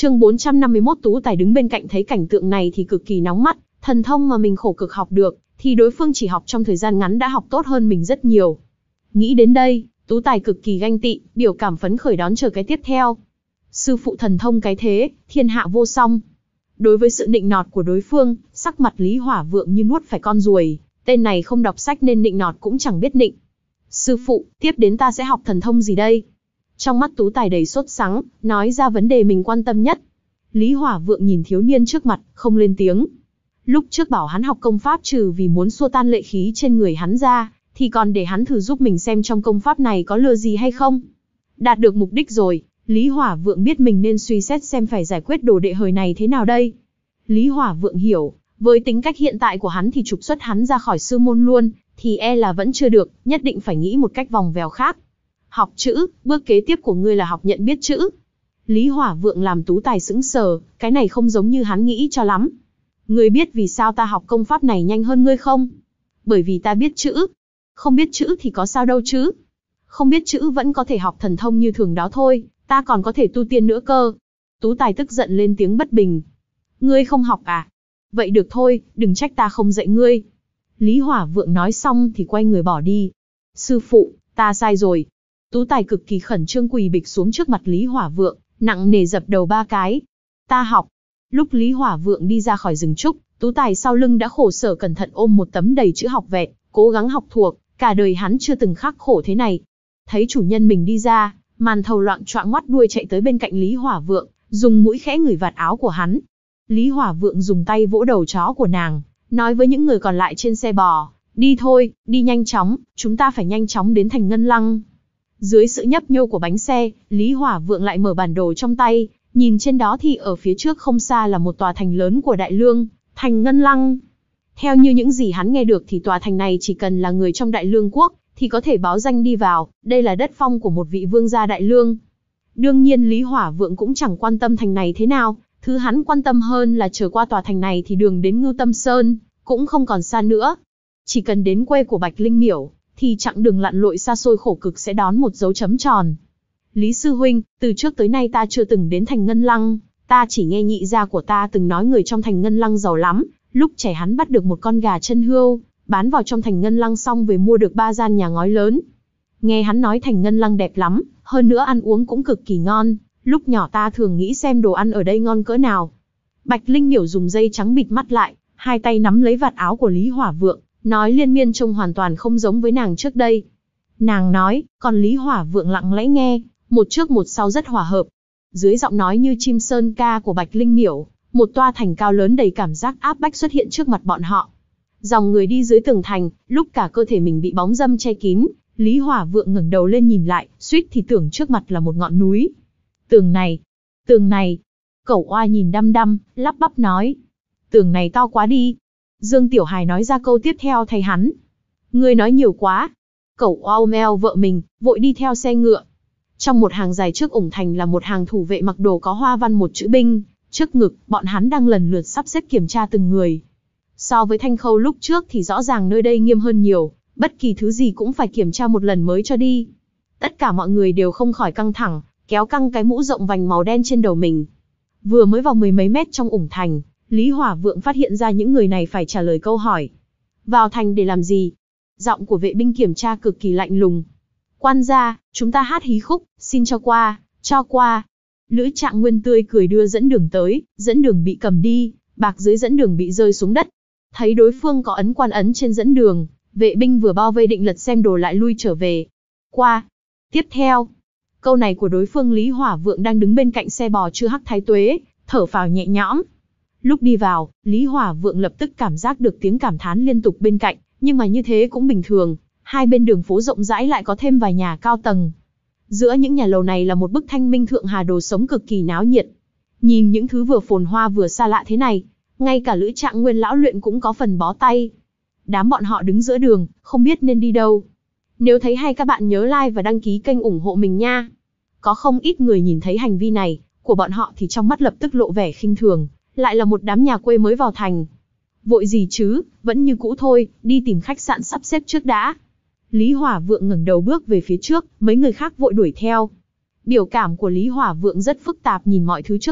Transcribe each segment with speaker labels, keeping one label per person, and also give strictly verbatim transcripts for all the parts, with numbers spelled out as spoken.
Speaker 1: Chương bốn trăm năm mươi mốt Tú Tài đứng bên cạnh thấy cảnh tượng này thì cực kỳ nóng mắt, thần thông mà mình khổ cực học được, thì đối phương chỉ học trong thời gian ngắn đã học tốt hơn mình rất nhiều. Nghĩ đến đây, Tú Tài cực kỳ ganh tị, biểu cảm phấn khởi đón chờ cái tiếp theo. Sư phụ thần thông cái thế, thiên hạ vô song. Đối với sự nịnh nọt của đối phương, sắc mặt Lý Hỏa Vượng như nuốt phải con ruồi, tên này không đọc sách nên nịnh nọt cũng chẳng biết nịnh. Sư phụ, tiếp đến ta sẽ học thần thông gì đây? Trong mắt Tú Tài đầy sốt sắng, nói ra vấn đề mình quan tâm nhất. Lý Hỏa Vượng nhìn thiếu niên trước mặt, không lên tiếng. Lúc trước bảo hắn học công pháp trừ vì muốn xua tan lệ khí trên người hắn ra, thì còn để hắn thử giúp mình xem trong công pháp này có lừa gì hay không. Đạt được mục đích rồi, Lý Hỏa Vượng biết mình nên suy xét xem phải giải quyết đồ đệ hời này thế nào đây. Lý Hỏa Vượng hiểu, với tính cách hiện tại của hắn thì trục xuất hắn ra khỏi sư môn luôn, thì e là vẫn chưa được, nhất định phải nghĩ một cách vòng vèo khác. Học chữ, bước kế tiếp của ngươi là học nhận biết chữ. Lý Hỏa Vượng làm Tú Tài sững sờ, cái này không giống như hắn nghĩ cho lắm. Ngươi biết vì sao ta học công pháp này nhanh hơn ngươi không? Bởi vì ta biết chữ. Không biết chữ thì có sao đâu chứ? Không biết chữ vẫn có thể học thần thông như thường đó thôi, ta còn có thể tu tiên nữa cơ. Tú Tài tức giận lên tiếng bất bình. Ngươi không học à? Vậy được thôi, đừng trách ta không dạy ngươi. Lý Hỏa Vượng nói xong thì quay người bỏ đi. Sư phụ, ta sai rồi. Tú Tài cực kỳ khẩn trương quỳ bịch xuống trước mặt Lý Hỏa Vượng, nặng nề dập đầu ba cái. Ta học. Lúc Lý Hỏa Vượng đi ra khỏi rừng trúc, Tú Tài sau lưng đã khổ sở cẩn thận ôm một tấm đầy chữ học vẹn, cố gắng học thuộc, cả đời hắn chưa từng khắc khổ thế này. Thấy chủ nhân mình đi ra, Màn Thầu loạng choạng ngoắt đuôi chạy tới bên cạnh Lý Hỏa Vượng, dùng mũi khẽ ngửi vạt áo của hắn. Lý Hỏa Vượng dùng tay vỗ đầu chó của nàng, nói với những người còn lại trên xe bò, đi thôi, đi nhanh chóng, chúng ta phải nhanh chóng đến thành Ngân Lăng. Dưới sự nhấp nhô của bánh xe, Lý Hỏa Vượng lại mở bản đồ trong tay, nhìn trên đó thì ở phía trước không xa là một tòa thành lớn của Đại Lương, thành Ngân Lăng. Theo như những gì hắn nghe được thì tòa thành này chỉ cần là người trong Đại Lương quốc, thì có thể báo danh đi vào, đây là đất phong của một vị vương gia Đại Lương. Đương nhiên Lý Hỏa Vượng cũng chẳng quan tâm thành này thế nào, thứ hắn quan tâm hơn là chờ qua tòa thành này thì đường đến Ngưu Tâm Sơn, cũng không còn xa nữa. Chỉ cần đến quê của Bạch Linh Miểu, thì chặng đường lặn lội xa xôi khổ cực sẽ đón một dấu chấm tròn. Lý sư huynh, từ trước tới nay ta chưa từng đến thành Ngân Lăng, ta chỉ nghe nhị gia của ta từng nói người trong thành Ngân Lăng giàu lắm, lúc trẻ hắn bắt được một con gà chân hươu, bán vào trong thành Ngân Lăng xong về mua được ba gian nhà ngói lớn. Nghe hắn nói thành Ngân Lăng đẹp lắm, hơn nữa ăn uống cũng cực kỳ ngon, lúc nhỏ ta thường nghĩ xem đồ ăn ở đây ngon cỡ nào. Bạch Linh Miểu dùng dây trắng bịt mắt lại, hai tay nắm lấy vạt áo của Lý Hỏa Vượng, nói liên miên trông hoàn toàn không giống với nàng trước đây. Nàng nói, còn Lý Hỏa Vượng lặng lẽ nghe, một trước một sau rất hòa hợp. Dưới giọng nói như chim sơn ca của Bạch Linh Miểu, một toa thành cao lớn đầy cảm giác áp bách xuất hiện trước mặt bọn họ. Dòng người đi dưới tường thành, lúc cả cơ thể mình bị bóng râm che kín, Lý Hỏa Vượng ngẩng đầu lên nhìn lại, suýt thì tưởng trước mặt là một ngọn núi. Tường này, tường này. Cẩu Oa nhìn đăm đăm, lắp bắp nói. Tường này to quá đi. Dương Tiểu Hài nói ra câu tiếp theo thay hắn. Ngươi nói nhiều quá. Cẩu Oa ôm eo vợ mình, vội đi theo xe ngựa. Trong một hàng dài trước ủng thành là một hàng thủ vệ mặc đồ có hoa văn một chữ binh, trước ngực, bọn hắn đang lần lượt sắp xếp kiểm tra từng người. So với Thanh Khâu lúc trước thì rõ ràng nơi đây nghiêm hơn nhiều, bất kỳ thứ gì cũng phải kiểm tra một lần mới cho đi. Tất cả mọi người đều không khỏi căng thẳng, kéo căng cái mũ rộng vành màu đen trên đầu mình. Vừa mới vào mười mấy mét trong ủng thành, Lý Hỏa Vượng phát hiện ra những người này phải trả lời câu hỏi. Vào thành để làm gì? Giọng của vệ binh kiểm tra cực kỳ lạnh lùng. Quan gia, chúng ta hát hí khúc, xin cho qua, cho qua. Lữ Trạng Nguyên tươi cười đưa dẫn đường tới, dẫn đường bị cầm đi, bạc dưới dẫn đường bị rơi xuống đất. Thấy đối phương có ấn quan ấn trên dẫn đường, vệ binh vừa bao vây định lật xem đồ lại lui trở về. Qua. Tiếp theo. Câu này của đối phương Lý Hỏa Vượng đang đứng bên cạnh xe bò chư Hắc Thái Tuế, thở phào nhẹ nhõm. Lúc đi vào, Lý Hỏa Vượng lập tức cảm giác được tiếng cảm thán liên tục bên cạnh, nhưng mà như thế cũng bình thường, hai bên đường phố rộng rãi lại có thêm vài nhà cao tầng. Giữa những nhà lầu này là một bức thanh minh thượng hà đồ sống cực kỳ náo nhiệt. Nhìn những thứ vừa phồn hoa vừa xa lạ thế này, ngay cả Lữ Trạng Nguyên lão luyện cũng có phần bó tay. Đám bọn họ đứng giữa đường, không biết nên đi đâu. Nếu thấy hay các bạn nhớ like và đăng ký kênh ủng hộ mình nha. Có không ít người nhìn thấy hành vi này của bọn họ thì trong mắt lập tức lộ vẻ khinh thường, lại là một đám nhà quê mới vào thành. Vội gì chứ, vẫn như cũ thôi, đi tìm khách sạn sắp xếp trước đã. Lý Hỏa Vượng ngẩng đầu bước về phía trước, mấy người khác vội đuổi theo. Biểu cảm của Lý Hỏa Vượng rất phức tạp nhìn mọi thứ trước mặt,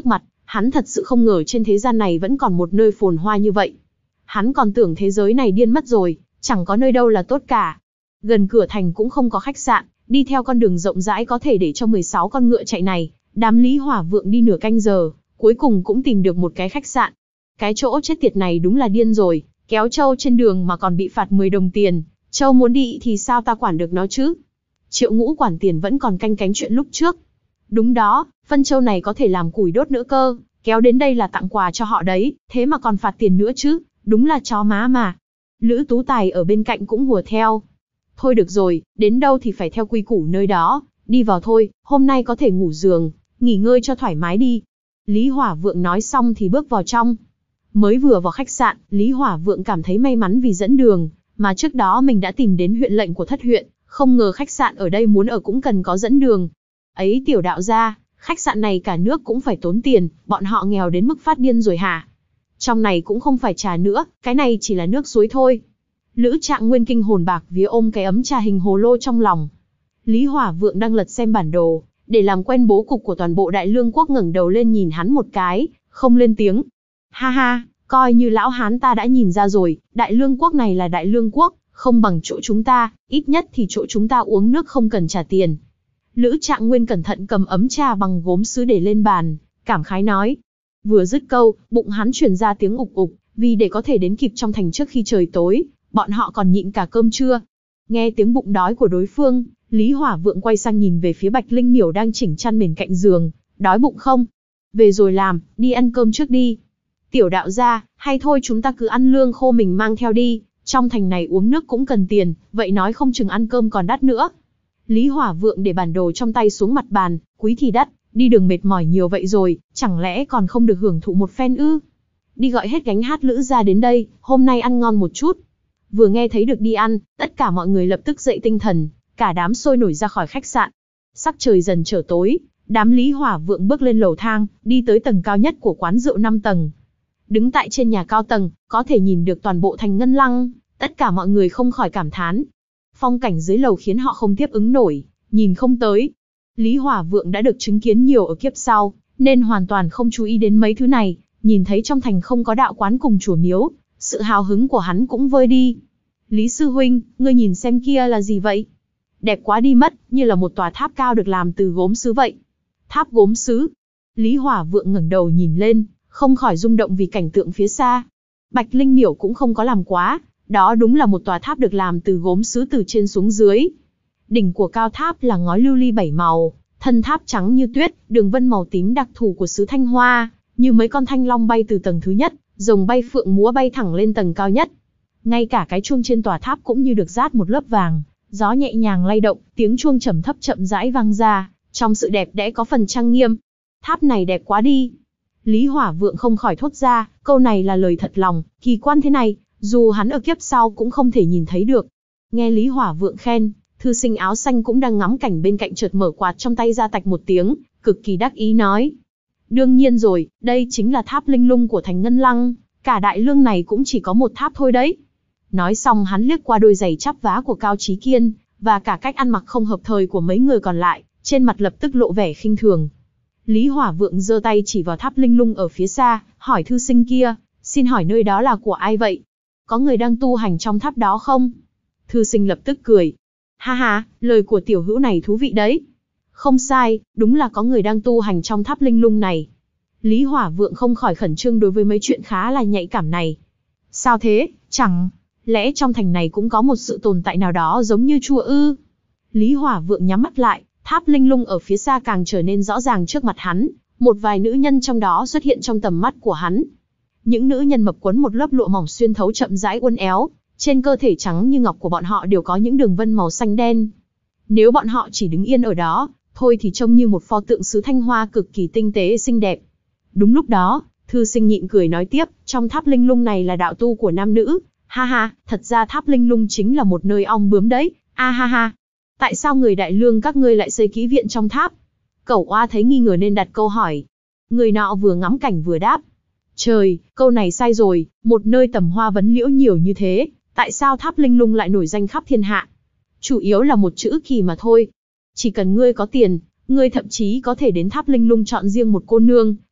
Speaker 1: Hắn thật sự không ngờ trên thế gian này vẫn còn một nơi phồn hoa như vậy. Hắn còn tưởng thế giới này điên mất rồi, chẳng có nơi đâu là tốt cả. Gần cửa thành cũng không có khách sạn, đi theo con đường rộng rãi có thể để cho mười sáu con ngựa chạy này, đám Lý Hỏa Vượng đi nửa canh giờ, cuối cùng cũng tìm được một cái khách sạn. Cái chỗ chết tiệt này đúng là điên rồi, kéo trâu trên đường mà còn bị phạt mười đồng tiền, trâu muốn đi thì sao ta quản được nó chứ? Triệu Ngũ quản tiền vẫn còn canh cánh chuyện lúc trước. Đúng đó, phân trâu này có thể làm củi đốt nữa cơ, kéo đến đây là tặng quà cho họ đấy, thế mà còn phạt tiền nữa chứ, đúng là chó má mà. Lữ Tú Tài ở bên cạnh cũng hùa theo. Thôi được rồi, đến đâu thì phải theo quy củ nơi đó, đi vào thôi, hôm nay có thể ngủ giường, nghỉ ngơi cho thoải mái đi. Lý Hỏa Vượng nói xong thì bước vào trong. Mới vừa vào khách sạn, Lý Hỏa Vượng cảm thấy may mắn vì dẫn đường, mà trước đó mình đã tìm đến huyện lệnh của thất huyện, không ngờ khách sạn ở đây muốn ở cũng cần có dẫn đường. Ấy tiểu đạo gia, khách sạn này cả nước cũng phải tốn tiền, bọn họ nghèo đến mức phát điên rồi hả? Trong này cũng không phải trà nữa, cái này chỉ là nước suối thôi. Lữ Trạng Nguyên kinh hồn bạc vía ôm cái ấm trà hình hồ lô trong lòng. Lý Hỏa Vượng đang lật xem bản đồ, để làm quen bố cục của toàn bộ Đại Lương quốc, ngẩng đầu lên nhìn hắn một cái, không lên tiếng. Ha ha, coi như lão hán ta đã nhìn ra rồi, Đại Lương quốc này là Đại Lương quốc, không bằng chỗ chúng ta, ít nhất thì chỗ chúng ta uống nước không cần trả tiền. Lữ Trạng Nguyên cẩn thận cầm ấm trà bằng gốm sứ để lên bàn, cảm khái nói. Vừa dứt câu, bụng hắn truyền ra tiếng ục ục, vì để có thể đến kịp trong thành trước khi trời tối, bọn họ còn nhịn cả cơm trưa. Nghe tiếng bụng đói của đối phương, Lý Hỏa Vượng quay sang nhìn về phía Bạch Linh Miểu đang chỉnh chăn mền cạnh giường, đói bụng không? Về rồi làm, đi ăn cơm trước đi. Tiểu đạo gia, hay thôi chúng ta cứ ăn lương khô mình mang theo đi, trong thành này uống nước cũng cần tiền, vậy nói không chừng ăn cơm còn đắt nữa. Lý Hỏa Vượng để bản đồ trong tay xuống mặt bàn, quý thì đắt, đi đường mệt mỏi nhiều vậy rồi, chẳng lẽ còn không được hưởng thụ một phen ư? Đi gọi hết gánh hát Lữ gia đến đây, hôm nay ăn ngon một chút. Vừa nghe thấy được đi ăn, tất cả mọi người lập tức dậy tinh thần, cả đám sôi nổi ra khỏi khách sạn. Sắc trời dần trở tối, đám Lý Hỏa Vượng bước lên lầu thang, đi tới tầng cao nhất của quán rượu năm tầng. Đứng tại trên nhà cao tầng, có thể nhìn được toàn bộ thành Ngân Lăng, tất cả mọi người không khỏi cảm thán. Phong cảnh dưới lầu khiến họ không tiếp ứng nổi, nhìn không tới. Lý Hỏa Vượng đã được chứng kiến nhiều ở kiếp sau, nên hoàn toàn không chú ý đến mấy thứ này, nhìn thấy trong thành không có đạo quán cùng chùa miếu, sự hào hứng của hắn cũng vơi đi. Lý sư huynh, ngươi nhìn xem kia là gì vậy? Đẹp quá đi mất, như là một tòa tháp cao được làm từ gốm sứ vậy. Tháp gốm sứ? Lý Hỏa Vượng ngẩng đầu nhìn lên, không khỏi rung động vì cảnh tượng phía xa. Bạch Linh Miểu cũng không có làm quá, đó đúng là một tòa tháp được làm từ gốm sứ từ trên xuống dưới. Đỉnh của cao tháp là ngói lưu ly bảy màu, thân tháp trắng như tuyết, đường vân màu tím đặc thù của xứ Thanh Hoa, như mấy con thanh long bay từ tầng thứ nhất, rồng bay phượng múa bay thẳng lên tầng cao nhất. Ngay cả cái chuông trên tòa tháp cũng như được dát một lớp vàng, gió nhẹ nhàng lay động, tiếng chuông trầm thấp chậm rãi vang ra, trong sự đẹp đẽ có phần trang nghiêm. Tháp này đẹp quá đi. Lý Hỏa Vượng không khỏi thốt ra, câu này là lời thật lòng, kỳ quan thế này, dù hắn ở kiếp sau cũng không thể nhìn thấy được. Nghe Lý Hỏa Vượng khen, thư sinh áo xanh cũng đang ngắm cảnh bên cạnh chợt mở quạt trong tay ra tạch một tiếng, cực kỳ đắc ý nói. Đương nhiên rồi, đây chính là tháp linh lung của thành Ngân Lăng, cả Đại Lương này cũng chỉ có một tháp thôi đấy. Nói xong hắn liếc qua đôi giày chắp vá của Cao Chí Kiên, và cả cách ăn mặc không hợp thời của mấy người còn lại, trên mặt lập tức lộ vẻ khinh thường. Lý Hỏa Vượng giơ tay chỉ vào tháp linh lung ở phía xa, hỏi thư sinh kia, xin hỏi nơi đó là của ai vậy? Có người đang tu hành trong tháp đó không? Thư sinh lập tức cười. Ha ha, lời của tiểu hữu này thú vị đấy. Không sai, đúng là có người đang tu hành trong tháp linh lung này. Lý Hỏa Vượng không khỏi khẩn trương đối với mấy chuyện khá là nhạy cảm này. Sao thế, chẳng lẽ trong thành này cũng có một sự tồn tại nào đó giống như chùa ư? Lý Hỏa Vượng nhắm mắt lại, tháp linh lung ở phía xa càng trở nên rõ ràng trước mặt hắn, một vài nữ nhân trong đó xuất hiện trong tầm mắt của hắn. Những nữ nhân mập quấn một lớp lụa mỏng xuyên thấu chậm rãi uốn éo, trên cơ thể trắng như ngọc của bọn họ đều có những đường vân màu xanh đen. Nếu bọn họ chỉ đứng yên ở đó, thôi thì trông như một pho tượng sứ Thanh Hoa cực kỳ tinh tế xinh đẹp. Đúng lúc đó, thư sinh nhịn cười nói tiếp, trong tháp linh lung này là đạo tu của nam nữ. Ha ha, thật ra tháp linh lung chính là một nơi ong bướm đấy. A ha ha. Tại sao người Đại Lương các ngươi lại xây kỹ viện trong tháp? Cẩu Oa thấy nghi ngờ nên đặt câu hỏi. Người nọ vừa ngắm cảnh vừa đáp. Trời, câu này sai rồi, một nơi tầm hoa vấn liễu nhiều như thế, tại sao tháp linh lung lại nổi danh khắp thiên hạ? Chủ yếu là một chữ kỳ mà thôi. Chỉ cần ngươi có tiền, ngươi thậm chí có thể đến tháp linh lung chọn riêng một cô nương,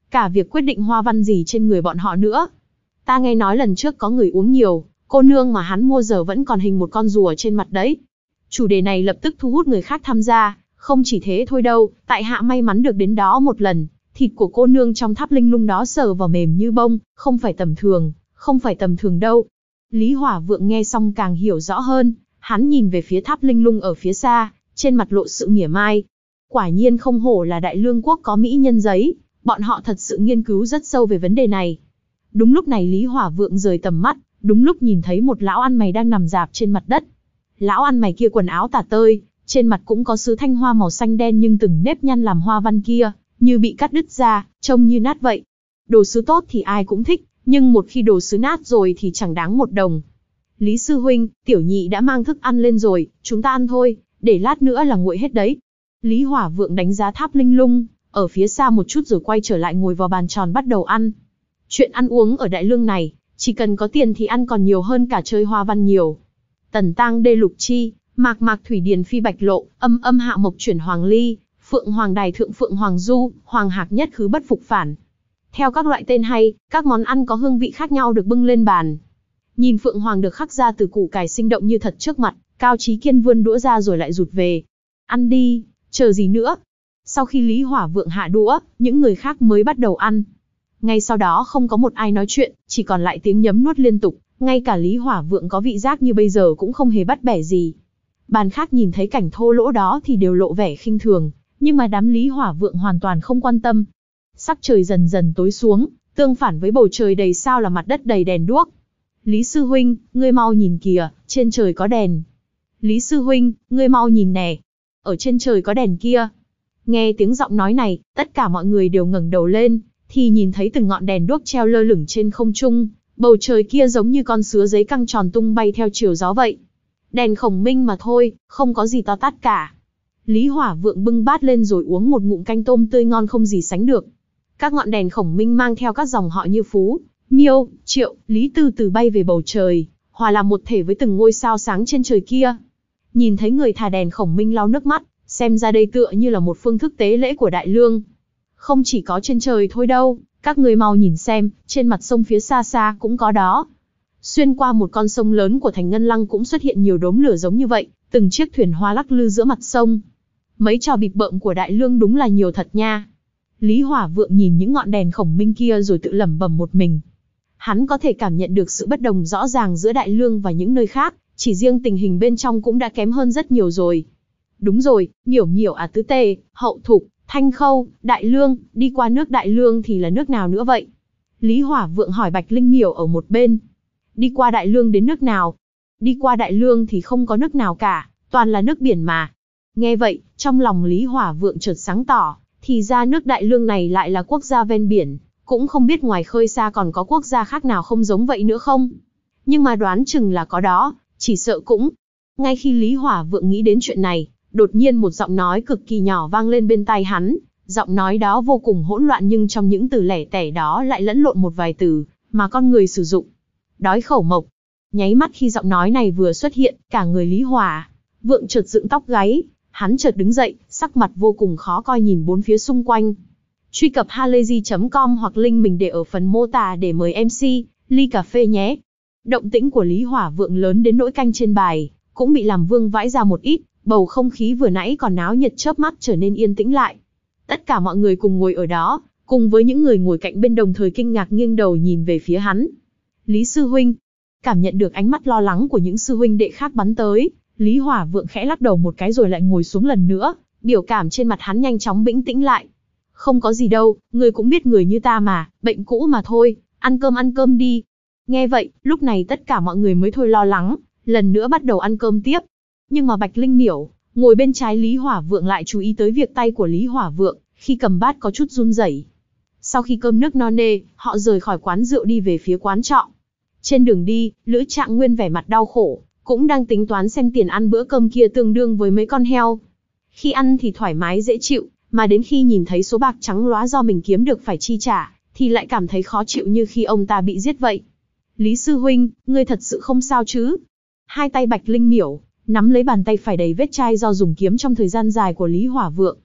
Speaker 1: cả việc quyết định hoa văn gì trên người bọn họ nữa. Ta nghe nói lần trước có người uống nhiều, cô nương mà hắn mua giờ vẫn còn hình một con rùa trên mặt đấy. Chủ đề này lập tức thu hút người khác tham gia, không chỉ thế thôi đâu, tại hạ may mắn được đến đó một lần, thịt của cô nương trong tháp linh lung đó sờ vào mềm như bông, không phải tầm thường, không phải tầm thường đâu. Lý Hỏa Vượng nghe xong càng hiểu rõ hơn, hắn nhìn về phía tháp linh lung ở phía xa, trên mặt lộ sự mỉa mai. Quả nhiên không hổ là Đại Lương quốc có mỹ nhân giấy, bọn họ thật sự nghiên cứu rất sâu về vấn đề này. Đúng lúc này Lý Hỏa Vượng rời tầm mắt, đúng lúc nhìn thấy một lão ăn mày đang nằm rạp trên mặt đất. Lão ăn mày kia quần áo tả tơi, trên mặt cũng có sứ thanh hoa màu xanh đen nhưng từng nếp nhăn làm hoa văn kia, như bị cắt đứt ra, trông như nát vậy. Đồ sứ tốt thì ai cũng thích, nhưng một khi đồ sứ nát rồi thì chẳng đáng một đồng. Lý sư huynh, tiểu nhị đã mang thức ăn lên rồi, chúng ta ăn thôi, để lát nữa là nguội hết đấy. Lý Hỏa Vượng đánh giá tháp linh lung, ở phía xa một chút rồi quay trở lại ngồi vào bàn tròn bắt đầu ăn. Chuyện ăn uống ở Đại Lương này, chỉ cần có tiền thì ăn còn nhiều hơn cả chơi hoa văn nhiều. Tần tang đê lục chi, mạc mạc thủy điền phi bạch lộ, âm âm hạ mộc chuyển hoàng ly, phượng hoàng đài thượng phượng hoàng du, hoàng hạc nhất khứ bất phục phản. Theo các loại tên hay, các món ăn có hương vị khác nhau được bưng lên bàn. Nhìn phượng hoàng được khắc ra từ củ cải sinh động như thật trước mặt, Cao Chí Kiên vươn đũa ra rồi lại rụt về. Ăn đi, chờ gì nữa. Sau khi Lý Hỏa Vượng hạ đũa, những người khác mới bắt đầu ăn. Ngay sau đó không có một ai nói chuyện, chỉ còn lại tiếng nhấm nuốt liên tục, ngay cả Lý Hỏa Vượng có vị giác như bây giờ cũng không hề bắt bẻ gì. Bàn khác nhìn thấy cảnh thô lỗ đó thì đều lộ vẻ khinh thường, nhưng mà đám Lý Hỏa Vượng hoàn toàn không quan tâm. Sắc trời dần dần tối xuống, tương phản với bầu trời đầy sao là mặt đất đầy đèn đuốc. Lý sư huynh, ngươi mau nhìn kìa, trên trời có đèn. Lý sư huynh, ngươi mau nhìn nè, ở trên trời có đèn kia. Nghe tiếng giọng nói này, tất cả mọi người đều ngẩng đầu lên, thì nhìn thấy từng ngọn đèn đuốc treo lơ lửng trên không trung, bầu trời kia giống như con sứa giấy căng tròn tung bay theo chiều gió vậy. Đèn khổng minh mà thôi, không có gì to tát cả. Lý Hỏa Vượng bưng bát lên rồi uống một ngụm canh tôm tươi ngon không gì sánh được. Các ngọn đèn khổng minh mang theo các dòng họ như Phú, Miêu, Triệu, Lý từ từ bay về bầu trời, hòa làm một thể với từng ngôi sao sáng trên trời kia. Nhìn thấy người thả đèn khổng minh lau nước mắt, xem ra đây tựa như là một phương thức tế lễ của Đại Lương. Không chỉ có trên trời thôi đâu, các người mau nhìn xem, trên mặt sông phía xa xa cũng có đó. Xuyên qua một con sông lớn của thành Ngân Lăng cũng xuất hiện nhiều đốm lửa giống như vậy, từng chiếc thuyền hoa lắc lư giữa mặt sông. Mấy trò bịp bợm của Đại Lương đúng là nhiều thật nha. Lý Hỏa Vượng nhìn những ngọn đèn khổng minh kia rồi tự lẩm bẩm một mình. Hắn có thể cảm nhận được sự bất đồng rõ ràng giữa Đại Lương và những nơi khác, chỉ riêng tình hình bên trong cũng đã kém hơn rất nhiều rồi. Đúng rồi, Miểu Miểu à Tứ Tề, Hậu Thục, Thanh Khâu, Đại Lương, đi qua nước Đại Lương thì là nước nào nữa vậy? Lý Hỏa Vượng hỏi Bạch Linh Miểu ở một bên. Đi qua Đại Lương đến nước nào? Đi qua Đại Lương thì không có nước nào cả, toàn là nước biển mà. Nghe vậy, trong lòng Lý Hỏa Vượng chợt sáng tỏ, thì ra nước Đại Lương này lại là quốc gia ven biển, cũng không biết ngoài khơi xa còn có quốc gia khác nào không giống vậy nữa không? Nhưng mà đoán chừng là có đó, chỉ sợ cũng. Ngay khi Lý Hỏa Vượng nghĩ đến chuyện này, đột nhiên một giọng nói cực kỳ nhỏ vang lên bên tai hắn. Giọng nói đó vô cùng hỗn loạn nhưng trong những từ lẻ tẻ đó lại lẫn lộn một vài từ mà con người sử dụng. Đói khẩu mộc. Nháy mắt khi giọng nói này vừa xuất hiện, cả người Lý Hỏa Vượng chợt dựng tóc gáy, hắn chợt đứng dậy, sắc mặt vô cùng khó coi nhìn bốn phía xung quanh. Truy cập halayzi chấm com hoặc link mình để ở phần mô tả để mời em xê ly cà phê nhé. Động tĩnh của Lý Hỏa Vượng lớn đến nỗi canh trên bài cũng bị làm vương vãi ra một ít, bầu không khí vừa nãy còn náo nhiệt chớp mắt trở nên yên tĩnh lại. Tất cả mọi người cùng ngồi ở đó, cùng với những người ngồi cạnh bên đồng thời kinh ngạc nghiêng đầu nhìn về phía hắn. Lý sư huynh, cảm nhận được ánh mắt lo lắng của những sư huynh đệ khác bắn tới, Lý Hỏa Vượng khẽ lắc đầu một cái rồi lại ngồi xuống lần nữa, biểu cảm trên mặt hắn nhanh chóng bình tĩnh lại. Không có gì đâu, người cũng biết người như ta mà, bệnh cũ mà thôi, ăn cơm ăn cơm đi. Nghe vậy, lúc này tất cả mọi người mới thôi lo lắng, lần nữa bắt đầu ăn cơm tiếp. Nhưng mà Bạch Linh Miểu, ngồi bên trái Lý Hỏa Vượng lại chú ý tới việc tay của Lý Hỏa Vượng, khi cầm bát có chút run rẩy. Sau khi cơm nước no nê, họ rời khỏi quán rượu đi về phía quán trọ. Trên đường đi, Lữ Trạng Nguyên vẻ mặt đau khổ, cũng đang tính toán xem tiền ăn bữa cơm kia tương đương với mấy con heo. Khi ăn thì thoải mái dễ chịu, mà đến khi nhìn thấy số bạc trắng lóa do mình kiếm được phải chi trả, thì lại cảm thấy khó chịu như khi ông ta bị giết vậy. Lý sư huynh, ngươi thật sự không sao chứ? Hai tay Bạch Linh Miểu nắm lấy bàn tay phải đầy vết chai do dùng kiếm trong thời gian dài của Lý Hỏa Vượng.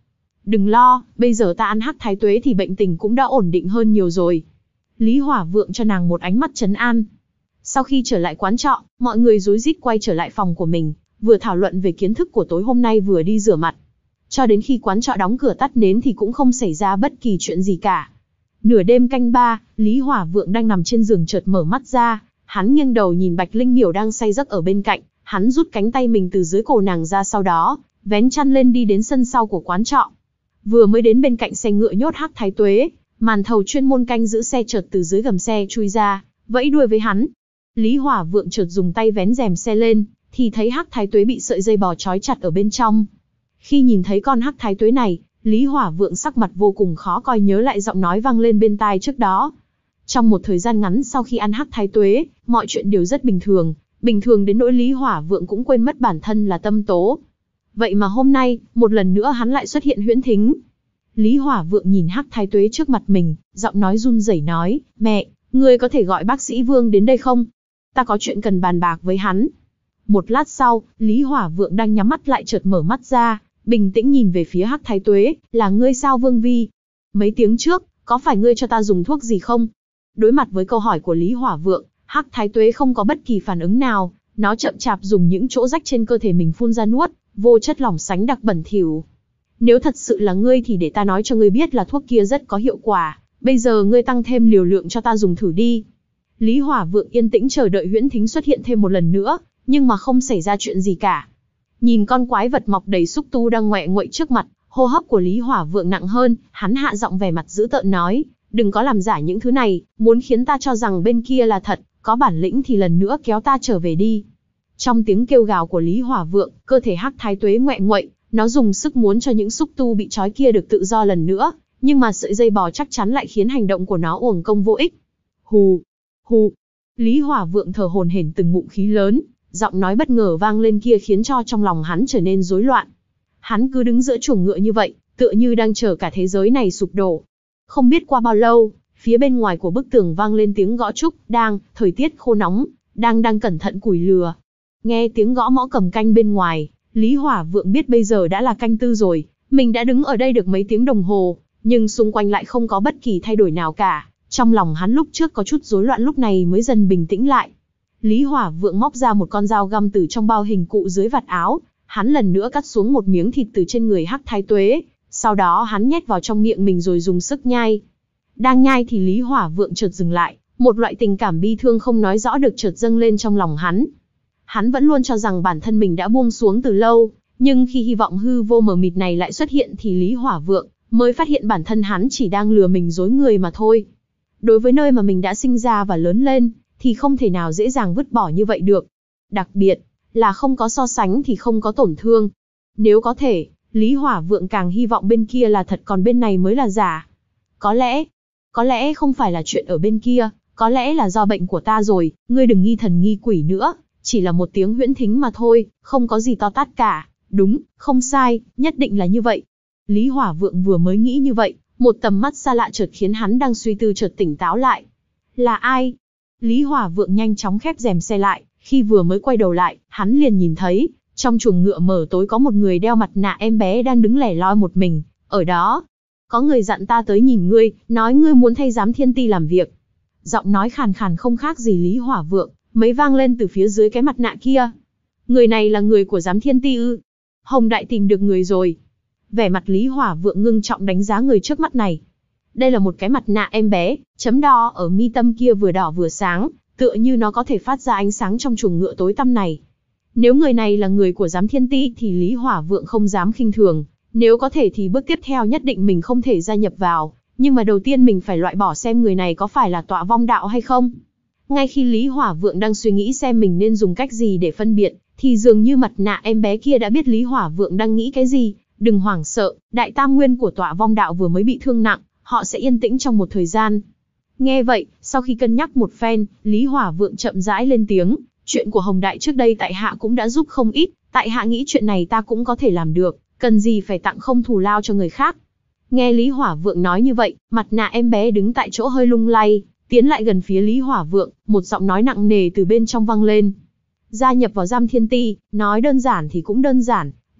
Speaker 1: Đừng lo, bây giờ ta ăn hắc thái tuế thì bệnh tình cũng đã ổn định hơn nhiều rồi. Lý Hỏa Vượng cho nàng một ánh mắt trấn an. Sau khi trở lại quán trọ, mọi người rối rít quay trở lại phòng của mình, vừa thảo luận về kiến thức của tối hôm nay vừa đi rửa mặt. Cho đến khi quán trọ đóng cửa tắt nến thì cũng không xảy ra bất kỳ chuyện gì cả. Nửa đêm canh ba, Lý Hỏa Vượng đang nằm trên giường chợt mở mắt ra, hắn nghiêng đầu nhìn Bạch Linh Miểu đang say giấc ở bên cạnh, hắn rút cánh tay mình từ dưới cổ nàng ra, sau đó vén chăn lên đi đến sân sau của quán trọ. Vừa mới đến bên cạnh xe ngựa nhốt hắc thái tuế, màn thầu chuyên môn canh giữ xe chợt từ dưới gầm xe chui ra, vẫy đuôi với hắn. Lý Hỏa Vượng chợt dùng tay vén rèm xe lên, thì thấy hắc thái tuế bị sợi dây bò trói chặt ở bên trong. Khi nhìn thấy con hắc thái tuế này, Lý Hỏa Vượng sắc mặt vô cùng khó coi, nhớ lại giọng nói vang lên bên tai trước đó. Trong một thời gian ngắn sau khi ăn hắc thái tuế, mọi chuyện đều rất bình thường, bình thường đến nỗi Lý Hỏa Vượng cũng quên mất bản thân là Tâm Tố. Vậy mà hôm nay, một lần nữa hắn lại xuất hiện huyễn thính. Lý Hỏa Vượng nhìn hắc thái tuế trước mặt mình, giọng nói run rẩy nói, mẹ, ngươi có thể gọi bác sĩ Vương đến đây không? Ta có chuyện cần bàn bạc với hắn. Một lát sau, Lý Hỏa Vượng đang nhắm mắt lại chợt mở mắt ra, bình tĩnh nhìn về phía hắc thái tuế, là ngươi sao Vương Vi? Mấy tiếng trước, có phải ngươi cho ta dùng thuốc gì không? Đối mặt với câu hỏi của Lý Hỏa Vượng, hắc thái tuế không có bất kỳ phản ứng nào, nó chậm chạp dùng những chỗ rách trên cơ thể mình phun ra nuốt, vô chất lỏng sánh đặc bẩn thỉu. Nếu thật sự là ngươi thì để ta nói cho ngươi biết là thuốc kia rất có hiệu quả, bây giờ ngươi tăng thêm liều lượng cho ta dùng thử đi. Lý Hỏa Vượng yên tĩnh chờ đợi huyễn thính xuất hiện thêm một lần nữa, nhưng mà không xảy ra chuyện gì cả. Nhìn con quái vật mọc đầy xúc tu đang ngoẹ nguậy trước mặt, hô hấp của Lý Hỏa Vượng nặng hơn, hắn hạ giọng vẻ mặt dữ tợn nói, đừng có làm giả những thứ này, muốn khiến ta cho rằng bên kia là thật, có bản lĩnh thì lần nữa kéo ta trở về đi. Trong tiếng kêu gào của Lý Hỏa Vượng, cơ thể hắc thái tuế ngoẹ nguậy, nó dùng sức muốn cho những xúc tu bị trói kia được tự do lần nữa, nhưng mà sợi dây bò chắc chắn lại khiến hành động của nó uổng công vô ích. Hù, hù. Lý Hỏa Vượng thở hổn hển từng ngụm khí lớn, giọng nói bất ngờ vang lên kia khiến cho trong lòng hắn trở nên rối loạn. Hắn cứ đứng giữa chuồng ngựa như vậy, tựa như đang chờ cả thế giới này sụp đổ. Không biết qua bao lâu, phía bên ngoài của bức tường vang lên tiếng gõ trúc, đang, thời tiết khô nóng, đang đang cẩn thận củi lửa. Nghe tiếng gõ mõ cầm canh bên ngoài, Lý Hỏa Vượng biết bây giờ đã là canh tư rồi, mình đã đứng ở đây được mấy tiếng đồng hồ, nhưng xung quanh lại không có bất kỳ thay đổi nào cả. Trong lòng hắn lúc trước có chút rối loạn lúc này mới dần bình tĩnh lại. Lý Hỏa Vượng móc ra một con dao găm từ trong bao hình cụ dưới vạt áo, hắn lần nữa cắt xuống một miếng thịt từ trên người hắc thái tuế, sau đó hắn nhét vào trong miệng mình rồi dùng sức nhai. Đang nhai thì Lý Hỏa Vượng chợt dừng lại, một loại tình cảm bi thương không nói rõ được chợt dâng lên trong lòng hắn. Hắn vẫn luôn cho rằng bản thân mình đã buông xuống từ lâu, nhưng khi hy vọng hư vô mờ mịt này lại xuất hiện thì Lý Hỏa Vượng mới phát hiện bản thân hắn chỉ đang lừa mình dối người mà thôi. Đối với nơi mà mình đã sinh ra và lớn lên, thì không thể nào dễ dàng vứt bỏ như vậy được. Đặc biệt là không có so sánh thì không có tổn thương. Nếu có thể, Lý Hỏa Vượng càng hy vọng bên kia là thật còn bên này mới là giả. Có lẽ, có lẽ không phải là chuyện ở bên kia, có lẽ là do bệnh của ta rồi, ngươi đừng nghi thần nghi quỷ nữa, chỉ là một tiếng huyễn thính mà thôi, không có gì to tát cả, đúng, không sai, nhất định là như vậy. Lý Hỏa Vượng vừa mới nghĩ như vậy, một tầm mắt xa lạ chợt khiến hắn đang suy tư chợt tỉnh táo lại. Là ai? Lý Hỏa Vượng nhanh chóng khép rèm xe lại, khi vừa mới quay đầu lại, hắn liền nhìn thấy, trong chuồng ngựa mở tối có một người đeo mặt nạ em bé đang đứng lẻ loi một mình, ở đó. Có người dặn ta tới nhìn ngươi, nói ngươi muốn thay giám thiên ti làm việc. Giọng nói khàn khàn không khác gì Lý Hỏa Vượng, mấy vang lên từ phía dưới cái mặt nạ kia. Người này là người của giám thiên ti ư? Hồng Đại tìm được người rồi. Vẻ mặt Lý Hỏa Vượng ngưng trọng đánh giá người trước mắt này. Đây là một cái mặt nạ em bé, chấm đo ở mi tâm kia vừa đỏ vừa sáng, tựa như nó có thể phát ra ánh sáng trong chuồng ngựa tối tăm này. Nếu người này là người của giám thiên ti thì Lý Hỏa Vượng không dám khinh thường, nếu có thể thì bước tiếp theo nhất định mình không thể gia nhập vào, nhưng mà đầu tiên mình phải loại bỏ xem người này có phải là Tọa Vong Đạo hay không. Ngay khi Lý Hỏa Vượng đang suy nghĩ xem mình nên dùng cách gì để phân biệt, thì dường như mặt nạ em bé kia đã biết Lý Hỏa Vượng đang nghĩ cái gì. Đừng hoảng sợ, đại tam nguyên của Tọa Vong Đạo vừa mới bị thương nặng, họ sẽ yên tĩnh trong một thời gian. Nghe vậy, sau khi cân nhắc một phen, Lý Hỏa Vượng chậm rãi lên tiếng, chuyện của Hồng Đại trước đây tại hạ cũng đã giúp không ít, tại hạ nghĩ chuyện này ta cũng có thể làm được, cần gì phải tặng không thù lao cho người khác. Nghe Lý Hỏa Vượng nói như vậy, mặt nạ em bé đứng tại chỗ hơi lung lay, tiến lại gần phía Lý Hỏa Vượng, một giọng nói nặng nề từ bên trong vang lên. Gia nhập vào giám thiên ti, nói đơn giản thì cũng đơn giản,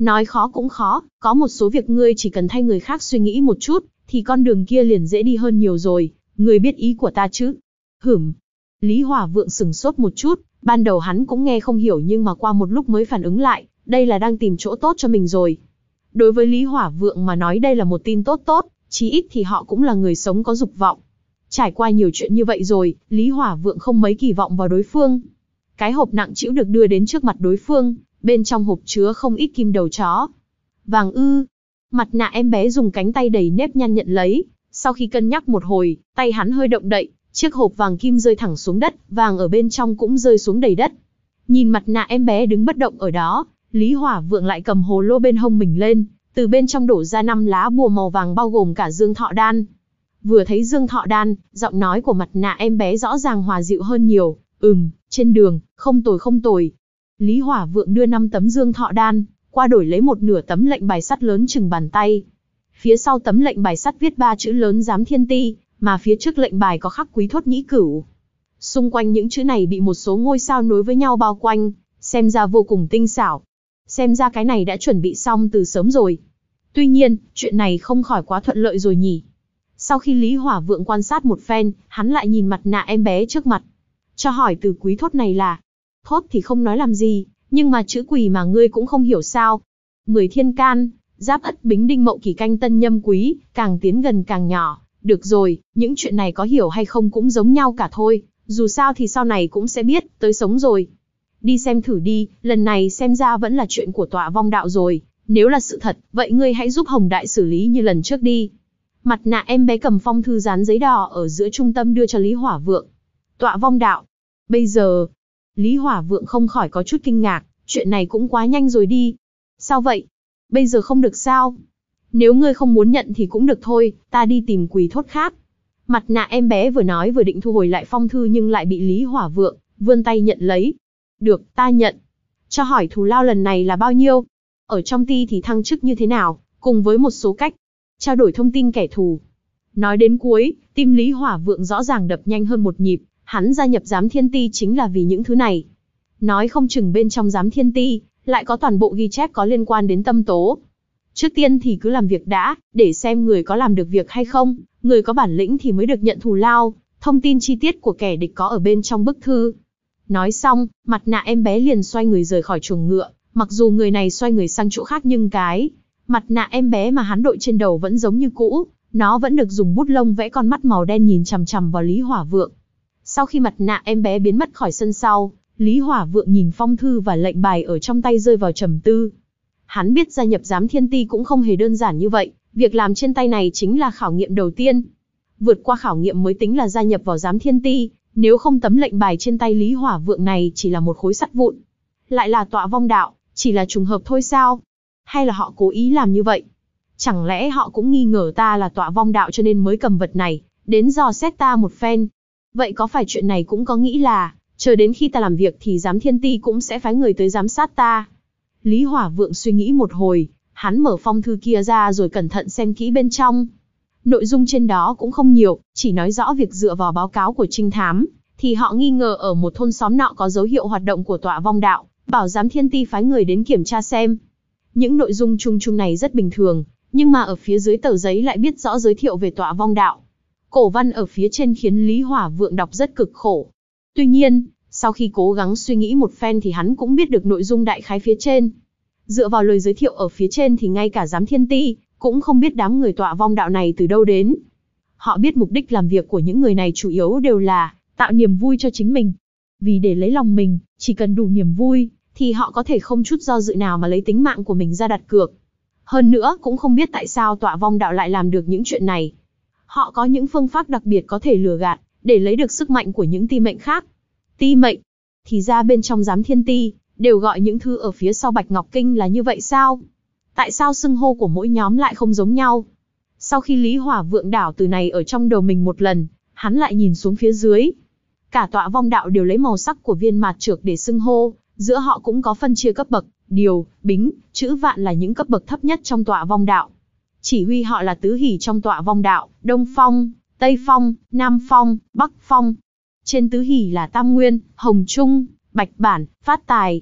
Speaker 1: Nói khó cũng khó, có một số việc ngươi chỉ cần thay người khác suy nghĩ một chút, thì con đường kia liền dễ đi hơn nhiều rồi, ngươi biết ý của ta chứ? Hửm. Lý Hỏa Vượng sừng sốt một chút, ban đầu hắn cũng nghe không hiểu nhưng mà qua một lúc mới phản ứng lại, đây là đang tìm chỗ tốt cho mình rồi. Đối với Lý Hỏa Vượng mà nói đây là một tin tốt tốt, chí ít thì họ cũng là người sống có dục vọng. Trải qua nhiều chuyện như vậy rồi, Lý Hỏa Vượng không mấy kỳ vọng vào đối phương. Cái hộp nặng trĩu được đưa đến trước mặt đối phương, bên trong hộp chứa không ít kim đầu chó. Vàng ư? Mặt nạ em bé dùng cánh tay đầy nếp nhăn nhận lấy, sau khi cân nhắc một hồi, tay hắn hơi động đậy, chiếc hộp vàng kim rơi thẳng xuống đất, vàng ở bên trong cũng rơi xuống đầy đất. Nhìn mặt nạ em bé đứng bất động ở đó, Lý Hỏa Vượng lại cầm hồ lô bên hông mình lên, từ bên trong đổ ra năm lá bùa màu vàng bao gồm cả dương thọ đan. Vừa thấy dương thọ đan, giọng nói của mặt nạ em bé rõ ràng hòa dịu hơn nhiều. Ừm, trên đường, không tồi không tồi. Lý Hỏa Vượng đưa năm tấm dương thọ đan, qua đổi lấy một nửa tấm lệnh bài sắt lớn chừng bàn tay. Phía sau tấm lệnh bài sắt viết ba chữ lớn Giám Thiên Ti, mà phía trước lệnh bài có khắc Quý Thốt Nhĩ Cửu. Xung quanh những chữ này bị một số ngôi sao nối với nhau bao quanh, xem ra vô cùng tinh xảo. Xem ra cái này đã chuẩn bị xong từ sớm rồi. Tuy nhiên, chuyện này không khỏi quá thuận lợi rồi nhỉ. Sau khi Lý Hỏa Vượng quan sát một phen, hắn lại nhìn mặt nạ em bé trước mặt. Cho hỏi từ Quý Thốt này là? Thốt thì không nói làm gì, nhưng mà chữ Quỷ mà ngươi cũng không hiểu sao? Mười thiên can, Giáp Ất Bính Đinh Mậu Kỷ Canh Tân Nhâm Quý, càng tiến gần càng nhỏ. Được rồi, những chuyện này có hiểu hay không cũng giống nhau cả thôi, dù sao thì sau này cũng sẽ biết, tới sống rồi. Đi xem thử đi, lần này xem ra vẫn là chuyện của Tọa Vong Đạo rồi, nếu là sự thật, vậy ngươi hãy giúp Hồng Đại xử lý như lần trước đi. Mặt nạ em bé cầm phong thư dán giấy đỏ ở giữa trung tâm đưa cho Lý Hỏa Vượng. Tọa Vong Đạo. Bây giờ, Lý Hỏa Vượng không khỏi có chút kinh ngạc, chuyện này cũng quá nhanh rồi đi. Sao vậy? Bây giờ không được sao? Nếu ngươi không muốn nhận thì cũng được thôi, ta đi tìm Quỷ Thốt khác. Mặt nạ em bé vừa nói vừa định thu hồi lại phong thư nhưng lại bị Lý Hỏa Vượng vươn tay nhận lấy. Được, ta nhận. Cho hỏi thù lao lần này là bao nhiêu? Ở trong ty thì thăng chức như thế nào, cùng với một số cách trao đổi thông tin kẻ thù. Nói đến cuối, tim Lý Hỏa Vượng rõ ràng đập nhanh hơn một nhịp, hắn gia nhập Giám Thiên Ti chính là vì những thứ này. Nói không chừng bên trong Giám Thiên Ti lại có toàn bộ ghi chép có liên quan đến tâm tố. Trước tiên thì cứ làm việc đã, để xem người có làm được việc hay không, người có bản lĩnh thì mới được nhận thù lao, thông tin chi tiết của kẻ địch có ở bên trong bức thư. Nói xong, mặt nạ em bé liền xoay người rời khỏi chuồng ngựa, mặc dù người này xoay người sang chỗ khác nhưng cái mặt nạ em bé mà hắn đội trên đầu vẫn giống như cũ, nó vẫn được dùng bút lông vẽ con mắt màu đen nhìn chằm chằm vào Lý Hỏa Vượng. Sau khi mặt nạ em bé biến mất khỏi sân sau, Lý Hỏa Vượng nhìn phong thư và lệnh bài ở trong tay rơi vào trầm tư. Hắn biết gia nhập Giám Thiên Ti cũng không hề đơn giản như vậy, việc làm trên tay này chính là khảo nghiệm đầu tiên. Vượt qua khảo nghiệm mới tính là gia nhập vào Giám Thiên Ti, nếu không tấm lệnh bài trên tay Lý Hỏa Vượng này chỉ là một khối sắt vụn. Lại là Tọa Vong Đạo, chỉ là trùng hợp thôi sao? Hay là họ cố ý làm như vậy? Chẳng lẽ họ cũng nghi ngờ ta là Tọa Vong Đạo cho nên mới cầm vật này, đến dò xét ta một phen? Vậy có phải chuyện này cũng có nghĩ là, chờ đến khi ta làm việc thì Giám Thiên Ti cũng sẽ phái người tới giám sát ta? Lý Hỏa Vượng suy nghĩ một hồi, hắn mở phong thư kia ra rồi cẩn thận xem kỹ bên trong. Nội dung trên đó cũng không nhiều, chỉ nói rõ việc dựa vào báo cáo của trinh thám, thì họ nghi ngờ ở một thôn xóm nọ có dấu hiệu hoạt động của Tọa Vong Đạo, bảo Giám Thiên Ti phái người đến kiểm tra xem. Những nội dung chung chung này rất bình thường, nhưng mà ở phía dưới tờ giấy lại biết rõ giới thiệu về Tọa Vong Đạo. Cổ văn ở phía trên khiến Lý Hỏa Vượng đọc rất cực khổ. Tuy nhiên, sau khi cố gắng suy nghĩ một phen thì hắn cũng biết được nội dung đại khái phía trên. Dựa vào lời giới thiệu ở phía trên thì ngay cả Giám Thiên Ti cũng không biết đám người Tọa Vong Đạo này từ đâu đến. Họ biết mục đích làm việc của những người này chủ yếu đều là tạo niềm vui cho chính mình. Vì để lấy lòng mình, chỉ cần đủ niềm vui, thì họ có thể không chút do dự nào mà lấy tính mạng của mình ra đặt cược. Hơn nữa cũng không biết tại sao Tọa Vong Đạo lại làm được những chuyện này. Họ có những phương pháp đặc biệt có thể lừa gạt, để lấy được sức mạnh của những ti mệnh khác. Ti mệnh? Thì ra bên trong Giám Thiên Ti, đều gọi những thứ ở phía sau Bạch Ngọc Kinh là như vậy sao? Tại sao xưng hô của mỗi nhóm lại không giống nhau? Sau khi Lý Hỏa Vượng đảo từ này ở trong đầu mình một lần, hắn lại nhìn xuống phía dưới. Cả Tọa Vong Đạo đều lấy màu sắc của viên mạt trược để xưng hô, giữa họ cũng có phân chia cấp bậc, điều, bính, chữ vạn là những cấp bậc thấp nhất trong Tọa Vong Đạo. Chỉ huy họ là tứ hỷ trong Tọa Vong Đạo, Đông Phong, Tây Phong, Nam Phong, Bắc Phong. Trên tứ hỷ là Tam Nguyên, Hồng Trung, Bạch Bản, Phát Tài.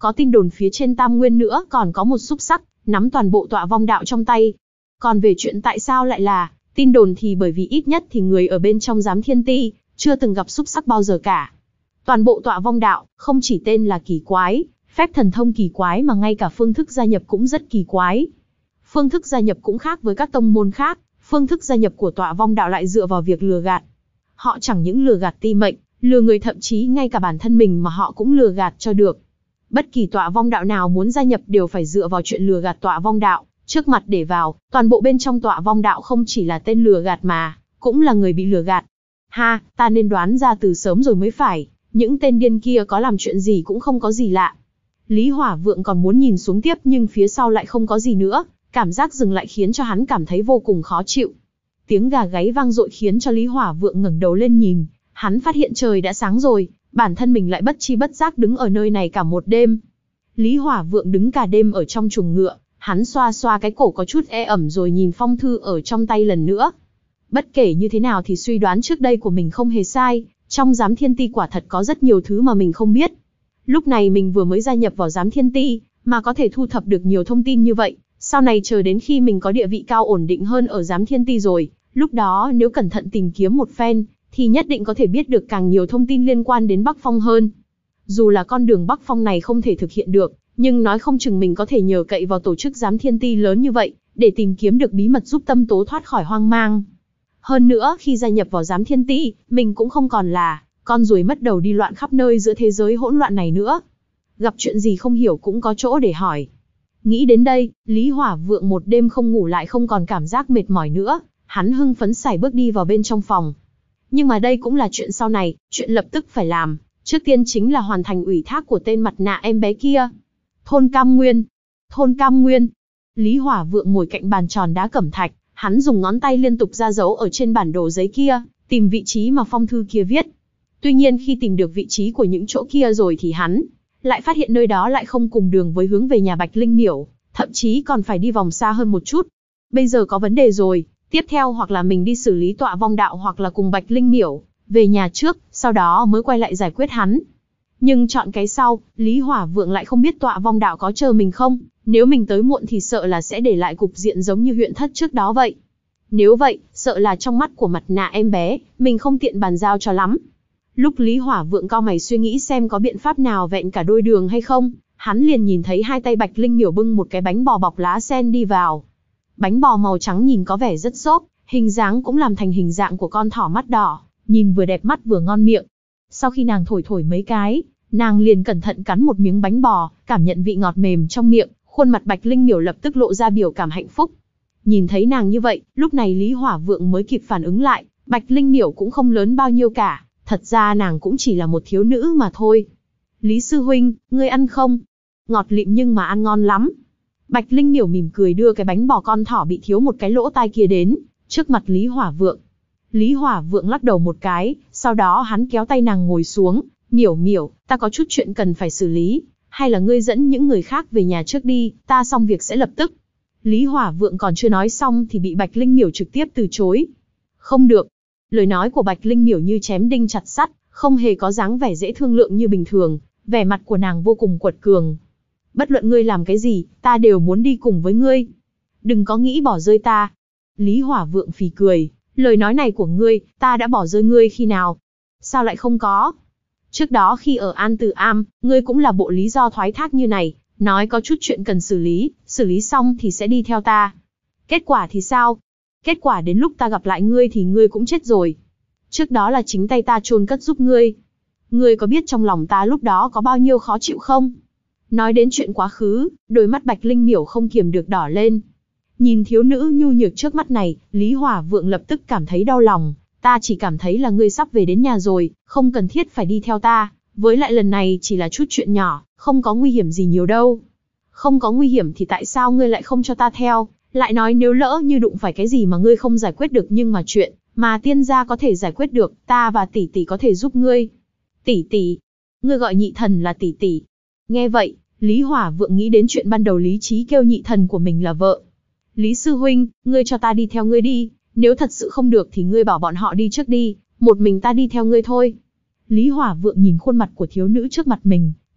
Speaker 1: có tin đồn phía trên Tam Nguyên nữa còn có một xúc sắc, nắm toàn bộ Tọa Vong Đạo trong tay. Còn về chuyện tại sao lại là tin đồn thì bởi vì ít nhất thì người ở bên trong Giám Thiên Ti chưa từng gặp xúc sắc bao giờ cả. Toàn bộ Tọa Vong Đạo không chỉ tên là kỳ quái, phép thần thông kỳ quái mà ngay cả phương thức gia nhập cũng rất kỳ quái. Phương thức gia nhập cũng khác với các tông môn khác, phương thức gia nhập của Tọa Vong Đạo lại dựa vào việc lừa gạt. Họ chẳng những lừa gạt ti mệnh, lừa người, thậm chí ngay cả bản thân mình mà họ cũng lừa gạt cho được. Bất kỳ Tọa Vong Đạo nào muốn gia nhập đều phải dựa vào chuyện lừa gạt Tọa Vong Đạo trước mặt để vào. Toàn bộ bên trong Tọa Vong Đạo không chỉ là tên lừa gạt mà cũng là người bị lừa gạt. Ha, ta nên đoán ra từ sớm rồi mới phải, những tên điên kia có làm chuyện gì cũng không có gì lạ. Lý Hỏa Vượng còn muốn nhìn xuống tiếp nhưng phía sau lại không có gì nữa, cảm giác dừng lại khiến cho hắn cảm thấy vô cùng khó chịu. Tiếng gà gáy vang dội khiến cho Lý Hỏa Vượng ngẩng đầu lên nhìn, hắn phát hiện trời đã sáng rồi, bản thân mình lại bất chi bất giác đứng ở nơi này cả một đêm. Lý Hỏa Vượng đứng cả đêm ở trong chuồng ngựa, hắn xoa xoa cái cổ có chút e ẩm rồi nhìn phong thư ở trong tay lần nữa. Bất kể như thế nào thì suy đoán trước đây của mình không hề sai, trong Giám Thiên Ti quả thật có rất nhiều thứ mà mình không biết. Lúc này mình vừa mới gia nhập vào Giám Thiên Ti, mà có thể thu thập được nhiều thông tin như vậy, sau này chờ đến khi mình có địa vị cao ổn định hơn ở Giám Thiên Ti rồi, lúc đó nếu cẩn thận tìm kiếm một phen, thì nhất định có thể biết được càng nhiều thông tin liên quan đến Bắc Phong hơn. Dù là con đường Bắc Phong này không thể thực hiện được, nhưng nói không chừng mình có thể nhờ cậy vào tổ chức Giám Thiên Ti lớn như vậy, để tìm kiếm được bí mật giúp Tâm Tố thoát khỏi hoang mang. Hơn nữa, khi gia nhập vào Giám Thiên Ti, mình cũng không còn là con ruồi mất đầu đi loạn khắp nơi giữa thế giới hỗn loạn này nữa. Gặp chuyện gì không hiểu cũng có chỗ để hỏi. Nghĩ đến đây, Lý Hỏa Vượng một đêm không ngủ lại không còn cảm giác mệt mỏi nữa, hắn hưng phấn sải bước đi vào bên trong phòng. Nhưng mà đây cũng là chuyện sau này, chuyện lập tức phải làm, trước tiên chính là hoàn thành ủy thác của tên mặt nạ em bé kia. Thôn Cam Nguyên, thôn Cam Nguyên. Lý Hỏa Vượng ngồi cạnh bàn tròn đá cẩm thạch, hắn dùng ngón tay liên tục ra dấu ở trên bản đồ giấy kia, tìm vị trí mà phong thư kia viết. Tuy nhiên khi tìm được vị trí của những chỗ kia rồi thì hắn lại phát hiện nơi đó lại không cùng đường với hướng về nhà Bạch Linh Miểu, thậm chí còn phải đi vòng xa hơn một chút. Bây giờ có vấn đề rồi, tiếp theo hoặc là mình đi xử lý Tọa Vong Đạo hoặc là cùng Bạch Linh Miểu về nhà trước, sau đó mới quay lại giải quyết hắn. Nhưng chọn cái sau, Lý Hỏa Vượng lại không biết Tọa Vong Đạo có chờ mình không, nếu mình tới muộn thì sợ là sẽ để lại cục diện giống như huyện thất trước đó vậy. Nếu vậy, sợ là trong mắt của mặt nạ em bé, mình không tiện bàn giao cho lắm. Lúc Lý Hỏa Vượng cau mày suy nghĩ xem có biện pháp nào vẹn cả đôi đường hay không, hắn liền nhìn thấy hai tay Bạch Linh Miểu bưng một cái bánh bò bọc lá sen đi vào. Bánh bò màu trắng nhìn có vẻ rất xốp, hình dáng cũng làm thành hình dạng của con thỏ mắt đỏ, nhìn vừa đẹp mắt vừa ngon miệng. Sau khi nàng thổi thổi mấy cái, nàng liền cẩn thận cắn một miếng bánh bò, cảm nhận vị ngọt mềm trong miệng, khuôn mặt Bạch Linh Miểu lập tức lộ ra biểu cảm hạnh phúc. Nhìn thấy nàng như vậy, lúc này Lý Hỏa Vượng mới kịp phản ứng lại, Bạch Linh Miểu cũng không lớn bao nhiêu cả, thật ra nàng cũng chỉ là một thiếu nữ mà thôi. Lý sư huynh, ngươi ăn không? Ngọt lịm nhưng mà ăn ngon lắm. Bạch Linh Miểu mỉm cười đưa cái bánh bò con thỏ bị thiếu một cái lỗ tai kia đến trước mặt Lý Hỏa Vượng. Lý Hỏa Vượng lắc đầu một cái, sau đó hắn kéo tay nàng ngồi xuống. Miểu Miểu, ta có chút chuyện cần phải xử lý, hay là ngươi dẫn những người khác về nhà trước đi, ta xong việc sẽ lập tức. Lý Hỏa Vượng còn chưa nói xong thì bị Bạch Linh Miểu trực tiếp từ chối. Không được. Lời nói của Bạch Linh Miểu như chém đinh chặt sắt, không hề có dáng vẻ dễ thương lượng như bình thường, vẻ mặt của nàng vô cùng quật cường. Bất luận ngươi làm cái gì, ta đều muốn đi cùng với ngươi. Đừng có nghĩ bỏ rơi ta. Lý Hỏa Vượng phì cười, lời nói này của ngươi, ta đã bỏ rơi ngươi khi nào? Sao lại không có? Trước đó khi ở An Tử Am, ngươi cũng là bộ lý do thoái thác như này, nói có chút chuyện cần xử lý, xử lý xong thì sẽ đi theo ta. Kết quả thì sao? Kết quả đến lúc ta gặp lại ngươi thì ngươi cũng chết rồi. Trước đó là chính tay ta chôn cất giúp ngươi. Ngươi có biết trong lòng ta lúc đó có bao nhiêu khó chịu không? Nói đến chuyện quá khứ, đôi mắt Bạch Linh Miểu không kiềm được đỏ lên. Nhìn thiếu nữ nhu nhược trước mắt này, Lý Hỏa Vượng lập tức cảm thấy đau lòng. Ta chỉ cảm thấy là ngươi sắp về đến nhà rồi, không cần thiết phải đi theo ta. Với lại lần này chỉ là chút chuyện nhỏ, không có nguy hiểm gì nhiều đâu. Không có nguy hiểm thì tại sao ngươi lại không cho ta theo? Lại nói nếu lỡ như đụng phải cái gì mà ngươi không giải quyết được nhưng mà chuyện mà tiên gia có thể giải quyết được, ta và tỷ tỷ có thể giúp ngươi. Tỷ tỷ? Ngươi gọi nhị thần là tỷ tỷ? Nghe vậy, Lý Hỏa Vượng nghĩ đến chuyện ban đầu lý trí kêu nhị thần của mình là vợ. Lý sư huynh, ngươi cho ta đi theo ngươi đi, nếu thật sự không được thì ngươi bảo bọn họ đi trước đi, một mình ta đi theo ngươi thôi. Lý Hỏa Vượng nhìn khuôn mặt của thiếu nữ trước mặt mình,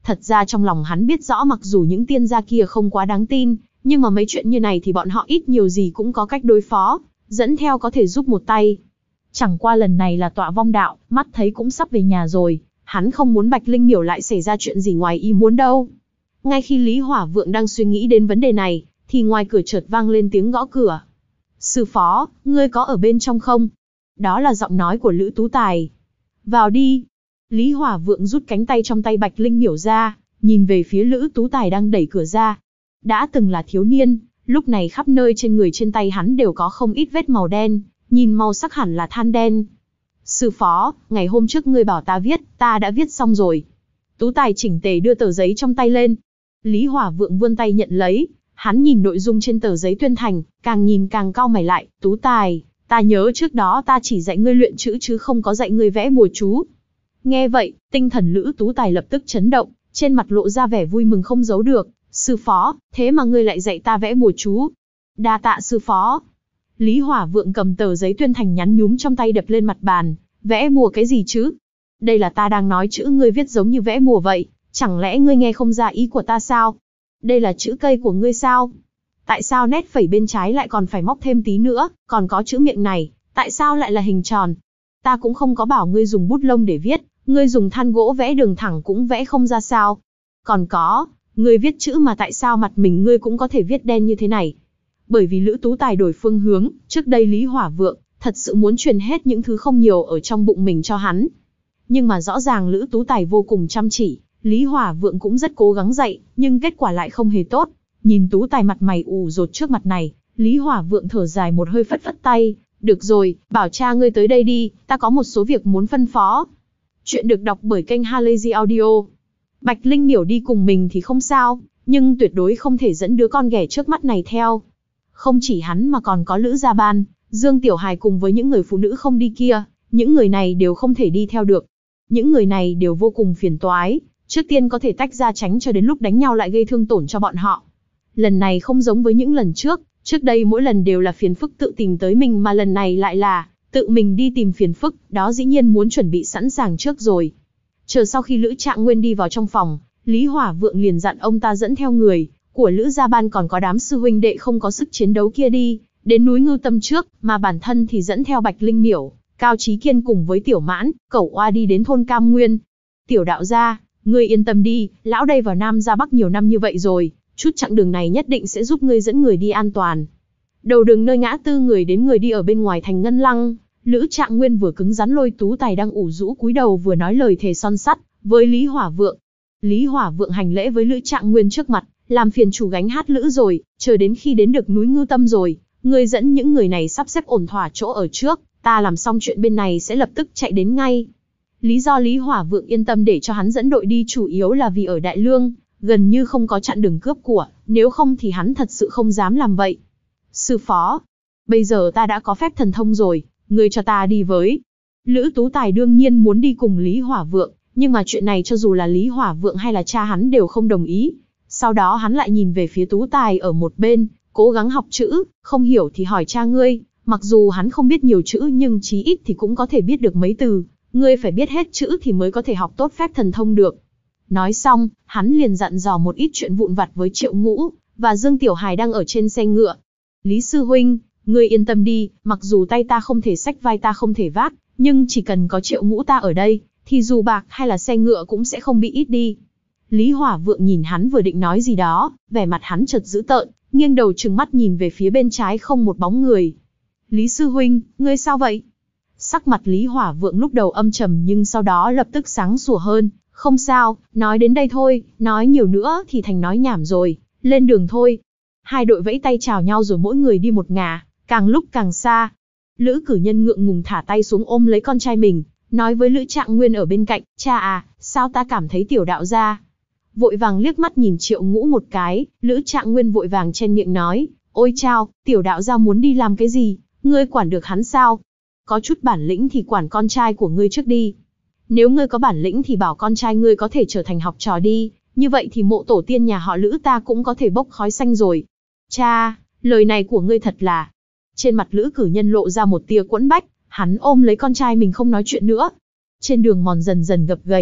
Speaker 1: Thật ra trong lòng hắn biết rõ mặc dù những tiên gia kia không quá đáng tin, nhưng mà mấy chuyện như này thì bọn họ ít nhiều gì cũng có cách đối phó, dẫn theo có thể giúp một tay. Chẳng qua lần này là tọa vong đạo, mắt thấy cũng sắp về nhà rồi, hắn không muốn Bạch Linh Miểu lại xảy ra chuyện gì ngoài ý muốn đâu. Ngay khi Lý Hỏa Vượng đang suy nghĩ đến vấn đề này, thì ngoài cửa chợt vang lên tiếng gõ cửa. Sư phó, ngươi có ở bên trong không? Đó là giọng nói của Lữ Tú Tài. Vào đi. Lý Hỏa Vượng rút cánh tay trong tay Bạch Linh Miểu ra, nhìn về phía Lữ Tú Tài đang đẩy cửa ra. Đã từng là thiếu niên, lúc này khắp nơi trên người trên tay hắn đều có không ít vết màu đen, nhìn màu sắc hẳn là than đen. Sư phó, ngày hôm trước ngươi bảo ta viết, ta đã viết xong rồi. Tú Tài chỉnh tề đưa tờ giấy trong tay lên. Lý Hỏa Vượng vươn tay nhận lấy, hắn nhìn nội dung trên tờ giấy tuyên thành, càng nhìn càng cau mày lại. Tú Tài, ta nhớ trước đó ta chỉ dạy ngươi luyện chữ chứ không có dạy ngươi vẽ bùa chú. Nghe vậy, tinh thần Lữ Tú Tài lập tức chấn động, trên mặt lộ ra vẻ vui mừng không giấu được. Sư phó, thế mà ngươi lại dạy ta vẽ bùa chú. Đa tạ sư phó. Lý Hỏa Vượng cầm tờ giấy tuyên thành nhắn nhúm trong tay đập lên mặt bàn. Vẽ bùa cái gì chứ? Đây là ta đang nói chữ ngươi viết giống như vẽ bùa vậy, chẳng lẽ ngươi nghe không ra ý của ta sao? Đây là chữ cây của ngươi sao? Tại sao nét phẩy bên trái lại còn phải móc thêm tí nữa, còn có chữ miệng này, tại sao lại là hình tròn? Ta cũng không có bảo ngươi dùng bút lông để viết, ngươi dùng than gỗ vẽ đường thẳng cũng vẽ không ra sao? Còn có, ngươi viết chữ mà tại sao mặt mình ngươi cũng có thể viết đen như thế này? Bởi vì Lữ Tú Tài đổi phương hướng, trước đây Lý Hỏa Vượng thật sự muốn truyền hết những thứ không nhiều ở trong bụng mình cho hắn. Nhưng mà rõ ràng Lữ Tú Tài vô cùng chăm chỉ, Lý Hỏa Vượng cũng rất cố gắng dạy, nhưng kết quả lại không hề tốt. Nhìn Tú Tài mặt mày ủ rột trước mặt này, Lý Hỏa Vượng thở dài một hơi phất phất tay. Được rồi, bảo cha ngươi tới đây đi, ta có một số việc muốn phân phó. Chuyện được đọc bởi kênh Halazy Audio. Bạch Linh Miểu đi cùng mình thì không sao, nhưng tuyệt đối không thể dẫn đứa con ghẻ trước mắt này theo. Không chỉ hắn mà còn có Lữ Gia Ban, Dương Tiểu Hài cùng với những người phụ nữ không đi kia, những người này đều không thể đi theo được. Những người này đều vô cùng phiền toái, trước tiên có thể tách ra tránh cho đến lúc đánh nhau lại gây thương tổn cho bọn họ. Lần này không giống với những lần trước, trước đây mỗi lần đều là phiền phức tự tìm tới mình mà lần này lại là tự mình đi tìm phiền phức, đó dĩ nhiên muốn chuẩn bị sẵn sàng trước rồi. Chờ sau khi Lữ Trạng Nguyên đi vào trong phòng, Lý Hỏa Vượng liền dặn ông ta dẫn theo người của Lữ Gia Ban còn có đám sư huynh đệ không có sức chiến đấu kia đi, đến núi Ngưu Tâm trước, mà bản thân thì dẫn theo Bạch Linh Miểu, Cao Chí Kiên cùng với Tiểu Mãn, Cẩu Oa đi đến thôn Cam Nguyên. Tiểu đạo gia, ngươi yên tâm đi, lão đây vào Nam ra Bắc nhiều năm như vậy rồi, chút chặng đường này nhất định sẽ giúp ngươi dẫn người đi an toàn. Đầu đường nơi ngã tư người đến người đi ở bên ngoài thành Ngân Lăng, Lữ Trạng Nguyên vừa cứng rắn lôi Tú Tài đang ủ rũ cúi đầu vừa nói lời thề son sắt với Lý Hỏa Vượng. Lý Hỏa Vượng hành lễ với Lữ Trạng Nguyên trước mặt, làm phiền chủ gánh hát lữ rồi, chờ đến khi đến được núi Ngưu Tâm rồi, ngươi dẫn những người này sắp xếp ổn thỏa chỗ ở trước, ta làm xong chuyện bên này sẽ lập tức chạy đến ngay. Lý do Lý Hỏa Vượng yên tâm để cho hắn dẫn đội đi chủ yếu là vì ở Đại Lương, gần như không có chặn đường cướp của, nếu không thì hắn thật sự không dám làm vậy. Sư phó, bây giờ ta đã có phép thần thông rồi, ngươi cho ta đi với. Lữ Tú Tài đương nhiên muốn đi cùng Lý Hỏa Vượng, nhưng mà chuyện này cho dù là Lý Hỏa Vượng hay là cha hắn đều không đồng ý. Sau đó hắn lại nhìn về phía Tú Tài ở một bên, cố gắng học chữ, không hiểu thì hỏi cha ngươi, mặc dù hắn không biết nhiều chữ nhưng chí ít thì cũng có thể biết được mấy từ, ngươi phải biết hết chữ thì mới có thể học tốt phép thần thông được. Nói xong, hắn liền dặn dò một ít chuyện vụn vặt với Triệu Ngũ, và Dương Tiểu Hài đang ở trên xe ngựa. Lý sư huynh, ngươi yên tâm đi, mặc dù tay ta không thể xách vai ta không thể vác, nhưng chỉ cần có Triệu Ngũ ta ở đây, thì dù bạc hay là xe ngựa cũng sẽ không bị ít đi. Lý Hỏa Vượng nhìn hắn vừa định nói gì đó, vẻ mặt hắn chợt dữ tợn, nghiêng đầu trừng mắt nhìn về phía bên trái không một bóng người. Lý sư huynh, ngươi sao vậy? Sắc mặt Lý Hỏa Vượng lúc đầu âm trầm nhưng sau đó lập tức sáng sủa hơn. Không sao, nói đến đây thôi, nói nhiều nữa thì thành nói nhảm rồi, lên đường thôi. Hai đội vẫy tay chào nhau rồi mỗi người đi một ngả, càng lúc càng xa. Lữ Cử Nhân ngượng ngùng thả tay xuống ôm lấy con trai mình, nói với Lữ Trạng Nguyên ở bên cạnh, cha à, sao ta cảm thấy tiểu đạo gia. Vội vàng liếc mắt nhìn Triệu Ngũ một cái, Lữ Trạng Nguyên vội vàng chen miệng nói, ôi chao, tiểu đạo gia muốn đi làm cái gì, ngươi quản được hắn sao? Có chút bản lĩnh thì quản con trai của ngươi trước đi. Nếu ngươi có bản lĩnh thì bảo con trai ngươi có thể trở thành học trò đi, như vậy thì mộ tổ tiên nhà họ Lữ ta cũng có thể bốc khói xanh rồi. Cha, lời này của ngươi thật là... Trên mặt Lữ Cử Nhân lộ ra một tia quẫn bách, hắn ôm lấy con trai mình không nói chuyện nữa. Trên đường mòn dần dần gập ghềnh,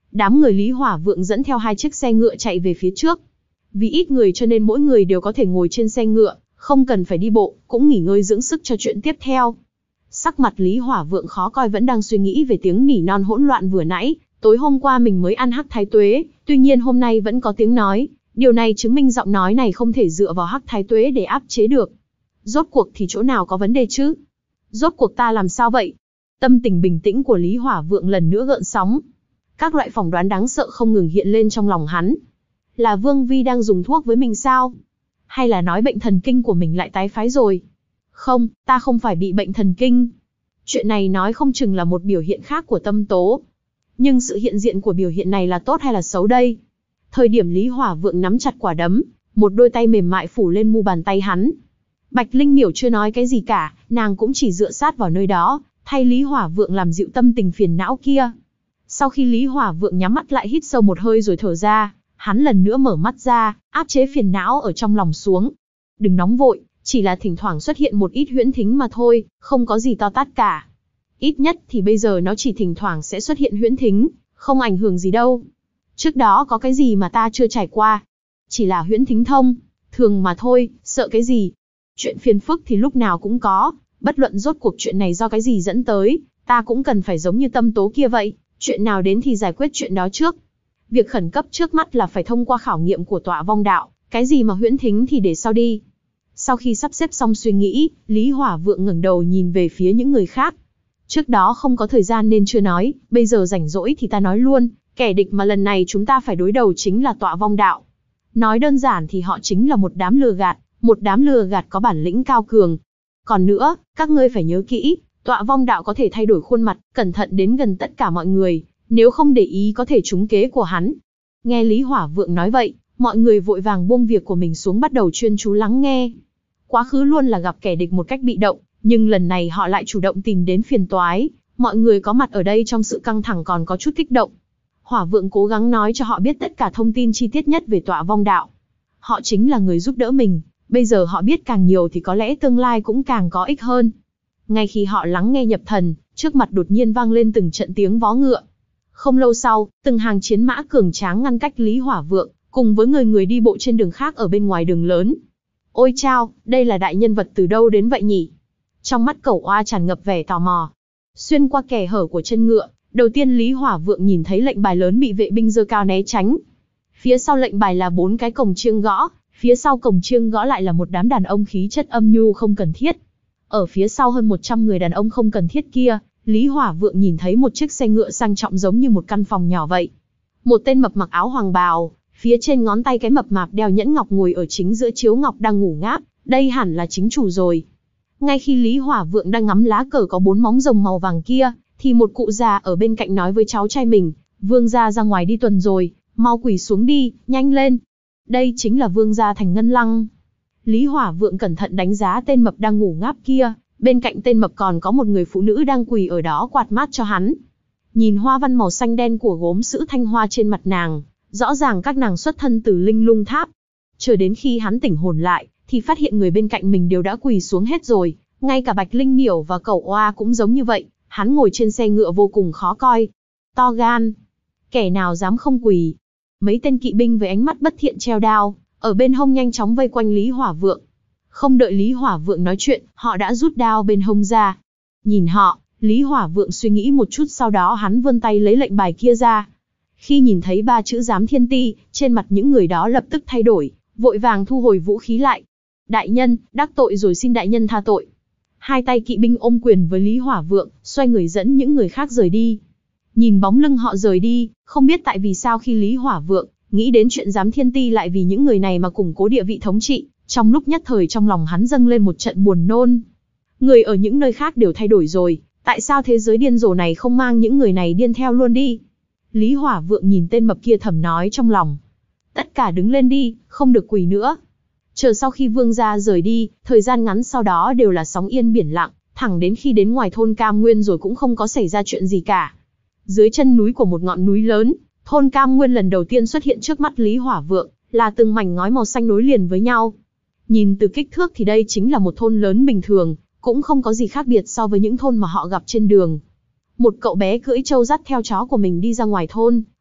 Speaker 1: đám người Lý Hỏa Vượng dẫn theo hai chiếc xe ngựa chạy về phía trước. Vì ít người cho nên mỗi người đều có thể ngồi trên xe ngựa, không cần phải đi bộ, cũng nghỉ ngơi dưỡng sức cho chuyện tiếp theo. Sắc mặt Lý Hỏa Vượng khó coi, vẫn đang suy nghĩ về tiếng nỉ non hỗn loạn vừa nãy. Tối hôm qua mình mới ăn hắc thái tuế, tuy nhiên hôm nay vẫn có tiếng nói. Điều này chứng minh giọng nói này không thể dựa vào hắc thái tuế để áp chế được. Rốt cuộc thì chỗ nào có vấn đề chứ? Rốt cuộc ta làm sao vậy? Tâm tình bình tĩnh của Lý Hỏa Vượng lần nữa gợn sóng. Các loại phỏng đoán đáng sợ không ngừng hiện lên trong lòng hắn. Là Vương Vi đang dùng thuốc với mình sao? Hay là nói bệnh thần kinh của mình lại tái phái rồi? Không, ta không phải bị bệnh thần kinh. Chuyện này nói không chừng là một biểu hiện khác của tâm tố. Nhưng sự hiện diện của biểu hiện này là tốt hay là xấu đây? Thời điểm Lý Hỏa Vượng nắm chặt quả đấm, một đôi tay mềm mại phủ lên mu bàn tay hắn. Bạch Linh Miểu chưa nói cái gì cả, nàng cũng chỉ dựa sát vào nơi đó, thay Lý Hỏa Vượng làm dịu tâm tình phiền não kia. Sau khi Lý Hỏa Vượng nhắm mắt lại hít sâu một hơi rồi thở ra, hắn lần nữa mở mắt ra, áp chế phiền não ở trong lòng xuống. Đừng nóng vội, chỉ là thỉnh thoảng xuất hiện một ít huyễn thính mà thôi, không có gì to tát cả. Ít nhất thì bây giờ nó chỉ thỉnh thoảng sẽ xuất hiện huyễn thính, không ảnh hưởng gì đâu. Trước đó có cái gì mà ta chưa trải qua? Chỉ là huyễn thính thông, thường mà thôi, sợ cái gì? Chuyện phiền phức thì lúc nào cũng có, bất luận rốt cuộc chuyện này do cái gì dẫn tới, ta cũng cần phải giống như tâm tố kia vậy, chuyện nào đến thì giải quyết chuyện đó trước. Việc khẩn cấp trước mắt là phải thông qua khảo nghiệm của tọa vong đạo, cái gì mà huyễn thính thì để sau đi. Sau khi sắp xếp xong suy nghĩ, Lý Hỏa Vượng ngẩng đầu nhìn về phía những người khác. Trước đó không có thời gian nên chưa nói, bây giờ rảnh rỗi thì ta nói luôn, kẻ địch mà lần này chúng ta phải đối đầu chính là tọa vong đạo. Nói đơn giản thì họ chính là một đám lừa gạt, một đám lừa gạt có bản lĩnh cao cường. Còn nữa, các ngươi phải nhớ kỹ, tọa vong đạo có thể thay đổi khuôn mặt, cẩn thận đến gần tất cả mọi người, nếu không để ý có thể trúng kế của hắn. Nghe Lý Hỏa Vượng nói vậy, mọi người vội vàng buông việc của mình xuống bắt đầu chuyên chú lắng nghe. Quá khứ luôn là gặp kẻ địch một cách bị động, nhưng lần này họ lại chủ động tìm đến phiền toái, mọi người có mặt ở đây trong sự căng thẳng còn có chút kích động. Hỏa Vượng cố gắng nói cho họ biết tất cả thông tin chi tiết nhất về tọa vong đạo. Họ chính là người giúp đỡ mình, bây giờ họ biết càng nhiều thì có lẽ tương lai cũng càng có ích hơn. Ngay khi họ lắng nghe nhập thần, trước mặt đột nhiên vang lên từng trận tiếng vó ngựa. Không lâu sau, từng hàng chiến mã cường tráng ngăn cách Lý Hỏa Vượng, cùng với người người đi bộ trên đường khác ở bên ngoài đường lớn. Ôi chao, đây là đại nhân vật từ đâu đến vậy nhỉ? Trong mắt Cẩu Oa tràn ngập vẻ tò mò. Xuyên qua kẽ hở của chân ngựa, đầu tiên Lý Hỏa Vượng nhìn thấy lệnh bài lớn bị vệ binh giơ cao né tránh. Phía sau lệnh bài là bốn cái cồng chiêng gõ, phía sau cồng chiêng gõ lại là một đám đàn ông khí chất âm nhu không cần thiết. Ở phía sau hơn một trăm người đàn ông không cần thiết kia, Lý Hỏa Vượng nhìn thấy một chiếc xe ngựa sang trọng giống như một căn phòng nhỏ vậy. Một tên mập mặc áo hoàng bào, phía trên ngón tay cái mập mạp đeo nhẫn ngọc ngồi ở chính giữa chiếu ngọc đang ngủ ngáp, đây hẳn là chính chủ rồi. Ngay khi Lý Hỏa Vượng đang ngắm lá cờ có bốn móng rồng màu vàng kia, thì một cụ già ở bên cạnh nói với cháu trai mình, Vương gia ra ngoài đi tuần rồi, mau quỳ xuống đi, nhanh lên. Đây chính là Vương gia Thành Ngân Lăng. Lý Hỏa Vượng cẩn thận đánh giá tên mập đang ngủ ngáp kia, bên cạnh tên mập còn có một người phụ nữ đang quỳ ở đó quạt mát cho hắn. Nhìn hoa văn màu xanh đen của gốm sứ thanh hoa trên mặt nàng, rõ ràng các nàng xuất thân từ Linh Lung Tháp. Chờ đến khi hắn tỉnh hồn lại, thì phát hiện người bên cạnh mình đều đã quỳ xuống hết rồi, ngay cả Bạch Linh Miểu và Cẩu Oa cũng giống như vậy, hắn ngồi trên xe ngựa vô cùng khó coi. To gan, kẻ nào dám không quỳ? Mấy tên kỵ binh với ánh mắt bất thiện treo đao, ở bên hông nhanh chóng vây quanh Lý Hỏa Vượng. Không đợi Lý Hỏa Vượng nói chuyện, họ đã rút đao bên hông ra. Nhìn họ, Lý Hỏa Vượng suy nghĩ một chút, sau đó hắn vươn tay lấy lệnh bài kia ra. Khi nhìn thấy ba chữ Giám Thiên Ti, trên mặt những người đó lập tức thay đổi, vội vàng thu hồi vũ khí lại. Đại nhân, đắc tội rồi, xin đại nhân tha tội. Hai tay kỵ binh ôm quyền với Lý Hỏa Vượng, xoay người dẫn những người khác rời đi. Nhìn bóng lưng họ rời đi, không biết tại vì sao khi Lý Hỏa Vượng nghĩ đến chuyện Giám Thiên Ti lại vì những người này mà củng cố địa vị thống trị, trong lúc nhất thời trong lòng hắn dâng lên một trận buồn nôn. Người ở những nơi khác đều thay đổi rồi, tại sao thế giới điên rồ này không mang những người này điên theo luôn đi? Lý Hỏa Vượng nhìn tên mập kia thầm nói trong lòng. Tất cả đứng lên đi, không được quỳ nữa. Chờ sau khi Vương gia rời đi, thời gian ngắn sau đó đều là sóng yên biển lặng, thẳng đến khi đến ngoài thôn Cam Nguyên rồi cũng không có xảy ra chuyện gì cả. Dưới chân núi của một ngọn núi lớn, thôn Cam Nguyên lần đầu tiên xuất hiện trước mắt Lý Hỏa Vượng, là từng mảnh ngói màu xanh nối liền với nhau. Nhìn từ kích thước thì đây chính là một thôn lớn bình thường, cũng không có gì khác biệt so với những thôn mà họ gặp trên đường. Một cậu bé cưỡi trâu dắt theo chó của mình đi ra ngoài thôn,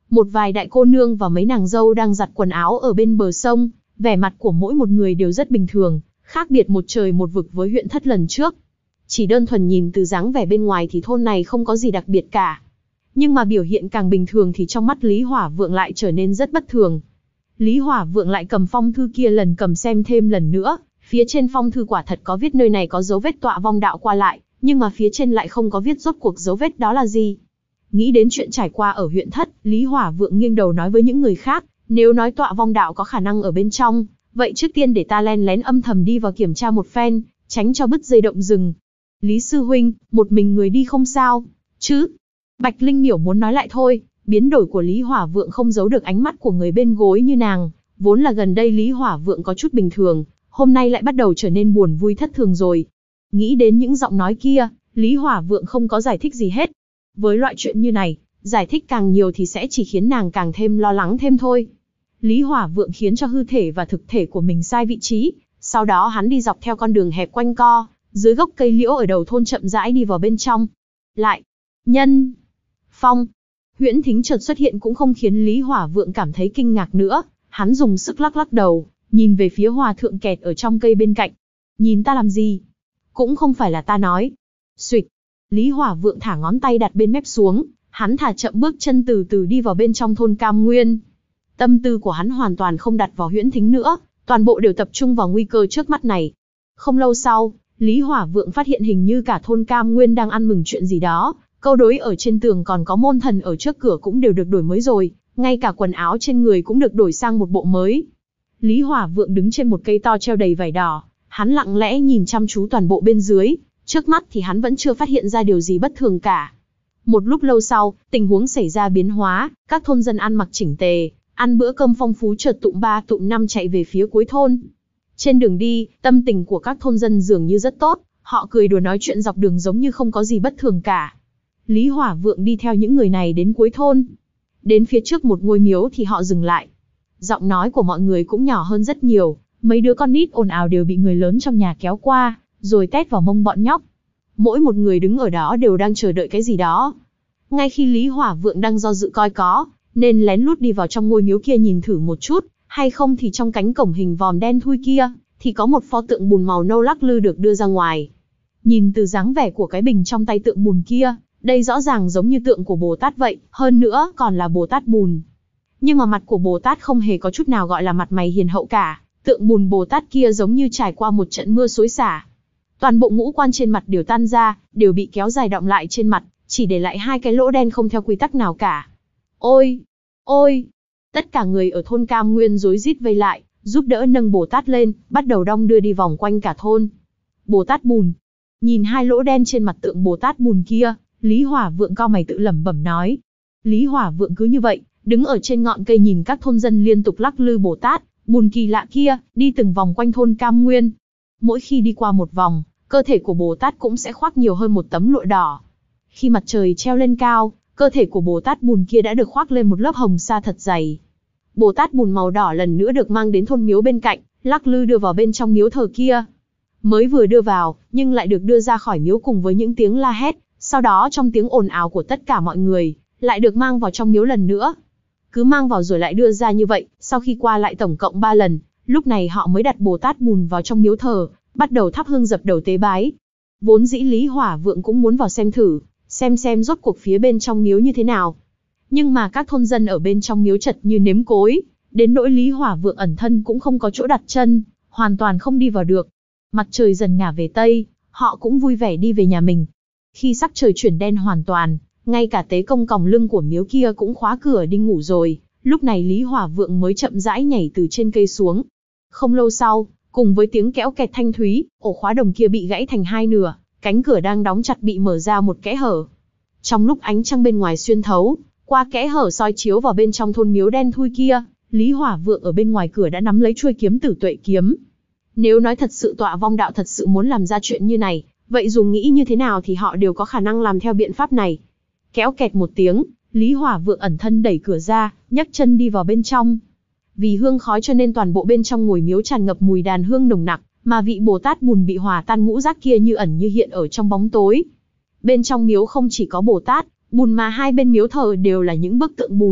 Speaker 1: Một vài đại cô nương và mấy nàng dâu đang giặt quần áo ở bên bờ sông, vẻ mặt của mỗi một người đều rất bình thường, khác biệt một trời một vực với huyện thất lần trước. Chỉ đơn thuần nhìn từ dáng vẻ bên ngoài thì thôn này không có gì đặc biệt cả. Nhưng mà biểu hiện càng bình thường thì trong mắt Lý Hỏa Vượng lại trở nên rất bất thường. Lý Hỏa Vượng lại cầm phong thư kia lần cầm xem thêm lần nữa, phía trên phong thư quả thật có viết nơi này có dấu vết tọa vong đạo qua lại, nhưng mà phía trên lại không có viết rốt cuộc dấu vết đó là gì. Nghĩ đến chuyện trải qua ở huyện thất, Lý Hỏa Vượng nghiêng đầu nói với những người khác, nếu nói tọa vong đạo có khả năng ở bên trong, vậy trước tiên để ta len lén âm thầm đi vào kiểm tra một phen, tránh cho bứt dây động rừng. Lý sư huynh, một mình người đi không sao, chứ? Bạch Linh Miểu muốn nói lại thôi, biến đổi của Lý Hỏa Vượng không giấu được ánh mắt của người bên gối như nàng, vốn là gần đây Lý Hỏa Vượng có chút bình thường, hôm nay lại bắt đầu trở nên buồn vui thất thường rồi. Nghĩ đến những giọng nói kia, Lý Hỏa Vượng không có giải thích gì hết. Với loại chuyện như này, giải thích càng nhiều thì sẽ chỉ khiến nàng càng thêm lo lắng thêm thôi. Lý Hỏa Vượng khiến cho hư thể và thực thể của mình sai vị trí, sau đó hắn đi dọc theo con đường hẹp quanh co, dưới gốc cây liễu ở đầu thôn chậm rãi đi vào bên trong. Lại, nhân, phong, Huyễn Thính chợt xuất hiện cũng không khiến Lý Hỏa Vượng cảm thấy kinh ngạc nữa, hắn dùng sức lắc lắc đầu, nhìn về phía hòa thượng kẹt ở trong cây bên cạnh. Nhìn ta làm gì? Cũng không phải là ta nói. Xuịch, Lý Hỏa Vượng thả ngón tay đặt bên mép xuống, hắn thả chậm bước chân từ từ đi vào bên trong thôn Cam Nguyên. Tâm tư của hắn hoàn toàn không đặt vào Huyễn Thính nữa, toàn bộ đều tập trung vào nguy cơ trước mắt này. Không lâu sau, Lý Hỏa Vượng phát hiện hình như cả thôn Cam Nguyên đang ăn mừng chuyện gì đó, câu đối ở trên tường còn có môn thần ở trước cửa cũng đều được đổi mới rồi, ngay cả quần áo trên người cũng được đổi sang một bộ mới. Lý Hỏa Vượng đứng trên một cây to treo đầy vải đỏ, hắn lặng lẽ nhìn chăm chú toàn bộ bên dưới, trước mắt thì hắn vẫn chưa phát hiện ra điều gì bất thường cả. Một lúc lâu sau, tình huống xảy ra biến hóa, các thôn dân ăn mặc chỉnh tề, ăn bữa cơm phong phú chợt tụm ba tụm năm chạy về phía cuối thôn. Trên đường đi, tâm tình của các thôn dân dường như rất tốt, họ cười đùa nói chuyện dọc đường giống như không có gì bất thường cả. Lý Hỏa Vượng đi theo những người này đến cuối thôn. Đến phía trước một ngôi miếu thì họ dừng lại. Giọng nói của mọi người cũng nhỏ hơn rất nhiều, mấy đứa con nít ồn ào đều bị người lớn trong nhà kéo qua, rồi tét vào mông bọn nhóc. Mỗi một người đứng ở đó đều đang chờ đợi cái gì đó. Ngay khi Lý Hỏa Vượng đang do dự coi có nên lén lút đi vào trong ngôi miếu kia nhìn thử một chút, hay không thì trong cánh cổng hình vòm đen thui kia, thì có một pho tượng bùn màu nâu lắc lư được đưa ra ngoài. Nhìn từ dáng vẻ của cái bình trong tay tượng bùn kia, đây rõ ràng giống như tượng của Bồ Tát vậy, hơn nữa còn là Bồ Tát bùn. Nhưng mà mặt của Bồ Tát không hề có chút nào gọi là mặt mày hiền hậu cả, tượng bùn Bồ Tát kia giống như trải qua một trận mưa xối xả. Toàn bộ ngũ quan trên mặt đều tan ra, đều bị kéo dài đọng lại trên mặt, chỉ để lại hai cái lỗ đen không theo quy tắc nào cả. Ôi! Ôi! Tất cả người ở thôn Cam Nguyên rối rít vây lại, giúp đỡ nâng Bồ Tát lên, bắt đầu đong đưa đi vòng quanh cả thôn. Bồ Tát bùn. Nhìn hai lỗ đen trên mặt tượng Bồ Tát bùn kia, Lý Hỏa Vượng cau mày tự lẩm bẩm nói. Lý Hỏa Vượng cứ như vậy, đứng ở trên ngọn cây nhìn các thôn dân liên tục lắc lư Bồ Tát bùn kỳ lạ kia, đi từng vòng quanh thôn Cam Nguyên. Mỗi khi đi qua một vòng, cơ thể của Bồ Tát cũng sẽ khoác nhiều hơn một tấm lụa đỏ. Khi mặt trời treo lên cao, cơ thể của Bồ Tát bùn kia đã được khoác lên một lớp hồng sa thật dày. Bồ Tát bùn màu đỏ lần nữa được mang đến thôn miếu bên cạnh, lắc lư đưa vào bên trong miếu thờ kia. Mới vừa đưa vào, nhưng lại được đưa ra khỏi miếu cùng với những tiếng la hét, sau đó trong tiếng ồn ào của tất cả mọi người, lại được mang vào trong miếu lần nữa. Cứ mang vào rồi lại đưa ra như vậy, sau khi qua lại tổng cộng ba lần, lúc này họ mới đặt Bồ Tát bùn vào trong miếu thờ, bắt đầu thắp hương dập đầu tế bái. Vốn dĩ Lý Hỏa Vượng cũng muốn vào xem thử, xem xem rốt cuộc phía bên trong miếu như thế nào. Nhưng mà các thôn dân ở bên trong miếu chật như nếm cối, đến nỗi Lý Hỏa Vượng ẩn thân cũng không có chỗ đặt chân, hoàn toàn không đi vào được. Mặt trời dần ngả về Tây, họ cũng vui vẻ đi về nhà mình. Khi sắc trời chuyển đen hoàn toàn, ngay cả tế công còng lưng của miếu kia cũng khóa cửa đi ngủ rồi, lúc này Lý Hỏa Vượng mới chậm rãi nhảy từ trên cây xuống. Không lâu sau, cùng với tiếng kéo kẹt thanh thúy, ổ khóa đồng kia bị gãy thành hai nửa, cánh cửa đang đóng chặt bị mở ra một kẽ hở. Trong lúc ánh trăng bên ngoài xuyên thấu, qua kẽ hở soi chiếu vào bên trong thôn miếu đen thui kia, Lý Hỏa Vượng ở bên ngoài cửa đã nắm lấy chuôi kiếm Tử Tuệ kiếm. Nếu nói thật sự tọa vong đạo thật sự muốn làm ra chuyện như này, vậy dù nghĩ như thế nào thì họ đều có khả năng làm theo biện pháp này. Kéo kẹt một tiếng, Lý Hỏa Vượng ẩn thân đẩy cửa ra, nhấc chân đi vào bên trong. Vì hương khói cho nên toàn bộ bên trong ngôi miếu tràn ngập mùi đàn hương nồng nặc, mà vị Bồ Tát bùn bị hòa tan ngũ giác kia như ẩn như hiện ở trong bóng tối. Bên trong miếu không chỉ có Bồ Tát bùn mà hai bên miếu thờ đều là những bức tượng bùn,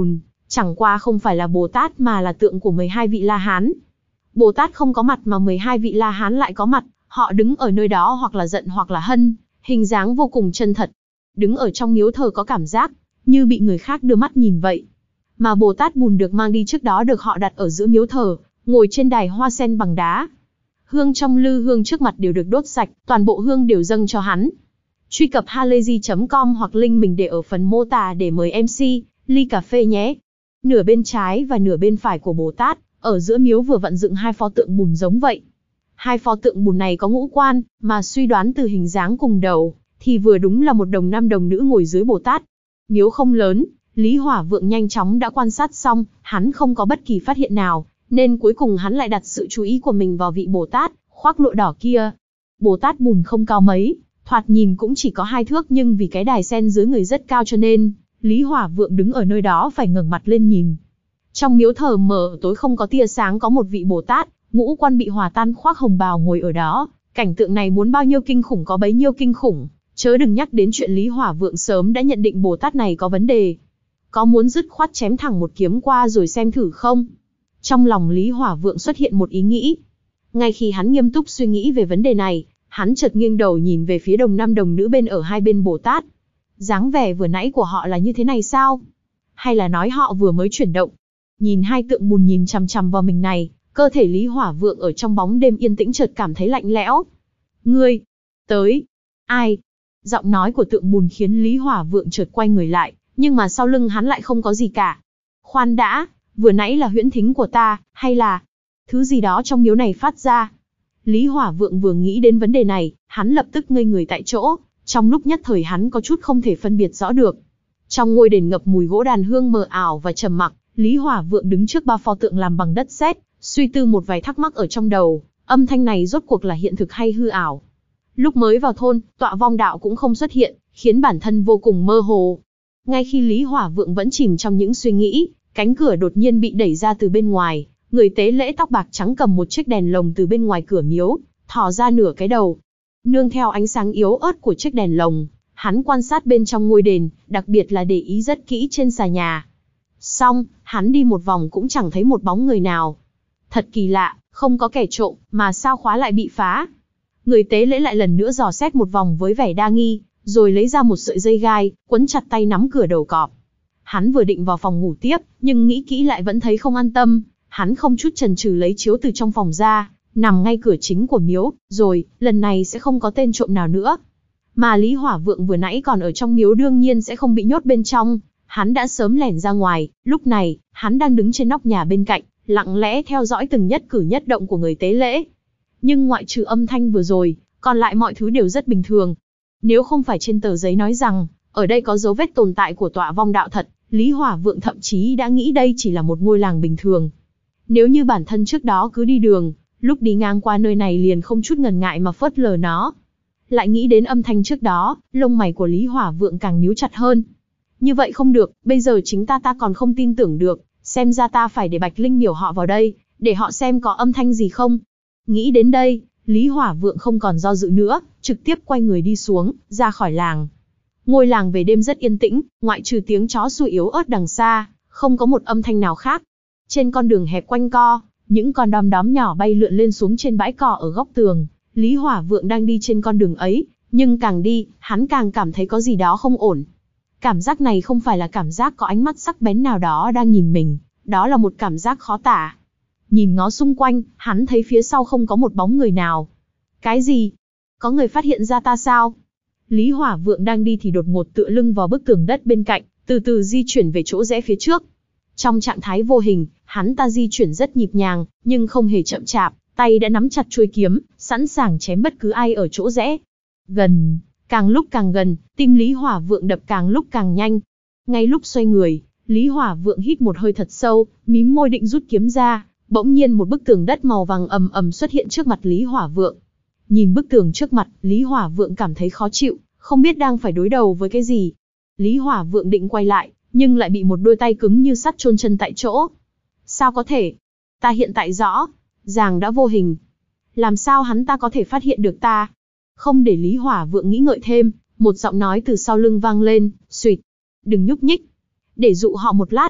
Speaker 1: Chẳng qua không phải là Bồ Tát mà là tượng của mười hai vị La Hán. Bồ Tát không có mặt mà mười hai vị La Hán lại có mặt, họ đứng ở nơi đó hoặc là giận hoặc là hân, hình dáng vô cùng chân thật. Đứng ở trong miếu thờ có cảm giác như bị người khác đưa mắt nhìn vậy. Mà Bồ Tát Bùn được mang đi trước đó được họ đặt ở giữa miếu thờ, ngồi trên đài hoa sen bằng đá. Hương trong lư hương trước mặt đều được đốt sạch, toàn bộ hương đều dâng cho hắn. Truy cập halayzi chấm com hoặc link mình để ở phần mô tả để mời em xê, ly cà phê nhé. Nửa bên trái và nửa bên phải của Bồ Tát, ở giữa miếu vừa vặn dựng hai pho tượng bùn giống vậy. Hai pho tượng bùn này có ngũ quan, mà suy đoán từ hình dáng cùng đầu, thì vừa đúng là một đồng nam đồng nữ ngồi dưới Bồ Tát. Miếu không lớn, Lý Hỏa Vượng nhanh chóng đã quan sát xong, hắn không có bất kỳ phát hiện nào, nên cuối cùng hắn lại đặt sự chú ý của mình vào vị Bồ Tát, khoác lụa đỏ kia. Bồ Tát Bùn không cao mấy, thoạt nhìn cũng chỉ có hai thước nhưng vì cái đài sen dưới người rất cao cho nên, Lý Hỏa Vượng đứng ở nơi đó phải ngẩng mặt lên nhìn. Trong miếu thờ mờ tối không có tia sáng có một vị Bồ Tát, ngũ quan bị hòa tan khoác hồng bào ngồi ở đó, cảnh tượng này muốn bao nhiêu kinh khủng có bấy nhiêu kinh khủng, chớ đừng nhắc đến chuyện Lý Hỏa Vượng sớm đã nhận định Bồ Tát này có vấn đề. Có muốn dứt khoát chém thẳng một kiếm qua rồi xem thử không? Trong lòng Lý Hỏa Vượng xuất hiện một ý nghĩ. Ngay khi hắn nghiêm túc suy nghĩ về vấn đề này, hắn chợt nghiêng đầu nhìn về phía đồng nam đồng nữ bên ở hai bên Bồ Tát. Dáng vẻ vừa nãy của họ là như thế này sao? Hay là nói họ vừa mới chuyển động? Nhìn hai tượng bùn nhìn chằm chằm vào mình này, cơ thể Lý Hỏa Vượng ở trong bóng đêm yên tĩnh chợt cảm thấy lạnh lẽo. Ngươi, tới, ai? Giọng nói của tượng bùn khiến Lý Hỏa Vượng chợt quay người lại, nhưng mà sau lưng hắn lại không có gì cả. Khoan đã, vừa nãy là huyễn thính của ta, hay là thứ gì đó trong miếu này phát ra? Lý Hỏa Vượng vừa nghĩ đến vấn đề này, hắn lập tức ngây người tại chỗ, trong lúc nhất thời hắn có chút không thể phân biệt rõ được. Trong ngôi đền ngập mùi gỗ đàn hương mờ ảo và trầm mặc, Lý Hỏa Vượng đứng trước ba pho tượng làm bằng đất sét, suy tư một vài thắc mắc ở trong đầu, âm thanh này rốt cuộc là hiện thực hay hư ảo. Lúc mới vào thôn, Tọa Vong Đạo cũng không xuất hiện, khiến bản thân vô cùng mơ hồ. Ngay khi Lý Hỏa Vượng vẫn chìm trong những suy nghĩ, cánh cửa đột nhiên bị đẩy ra từ bên ngoài, người tế lễ tóc bạc trắng cầm một chiếc đèn lồng từ bên ngoài cửa miếu, thò ra nửa cái đầu. Nương theo ánh sáng yếu ớt của chiếc đèn lồng, hắn quan sát bên trong ngôi đền, đặc biệt là để ý rất kỹ trên xà nhà. Xong, hắn đi một vòng cũng chẳng thấy một bóng người nào. Thật kỳ lạ, không có kẻ trộm, mà sao khóa lại bị phá? Người tế lễ lại lần nữa dò xét một vòng với vẻ đa nghi, rồi lấy ra một sợi dây gai, quấn chặt tay nắm cửa đầu cọp. Hắn vừa định vào phòng ngủ tiếp, nhưng nghĩ kỹ lại vẫn thấy không an tâm. Hắn không chút chần chừ lấy chiếu từ trong phòng ra, nằm ngay cửa chính của miếu, rồi, lần này sẽ không có tên trộm nào nữa. Mà Lý Hỏa Vượng vừa nãy còn ở trong miếu đương nhiên sẽ không bị nhốt bên trong, hắn đã sớm lẻn ra ngoài, lúc này, hắn đang đứng trên nóc nhà bên cạnh, lặng lẽ theo dõi từng nhất cử nhất động của người tế lễ. Nhưng ngoại trừ âm thanh vừa rồi, còn lại mọi thứ đều rất bình thường. Nếu không phải trên tờ giấy nói rằng, ở đây có dấu vết tồn tại của Tọa Vong Đạo thật, Lý Hỏa Vượng thậm chí đã nghĩ đây chỉ là một ngôi làng bình thường. Nếu như bản thân trước đó cứ đi đường, lúc đi ngang qua nơi này liền không chút ngần ngại mà phớt lờ nó. Lại nghĩ đến âm thanh trước đó, lông mày của Lý Hỏa Vượng càng nhíu chặt hơn. Như vậy không được, bây giờ chính ta ta còn không tin tưởng được, xem ra ta phải để Bạch Linh miểu họ vào đây, để họ xem có âm thanh gì không. Nghĩ đến đây, Lý Hỏa Vượng không còn do dự nữa, trực tiếp quay người đi xuống, ra khỏi làng. Ngôi làng về đêm rất yên tĩnh, ngoại trừ tiếng chó sủa yếu ớt đằng xa, không có một âm thanh nào khác. Trên con đường hẹp quanh co, những con đom đóm nhỏ bay lượn lên xuống trên bãi cỏ ở góc tường. Lý Hỏa Vượng đang đi trên con đường ấy, nhưng càng đi, hắn càng cảm thấy có gì đó không ổn. Cảm giác này không phải là cảm giác có ánh mắt sắc bén nào đó đang nhìn mình, đó là một cảm giác khó tả. Nhìn ngó xung quanh, hắn thấy phía sau không có một bóng người nào. Cái gì? Có người phát hiện ra ta sao? Lý Hỏa Vượng đang đi thì đột ngột tựa lưng vào bức tường đất bên cạnh, từ từ di chuyển về chỗ rẽ phía trước. Trong trạng thái vô hình, hắn ta di chuyển rất nhịp nhàng, nhưng không hề chậm chạp, tay đã nắm chặt chuôi kiếm, sẵn sàng chém bất cứ ai ở chỗ rẽ. Gần, càng lúc càng gần, tim Lý Hỏa Vượng đập càng lúc càng nhanh. Ngay lúc xoay người, Lý Hỏa Vượng hít một hơi thật sâu, mím môi định rút kiếm ra, bỗng nhiên một bức tường đất màu vàng ầm ầm xuất hiện trước mặt Lý Hỏa Vượng. Nhìn bức tường trước mặt, Lý Hỏa Vượng cảm thấy khó chịu, không biết đang phải đối đầu với cái gì. Lý Hỏa Vượng định quay lại, nhưng lại bị một đôi tay cứng như sắt chôn chân tại chỗ. Sao có thể? Ta hiện tại rõ ràng đã vô hình. Làm sao hắn ta có thể phát hiện được ta? Không để Lý Hỏa Vượng nghĩ ngợi thêm, một giọng nói từ sau lưng vang lên, xuỵt. Đừng nhúc nhích. Để dụ họ một lát.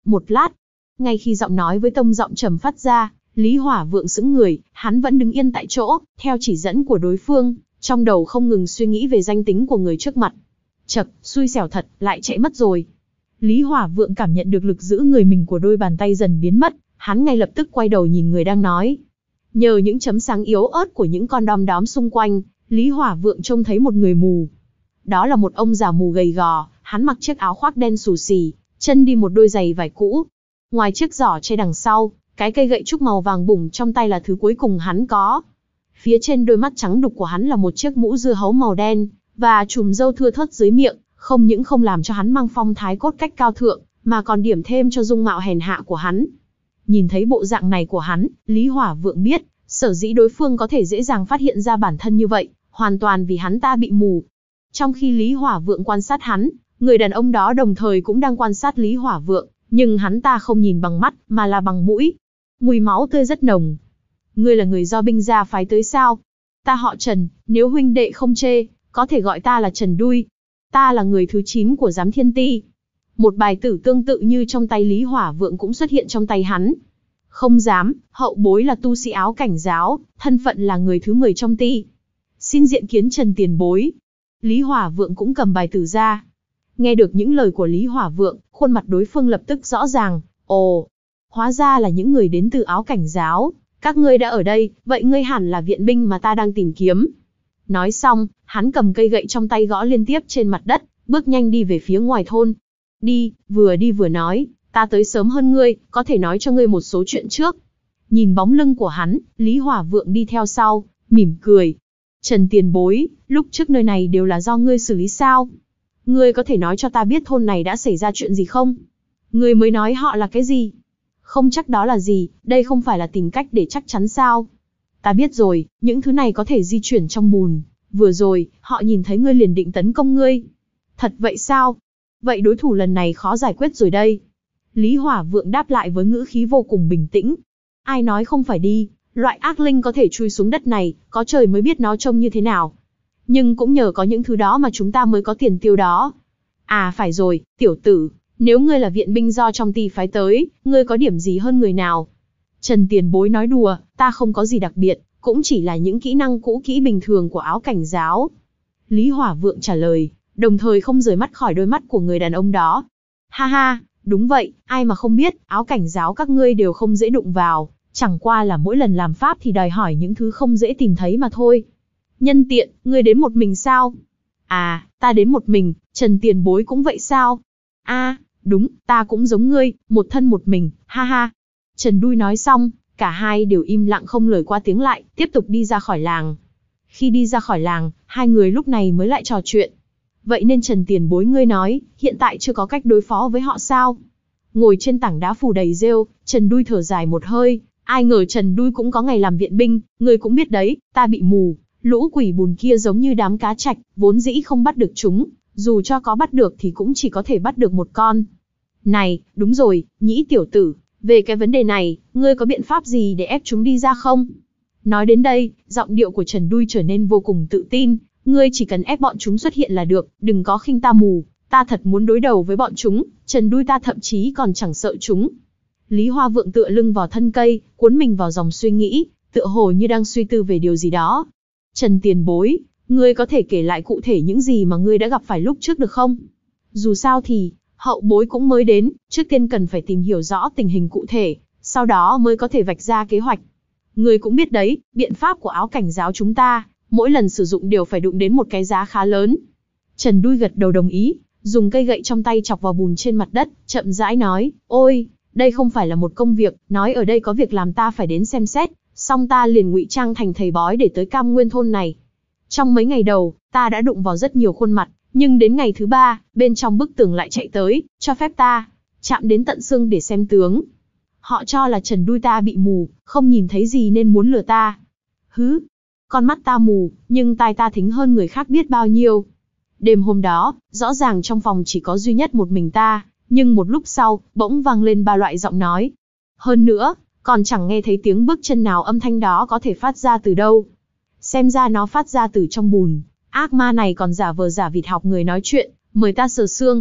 Speaker 1: Một lát, ngay khi giọng nói với tông giọng trầm phát ra, Lý Hỏa Vượng sững người, hắn vẫn đứng yên tại chỗ, theo chỉ dẫn của đối phương, trong đầu không ngừng suy nghĩ về danh tính của người trước mặt. Chậc, xui xẻo thật, lại chạy mất rồi. Lý Hỏa Vượng cảm nhận được lực giữ người mình của đôi bàn tay dần biến mất, hắn ngay lập tức quay đầu nhìn người đang nói. Nhờ những chấm sáng yếu ớt của những con đom đóm xung quanh, Lý Hỏa Vượng trông thấy một người mù. Đó là một ông già mù gầy gò, hắn mặc chiếc áo khoác đen xù xì, chân đi một đôi giày vải cũ. Ngoài chiếc giỏ che đằng sau, cái cây gậy trúc màu vàng bủng trong tay là thứ cuối cùng hắn có. Phía trên đôi mắt trắng đục của hắn là một chiếc mũ dưa hấu màu đen, và chùm râu thưa thớt dưới miệng, không những không làm cho hắn mang phong thái cốt cách cao thượng, mà còn điểm thêm cho dung mạo hèn hạ của hắn. Nhìn thấy bộ dạng này của hắn, Lý Hỏa Vượng biết, sở dĩ đối phương có thể dễ dàng phát hiện ra bản thân như vậy, hoàn toàn vì hắn ta bị mù. Trong khi Lý Hỏa Vượng quan sát hắn, người đàn ông đó đồng thời cũng đang quan sát Lý Hỏa Vượng, nhưng hắn ta không nhìn bằng mắt, mà là bằng mũi. Mùi máu tươi rất nồng. Ngươi là người do binh gia phái tới sao? Ta họ Trần, nếu huynh đệ không chê, có thể gọi ta là Trần Đuôi. Ta là người thứ chín của giám thiên ti. Một bài tử tương tự như trong tay Lý Hỏa Vượng cũng xuất hiện trong tay hắn. Không dám, hậu bối là tu sĩ áo cảnh giáo, thân phận là người thứ mười trong ti. Xin diện kiến Trần tiền bối. Lý Hỏa Vượng cũng cầm bài tử ra. Nghe được những lời của Lý Hỏa Vượng, khuôn mặt đối phương lập tức rõ ràng. Ồ, hóa ra là những người đến từ áo cảnh giáo. Các ngươi đã ở đây, vậy ngươi hẳn là viện binh mà ta đang tìm kiếm. Nói xong, hắn cầm cây gậy trong tay gõ liên tiếp trên mặt đất, bước nhanh đi về phía ngoài thôn. Đi, vừa đi vừa nói, ta tới sớm hơn ngươi, có thể nói cho ngươi một số chuyện trước. Nhìn bóng lưng của hắn, Lý Hỏa Vượng đi theo sau, mỉm cười. Trần tiền bối, lúc trước nơi này đều là do ngươi xử lý sao? Ngươi có thể nói cho ta biết thôn này đã xảy ra chuyện gì không? Ngươi mới nói họ là cái gì? Không chắc đó là gì, đây không phải là tìm cách để chắc chắn sao? Ta biết rồi, những thứ này có thể di chuyển trong bùn. Vừa rồi, họ nhìn thấy ngươi liền định tấn công ngươi. Thật vậy sao? Vậy đối thủ lần này khó giải quyết rồi đây. Lý Hỏa Vượng đáp lại với ngữ khí vô cùng bình tĩnh. Ai nói không phải đi, loại ác linh có thể chui xuống đất này, có trời mới biết nó trông như thế nào. Nhưng cũng nhờ có những thứ đó mà chúng ta mới có tiền tiêu đó. À phải rồi, tiểu tử, nếu ngươi là viện binh do trong ti phái tới, ngươi có điểm gì hơn người nào? Trần tiền bối nói đùa, ta không có gì đặc biệt, cũng chỉ là những kỹ năng cũ kỹ bình thường của áo cảnh giáo. Lý Hỏa Vượng trả lời, đồng thời không rời mắt khỏi đôi mắt của người đàn ông đó. Ha ha, đúng vậy, ai mà không biết, áo cảnh giáo các ngươi đều không dễ đụng vào, chẳng qua là mỗi lần làm pháp thì đòi hỏi những thứ không dễ tìm thấy mà thôi. Nhân tiện, ngươi đến một mình sao? À, ta đến một mình, Trần tiền bối cũng vậy sao? À, đúng, ta cũng giống ngươi, một thân một mình, ha ha. Trần Đuôi nói xong, cả hai đều im lặng không lời qua tiếng lại, tiếp tục đi ra khỏi làng. Khi đi ra khỏi làng, hai người lúc này mới lại trò chuyện. Vậy nên Trần tiền bối ngươi nói, hiện tại chưa có cách đối phó với họ sao? Ngồi trên tảng đá phủ đầy rêu, Trần Đuôi thở dài một hơi, ai ngờ Trần Đuôi cũng có ngày làm viện binh, ngươi cũng biết đấy, ta bị mù, lũ quỷ bùn kia giống như đám cá trạch, vốn dĩ không bắt được chúng, dù cho có bắt được thì cũng chỉ có thể bắt được một con. Này, đúng rồi, Nhĩ tiểu tử, về cái vấn đề này, ngươi có biện pháp gì để ép chúng đi ra không? Nói đến đây, giọng điệu của Trần Đuôi trở nên vô cùng tự tin, ngươi chỉ cần ép bọn chúng xuất hiện là được, đừng có khinh ta mù, ta thật muốn đối đầu với bọn chúng, Trần Đuôi ta thậm chí còn chẳng sợ chúng. Lý Hoa Vượng tựa lưng vào thân cây, cuốn mình vào dòng suy nghĩ, tựa hồ như đang suy tư về điều gì đó. Trần tiền bối, ngươi có thể kể lại cụ thể những gì mà ngươi đã gặp phải lúc trước được không? Dù sao thì, hậu bối cũng mới đến, trước tiên cần phải tìm hiểu rõ tình hình cụ thể, sau đó mới có thể vạch ra kế hoạch. Ngươi cũng biết đấy, biện pháp của áo cảnh giáo chúng ta, mỗi lần sử dụng đều phải đụng đến một cái giá khá lớn. Trần Đuôi gật đầu đồng ý, dùng cây gậy trong tay chọc vào bùn trên mặt đất, chậm rãi nói, ôi, đây không phải là một công việc, nói ở đây có việc làm ta phải đến xem xét, xong ta liền ngụy trang thành thầy bói để tới Cam Nguyên thôn này. Trong mấy ngày đầu, ta đã đụng vào rất nhiều khuôn mặt, nhưng đến ngày thứ ba, bên trong bức tường lại chạy tới, cho phép ta chạm đến tận xương để xem tướng. Họ cho là Trần Đuôi ta bị mù, không nhìn thấy gì nên muốn lừa ta. Hứ, con mắt ta mù, nhưng tai ta thính hơn người khác biết bao nhiêu. Đêm hôm đó, rõ ràng trong phòng chỉ có duy nhất một mình ta, nhưng một lúc sau, bỗng vang lên ba loại giọng nói. Hơn nữa, còn chẳng nghe thấy tiếng bước chân nào, âm thanh đó có thể phát ra từ đâu. Xem ra nó phát ra từ trong bùn. Ác ma này còn giả vờ giả vịt học người nói chuyện, mời ta sờ xương.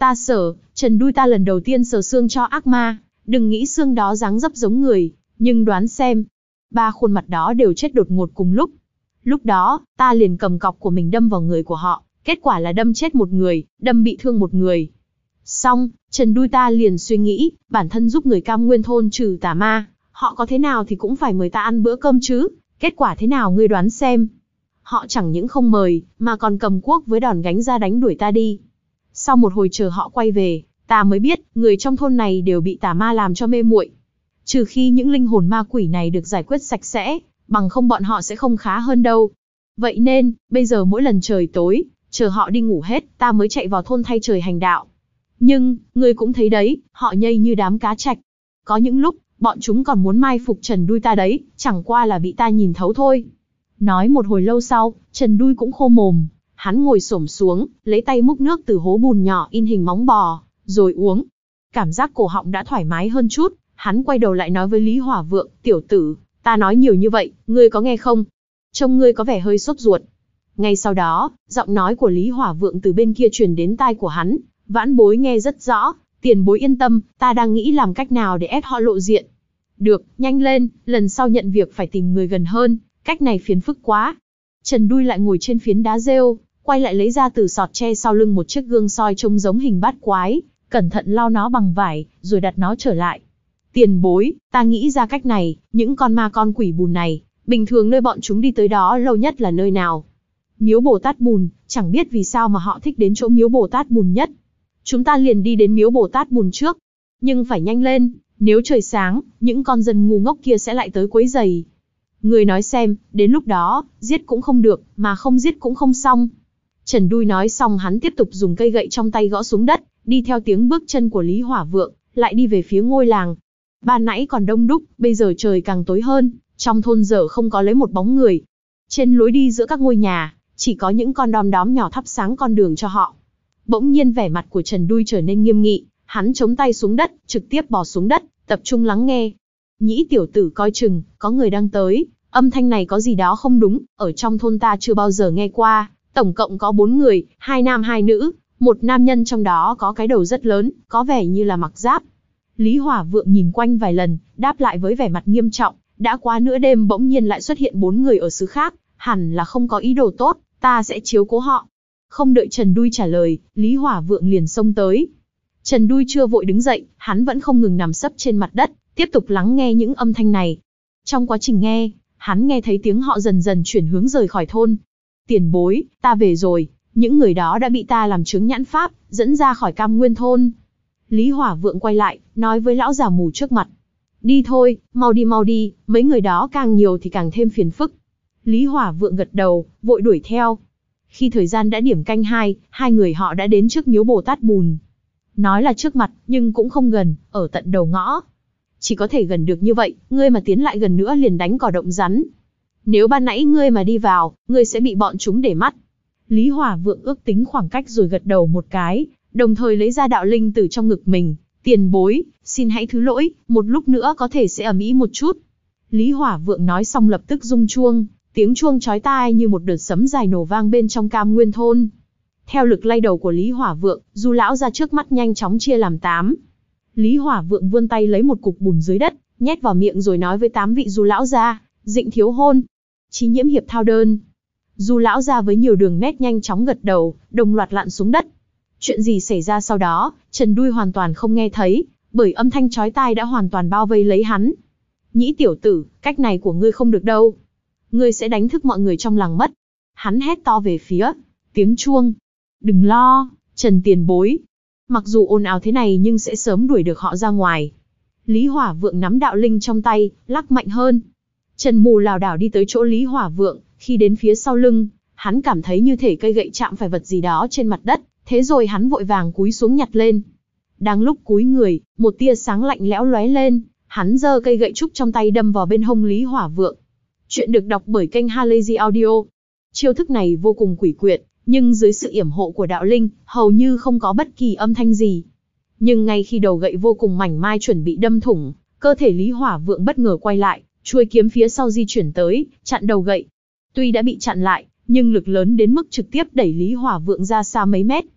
Speaker 1: Ta sờ, Trần Đui ta lần đầu tiên sờ xương cho ác ma, đừng nghĩ xương đó dáng dấp giống người, nhưng đoán xem. Ba khuôn mặt đó đều chết đột ngột cùng lúc. Lúc đó, ta liền cầm cọc của mình đâm vào người của họ, kết quả là đâm chết một người, đâm bị thương một người. Xong, Trần Đui ta liền suy nghĩ, bản thân giúp người Cam Nguyên thôn trừ tà ma, họ có thế nào thì cũng phải mời ta ăn bữa cơm chứ, kết quả thế nào ngươi đoán xem. Họ chẳng những không mời, mà còn cầm cuốc với đòn gánh ra đánh đuổi ta đi. Sau một hồi chờ họ quay về, ta mới biết, người trong thôn này đều bị tà ma làm cho mê muội. Trừ khi những linh hồn ma quỷ này được giải quyết sạch sẽ, bằng không bọn họ sẽ không khá hơn đâu. Vậy nên, bây giờ mỗi lần trời tối, chờ họ đi ngủ hết, ta mới chạy vào thôn thay trời hành đạo. Nhưng, ngươi cũng thấy đấy, họ nhây như đám cá trạch. Có những lúc, bọn chúng còn muốn mai phục Trần Đui ta đấy, chẳng qua là bị ta nhìn thấu thôi. Nói một hồi lâu sau, Trần Đui cũng khô mồm, hắn ngồi xổm xuống, lấy tay múc nước từ hố bùn nhỏ in hình móng bò, rồi uống. Cảm giác cổ họng đã thoải mái hơn chút, hắn quay đầu lại nói với Lý Hỏa Vượng, tiểu tử, ta nói nhiều như vậy, ngươi có nghe không? Trông ngươi có vẻ hơi sốt ruột. Ngay sau đó, giọng nói của Lý Hỏa Vượng từ bên kia truyền đến tai của hắn, Vãn Bối nghe rất rõ, tiền bối yên tâm, ta đang nghĩ làm cách nào để ép họ lộ diện. Được, nhanh lên, lần sau nhận việc phải tìm người gần hơn, cách này phiền phức quá. Trần Đui lại ngồi trên phiến đá rêu, quay lại lấy ra từ sọt tre sau lưng một chiếc gương soi trông giống hình bát quái, cẩn thận lau nó bằng vải, rồi đặt nó trở lại. Tiền bối, ta nghĩ ra cách này, những con ma con quỷ bùn này, bình thường nơi bọn chúng đi tới đó lâu nhất là nơi nào? Miếu Bồ Tát Bùn, chẳng biết vì sao mà họ thích đến chỗ Miếu Bồ Tát Bùn nhất. Chúng ta liền đi đến Miếu Bồ Tát Bùn trước. Nhưng phải nhanh lên, nếu trời sáng, những con dân ngu ngốc kia sẽ lại tới quấy rầy. Người nói xem, đến lúc đó, giết cũng không được, mà không giết cũng không xong. Trần Đui nói xong hắn tiếp tục dùng cây gậy trong tay gõ xuống đất, đi theo tiếng bước chân của Lý Hỏa Vượng, lại đi về phía ngôi làng. Ban nãy còn đông đúc, bây giờ trời càng tối hơn, trong thôn giờ không có lấy một bóng người. Trên lối đi giữa các ngôi nhà, chỉ có những con đom đóm nhỏ thắp sáng con đường cho họ. Bỗng nhiên vẻ mặt của Trần Đui trở nên nghiêm nghị, hắn chống tay xuống đất, trực tiếp bò xuống đất, tập trung lắng nghe. Nhĩ tiểu tử coi chừng, có người đang tới, âm thanh này có gì đó không đúng, ở trong thôn ta chưa bao giờ nghe qua, tổng cộng có bốn người, hai nam hai nữ, một nam nhân trong đó có cái đầu rất lớn, có vẻ như là mặc giáp. Lý Hỏa Vượng nhìn quanh vài lần, đáp lại với vẻ mặt nghiêm trọng, đã qua nửa đêm bỗng nhiên lại xuất hiện bốn người ở xứ khác, hẳn là không có ý đồ tốt, ta sẽ chiếu cố họ. Không đợi Trần Đui trả lời, Lý Hỏa Vượng liền xông tới. Trần Đui chưa vội đứng dậy, hắn vẫn không ngừng nằm sấp trên mặt đất, tiếp tục lắng nghe những âm thanh này. Trong quá trình nghe, hắn nghe thấy tiếng họ dần dần chuyển hướng rời khỏi thôn. Tiền bối, ta về rồi, những người đó đã bị ta làm chướng nhãn pháp, dẫn ra khỏi Cam Nguyên thôn. Lý Hỏa Vượng quay lại, nói với lão già mù trước mặt. Đi thôi, mau đi mau đi, mấy người đó càng nhiều thì càng thêm phiền phức. Lý Hỏa Vượng gật đầu, vội đuổi theo. Khi thời gian đã điểm canh hai, hai người họ đã đến trước Miếu Bồ Tát Bùn. Nói là trước mặt, nhưng cũng không gần, ở tận đầu ngõ. Chỉ có thể gần được như vậy, ngươi mà tiến lại gần nữa liền đánh cỏ động rắn. Nếu ban nãy ngươi mà đi vào, ngươi sẽ bị bọn chúng để mắt. Lý Hỏa Vượng ước tính khoảng cách rồi gật đầu một cái, đồng thời lấy ra đạo linh từ trong ngực mình. Tiền bối, xin hãy thứ lỗi, một lúc nữa có thể sẽ ầm ĩ một chút. Lý Hỏa Vượng nói xong lập tức rung chuông, tiếng chuông chói tai như một đợt sấm dài nổ vang bên trong Cam Nguyên thôn. Theo lực lay đầu của Lý Hỏa Vượng, Du lão ra trước mắt nhanh chóng chia làm tám. Lý Hỏa Vượng vươn tay lấy một cục bùn dưới đất, nhét vào miệng rồi nói với tám vị Du lão gia, Dịnh thiếu hôn, Chí nhiễm hiệp thao đơn. Du lão gia với nhiều đường nét nhanh chóng gật đầu, đồng loạt lặn xuống đất. Chuyện gì xảy ra sau đó, Trần Đui hoàn toàn không nghe thấy, bởi âm thanh chói tai đã hoàn toàn bao vây lấy hắn. Nhĩ tiểu tử, cách này của ngươi không được đâu. Ngươi sẽ đánh thức mọi người trong làng mất. Hắn hét to về phía tiếng chuông. Đừng lo, Trần tiền bối. Mặc dù ồn ào thế này nhưng sẽ sớm đuổi được họ ra ngoài. Lý Hỏa Vượng nắm đạo linh trong tay, lắc mạnh hơn. Trần Mù lảo đảo đi tới chỗ Lý Hỏa Vượng, khi đến phía sau lưng, hắn cảm thấy như thể cây gậy chạm phải vật gì đó trên mặt đất, thế rồi hắn vội vàng cúi xuống nhặt lên. Đang lúc cúi người, một tia sáng lạnh lẽo lóe lên, hắn giơ cây gậy trúc trong tay đâm vào bên hông Lý Hỏa Vượng. Chuyện được đọc bởi kênh Halazy Audio. Chiêu thức này vô cùng quỷ quyệt, nhưng dưới sự yểm hộ của đạo linh, hầu như không có bất kỳ âm thanh gì. Nhưng ngay khi đầu gậy vô cùng mảnh mai chuẩn bị đâm thủng, cơ thể Lý Hỏa Vượng bất ngờ quay lại, chuôi kiếm phía sau di chuyển tới, chặn đầu gậy. Tuy đã bị chặn lại, nhưng lực lớn đến mức trực tiếp đẩy Lý Hỏa Vượng ra xa mấy mét.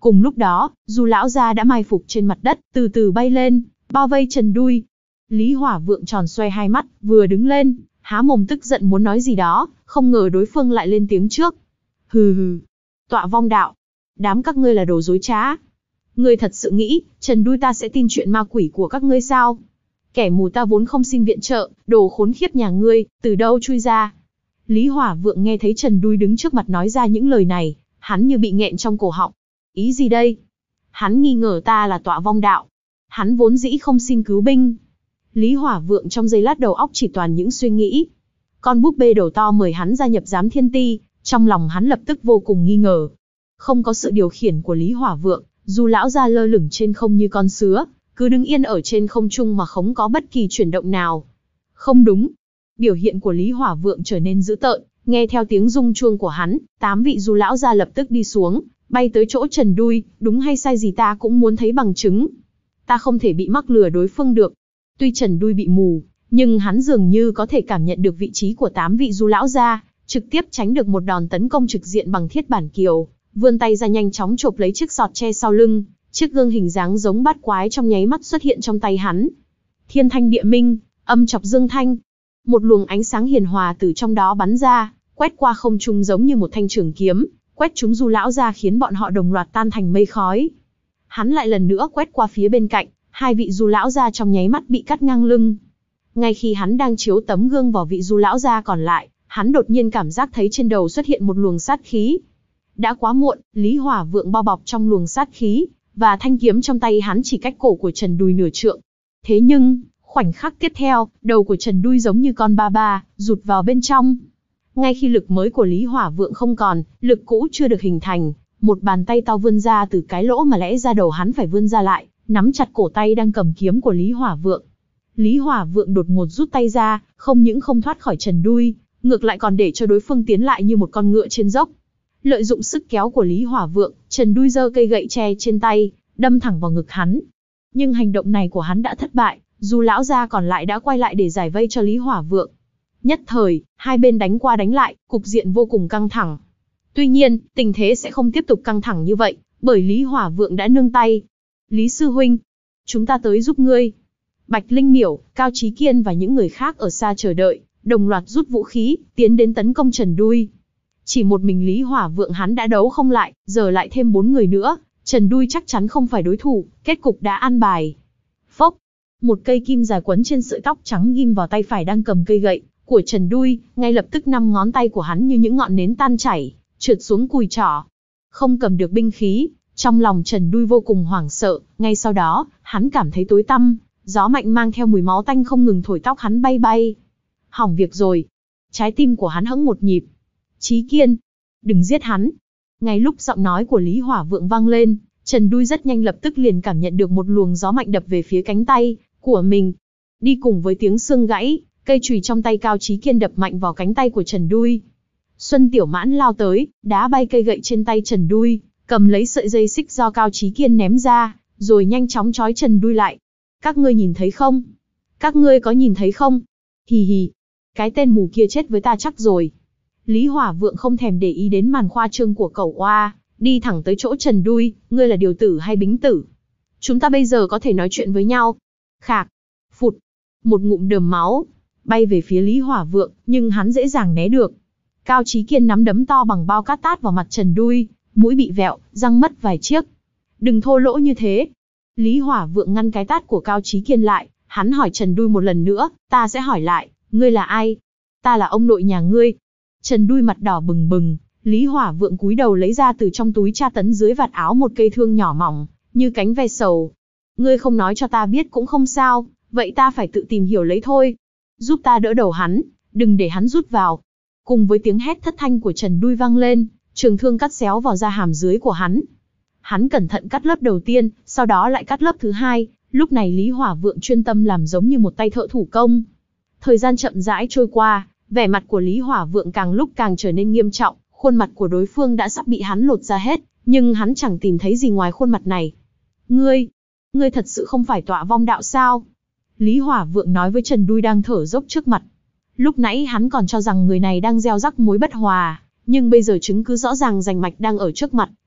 Speaker 1: Cùng lúc đó, Du lão gia đã mai phục trên mặt đất, từ từ bay lên, bao vây Trần Đuôi. Lý Hỏa Vượng tròn xoe hai mắt, vừa đứng lên, há mồm tức giận muốn nói gì đó, không ngờ đối phương lại lên tiếng trước. Hừ hừ, Tọa Vong Đạo, đám các ngươi là đồ dối trá. Ngươi thật sự nghĩ, Trần Đuôi ta sẽ tin chuyện ma quỷ của các ngươi sao? Kẻ mù ta vốn không xin viện trợ, đồ khốn khiếp nhà ngươi, từ đâu chui ra? Lý Hỏa Vượng nghe thấy Trần Đuôi đứng trước mặt nói ra những lời này, hắn như bị nghẹn trong cổ họng. Ý gì đây? Hắn nghi ngờ ta là Tọa Vong Đạo. Hắn vốn dĩ không xin cứu binh. Lý Hỏa Vượng trong giây lát đầu óc chỉ toàn những suy nghĩ. Con búp bê đầu to mời hắn gia nhập giám thiên ti, trong lòng hắn lập tức vô cùng nghi ngờ. Không có sự điều khiển của Lý Hỏa Vượng, Du lão gia lơ lửng trên không như con sứa, cứ đứng yên ở trên không trung mà không có bất kỳ chuyển động nào. Không đúng. Biểu hiện của Lý Hỏa Vượng trở nên dữ tợn, nghe theo tiếng rung chuông của hắn, tám vị Du lão gia lập tức đi xuống, bay tới chỗ Trần Đuôi, đúng hay sai gì ta cũng muốn thấy bằng chứng. Ta không thể bị mắc lừa đối phương được. Tuy Trần Đuôi bị mù, nhưng hắn dường như có thể cảm nhận được vị trí của tám vị Du lão gia, trực tiếp tránh được một đòn tấn công trực diện bằng thiết bản kiều, vươn tay ra nhanh chóng chộp lấy chiếc sọt tre sau lưng, chiếc gương hình dáng giống bát quái trong nháy mắt xuất hiện trong tay hắn. Thiên thanh địa minh, âm chọc dương thanh. Một luồng ánh sáng hiền hòa từ trong đó bắn ra, quét qua không trung giống như một thanh trường kiếm, quét trúng Du lão gia khiến bọn họ đồng loạt tan thành mây khói. Hắn lại lần nữa quét qua phía bên cạnh, hai vị Du lão gia trong nháy mắt bị cắt ngang lưng. Ngay khi hắn đang chiếu tấm gương vào vị Du lão gia còn lại, hắn đột nhiên cảm giác thấy trên đầu xuất hiện một luồng sát khí. Đã quá muộn, Lý Hỏa Vượng bao bọc trong luồng sát khí, và thanh kiếm trong tay hắn chỉ cách cổ của Trần Đuôi nửa trượng. Thế nhưng, khoảnh khắc tiếp theo, đầu của Trần Đuôi giống như con ba ba, rụt vào bên trong. Ngay khi lực mới của Lý Hỏa Vượng không còn, lực cũ chưa được hình thành, một bàn tay to vươn ra từ cái lỗ mà lẽ ra đầu hắn phải vươn ra lại, nắm chặt cổ tay đang cầm kiếm của Lý Hỏa Vượng. Lý Hỏa Vượng đột ngột rút tay ra, không những không thoát khỏi Trần Đuôi, ngược lại còn để cho đối phương tiến lại như một con ngựa trên dốc. Lợi dụng sức kéo của Lý Hỏa Vượng, Trần Đuôi giơ cây gậy tre trên tay, đâm thẳng vào ngực hắn. Nhưng hành động này của hắn đã thất bại, Du lão gia còn lại đã quay lại để giải vây cho Lý Hỏa Vượng. Nhất thời, hai bên đánh qua đánh lại, cục diện vô cùng căng thẳng. Tuy nhiên, tình thế sẽ không tiếp tục căng thẳng như vậy, bởi Lý Hỏa Vượng đã nương tay. Lý sư huynh, chúng ta tới giúp ngươi. Bạch Linh Miểu, Cao Chí Kiên và những người khác ở xa chờ đợi, đồng loạt rút vũ khí, tiến đến tấn công Trần Đuôi. Chỉ một mình Lý Hỏa Vượng hắn đã đấu không lại, giờ lại thêm bốn người nữa, Trần Đuôi chắc chắn không phải đối thủ, kết cục đã an bài. Phốc, một cây kim dài quấn trên sợi tóc trắng ghim vào tay phải đang cầm cây gậy của Trần Đuôi, ngay lập tức năm ngón tay của hắn như những ngọn nến tan chảy, trượt xuống cùi trỏ. Không cầm được binh khí, trong lòng Trần Đuôi vô cùng hoảng sợ, ngay sau đó, hắn cảm thấy tối tăm, gió mạnh mang theo mùi máu tanh không ngừng thổi tóc hắn bay bay. Hỏng việc rồi. Trái tim của hắn hững một nhịp. Chí Kiên, đừng giết hắn. Ngay lúc giọng nói của Lý Hỏa Vượng vang lên, Trần Đuôi rất nhanh lập tức liền cảm nhận được một luồng gió mạnh đập về phía cánh tay của mình. Đi cùng với tiếng xương gãy, cây chùy trong tay Cao Chí Kiên đập mạnh vào cánh tay của Trần Đuôi. Xuân Tiểu Mãn lao tới, đá bay cây gậy trên tay Trần Đuôi, cầm lấy sợi dây xích do Cao Chí Kiên ném ra, rồi nhanh chóng trói Trần Đuôi lại. Các ngươi nhìn thấy không? Các ngươi có nhìn thấy không? Hì hì, cái tên mù kia chết với ta chắc rồi. Lý Hỏa Vượng không thèm để ý đến màn khoa trương của cẩu oa, đi thẳng tới chỗ Trần Đuôi, ngươi là điều tử hay bính tử? Chúng ta bây giờ có thể nói chuyện với nhau. Khạc, phụt, một ngụm đờm máu, bay về phía Lý Hỏa Vượng, nhưng hắn dễ dàng né được. Cao Chí Kiên nắm đấm to bằng bao cát tát vào mặt Trần Đuôi, mũi bị vẹo, răng mất vài chiếc. Đừng thô lỗ như thế. Lý Hỏa Vượng ngăn cái tát của Cao Chí Kiên lại, hắn hỏi Trần Đuôi một lần nữa, ta sẽ hỏi lại, ngươi là ai? Ta là ông nội nhà ngươi. Trần Đuôi mặt đỏ bừng bừng, Lý Hỏa Vượng cúi đầu lấy ra từ trong túi tra tấn dưới vạt áo một cây thương nhỏ mỏng, như cánh ve sầu. Ngươi không nói cho ta biết cũng không sao, vậy ta phải tự tìm hiểu lấy thôi. Giúp ta đỡ đầu hắn, đừng để hắn rút vào. Cùng với tiếng hét thất thanh của Trần Đuôi vang lên, trường thương cắt xéo vào da hàm dưới của hắn. Hắn cẩn thận cắt lớp đầu tiên, sau đó lại cắt lớp thứ hai, lúc này Lý Hỏa Vượng chuyên tâm làm giống như một tay thợ thủ công. Thời gian chậm rãi trôi qua, vẻ mặt của Lý Hỏa Vượng càng lúc càng trở nên nghiêm trọng, khuôn mặt của đối phương đã sắp bị hắn lột ra hết, nhưng hắn chẳng tìm thấy gì ngoài khuôn mặt này. Ngươi, ngươi thật sự không phải Tọa Vong Đạo sao? Lý Hỏa Vượng nói với Trần Đuôi đang thở dốc trước mặt. Lúc nãy hắn còn cho rằng người này đang gieo rắc mối bất hòa, nhưng bây giờ chứng cứ rõ ràng rành mạch đang ở trước mặt,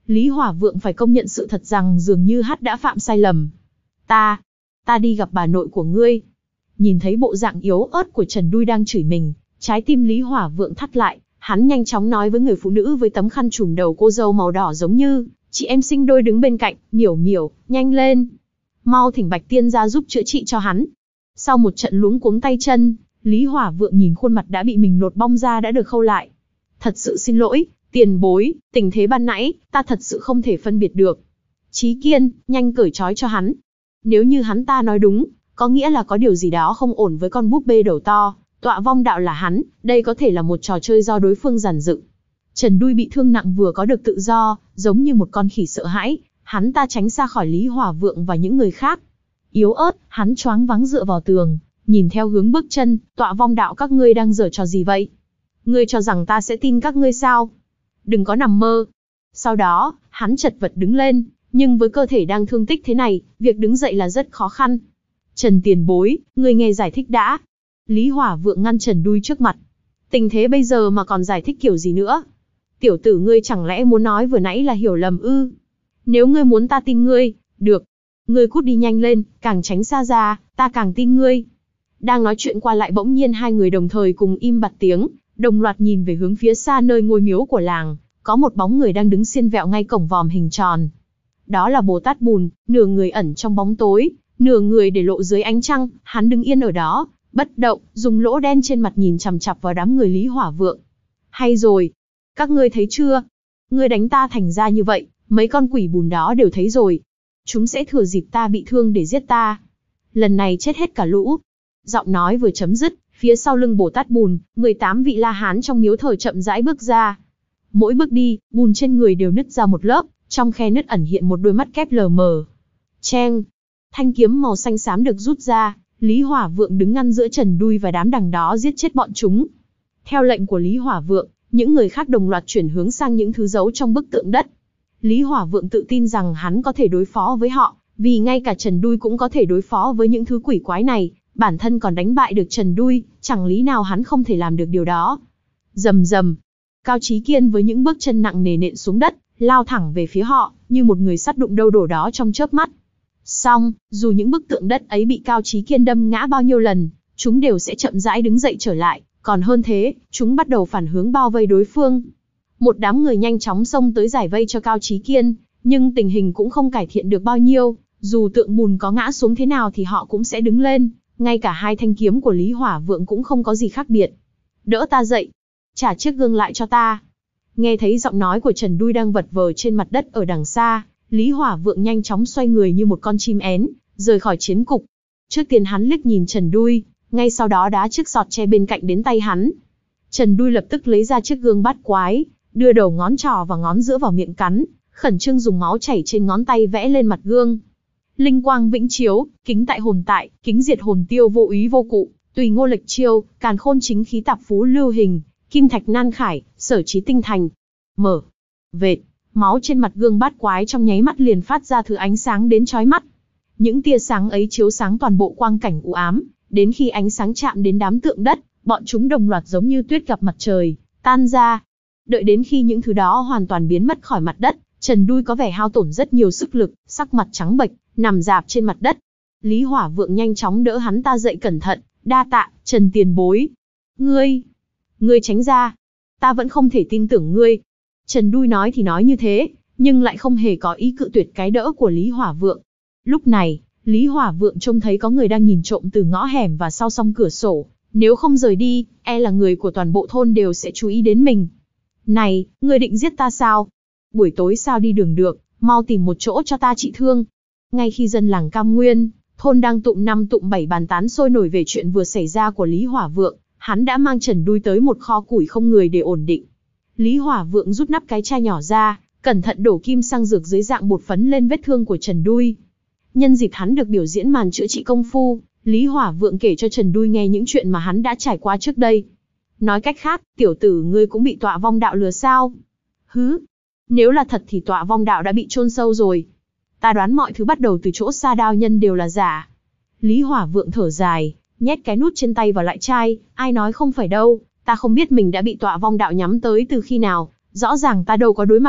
Speaker 1: Lý Hỏa Vượng phải công nhận sự thật rằng dường như hắn đã phạm sai lầm. Ta, ta đi gặp bà nội của ngươi. Nhìn thấy bộ dạng yếu ớt của Trần Đuôi đang chửi mình, trái tim Lý Hỏa Vượng thắt lại, hắn nhanh chóng nói với người phụ nữ với tấm khăn trùm đầu cô dâu màu đỏ giống như chị em sinh đôi đứng bên cạnh, Miểu Miểu, nhanh lên, mau thỉnh Bạch Tiên ra giúp chữa trị cho hắn. Sau một trận luống cuống tay chân, Lý Hỏa Vượng nhìn khuôn mặt đã bị mình lột bong ra đã được khâu lại. Thật sự xin lỗi, tiền bối, tình thế ban nãy, ta thật sự không thể phân biệt được. Chí Kiên, nhanh cởi trói cho hắn. Nếu như hắn ta nói đúng, có nghĩa là có điều gì đó không ổn với con búp bê đầu to, tọa vong đạo là hắn, đây có thể là một trò chơi do đối phương giàn dựng. Trần Đuôi bị thương nặng vừa có được tự do, giống như một con khỉ sợ hãi, hắn ta tránh xa khỏi Lý Hỏa Vượng và những người khác. Yếu ớt, hắn choáng váng dựa vào tường, nhìn theo hướng bước chân, tọa vong đạo các ngươi đang giở trò gì vậy? Ngươi cho rằng ta sẽ tin các ngươi sao? Đừng có nằm mơ. Sau đó, hắn chật vật đứng lên, nhưng với cơ thể đang thương tích thế này, việc đứng dậy là rất khó khăn. Trần tiền bối, ngươi nghe giải thích đã. Lý Hỏa Vượng ngăn Trần Đuôi trước mặt. Tình thế bây giờ mà còn giải thích kiểu gì nữa? Tiểu tử ngươi chẳng lẽ muốn nói vừa nãy là hiểu lầm ư? Nếu ngươi muốn ta tin ngươi, được. Ngươi cút đi nhanh lên, càng tránh xa ra, ta càng tin ngươi. Đang nói chuyện qua lại bỗng nhiên hai người đồng thời cùng im bặt tiếng, đồng loạt nhìn về hướng phía xa nơi ngôi miếu của làng, có một bóng người đang đứng xiên vẹo ngay cổng vòm hình tròn. Đó là Bồ Tát Bùn, nửa người ẩn trong bóng tối, nửa người để lộ dưới ánh trăng, hắn đứng yên ở đó, bất động, dùng lỗ đen trên mặt nhìn chằm chằm vào đám người Lý Hỏa Vượng. Hay rồi, các ngươi thấy chưa? Ngươi đánh ta thành ra như vậy, mấy con quỷ bùn đó đều thấy rồi. Chúng sẽ thừa dịp ta bị thương để giết ta. Lần này chết hết cả lũ. Giọng nói vừa chấm dứt, phía sau lưng Bồ Tát Bùn, mười tám vị La Hán trong miếu thờ chậm rãi bước ra. Mỗi bước đi, bùn trên người đều nứt ra một lớp, trong khe nứt ẩn hiện một đôi mắt kép lờ mờ. Cheng! Thanh kiếm màu xanh xám được rút ra, Lý Hỏa Vượng đứng ngăn giữa Trần Đuôi và đám đằng đó giết chết bọn chúng. Theo lệnh của Lý Hỏa Vượng, những người khác đồng loạt chuyển hướng sang những thứ giấu trong bức tượng đất. Lý Hỏa Vượng tự tin rằng hắn có thể đối phó với họ, vì ngay cả Trần Đuôi cũng có thể đối phó với những thứ quỷ quái này, bản thân còn đánh bại được Trần Đuôi, chẳng lý nào hắn không thể làm được điều đó. Rầm rầm, Cao Chí Kiên với những bước chân nặng nề nện xuống đất, lao thẳng về phía họ, như một người sắt đụng đâu đổ đó trong chớp mắt. Song, dù những bức tượng đất ấy bị Cao Chí Kiên đâm ngã bao nhiêu lần, chúng đều sẽ chậm rãi đứng dậy trở lại, còn hơn thế, chúng bắt đầu phản hướng bao vây đối phương. Một đám người nhanh chóng xông tới giải vây cho Cao Chí Kiên, nhưng tình hình cũng không cải thiện được bao nhiêu, dù tượng bùn có ngã xuống thế nào thì họ cũng sẽ đứng lên, ngay cả hai thanh kiếm của Lý Hỏa Vượng cũng không có gì khác biệt. Đỡ ta dậy, trả chiếc gương lại cho ta. Nghe thấy giọng nói của Trần Đuôi đang vật vờ trên mặt đất ở đằng xa, Lý Hỏa Vượng nhanh chóng xoay người như một con chim én, rời khỏi chiến cục. Trước tiên hắn liếc nhìn Trần Đuôi, ngay sau đó đá chiếc sọt tre bên cạnh đến tay hắn. Trần Đuôi lập tức lấy ra chiếc gương bát quái, đưa đầu ngón trỏ và ngón giữa vào miệng cắn, khẩn trương dùng máu chảy trên ngón tay vẽ lên mặt gương. Linh quang vĩnh chiếu, kính tại hồn tại, kính diệt hồn tiêu vô úy vô cụ, tùy ngô lệch chiêu, càn khôn chính khí tạp phú lưu hình, kim thạch nan khải, sở trí tinh thành. Mở. Vệt. Máu trên mặt gương bát quái trong nháy mắt liền phát ra thứ ánh sáng đến chói mắt. Những tia sáng ấy chiếu sáng toàn bộ quang cảnh u ám, đến khi ánh sáng chạm đến đám tượng đất, bọn chúng đồng loạt giống như tuyết gặp mặt trời, tan ra. Đợi đến khi những thứ đó hoàn toàn biến mất khỏi mặt đất, Trần Đuôi có vẻ hao tổn rất nhiều sức lực, sắc mặt trắng bệch, nằm rạp trên mặt đất. Lý Hỏa Vượng nhanh chóng đỡ hắn ta dậy cẩn thận, đa tạ, Trần tiền bối. Ngươi, ngươi tránh ra. Ta vẫn không thể tin tưởng ngươi. Trần Đuôi nói thì nói như thế, nhưng lại không hề có ý cự tuyệt cái đỡ của Lý Hỏa Vượng. Lúc này, Lý Hỏa Vượng trông thấy có người đang nhìn trộm từ ngõ hẻm và sau song cửa sổ. Nếu không rời đi, e là người của toàn bộ thôn đều sẽ chú ý đến mình. Này, ngươi định giết ta sao? Buổi tối sao đi đường được, mau tìm một chỗ cho ta trị thương. Ngay khi dân làng Cam Nguyên, thôn đang tụm năm tụm bảy bàn tán sôi nổi về chuyện vừa xảy ra của Lý Hỏa Vượng, hắn đã mang Trần Đuôi tới một kho củi không người để ổn định. Lý Hỏa Vượng rút nắp cái chai nhỏ ra, cẩn thận đổ kim xăng dược dưới dạng bột phấn lên vết thương của Trần Đuôi. Nhân dịp hắn được biểu diễn màn chữa trị công phu, Lý Hỏa Vượng kể cho Trần Đuôi nghe những chuyện mà hắn đã trải qua trước đây. Nói cách khác, tiểu tử ngươi cũng bị tọa vong đạo lừa sao? Hứ, nếu là thật thì tọa vong đạo đã bị chôn sâu rồi. Ta đoán mọi thứ bắt đầu từ chỗ Sa Đao Nhân đều là giả. Lý Hỏa Vượng thở dài, nhét cái nút trên tay vào lại chai, ai nói không phải đâu, ta không biết mình đã bị tọa vong đạo nhắm tới từ khi nào, rõ ràng ta đâu có đối mặt.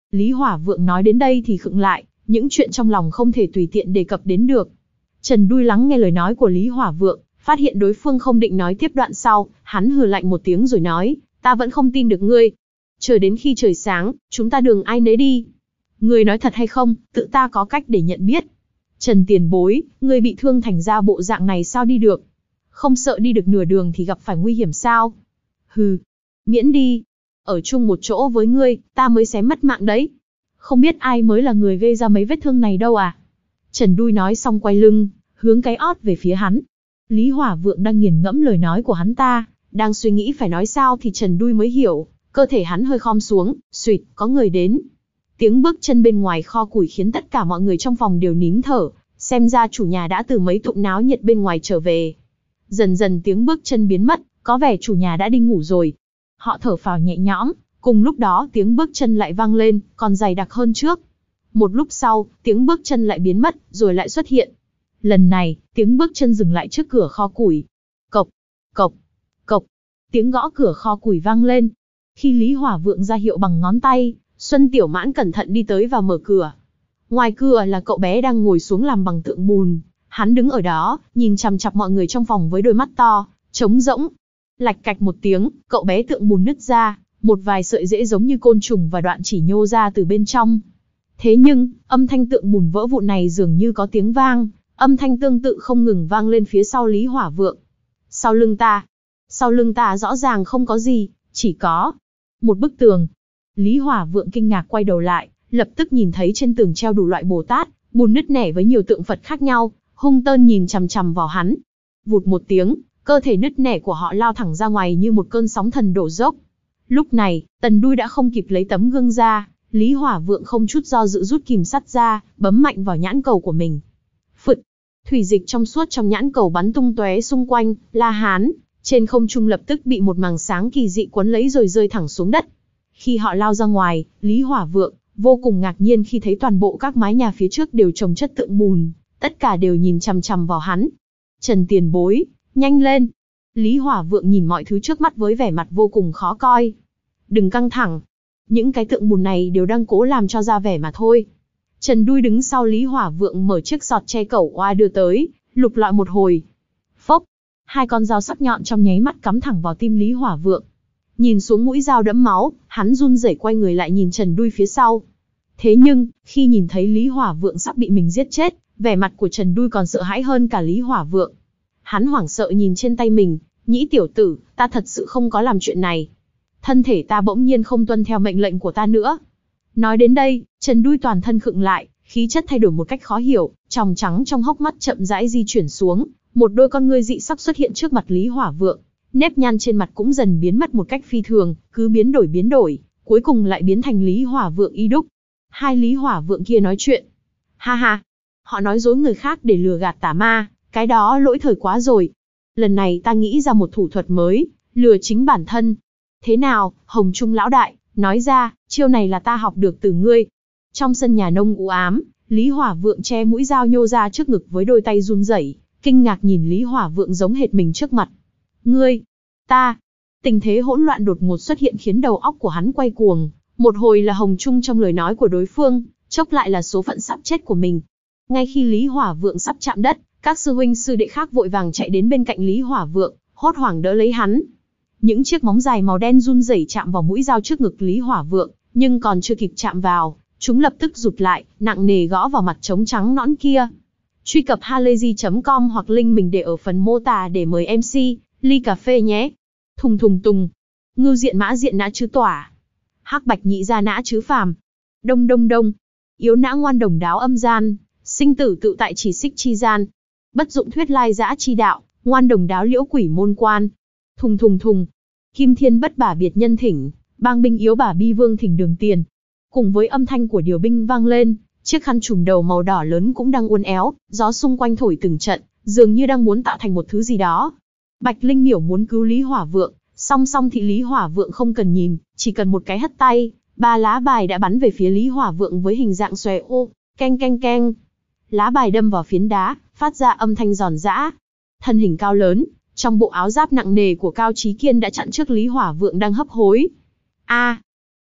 Speaker 1: Lý Hỏa Vượng nói đến đây thì khựng lại, những chuyện trong lòng không thể tùy tiện đề cập đến được. Trần Đuôi lắng nghe lời nói của Lý Hỏa Vượng, phát hiện đối phương không định nói tiếp đoạn sau, hắn hừ lạnh một tiếng rồi nói, ta vẫn không tin được ngươi. Chờ đến khi trời sáng, chúng ta đường ai nấy đi. Ngươi nói thật hay không, tự ta có cách để nhận biết. Trần tiền bối, ngươi bị thương thành ra bộ dạng này sao đi được? Không sợ đi được nửa đường thì gặp phải nguy hiểm sao? Hừ, miễn đi. Ở chung một chỗ với ngươi, ta mới xém mất mạng đấy. Không biết ai mới là người gây ra mấy vết thương này đâu à? Trần Đuôi nói xong quay lưng, hướng cái ót về phía hắn. Lý Hỏa Vượng đang nghiền ngẫm lời nói của hắn ta, đang suy nghĩ phải nói sao thì Trần Đuôi mới hiểu, cơ thể hắn hơi khom xuống, suỵt, có người đến. Tiếng bước chân bên ngoài kho củi khiến tất cả mọi người trong phòng đều nín thở, xem ra chủ nhà đã từ mấy tụng náo nhiệt bên ngoài trở về. Dần dần tiếng bước chân biến mất, có vẻ chủ nhà đã đi ngủ rồi. Họ thở phào nhẹ nhõm, cùng lúc đó tiếng bước chân lại vang lên, còn dày đặc hơn trước. Một lúc sau, tiếng bước chân lại biến mất, rồi lại xuất hiện. Lần này, tiếng bước chân dừng lại trước cửa kho củi. Cộc, cộc, cộc, tiếng gõ cửa kho củi vang lên. Khi Lý Hỏa Vượng ra hiệu bằng ngón tay, Xuân Tiểu Mãn cẩn thận đi tới và mở cửa. Ngoài cửa là cậu bé đang ngồi xuống làm bằng tượng bùn. Hắn đứng ở đó, nhìn chằm chằm mọi người trong phòng với đôi mắt to, trống rỗng. Lạch cạch một tiếng, cậu bé tượng bùn nứt ra, một vài sợi rễ giống như côn trùng và đoạn chỉ nhô ra từ bên trong. Thế nhưng, âm thanh tượng bùn vỡ vụn này dường như có tiếng vang, âm thanh tương tự không ngừng vang lên phía sau Lý Hỏa Vượng. Sau lưng ta, sau lưng ta rõ ràng không có gì, chỉ có một bức tường. Lý Hỏa Vượng kinh ngạc quay đầu lại, lập tức nhìn thấy trên tường treo đủ loại Bồ Tát, bùn nứt nẻ với nhiều tượng Phật khác nhau, hung tơn nhìn chằm chằm vào hắn. Vụt một tiếng, cơ thể nứt nẻ của họ lao thẳng ra ngoài như một cơn sóng thần đổ dốc. Lúc này, Tần Đuôi đã không kịp lấy tấm gương ra, Lý Hỏa Vượng không chút do dự rút kìm sắt ra, bấm mạnh vào nhãn cầu của mình. Phụt, thủy dịch trong suốt trong nhãn cầu bắn tung tóe xung quanh, La Hán, trên không trung lập tức bị một màng sáng kỳ dị cuốn lấy rồi rơi thẳng xuống đất. Khi họ lao ra ngoài, Lý Hỏa Vượng vô cùng ngạc nhiên khi thấy toàn bộ các mái nhà phía trước đều trồng chất tượng bùn, tất cả đều nhìn chằm chằm vào hắn. Trần tiền bối, nhanh lên. Lý Hỏa Vượng nhìn mọi thứ trước mắt với vẻ mặt vô cùng khó coi. Đừng căng thẳng. Những cái tượng bùn này đều đang cố làm cho ra vẻ mà thôi. Trần Đuôi đứng sau Lý Hỏa Vượng mở chiếc giọt che cẩu oa đưa tới, lục lọi một hồi. Phốc, hai con dao sắc nhọn trong nháy mắt cắm thẳng vào tim Lý Hỏa Vượng. Nhìn xuống mũi dao đẫm máu, hắn run rẩy quay người lại nhìn Trần Đuôi phía sau. Thế nhưng, khi nhìn thấy Lý Hỏa Vượng sắp bị mình giết chết, vẻ mặt của Trần Đuôi còn sợ hãi hơn cả Lý Hỏa Vượng. Hắn hoảng sợ nhìn trên tay mình, nhĩ tiểu tử, ta thật sự không có làm chuyện này. Thân thể ta bỗng nhiên không tuân theo mệnh lệnh của ta nữa. Nói đến đây, Trần Đuôi toàn thân khựng lại, khí chất thay đổi một cách khó hiểu, tròng trắng trong hốc mắt chậm rãi di chuyển xuống, một đôi con ngươi dị sắc xuất hiện trước mặt Lý Hỏa Vượng. Nếp nhăn trên mặt cũng dần biến mất một cách phi thường, cứ biến đổi biến đổi, cuối cùng lại biến thành Lý Hỏa Vượng y đúc. Hai Lý Hỏa Vượng kia nói chuyện. Ha ha, họ nói dối người khác để lừa gạt tà ma, cái đó lỗi thời quá rồi. Lần này ta nghĩ ra một thủ thuật mới, lừa chính bản thân. Thế nào, Hồng Trung lão đại, nói ra, chiêu này là ta học được từ ngươi. Trong sân nhà nông u ám, Lý Hỏa Vượng che mũi dao nhô ra trước ngực với đôi tay run rẩy, kinh ngạc nhìn Lý Hỏa Vượng giống hệt mình trước mặt. Ngươi, ta, tình thế hỗn loạn đột ngột xuất hiện khiến đầu óc của hắn quay cuồng, một hồi là Hồng Trung trong lời nói của đối phương, chốc lại là số phận sắp chết của mình. Ngay khi Lý Hỏa Vượng sắp chạm đất, các sư huynh sư đệ khác vội vàng chạy đến bên cạnh Lý Hỏa Vượng, hốt hoảng đỡ lấy hắn. Những chiếc móng dài màu đen run rẩy chạm vào mũi dao trước ngực Lý Hỏa Vượng, nhưng còn chưa kịp chạm vào, chúng lập tức rụt lại, nặng nề gõ vào mặt trống trắng nõn kia. Truy cập halayzi chấm com hoặc link mình để ở phần mô tả để mời em xê, ly cà phê nhé. Thùng thùng tùng. Ngưu diện mã diện nã chứ tỏa. Hắc bạch nhị gia nã chứ phàm. Đông đông đông. Yếu nã ngoan đồng đáo âm gian. Sinh tử tự tại chỉ xích chi gian. Bất dụng thuyết lai dã chi đạo. Ngoan đồng đáo liễu quỷ môn quan. Thùng thùng thùng. Kim thiên bất bả biệt nhân thỉnh. Bang binh yếu bả bi vương thỉnh đường tiền. Cùng với âm thanh của điều binh vang lên, chiếc khăn trùm đầu màu đỏ lớn cũng đang uốn éo, gió xung quanh thổi từng trận, dường như đang muốn tạo thành một thứ gì đó. Bạch Linh Miểu muốn cứu Lý Hỏa Vượng, song song thì Lý Hỏa Vượng không cần nhìn, chỉ cần một cái hất tay, ba lá bài đã bắn về phía Lý Hỏa Vượng với hình dạng xòe ô, keng keng keng. Lá bài đâm vào phiến đá, phát ra âm thanh giòn giã. Thân hình cao lớn, trong bộ áo giáp nặng nề của Cao Chí Kiên đã chặn trước Lý Hỏa Vượng đang hấp hối. A,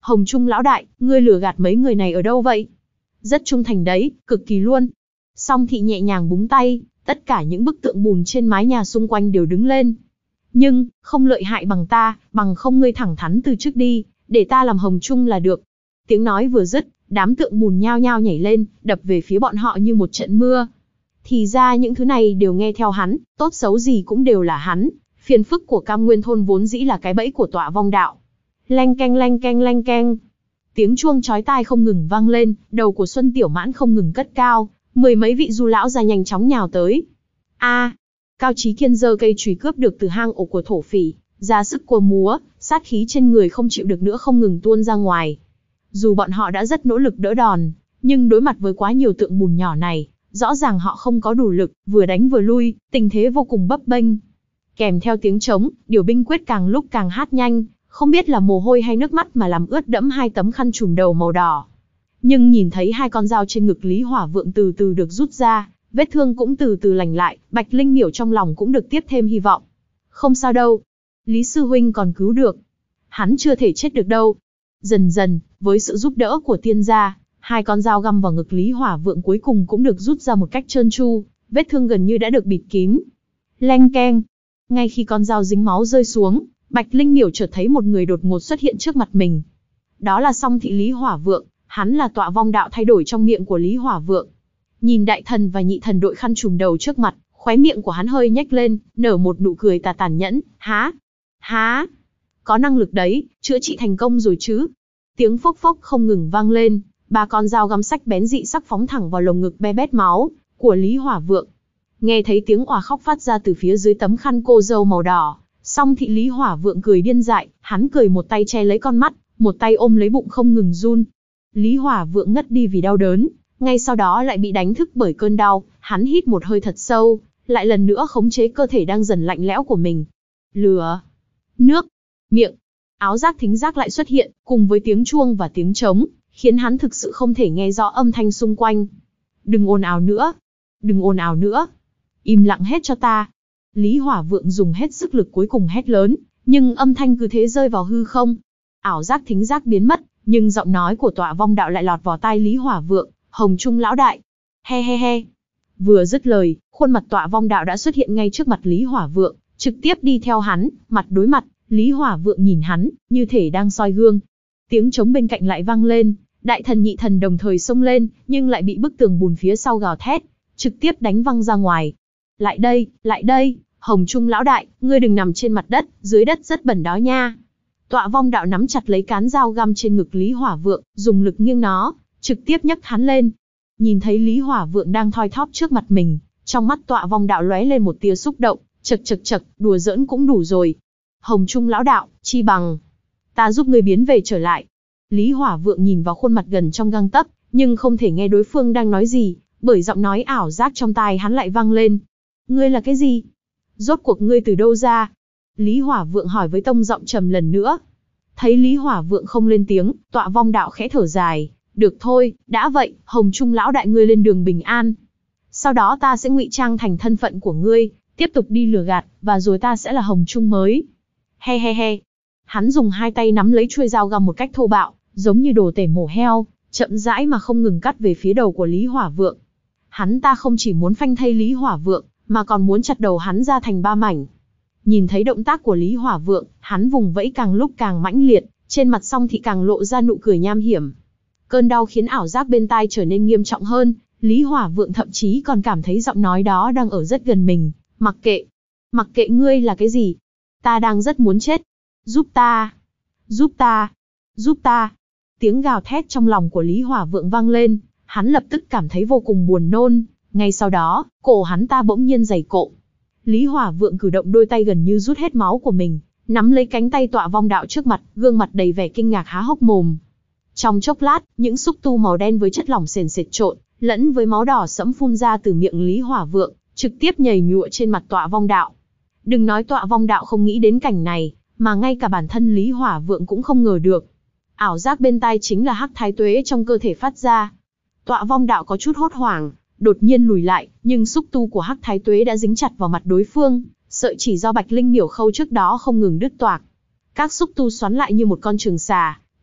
Speaker 1: Hồng Trung lão đại, ngươi lừa gạt mấy người này ở đâu vậy? Rất trung thành đấy, cực kỳ luôn. Song Thị nhẹ nhàng búng tay, tất cả những bức tượng bùn trên mái nhà xung quanh đều đứng lên. Nhưng, không lợi hại bằng ta, bằng không ngươi thẳng thắn từ trước đi, để ta làm Hồng Trung là được. Tiếng nói vừa dứt, đám tượng bùn nhao nhao nhảy lên, đập về phía bọn họ như một trận mưa. Thì ra những thứ này đều nghe theo hắn, tốt xấu gì cũng đều là hắn. Phiền phức của Cam Nguyên thôn vốn dĩ là cái bẫy của Tọa Vong Đạo. Leng keng leng keng leng keng. Tiếng chuông chói tai không ngừng vang lên, đầu của Xuân Tiểu Mãn không ngừng cất cao, mười mấy vị du lão già nhanh chóng nhào tới. A! Cao Chí Kiên giơ cây chùy cướp được từ hang ổ của thổ phỉ, ra sức cua múa, sát khí trên người không chịu được nữa không ngừng tuôn ra ngoài. Dù bọn họ đã rất nỗ lực đỡ đòn, nhưng đối mặt với quá nhiều tượng bùn nhỏ này, rõ ràng họ không có đủ lực, vừa đánh vừa lui, tình thế vô cùng bấp bênh. Kèm theo tiếng trống, điều binh quyết càng lúc càng hát nhanh, không biết là mồ hôi hay nước mắt mà làm ướt đẫm hai tấm khăn trùm đầu màu đỏ. Nhưng nhìn thấy hai con dao trên ngực Lý Hỏa Vượng từ từ được rút ra, vết thương cũng từ từ lành lại, Bạch Linh Miểu trong lòng cũng được tiếp thêm hy vọng. Không sao đâu, Lý sư huynh còn cứu được. Hắn chưa thể chết được đâu. Dần dần, với sự giúp đỡ của tiên gia, hai con dao găm vào ngực Lý Hỏa Vượng cuối cùng cũng được rút ra một cách trơn tru, vết thương gần như đã được bịt kín. Leng keng. Ngay khi con dao dính máu rơi xuống, Bạch Linh Miểu chợt thấy một người đột ngột xuất hiện trước mặt mình. Đó là Song Thị Lý Hỏa Vượng, hắn là Tọa Vong Đạo thay đổi trong miệng của Lý Hỏa Vượng. Nhìn đại thần và nhị thần đội khăn trùm đầu trước mặt, khóe miệng của hắn hơi nhếch lên, nở một nụ cười tà tàn nhẫn, há, há, có năng lực đấy, chữa trị thành công rồi chứ. Tiếng phốc phốc không ngừng vang lên, ba con dao găm sắc bén dị sắc phóng thẳng vào lồng ngực be bét máu của Lý Hỏa Vượng. Nghe thấy tiếng òa khóc phát ra từ phía dưới tấm khăn cô dâu màu đỏ, Song Thị Lý Hỏa Vượng cười điên dại, hắn cười một tay che lấy con mắt, một tay ôm lấy bụng không ngừng run. Lý Hỏa Vượng ngất đi vì đau đớn, ngay sau đó lại bị đánh thức bởi cơn đau, hắn hít một hơi thật sâu, lại lần nữa khống chế cơ thể đang dần lạnh lẽo của mình. Lửa, nước, miệng, áo giác thính giác lại xuất hiện, cùng với tiếng chuông và tiếng trống, khiến hắn thực sự không thể nghe rõ âm thanh xung quanh. Đừng ồn ào nữa, đừng ồn ào nữa, im lặng hết cho ta. Lý Hỏa Vượng dùng hết sức lực cuối cùng hét lớn, nhưng âm thanh cứ thế rơi vào hư không. Ảo giác thính giác biến mất, nhưng giọng nói của Tọa Vong Đạo lại lọt vào tai Lý Hỏa Vượng, Hồng Trung lão đại. He he he. Vừa dứt lời, khuôn mặt Tọa Vong Đạo đã xuất hiện ngay trước mặt Lý Hỏa Vượng, trực tiếp đi theo hắn, mặt đối mặt, Lý Hỏa Vượng nhìn hắn, như thể đang soi gương. Tiếng trống bên cạnh lại vang lên, đại thần nhị thần đồng thời xông lên, nhưng lại bị bức tường bùn phía sau gào thét, trực tiếp đánh văng ra ngoài. Lại đây, lại đây, Hồng Trung lão đại, ngươi đừng nằm trên mặt đất, dưới đất rất bẩn đó nha. Tọa Vong Đạo nắm chặt lấy cán dao găm trên ngực Lý Hỏa Vượng, dùng lực nghiêng nó, trực tiếp nhấc hắn lên. Nhìn thấy Lý Hỏa Vượng đang thoi thóp trước mặt mình, trong mắt Tọa Vong Đạo lóe lên một tia xúc động, chậc chậc chậc, đùa giỡn cũng đủ rồi. Hồng Trung lão đạo, chi bằng ta giúp ngươi biến về trở lại. Lý Hỏa Vượng nhìn vào khuôn mặt gần trong gang tấc, nhưng không thể nghe đối phương đang nói gì, bởi giọng nói ảo giác trong tai hắn lại vang lên. Ngươi là cái gì? Rốt cuộc ngươi từ đâu ra? Lý Hỏa Vượng hỏi với tông giọng trầm lần nữa. Thấy Lý Hỏa Vượng không lên tiếng, Tọa Vong Đạo khẽ thở dài. Được thôi, đã vậy, Hồng Trung lão đại ngươi lên đường bình an. Sau đó ta sẽ ngụy trang thành thân phận của ngươi, tiếp tục đi lừa gạt, và rồi ta sẽ là Hồng Trung mới. He he he. Hắn dùng hai tay nắm lấy chuôi dao găm một cách thô bạo, giống như đồ tể mổ heo, chậm rãi mà không ngừng cắt về phía đầu của Lý Hỏa Vượng. Hắn ta không chỉ muốn phanh thây Lý Hỏa Vượng, mà còn muốn chặt đầu hắn ra thành ba mảnh. Nhìn thấy động tác của Lý Hỏa Vượng, hắn vùng vẫy càng lúc càng mãnh liệt, trên mặt Song Thị càng lộ ra nụ cười nham hiểm. Cơn đau khiến ảo giác bên tai trở nên nghiêm trọng hơn, Lý Hỏa Vượng thậm chí còn cảm thấy giọng nói đó đang ở rất gần mình. Mặc kệ, mặc kệ ngươi là cái gì, ta đang rất muốn chết. Giúp ta, giúp ta, giúp ta. Tiếng gào thét trong lòng của Lý Hỏa Vượng vang lên, hắn lập tức cảm thấy vô cùng buồn nôn. Ngay sau đó, cổ hắn ta bỗng nhiên dày cộm. Lý Hỏa Vượng cử động đôi tay gần như rút hết máu của mình, nắm lấy cánh tay Tọa Vong Đạo trước mặt, gương mặt đầy vẻ kinh ngạc há hốc mồm. Trong chốc lát, những xúc tu màu đen với chất lỏng sền sệt trộn, lẫn với máu đỏ sẫm phun ra từ miệng Lý Hỏa Vượng, trực tiếp nhầy nhụa trên mặt Tọa Vong Đạo. Đừng nói Tọa Vong Đạo không nghĩ đến cảnh này, mà ngay cả bản thân Lý Hỏa Vượng cũng không ngờ được. Ảo giác bên tai chính là hắc thái tuế trong cơ thể phát ra. Tọa Vong Đạo có chút hốt hoảng, đột nhiên lùi lại, nhưng xúc tu của hắc thái tuế đã dính chặt vào mặt đối phương, sợi chỉ do Bạch Linh Miểu khâu trước đó không ngừng đứt toạc. Các xúc tu xoắn lại như một con trường xà,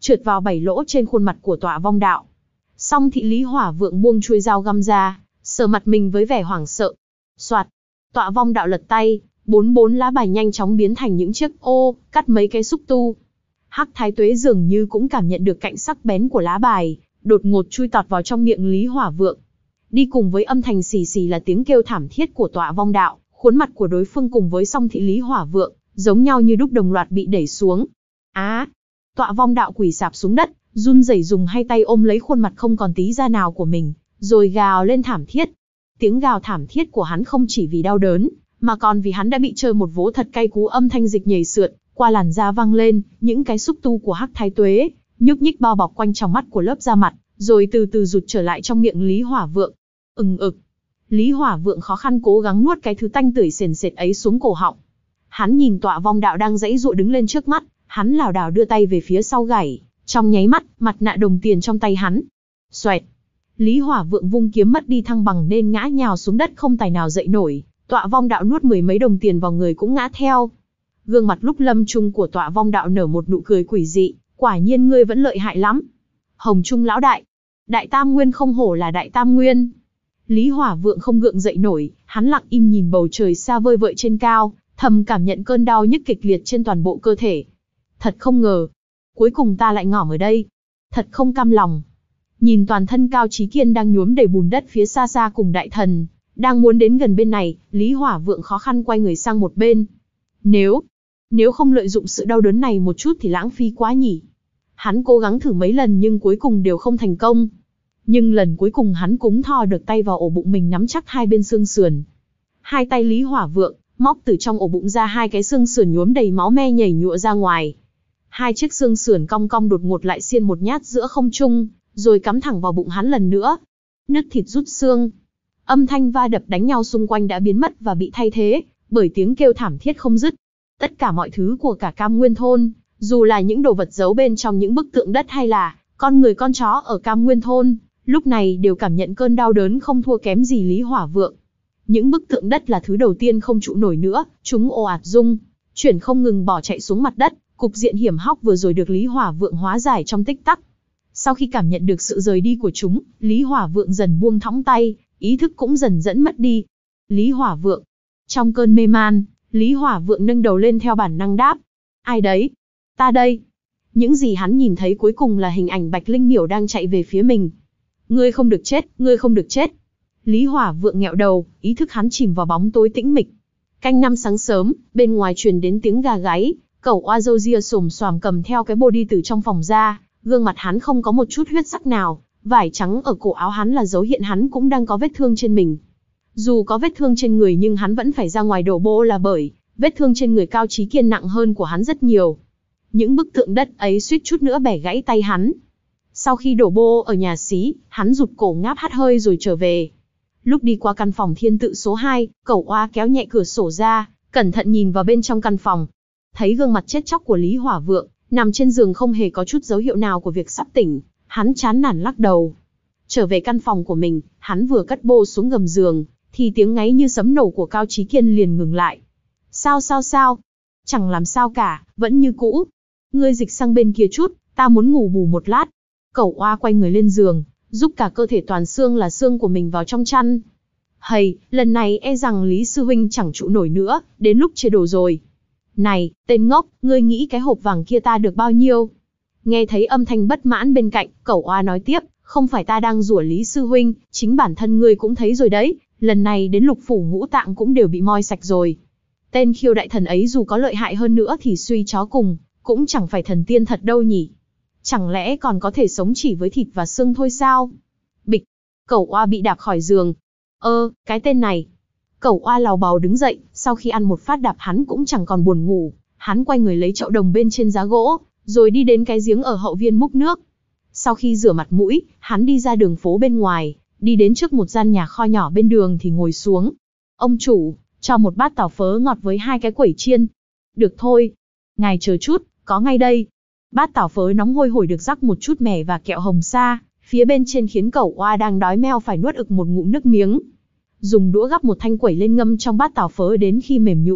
Speaker 1: trượt vào bảy lỗ trên khuôn mặt của Tọa Vong Đạo. Song thị Lý Hỏa Vượng buông chuôi dao găm ra, sờ mặt mình với vẻ hoảng sợ. Soạt, Tọa Vong Đạo lật tay, bốn bốn lá bài nhanh chóng biến thành những chiếc ô, cắt mấy cái xúc tu. Hắc Thái Tuế dường như cũng cảm nhận được cạnh sắc bén của lá bài, đột ngột chui tọt vào trong miệng Lý Hỏa Vượng. Đi cùng với âm thanh xì xì là tiếng kêu thảm thiết của Tọa Vong Đạo, khuôn mặt của đối phương cùng với song thị Lý Hỏa Vượng, giống nhau như đúc đồng loạt bị đẩy xuống. Á! Tọa Vong Đạo quỳ sạp xuống đất, run rẩy dùng hai tay ôm lấy khuôn mặt không còn tí da nào của mình, rồi gào lên thảm thiết. Tiếng gào thảm thiết của hắn không chỉ vì đau đớn, mà còn vì hắn đã bị chơi một vố thật cay cú, âm thanh dịch nhầy sượt qua làn da vang lên, những cái xúc tu của Hắc Thái Tuế nhúc nhích bao bọc quanh trong mắt của lớp da mặt, rồi từ từ rụt trở lại trong miệng Lý Hỏa Vượng. Ừng ực. Lý Hỏa Vượng khó khăn cố gắng nuốt cái thứ tanh tưởi sền sệt ấy xuống cổ họng. Hắn nhìn Tọa Vong Đạo đang giãy giụa đứng lên trước mắt, hắn lảo đảo đưa tay về phía sau gảy, trong nháy mắt, mặt nạ đồng tiền trong tay hắn. Xoẹt. Lý Hỏa Vượng vung kiếm mất đi thăng bằng nên ngã nhào xuống đất không tài nào dậy nổi. Tọa Vong Đạo nuốt mười mấy đồng tiền vào người cũng ngã theo. Gương mặt lúc lâm chung của Tọa Vong Đạo nở một nụ cười quỷ dị, quả nhiên ngươi vẫn lợi hại lắm. Hồng Trung lão đại, Đại Tam Nguyên không hổ là Đại Tam Nguyên. Lý Hỏa Vượng không gượng dậy nổi, hắn lặng im nhìn bầu trời xa vơi vợi trên cao, thầm cảm nhận cơn đau nhức kịch liệt trên toàn bộ cơ thể. Thật không ngờ, cuối cùng ta lại ngỏm ở đây. Thật không cam lòng. Nhìn toàn thân Cao Chí Kiên đang nhuốm đầy bùn đất phía xa xa cùng đại thần, đang muốn đến gần bên này, Lý Hỏa Vượng khó khăn quay người sang một bên. Nếu, nếu không lợi dụng sự đau đớn này một chút thì lãng phí quá nhỉ. Hắn cố gắng thử mấy lần nhưng cuối cùng đều không thành công. Nhưng lần cuối cùng hắn cũng thò được tay vào ổ bụng mình nắm chắc hai bên xương sườn. Hai tay Lý Hỏa Vượng móc từ trong ổ bụng ra hai cái xương sườn nhuốm đầy máu me nhảy nhụa ra ngoài. Hai chiếc xương sườn cong cong đột ngột lại xiên một nhát giữa không trung, rồi cắm thẳng vào bụng hắn lần nữa. Nứt thịt rút xương. Âm thanh va đập đánh nhau xung quanh đã biến mất và bị thay thế bởi tiếng kêu thảm thiết không dứt. Tất cả mọi thứ của cả Cam Nguyên thôn, dù là những đồ vật giấu bên trong những bức tượng đất hay là con người con chó ở Cam Nguyên thôn, lúc này đều cảm nhận cơn đau đớn không thua kém gì Lý Hỏa Vượng. Những bức tượng đất là thứ đầu tiên không trụ nổi nữa, chúng ồ ạt rung, chuyển không ngừng bỏ chạy xuống mặt đất. Cục diện hiểm hóc vừa rồi được Lý Hỏa Vượng hóa giải trong tích tắc. Sau khi cảm nhận được sự rời đi của chúng, Lý Hỏa Vượng dần buông thõng tay, ý thức cũng dần dẫn mất đi. Lý Hỏa Vượng. Trong cơn mê man, Lý Hỏa Vượng nâng đầu lên theo bản năng đáp. Ai đấy? Ta đây. Những gì hắn nhìn thấy cuối cùng là hình ảnh Bạch Linh Miểu đang chạy về phía mình. Ngươi không được chết, ngươi không được chết. Lý Hỏa Vượng nghẹo đầu, ý thức hắn chìm vào bóng tối tĩnh mịch. Canh năm sáng sớm, bên ngoài truyền đến tiếng gà gáy, cẩu oa râu ria xồm xoàm cầm theo cái bô đi từ trong phòng ra, gương mặt hắn không có một chút huyết sắc nào, vải trắng ở cổ áo hắn là dấu hiện hắn cũng đang có vết thương trên mình. Dù có vết thương trên người nhưng hắn vẫn phải ra ngoài đổ bô là bởi vết thương trên người Cao Chí Kiên nặng hơn của hắn rất nhiều. Những bức tượng đất ấy suýt chút nữa bẻ gãy tay hắn. Sau khi đổ bô ở nhà xí, hắn rụt cổ ngáp hắt hơi rồi trở về. Lúc đi qua căn phòng thiên tự số hai, cẩu oa kéo nhẹ cửa sổ ra, cẩn thận nhìn vào bên trong căn phòng. Thấy gương mặt chết chóc của Lý Hỏa Vượng, nằm trên giường không hề có chút dấu hiệu nào của việc sắp tỉnh, hắn chán nản lắc đầu. Trở về căn phòng của mình, hắn vừa cất bô xuống gầm giường, thì tiếng ngáy như sấm nổ của Cao Chí Kiên liền ngừng lại. Sao sao sao? Chẳng làm sao cả, vẫn như cũ. Ngươi dịch sang bên kia chút, ta muốn ngủ bù một lát. Cẩu oa quay người lên giường, giúp cả cơ thể toàn xương là xương của mình vào trong chăn. Hầy, lần này e rằng Lý Sư Huynh chẳng trụ nổi nữa, đến lúc chia đồ rồi. Này, tên ngốc, ngươi nghĩ cái hộp vàng kia ta được bao nhiêu? Nghe thấy âm thanh bất mãn bên cạnh, cẩu oa nói tiếp, không phải ta đang rủa Lý Sư Huynh, chính bản thân ngươi cũng thấy rồi đấy, lần này đến lục phủ ngũ tạng cũng đều bị moi sạch rồi. Tên khiêu đại thần ấy dù có lợi hại hơn nữa thì suy chó cùng, cũng chẳng phải thần tiên thật đâu nhỉ. Chẳng lẽ còn có thể sống chỉ với thịt và xương thôi sao? Bịch, cẩu oa bị đạp khỏi giường. Ơ, cái tên này. Cẩu oa lào bào đứng dậy, sau khi ăn một phát đạp hắn cũng chẳng còn buồn ngủ. Hắn quay người lấy chậu đồng bên trên giá gỗ, rồi đi đến cái giếng ở hậu viên múc nước. Sau khi rửa mặt mũi, hắn đi ra đường phố bên ngoài, đi đến trước một gian nhà kho nhỏ bên đường thì ngồi xuống. Ông chủ, cho một bát tàu phớ ngọt với hai cái quẩy chiên. Được thôi. Ngài chờ chút, có ngay đây. Bát tàu phớ nóng hôi hổi được rắc một chút mè và kẹo hồng sa, phía bên trên khiến cẩu oa đang đói meo phải nuốt ực một ngụm nước miếng. Dùng đũa gắp một thanh quẩy lên ngâm trong bát tàu phớ đến khi mềm nhũn,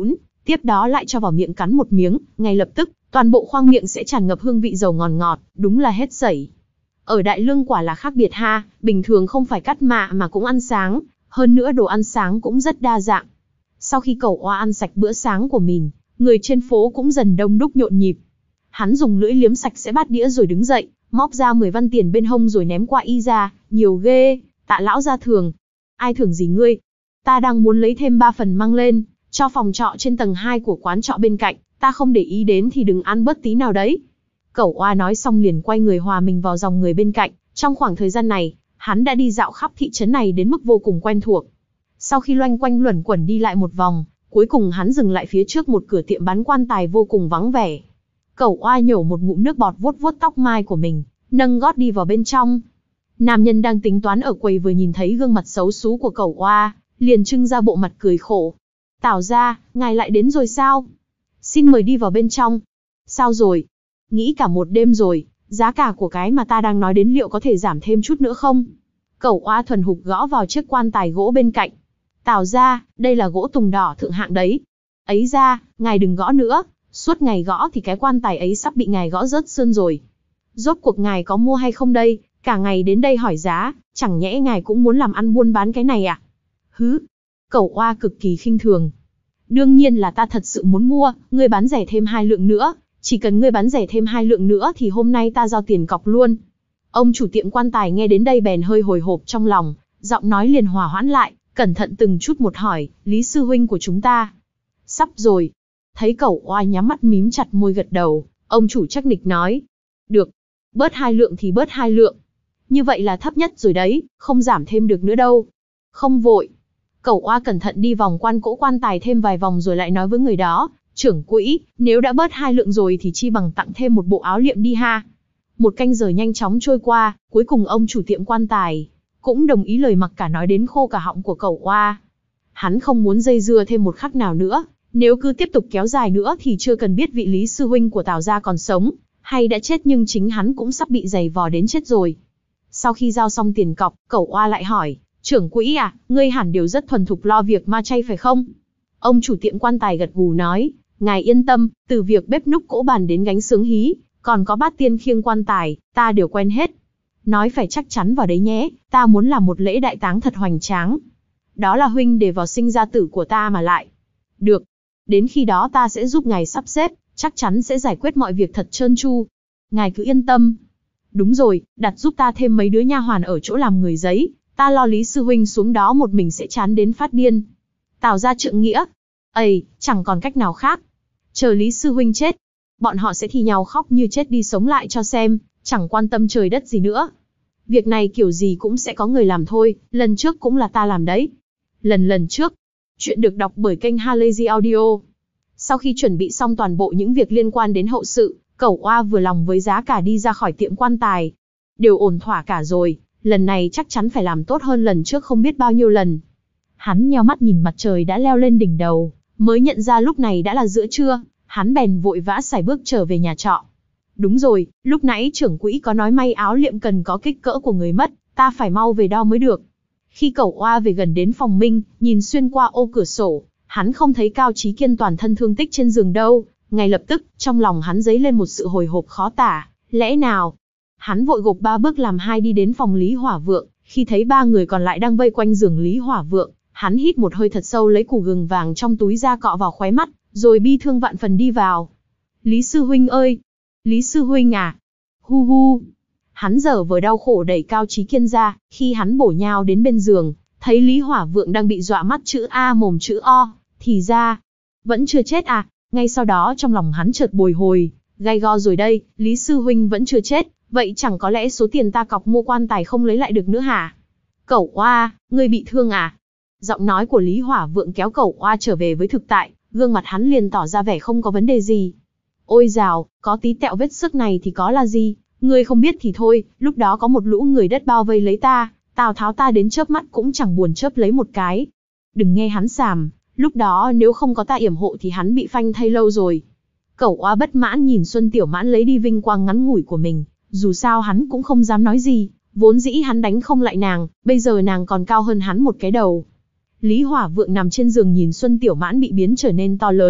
Speaker 1: tiếp đó lại cho vào miệng cắn một miếng, ngay lập tức, toàn bộ khoang miệng sẽ tràn ngập hương vị dầu ngọt ngọt, đúng là hết sảy. Ở Đại Lương quả là khác biệt ha, bình thường không phải cắt mạ mà cũng ăn sáng, hơn nữa đồ ăn sáng cũng rất đa dạng. Sau khi Cẩu Oa ăn sạch bữa sáng của mình, người trên phố cũng dần đông đúc nhộn nhịp. Hắn dùng lưỡi liếm sạch sẽ bát đĩa rồi đứng dậy, móc ra mười văn tiền bên hông rồi ném qua y ra, nhiều ghê, Tạ lão gia thưởng. Ai thưởng gì ngươi? Ta đang muốn lấy thêm ba phần mang lên, cho phòng trọ trên tầng hai của quán trọ bên cạnh, ta không để ý đến thì đừng ăn bớt tí nào đấy. Cẩu Oa nói xong liền quay người hòa mình vào dòng người bên cạnh, trong khoảng thời gian này, hắn đã đi dạo khắp thị trấn này đến mức vô cùng quen thuộc. Sau khi loanh quanh luẩn quẩn đi lại một vòng, cuối cùng hắn dừng lại phía trước một cửa tiệm bán quan tài vô cùng vắng vẻ. Cẩu Oa nhổ một ngụm nước bọt vuốt vuốt tóc mai của mình, nâng gót đi vào bên trong. Nam nhân đang tính toán ở quầy vừa nhìn thấy gương mặt xấu xú của Cẩu Oa, liền trưng ra bộ mặt cười khổ. Tảo gia, ngài lại đến rồi sao? Xin mời đi vào bên trong. Sao rồi? Nghĩ cả một đêm rồi, giá cả của cái mà ta đang nói đến liệu có thể giảm thêm chút nữa không? Cẩu Oa thuần hục gõ vào chiếc quan tài gỗ bên cạnh. Tảo gia, đây là gỗ tùng đỏ thượng hạng đấy. Ấy ra, ngài đừng gõ nữa, suốt ngày gõ thì cái quan tài ấy sắp bị ngài gõ rớt sơn rồi. Rốt cuộc ngài có mua hay không đây? Cả ngày đến đây hỏi giá, chẳng nhẽ ngài cũng muốn làm ăn buôn bán cái này à? Hứ! Cẩu Oa cực kỳ khinh thường. Đương nhiên là ta thật sự muốn mua, ngươi bán rẻ thêm hai lượng nữa, chỉ cần ngươi bán rẻ thêm hai lượng nữa thì hôm nay ta giao tiền cọc luôn. Ông chủ tiệm quan tài nghe đến đây bèn hơi hồi hộp trong lòng, giọng nói liền hòa hoãn lại, cẩn thận từng chút một hỏi, Lý sư huynh của chúng ta. Sắp rồi. Thấy Cẩu Oa nhắm mắt mím chặt môi gật đầu, ông chủ chắc nịch nói. Được. Bớt hai lượng thì bớt hai lượng. Như vậy là thấp nhất rồi đấy, không giảm thêm được nữa đâu. Không vội. Cẩu Oa cẩn thận đi vòng quan cỗ quan tài thêm vài vòng rồi lại nói với người đó, trưởng quỹ, nếu đã bớt hai lượng rồi thì chi bằng tặng thêm một bộ áo liệm đi ha. Một canh giờ nhanh chóng trôi qua, cuối cùng ông chủ tiệm quan tài cũng đồng ý lời mặc cả nói đến khô cả họng của Cẩu Oa. Hắn không muốn dây dưa thêm một khắc nào nữa, nếu cứ tiếp tục kéo dài nữa thì chưa cần biết vị Lý sư huynh của Tào gia còn sống hay đã chết, nhưng chính hắn cũng sắp bị giày vò đến chết rồi. Sau khi giao xong tiền cọc, Cẩu Oa lại hỏi, trưởng quỹ à, ngươi hẳn đều rất thuần thục lo việc ma chay phải không? Ông chủ tiệm quan tài gật gù nói, ngài yên tâm, từ việc bếp núc cỗ bàn đến gánh sướng hí, còn có bát tiên khiêng quan tài, ta đều quen hết. Nói phải chắc chắn vào đấy nhé, ta muốn làm một lễ đại táng thật hoành tráng. Đó là huynh để vào sinh ra tử của ta mà lại. Được, đến khi đó ta sẽ giúp ngài sắp xếp, chắc chắn sẽ giải quyết mọi việc thật trơn tru. Ngài cứ yên tâm. Đúng rồi, đặt giúp ta thêm mấy đứa nha hoàn ở chỗ làm người giấy, ta lo Lý sư huynh xuống đó một mình sẽ chán đến phát điên. Tào gia trượng nghĩa. Ây, chẳng còn cách nào khác. Chờ Lý sư huynh chết, bọn họ sẽ thi nhau khóc như chết đi sống lại cho xem, chẳng quan tâm trời đất gì nữa. Việc này kiểu gì cũng sẽ có người làm thôi, lần trước cũng là ta làm đấy. Lần lần trước. Chuyện được đọc bởi kênh Halazy Audio. Sau khi chuẩn bị xong toàn bộ những việc liên quan đến hậu sự, Cẩu Oa vừa lòng với giá cả đi ra khỏi tiệm quan tài. Đều ổn thỏa cả rồi, lần này chắc chắn phải làm tốt hơn lần trước không biết bao nhiêu lần. Hắn nheo mắt nhìn mặt trời đã leo lên đỉnh đầu, mới nhận ra lúc này đã là giữa trưa, hắn bèn vội vã sải bước trở về nhà trọ. Đúng rồi, lúc nãy trưởng quỹ có nói may áo liệm cần có kích cỡ của người mất, ta phải mau về đo mới được. Khi Cẩu Oa về gần đến phòng Minh, nhìn xuyên qua ô cửa sổ, hắn không thấy Cao Chí Kiên toàn thân thương tích trên giường đâu, ngay lập tức, trong lòng hắn dấy lên một sự hồi hộp khó tả, lẽ nào? Hắn vội gộp ba bước làm hai đi đến phòng Lý Hỏa Vượng, khi thấy ba người còn lại đang vây quanh giường Lý Hỏa Vượng, hắn hít một hơi thật sâu lấy củ gừng vàng trong túi ra cọ vào khóe mắt, rồi bi thương vạn phần đi vào. Lý sư huynh ơi! Lý sư huynh à! Hu hu! Hắn giờ vừa đau khổ đẩy Cao Chí Kiên ra, khi hắn bổ nhào đến bên giường, thấy Lý Hỏa Vượng đang bị dọa mắt chữ A mồm chữ O, thì ra, vẫn chưa chết à? Ngay sau đó trong lòng hắn chợt bồi hồi, gay go rồi đây, Lý sư huynh vẫn chưa chết, vậy chẳng có lẽ số tiền ta cọc mua quan tài không lấy lại được nữa hả? Cẩu Oa, ngươi bị thương à? Giọng nói của Lý Hỏa Vượng kéo Cẩu Oa trở về với thực tại, gương mặt hắn liền tỏ ra vẻ không có vấn đề gì. Ôi dào, có tí tẹo vết sức này thì có là gì? Ngươi không biết thì thôi, lúc đó có một lũ người đất bao vây lấy ta, Tào Tháo ta đến chớp mắt cũng chẳng buồn chớp lấy một cái. Đừng nghe hắn xàm, lúc đó nếu không có ta yểm hộ thì hắn bị phanh thay lâu rồi. Cẩu Oa bất mãn nhìn Xuân Tiểu Mãn lấy đi vinh quang ngắn ngủi của mình, dù sao hắn cũng không dám nói gì, vốn dĩ hắn đánh không lại nàng, bây giờ nàng còn cao hơn hắn một cái đầu. Lý Hỏa Vượng nằm trên giường nhìn Xuân Tiểu Mãn bị biến trở nên to lớn,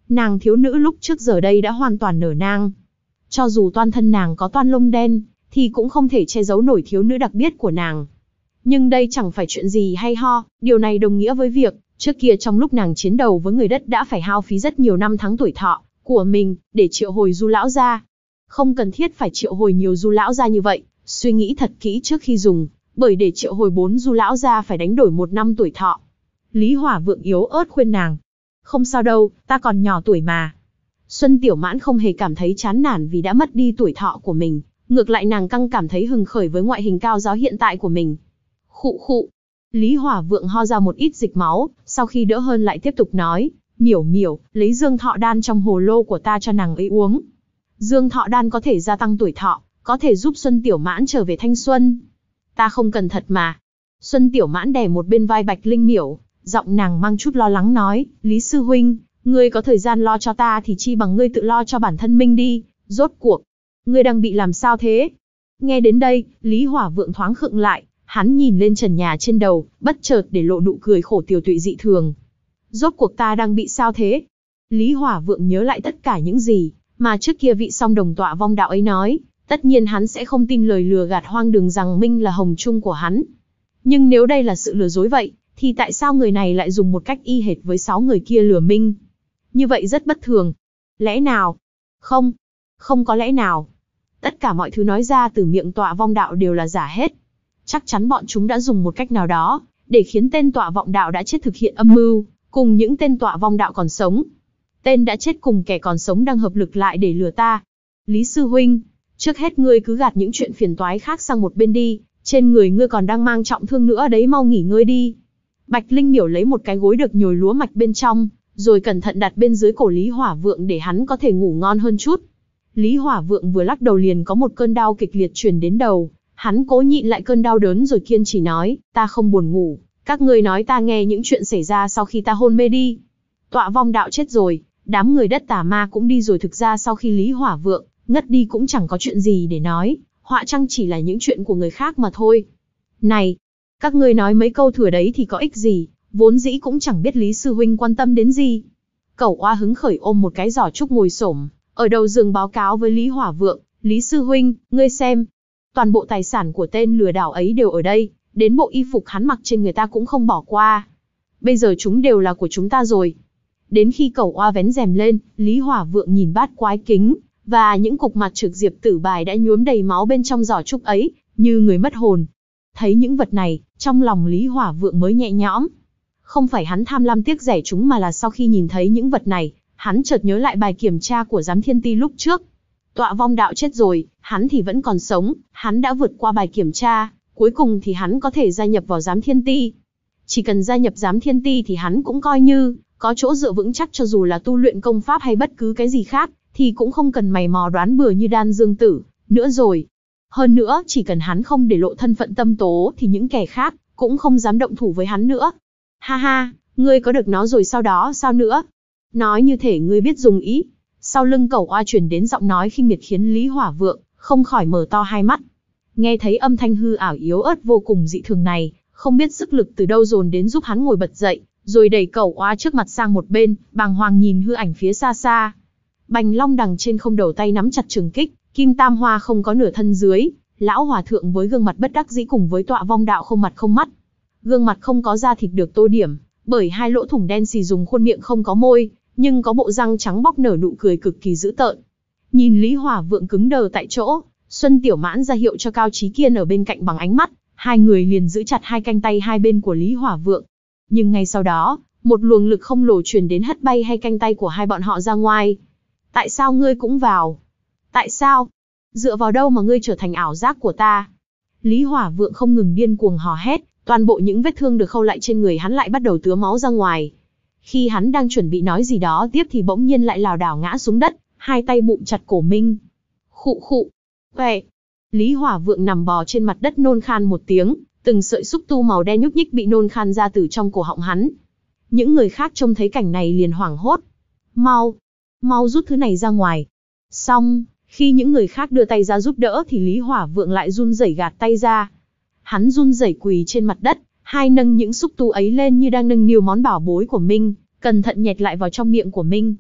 Speaker 1: Nàng thiếu nữ lúc trước giờ đây đã hoàn toàn nở nang. Cho dù toàn thân nàng có toan lông đen, thì cũng không thể che giấu nổi thiếu nữ đặc biệt của nàng. Nhưng đây chẳng phải chuyện gì hay ho, điều này đồng nghĩa với việc, trước kia trong lúc nàng chiến đầu với người đất đã phải hao phí rất nhiều năm tháng tuổi thọ của mình, để triệu hồi Du lão gia. Không cần thiết phải triệu hồi nhiều Du lão gia như vậy, suy nghĩ thật kỹ trước khi dùng, bởi để triệu hồi bốn Du lão gia phải đánh đổi một năm tuổi thọ. Lý Hỏa Vượng yếu ớt khuyên nàng. Không sao đâu, ta còn nhỏ tuổi mà. Xuân Tiểu Mãn không hề cảm thấy chán nản vì đã mất đi tuổi thọ của mình, ngược lại nàng căng cảm thấy hừng khởi với ngoại hình cao giáo hiện tại của mình. Khụ khụ. Lý Hỏa Vượng ho ra một ít dịch máu, sau khi đỡ hơn lại tiếp tục nói, miểu miểu, lấy dương thọ đan trong hồ lô của ta cho nàng ấy uống. Dương thọ đan có thể gia tăng tuổi thọ, có thể giúp Xuân Tiểu Mãn trở về thanh xuân. Ta không cần thật mà. Xuân Tiểu Mãn đè một bên vai Bạch Linh Miểu, giọng nàng mang chút lo lắng nói, Lý sư huynh, ngươi có thời gian lo cho ta thì chi bằng ngươi tự lo cho bản thân mình đi, rốt cuộc. Ngươi đang bị làm sao thế? Nghe đến đây, Lý Hỏa Vượng thoáng khựng lại, hắn nhìn lên trần nhà trên đầu, bất chợt để lộ nụ cười khổ tiều tụy dị thường. Rốt cuộc ta đang bị sao thế? Lý Hỏa Vượng nhớ lại tất cả những gì mà trước kia vị song đồng tọa vong đạo ấy nói, tất nhiên hắn sẽ không tin lời lừa gạt hoang đường rằng Minh là hồng trung của hắn. Nhưng nếu đây là sự lừa dối vậy, thì tại sao người này lại dùng một cách y hệt với sáu người kia lừa Minh? Như vậy rất bất thường. Lẽ nào? Không, không có lẽ nào. Tất cả mọi thứ nói ra từ miệng tọa vong đạo đều là giả hết. Chắc chắn bọn chúng đã dùng một cách nào đó, để khiến tên tọa vọng đạo đã chết thực hiện âm mưu, cùng những tên tọa vong đạo còn sống. Tên đã chết cùng kẻ còn sống đang hợp lực lại để lừa ta. Lý sư huynh, trước hết ngươi cứ gạt những chuyện phiền toái khác sang một bên đi, trên người ngươi còn đang mang trọng thương nữa đấy, mau nghỉ ngơi đi. Bạch Linh Miểu lấy một cái gối được nhồi lúa mạch bên trong, rồi cẩn thận đặt bên dưới cổ Lý Hỏa Vượng để hắn có thể ngủ ngon hơn chút. Lý Hỏa Vượng vừa lắc đầu liền có một cơn đau kịch liệt truyền đến đầu, hắn cố nhịn lại cơn đau đớn rồi kiên trì nói, ta không buồn ngủ, các ngươi nói ta nghe những chuyện xảy ra sau khi ta hôn mê đi. Tọa vong đạo chết rồi, đám người đất tà ma cũng đi rồi, thực ra sau khi Lý Hỏa Vượng ngất đi cũng chẳng có chuyện gì để nói, họa chăng chỉ là những chuyện của người khác mà thôi. Này, các ngươi nói mấy câu thừa đấy thì có ích gì, vốn dĩ cũng chẳng biết Lý sư huynh quan tâm đến gì. Cẩu Oa hứng khởi ôm một cái giỏ trúc ngồi xổm ở đầu giường báo cáo với Lý Hỏa Vượng, Lý sư huynh, ngươi xem, toàn bộ tài sản của tên lừa đảo ấy đều ở đây, đến bộ y phục hắn mặc trên người ta cũng không bỏ qua. Bây giờ chúng đều là của chúng ta rồi. Đến khi Cẩu Oa vén rèm lên, Lý Hỏa Vượng nhìn bát quái kính và những cục mặt trực diệp tử bài đã nhuốm đầy máu bên trong giỏ trúc ấy, như người mất hồn. Thấy những vật này, trong lòng Lý Hỏa Vượng mới nhẹ nhõm. Không phải hắn tham lam tiếc rẻ chúng, mà là sau khi nhìn thấy những vật này, hắn chợt nhớ lại bài kiểm tra của giám thiên ti lúc trước. Tọa vong đạo chết rồi, hắn thì vẫn còn sống, hắn đã vượt qua bài kiểm tra, cuối cùng thì hắn có thể gia nhập vào giám thiên ti. Chỉ cần gia nhập giám thiên ti thì hắn cũng coi như có chỗ dựa vững chắc, cho dù là tu luyện công pháp hay bất cứ cái gì khác, thì cũng không cần mày mò đoán bừa như Đan Dương Tử nữa rồi. Hơn nữa, chỉ cần hắn không để lộ thân phận tâm tố thì những kẻ khác cũng không dám động thủ với hắn nữa. Ha ha, ngươi có được nó rồi sau đó sao nữa? Nói như thể ngươi biết dùng ý. Sau lưng Cẩu Oa truyền đến giọng nói khinh miệt khiến Lý Hỏa Vượng không khỏi mở to hai mắt. Nghe thấy âm thanh hư ảo yếu ớt vô cùng dị thường này, không biết sức lực từ đâu dồn đến giúp hắn ngồi bật dậy, rồi đẩy Cẩu Oa trước mặt sang một bên, bàng hoàng nhìn hư ảnh phía xa xa. Bành Long Đằng trên không, đầu tay nắm chặt trường kích, Kim Tam Hoa không có nửa thân dưới, lão hòa thượng với gương mặt bất đắc dĩ cùng với tọa vong đạo không mặt không mắt. Gương mặt không có da thịt được tô điểm bởi hai lỗ thủng đen xì, dùng khuôn miệng không có môi, nhưng có bộ răng trắng bóc nở nụ cười cực kỳ dữ tợn. Nhìn Lý Hỏa Vượng cứng đờ tại chỗ, Xuân Tiểu Mãn ra hiệu cho Cao Chí Kiên ở bên cạnh bằng ánh mắt, hai người liền giữ chặt hai cánh tay hai bên của Lý Hỏa Vượng. Nhưng ngay sau đó, một luồng lực không lồ truyền đến hất bay hai cánh tay của hai bọn họ ra ngoài. Tại sao ngươi cũng vào? Tại sao? Dựa vào đâu mà ngươi trở thành ảo giác của ta? Lý Hỏa Vượng không ngừng điên cuồng hò hét, toàn bộ những vết thương được khâu lại trên người hắn lại bắt đầu tứa máu ra ngoài. Khi hắn đang chuẩn bị nói gì đó tiếp thì bỗng nhiên lại lảo đảo ngã xuống đất, hai tay bụm chặt cổ Minh. Khụ khụ. Uệ. Lý Hỏa Vượng nằm bò trên mặt đất nôn khan một tiếng, từng sợi xúc tu màu đen nhúc nhích bị nôn khan ra từ trong cổ họng hắn. Những người khác trông thấy cảnh này liền hoảng hốt. Mau, mau rút thứ này ra ngoài. Xong, khi những người khác đưa tay ra giúp đỡ thì Lý Hỏa Vượng lại run rẩy gạt tay ra. Hắn run rẩy quỳ trên mặt đất, hai nâng những xúc tu ấy lên như đang nâng niu món bảo bối của Minh, cẩn thận nhét lại vào trong miệng của Minh.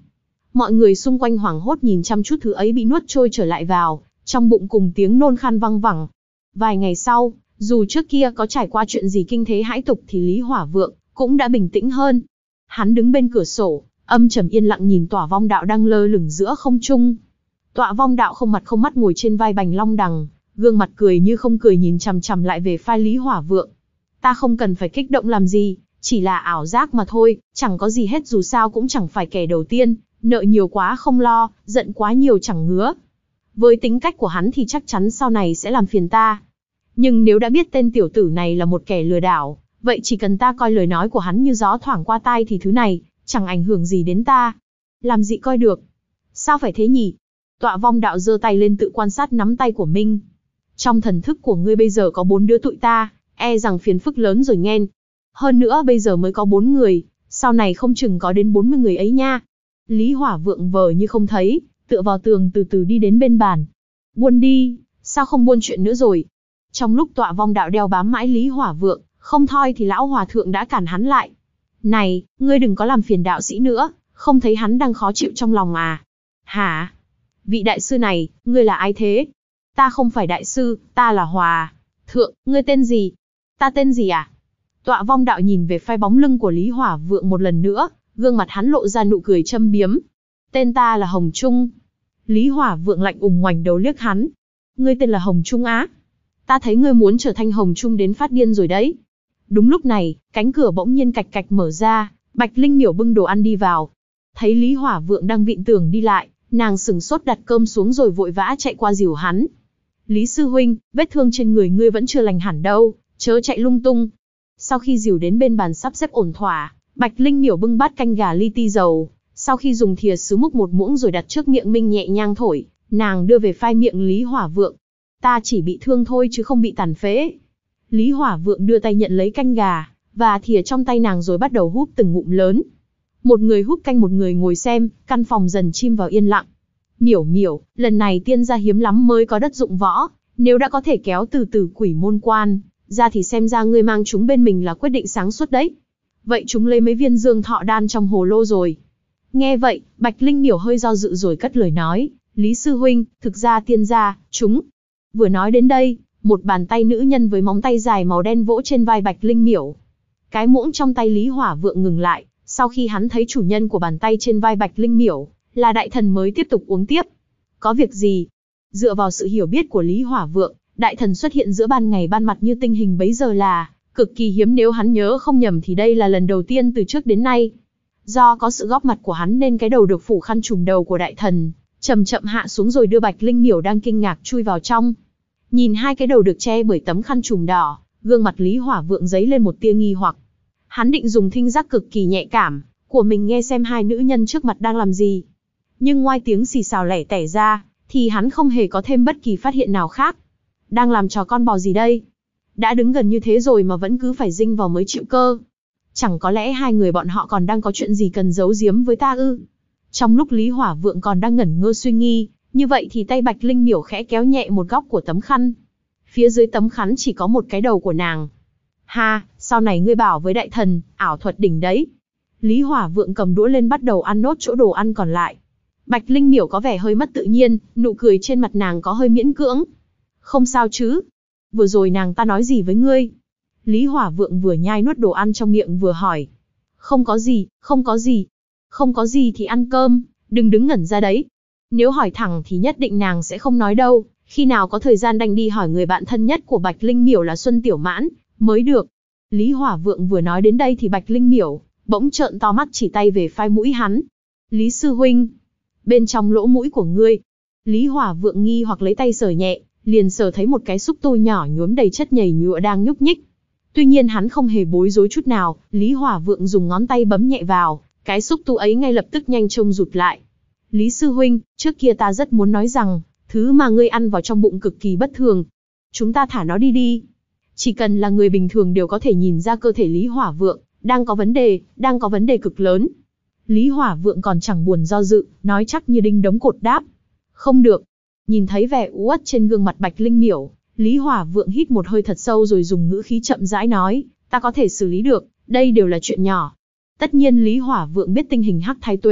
Speaker 1: Mọi người xung quanh hoảng hốt nhìn chăm chút thứ ấy bị nuốt trôi trở lại vào, trong bụng cùng tiếng nôn khan văng vẳng. Vài ngày sau, dù trước kia có trải qua chuyện gì kinh thế hãi tục thì Lý Hỏa Vượng cũng đã bình tĩnh hơn. Hắn đứng bên cửa sổ, âm trầm yên lặng nhìn Tỏa Vong Đạo đang lơ lửng giữa không trung. Tỏa Vong Đạo không mặt không mắt ngồi trên vai Bành Long Đằng, gương mặt cười như không cười nhìn chằm chằm lại về vai Lý Hỏa Vượng. Ta không cần phải kích động làm gì, chỉ là ảo giác mà thôi, chẳng có gì hết, dù sao cũng chẳng phải kẻ đầu tiên, nợ nhiều quá không lo, giận quá nhiều chẳng ngứa. Với tính cách của hắn thì chắc chắn sau này sẽ làm phiền ta. Nhưng nếu đã biết tên tiểu tử này là một kẻ lừa đảo, vậy chỉ cần ta coi lời nói của hắn như gió thoảng qua tai thì thứ này chẳng ảnh hưởng gì đến ta. Làm gì coi được. Sao phải thế nhỉ? Tọa Vong Đạo giơ tay lên tự quan sát nắm tay của Minh. Trong thần thức của ngươi bây giờ có bốn đứa tụi ta, e rằng phiền phức lớn rồi nghe. Hơn nữa bây giờ mới có bốn người, sau này không chừng có đến bốn mươi người ấy nha. Lý Hỏa Vượng vờ như không thấy, tựa vào tường từ từ đi đến bên bàn. Buôn đi, sao không buôn chuyện nữa rồi? Trong lúc Tọa Vong Đạo đeo bám mãi Lý Hỏa Vượng, không thôi thì lão hòa thượng đã cản hắn lại. Này, ngươi đừng có làm phiền đạo sĩ nữa, không thấy hắn đang khó chịu trong lòng à? Hả? Vị đại sư này, ngươi là ai thế? Ta không phải đại sư, ta là hòa thượng, ngươi tên gì? Ta tên gì à? Tọa Vong Đạo nhìn về phai bóng lưng của Lý Hỏa Vượng một lần nữa, gương mặt hắn lộ ra nụ cười châm biếm. Tên ta là Hồng Trung. Lý Hỏa Vượng lạnh ùng ngoảnh đầu liếc hắn. Ngươi tên là Hồng Trung á? Ta thấy ngươi muốn trở thành Hồng Trung đến phát điên rồi đấy. Đúng lúc này, cánh cửa bỗng nhiên cạch cạch mở ra, Bạch Linh Miểu bưng đồ ăn đi vào. Thấy Lý Hỏa Vượng đang vịn tường đi lại, nàng sừng sốt đặt cơm xuống rồi vội vã chạy qua dìu hắn. Lý sư huynh, vết thương trên người ngươi vẫn chưa lành hẳn đâu, chớ chạy lung tung. Sau khi dìu đến bên bàn sắp xếp ổn thỏa, Bạch Linh Miểu bưng bát canh gà li ti dầu, sau khi dùng thìa sứ múc một muỗng rồi đặt trước miệng Minh nhẹ nhàng thổi, nàng đưa về phai miệng Lý Hỏa Vượng. Ta chỉ bị thương thôi chứ không bị tàn phế. Lý Hỏa Vượng đưa tay nhận lấy canh gà, và thìa trong tay nàng rồi bắt đầu húp từng ngụm lớn. Một người húp canh một người ngồi xem, căn phòng dần chìm vào yên lặng. Miểu miểu, lần này tiên gia hiếm lắm mới có đất dụng võ, nếu đã có thể kéo từ từ quỷ môn quan ra thì xem ra ngươi mang chúng bên mình là quyết định sáng suốt đấy. Vậy chúng lấy mấy viên dương thọ đan trong hồ lô rồi? Nghe vậy, Bạch Linh Miểu hơi do dự rồi cất lời nói, Lý sư huynh, thực ra tiên gia, chúng. Vừa nói đến đây, một bàn tay nữ nhân với móng tay dài màu đen vỗ trên vai Bạch Linh Miểu. Cái muỗng trong tay Lý Hỏa Vượng ngừng lại, sau khi hắn thấy chủ nhân của bàn tay trên vai Bạch Linh Miểu là đại thần mới tiếp tục uống tiếp. Có việc gì? Dựa vào sự hiểu biết của Lý Hỏa Vượng, đại thần xuất hiện giữa ban ngày ban mặt như tinh hình bấy giờ là cực kỳ hiếm, nếu hắn nhớ không nhầm thì đây là lần đầu tiên từ trước đến nay. Do có sự góp mặt của hắn nên cái đầu được phủ khăn trùm đầu của đại thần chậm chậm hạ xuống rồi đưa Bạch Linh Miểu đang kinh ngạc chui vào trong. Nhìn hai cái đầu được che bởi tấm khăn trùm đỏ, gương mặt Lý Hỏa Vượng dấy lên một tia nghi hoặc. Hắn định dùng thính giác cực kỳ nhạy cảm của mình nghe xem hai nữ nhân trước mặt đang làm gì. Nhưng ngoài tiếng xì xào lẻ tẻ ra, thì hắn không hề có thêm bất kỳ phát hiện nào khác. Đang làm trò con bò gì đây? Đã đứng gần như thế rồi mà vẫn cứ phải dinh vào mới chịu cơ. Chẳng có lẽ hai người bọn họ còn đang có chuyện gì cần giấu giếm với ta ư? Trong lúc Lý Hỏa Vượng còn đang ngẩn ngơ suy nghi, như vậy thì tay Bạch Linh Miểu khẽ kéo nhẹ một góc của tấm khăn. Phía dưới tấm khăn chỉ có một cái đầu của nàng. Ha, sau này ngươi bảo với đại thần, ảo thuật đỉnh đấy. Lý Hỏa Vượng cầm đũa lên bắt đầu ăn nốt chỗ đồ ăn còn lại. Bạch Linh Miểu có vẻ hơi mất tự nhiên, nụ cười trên mặt nàng có hơi miễn cưỡng. Không sao chứ? Vừa rồi nàng ta nói gì với ngươi? Lý Hỏa Vượng vừa nhai nuốt đồ ăn trong miệng vừa hỏi. Không có gì, không có gì. Không có gì thì ăn cơm, đừng đứng ngẩn ra đấy. Nếu hỏi thẳng thì nhất định nàng sẽ không nói đâu, khi nào có thời gian đành đi hỏi người bạn thân nhất của Bạch Linh Miểu là Xuân Tiểu Mãn, mới được. Lý Hỏa Vượng vừa nói đến đây thì Bạch Linh Miểu bỗng trợn to mắt chỉ tay về phai mũi hắn. Lý sư huynh, bên trong lỗ mũi của ngươi. Lý Hỏa Vượng nghi hoặc lấy tay sờ nhẹ, liền sờ thấy một cái xúc tu nhỏ nhuốm đầy chất nhầy nhụa đang nhúc nhích. Tuy nhiên hắn không hề bối rối chút nào, Lý Hỏa Vượng dùng ngón tay bấm nhẹ vào, cái xúc tu ấy ngay lập tức nhanh chóng rụt lại. Lý sư huynh, trước kia ta rất muốn nói rằng, thứ mà ngươi ăn vào trong bụng cực kỳ bất thường. Chúng ta thả nó đi đi. Chỉ cần là người bình thường đều có thể nhìn ra cơ thể Lý Hỏa Vượng đang có vấn đề, đang có vấn đề cực lớn. Lý Hỏa Vượng còn chẳng buồn do dự, nói chắc như đinh đóng cột đáp. Không được. Nhìn thấy vẻ uất trên gương mặt Bạch Linh Miểu, Lý Hỏa Vượng hít một hơi thật sâu rồi dùng ngữ khí chậm rãi nói, ta có thể xử lý được, đây đều là chuyện nhỏ. Tất nhiên Lý Hỏa Vượng biết tình hình Hắc Thái Tuế,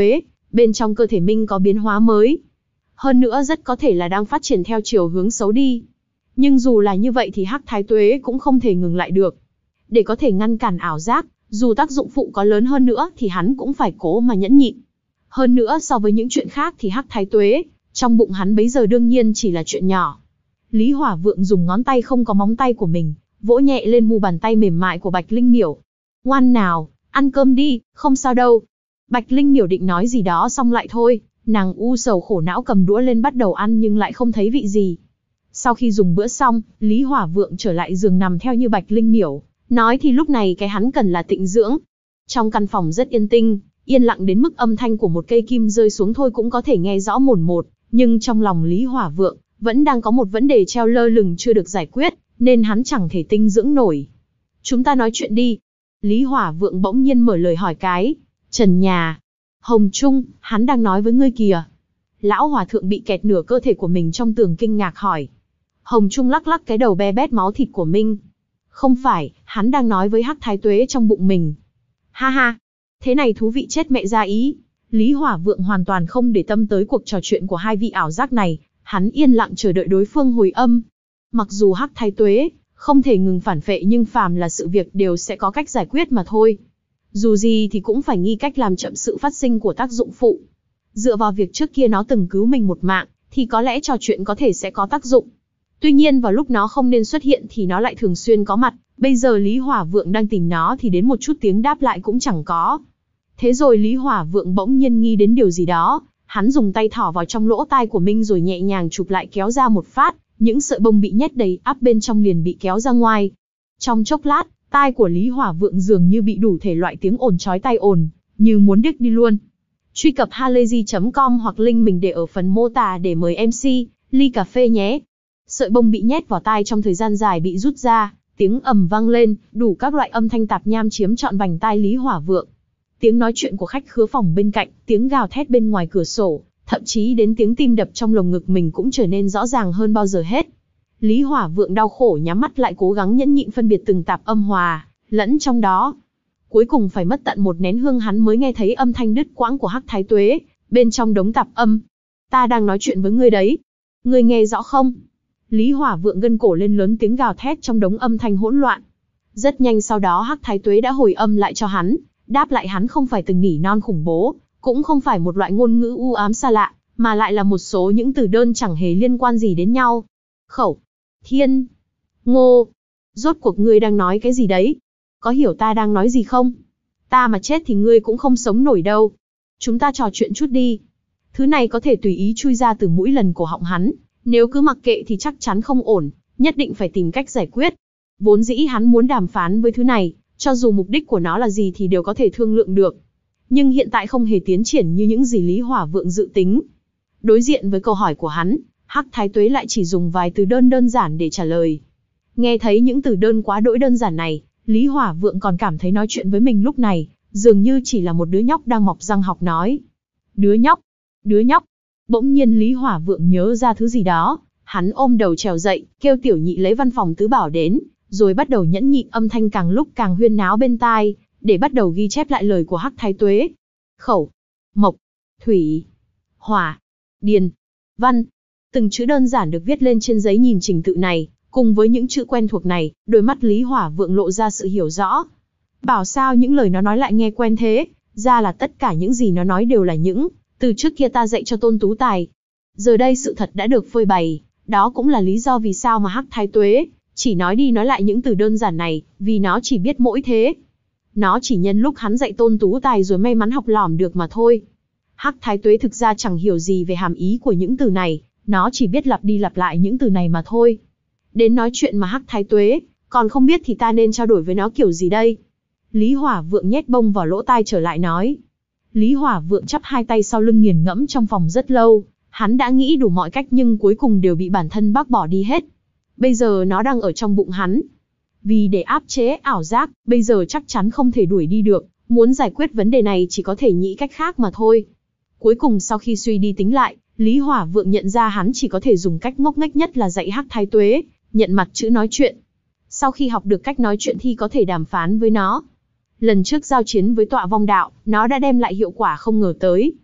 Speaker 1: bên trong cơ thể Minh có biến hóa mới. Hơn nữa rất có thể là đang phát triển theo chiều hướng xấu đi. Nhưng dù là như vậy thì Hắc Thái Tuế cũng không thể ngừng lại được. Để có thể ngăn cản ảo giác, dù tác dụng phụ có lớn hơn nữa thì hắn cũng phải cố mà nhẫn nhịn. Hơn nữa so với những chuyện khác thì Hắc Thái Tuế, trong bụng hắn bấy giờ đương nhiên chỉ là chuyện nhỏ. Lý Hỏa Vượng dùng ngón tay không có móng tay của mình, vỗ nhẹ lên mu bàn tay mềm mại của Bạch Linh Miểu. Ngoan nào, ăn cơm đi, không sao đâu. Bạch Linh Miểu định nói gì đó xong lại thôi, nàng u sầu khổ não cầm đũa lên bắt đầu ăn nhưng lại không thấy vị gì. Sau khi dùng bữa xong, Lý Hỏa Vượng trở lại giường nằm theo như Bạch Linh Miểu. Nói thì lúc này cái hắn cần là tịnh dưỡng. Trong căn phòng rất yên tĩnh, yên lặng đến mức âm thanh của một cây kim rơi xuống thôi cũng có thể nghe rõ mồn một, nhưng trong lòng Lý Hỏa Vượng vẫn đang có một vấn đề treo lơ lửng chưa được giải quyết, nên hắn chẳng thể tinh dưỡng nổi. Chúng ta nói chuyện đi. Lý Hỏa Vượng bỗng nhiên mở lời hỏi cái. Trần nhà. Hồng Trung, hắn đang nói với ngươi kìa. Lão Hòa Thượng bị kẹt nửa cơ thể của mình trong tường kinh ngạc hỏi. Hồng Trung lắc lắc cái đầu be bét máu thịt của Minh. Không phải, hắn đang nói với Hắc Thái Tuế trong bụng mình. Ha ha, thế này thú vị chết mẹ ra ý. Lý Hỏa Vượng hoàn toàn không để tâm tới cuộc trò chuyện của hai vị ảo giác này, hắn yên lặng chờ đợi đối phương hồi âm. Mặc dù Hắc Thái Tuế không thể ngừng phản phệ nhưng phàm là sự việc đều sẽ có cách giải quyết mà thôi. Dù gì thì cũng phải nghi cách làm chậm sự phát sinh của tác dụng phụ. Dựa vào việc trước kia nó từng cứu mình một mạng, thì có lẽ trò chuyện có thể sẽ có tác dụng. Tuy nhiên vào lúc nó không nên xuất hiện thì nó lại thường xuyên có mặt, bây giờ Lý Hỏa Vượng đang tìm nó thì đến một chút tiếng đáp lại cũng chẳng có. Thế rồi Lý Hỏa Vượng bỗng nhiên nghĩ đến điều gì đó, hắn dùng tay thỏ vào trong lỗ tai của Minh rồi nhẹ nhàng chụp lại kéo ra một phát, những sợi bông bị nhét đầy ắp bên trong liền bị kéo ra ngoài. Trong chốc lát, tai của Lý Hỏa Vượng dường như bị đủ thể loại tiếng ồn chói tai ồn, như muốn điếc đi luôn. Truy cập halayzi chấm com hoặc link mình để ở phần mô tả để mời em xê, ly cà phê nhé. Sợi bông bị nhét vào tai trong thời gian dài bị rút ra, tiếng ầm vang lên, đủ các loại âm thanh tạp nham chiếm trọn vành tai Lý Hỏa Vượng. Tiếng nói chuyện của khách khứa phòng bên cạnh, tiếng gào thét bên ngoài cửa sổ, thậm chí đến tiếng tim đập trong lồng ngực mình cũng trở nên rõ ràng hơn bao giờ hết. Lý Hỏa Vượng đau khổ nhắm mắt lại cố gắng nhẫn nhịn phân biệt từng tạp âm hòa lẫn trong đó. Cuối cùng phải mất tận một nén hương hắn mới nghe thấy âm thanh đứt quãng của Hắc Thái Tuế bên trong đống tạp âm. Ta đang nói chuyện với ngươi đấy, ngươi nghe rõ không? Lý Hỏa Vượng gân cổ lên lớn tiếng gào thét trong đống âm thanh hỗn loạn. Rất nhanh sau đó Hắc Thái Tuế đã hồi âm lại cho hắn, đáp lại hắn không phải từng nỉ non khủng bố, cũng không phải một loại ngôn ngữ u ám xa lạ, mà lại là một số những từ đơn chẳng hề liên quan gì đến nhau. Khẩu, thiên, ngô, rốt cuộc ngươi đang nói cái gì đấy? Có hiểu ta đang nói gì không? Ta mà chết thì ngươi cũng không sống nổi đâu. Chúng ta trò chuyện chút đi. Thứ này có thể tùy ý chui ra từ mũi lần cổ họng hắn, nếu cứ mặc kệ thì chắc chắn không ổn, nhất định phải tìm cách giải quyết. Vốn dĩ hắn muốn đàm phán với thứ này, cho dù mục đích của nó là gì thì đều có thể thương lượng được. Nhưng hiện tại không hề tiến triển như những gì Lý Hỏa Vượng dự tính. Đối diện với câu hỏi của hắn, Hắc Thái Tuế lại chỉ dùng vài từ đơn đơn giản để trả lời. Nghe thấy những từ đơn quá đỗi đơn giản này, Lý Hỏa Vượng còn cảm thấy nói chuyện với mình lúc này, dường như chỉ là một đứa nhóc đang mọc răng học nói. Đứa nhóc, đứa nhóc. Bỗng nhiên Lý Hỏa Vượng nhớ ra thứ gì đó, hắn ôm đầu trèo dậy, kêu tiểu nhị lấy văn phòng tứ bảo đến, rồi bắt đầu nhẫn nhịn âm thanh càng lúc càng huyên náo bên tai, để bắt đầu ghi chép lại lời của Hắc Thái Tuế. Khẩu, mộc, thủy, hỏa, điền, văn. Từng chữ đơn giản được viết lên trên giấy nhìn trình tự này, cùng với những chữ quen thuộc này, đôi mắt Lý Hỏa Vượng lộ ra sự hiểu rõ. Bảo sao những lời nó nói lại nghe quen thế, ra là tất cả những gì nó nói đều là những từ trước kia ta dạy cho Tôn Tú Tài. Giờ đây sự thật đã được phơi bày, đó cũng là lý do vì sao mà Hắc Thái Tuế chỉ nói đi nói lại những từ đơn giản này, vì nó chỉ biết mỗi thế. Nó chỉ nhân lúc hắn dạy Tôn Tú Tài rồi may mắn học lỏm được mà thôi. Hắc Thái Tuế thực ra chẳng hiểu gì về hàm ý của những từ này, nó chỉ biết lặp đi lặp lại những từ này mà thôi. Đến nói chuyện mà Hắc Thái Tuế còn không biết thì ta nên trao đổi với nó kiểu gì đây? Lý Hỏa Vượng nhét bông vào lỗ tai trở lại nói. Lý Hỏa Vượng chắp hai tay sau lưng nghiền ngẫm trong phòng rất lâu, hắn đã nghĩ đủ mọi cách nhưng cuối cùng đều bị bản thân bác bỏ đi hết. Bây giờ nó đang ở trong bụng hắn. Vì để áp chế ảo giác, bây giờ chắc chắn không thể đuổi đi được, muốn giải quyết vấn đề này chỉ có thể nghĩ cách khác mà thôi. Cuối cùng sau khi suy đi tính lại, Lý Hỏa Vượng nhận ra hắn chỉ có thể dùng cách ngốc nghếch nhất là dạy Hắc Thái Tuế nhận mặt chữ nói chuyện. Sau khi học được cách nói chuyện thì có thể đàm phán với nó. Lần trước giao chiến với Tọa Vong Đạo, nó đã đem lại hiệu quả không ngờ tới.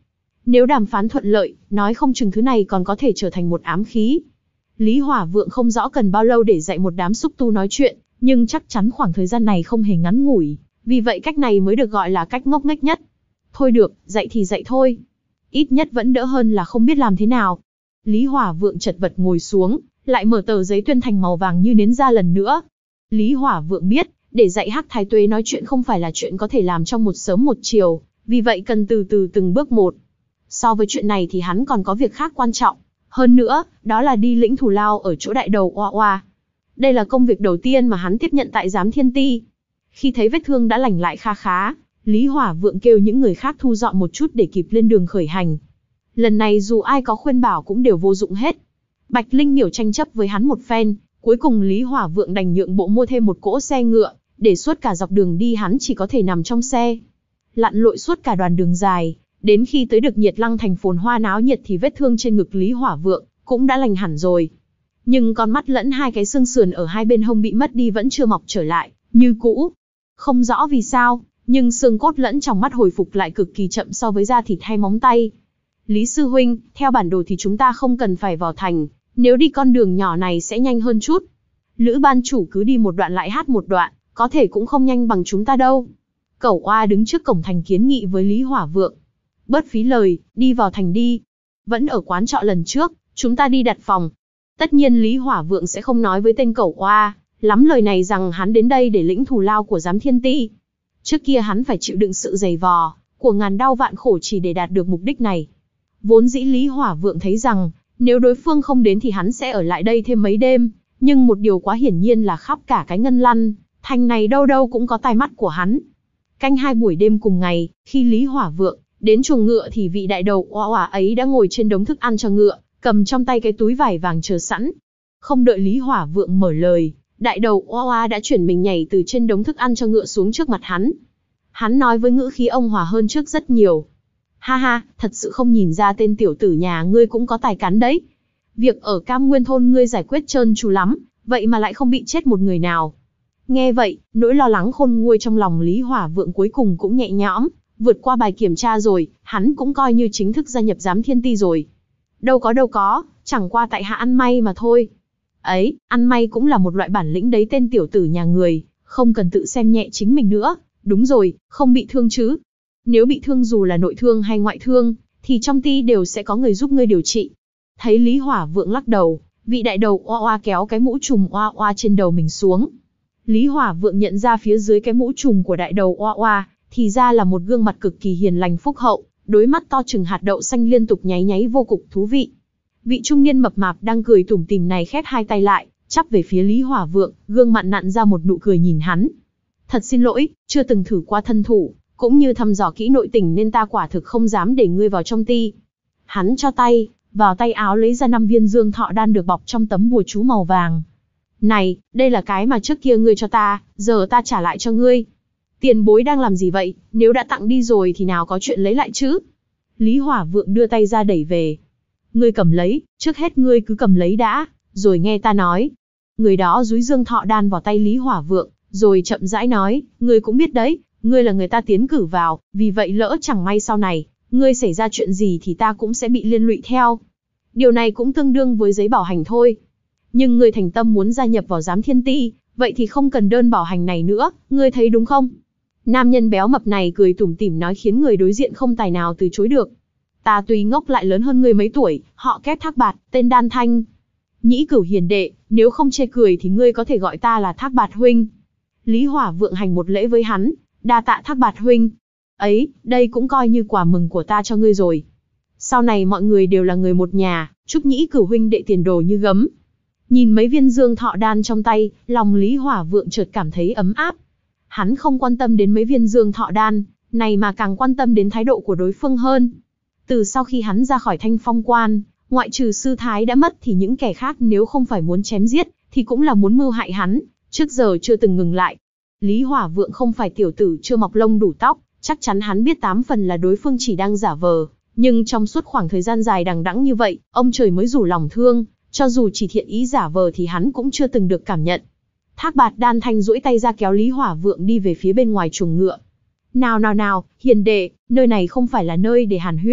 Speaker 1: Nếu đàm phán thuận lợi, nói không chừng thứ này còn có thể trở thành một ám khí. Lý Hỏa Vượng không rõ cần bao lâu để dạy một đám xúc tu nói chuyện, nhưng chắc chắn khoảng thời gian này không hề ngắn ngủi, vì vậy cách này mới được gọi là cách ngốc nghếch nhất. Thôi được, dạy thì dạy thôi. Ít nhất vẫn đỡ hơn là không biết làm thế nào. Lý Hỏa Vượng chật vật ngồi xuống, lại mở tờ giấy tuyên thành màu vàng như nến ra lần nữa. Lý Hỏa Vượng biết, để dạy Hắc Thái Tuế nói chuyện không phải là chuyện có thể làm trong một sớm một chiều, vì vậy cần từ từ từng bước một. So với chuyện này thì hắn còn có việc khác quan trọng. Hơn nữa, đó là đi lĩnh thù lao ở chỗ đại đầu Oa Oa. Đây là công việc đầu tiên mà hắn tiếp nhận tại Giám Thiên Ti. Khi thấy vết thương đã lành lại kha khá, Lý Hỏa Vượng kêu những người khác thu dọn một chút để kịp lên đường khởi hành. Lần này dù ai có khuyên bảo cũng đều vô dụng hết. Bạch Linh Miểu tranh chấp với hắn một phen, cuối cùng Lý Hỏa Vượng đành nhượng bộ mua thêm một cỗ xe ngựa, để suốt cả dọc đường đi hắn chỉ có thể nằm trong xe. Lặn lội suốt cả đoàn đường dài, đến khi tới được Nhiệt Lăng thành phồn hoa náo nhiệt thì vết thương trên ngực Lý Hỏa Vượng cũng đã lành hẳn rồi. Nhưng con mắt lẫn hai cái xương sườn ở hai bên hông bị mất đi vẫn chưa mọc trở lại, như cũ. Không rõ vì sao, nhưng xương cốt lẫn trong mắt hồi phục lại cực kỳ chậm so với da thịt hay móng tay. Lý sư huynh, theo bản đồ thì chúng ta không cần phải vào thành, nếu đi con đường nhỏ này sẽ nhanh hơn chút. Lữ ban chủ cứ đi một đoạn lại hát một đoạn, có thể cũng không nhanh bằng chúng ta đâu. Cẩu Oa đứng trước cổng thành kiến nghị với Lý Hỏa Vượng. Bớt phí lời, đi vào thành đi. Vẫn ở quán trọ lần trước, chúng ta đi đặt phòng. Tất nhiên Lý Hỏa Vượng sẽ không nói với tên Cẩu Oa lắm lời này rằng hắn đến đây để lĩnh thù lao của Giám Thiên Ti. Trước kia hắn phải chịu đựng sự dày vò của ngàn đau vạn khổ chỉ để đạt được mục đích này. Vốn dĩ Lý Hỏa Vượng thấy rằng, nếu đối phương không đến thì hắn sẽ ở lại đây thêm mấy đêm, nhưng một điều quá hiển nhiên là khắp cả cái Ngân Lăn thành này đâu đâu cũng có tai mắt của hắn. Canh hai buổi đêm cùng ngày, khi Lý Hỏa Vượng đến chuồng ngựa thì vị đại đầu Oa Oa ấy đã ngồi trên đống thức ăn cho ngựa, cầm trong tay cái túi vải vàng chờ sẵn. Không đợi Lý Hỏa Vượng mở lời, đại đầu Oa Oa đã chuyển mình nhảy từ trên đống thức ăn cho ngựa xuống trước mặt hắn. Hắn nói với ngữ khí ông hòa hơn trước rất nhiều. Ha ha, thật sự không nhìn ra tên tiểu tử nhà ngươi cũng có tài cán đấy. Việc ở Cam Nguyên thôn ngươi giải quyết trơn tru lắm, vậy mà lại không bị chết một người nào. Nghe vậy, nỗi lo lắng khôn nguôi trong lòng Lý Hỏa Vượng cuối cùng cũng nhẹ nhõm, vượt qua bài kiểm tra rồi, hắn cũng coi như chính thức gia nhập Giám Thiên Ti rồi. Đâu có đâu có, chẳng qua tại hạ ăn may mà thôi. Ấy, ăn may cũng là một loại bản lĩnh đấy tên tiểu tử nhà người, không cần tự xem nhẹ chính mình nữa. Đúng rồi, không bị thương chứ. Nếu bị thương dù là nội thương hay ngoại thương, thì trong ti đều sẽ có người giúp ngươi điều trị. Thấy Lý Hỏa Vượng lắc đầu, vị đại đầu Oa Oa kéo cái mũ trùm Oa Oa trên đầu mình xuống. Lý Hỏa Vượng nhận ra phía dưới cái mũ trùm của đại đầu Oa Oa, thì ra là một gương mặt cực kỳ hiền lành phúc hậu, đôi mắt to chừng hạt đậu xanh liên tục nháy nháy vô cùng thú vị. Vị trung niên mập mạp đang cười tủm tỉm này khép hai tay lại, chắp về phía Lý Hỏa Vượng, gương mặt nặn ra một nụ cười nhìn hắn. Thật xin lỗi, chưa từng thử qua thân thủ, cũng như thăm dò kỹ nội tình nên ta quả thực không dám để ngươi vào trong ti. Hắn cho tay, vào tay áo lấy ra năm viên dương thọ đan được bọc trong tấm bùa chú màu vàng. Này, đây là cái mà trước kia ngươi cho ta, giờ ta trả lại cho ngươi. Tiền bối đang làm gì vậy, nếu đã tặng đi rồi thì nào có chuyện lấy lại chứ? Lý Hỏa Vượng đưa tay ra đẩy về. Ngươi cầm lấy, trước hết ngươi cứ cầm lấy đã, rồi nghe ta nói. Người đó dúi dương thọ đan vào tay Lý Hỏa Vượng, rồi chậm rãi nói, ngươi cũng biết đấy, ngươi là người ta tiến cử vào, vì vậy lỡ chẳng may sau này, ngươi xảy ra chuyện gì thì ta cũng sẽ bị liên lụy theo. Điều này cũng tương đương với giấy bảo hành thôi. Nhưng ngươi thành tâm muốn gia nhập vào Giám Thiên Ti, vậy thì không cần đơn bảo hành này nữa, ngươi thấy đúng không? Nam nhân béo mập này cười tủm tỉm nói khiến người đối diện không tài nào từ chối được. Ta tuy ngốc lại lớn hơn ngươi mấy tuổi, họ Kép Thác Bạt, tên Đan Thanh. Nhĩ Cửu hiền đệ, nếu không chê cười thì ngươi có thể gọi ta là Thác Bạt huynh. Lý Hỏa Vượng hành một lễ với hắn, đa tạ Thác Bạt huynh. Ấy, đây cũng coi như quà mừng của ta cho ngươi rồi. Sau này mọi người đều là người một nhà, chúc Nhĩ Cửu huynh đệ tiền đồ như gấm. Nhìn mấy viên dương thọ đan trong tay, lòng Lý Hỏa Vượng chợt cảm thấy ấm áp. Hắn không quan tâm đến mấy viên dương thọ đan này mà càng quan tâm đến thái độ của đối phương hơn. Từ sau khi hắn ra khỏi Thanh Phong Quan, ngoại trừ sư thái đã mất thì những kẻ khác nếu không phải muốn chém giết, thì cũng là muốn mưu hại hắn, trước giờ chưa từng ngừng lại. Lý Hỏa Vượng không phải tiểu tử chưa mọc lông đủ tóc, chắc chắn hắn biết tám phần là đối phương chỉ đang giả vờ, nhưng trong suốt khoảng thời gian dài đằng đẵng như vậy, ông trời mới rủ lòng thương, cho dù chỉ thiện ý giả vờ thì hắn cũng chưa từng được cảm nhận. Thác Bạt Đan Thanh duỗi tay ra kéo Lý Hỏa Vượng đi về phía bên ngoài chuồng ngựa. Nào nào nào, hiền đệ, nơi này không phải là nơi để hàn huyên,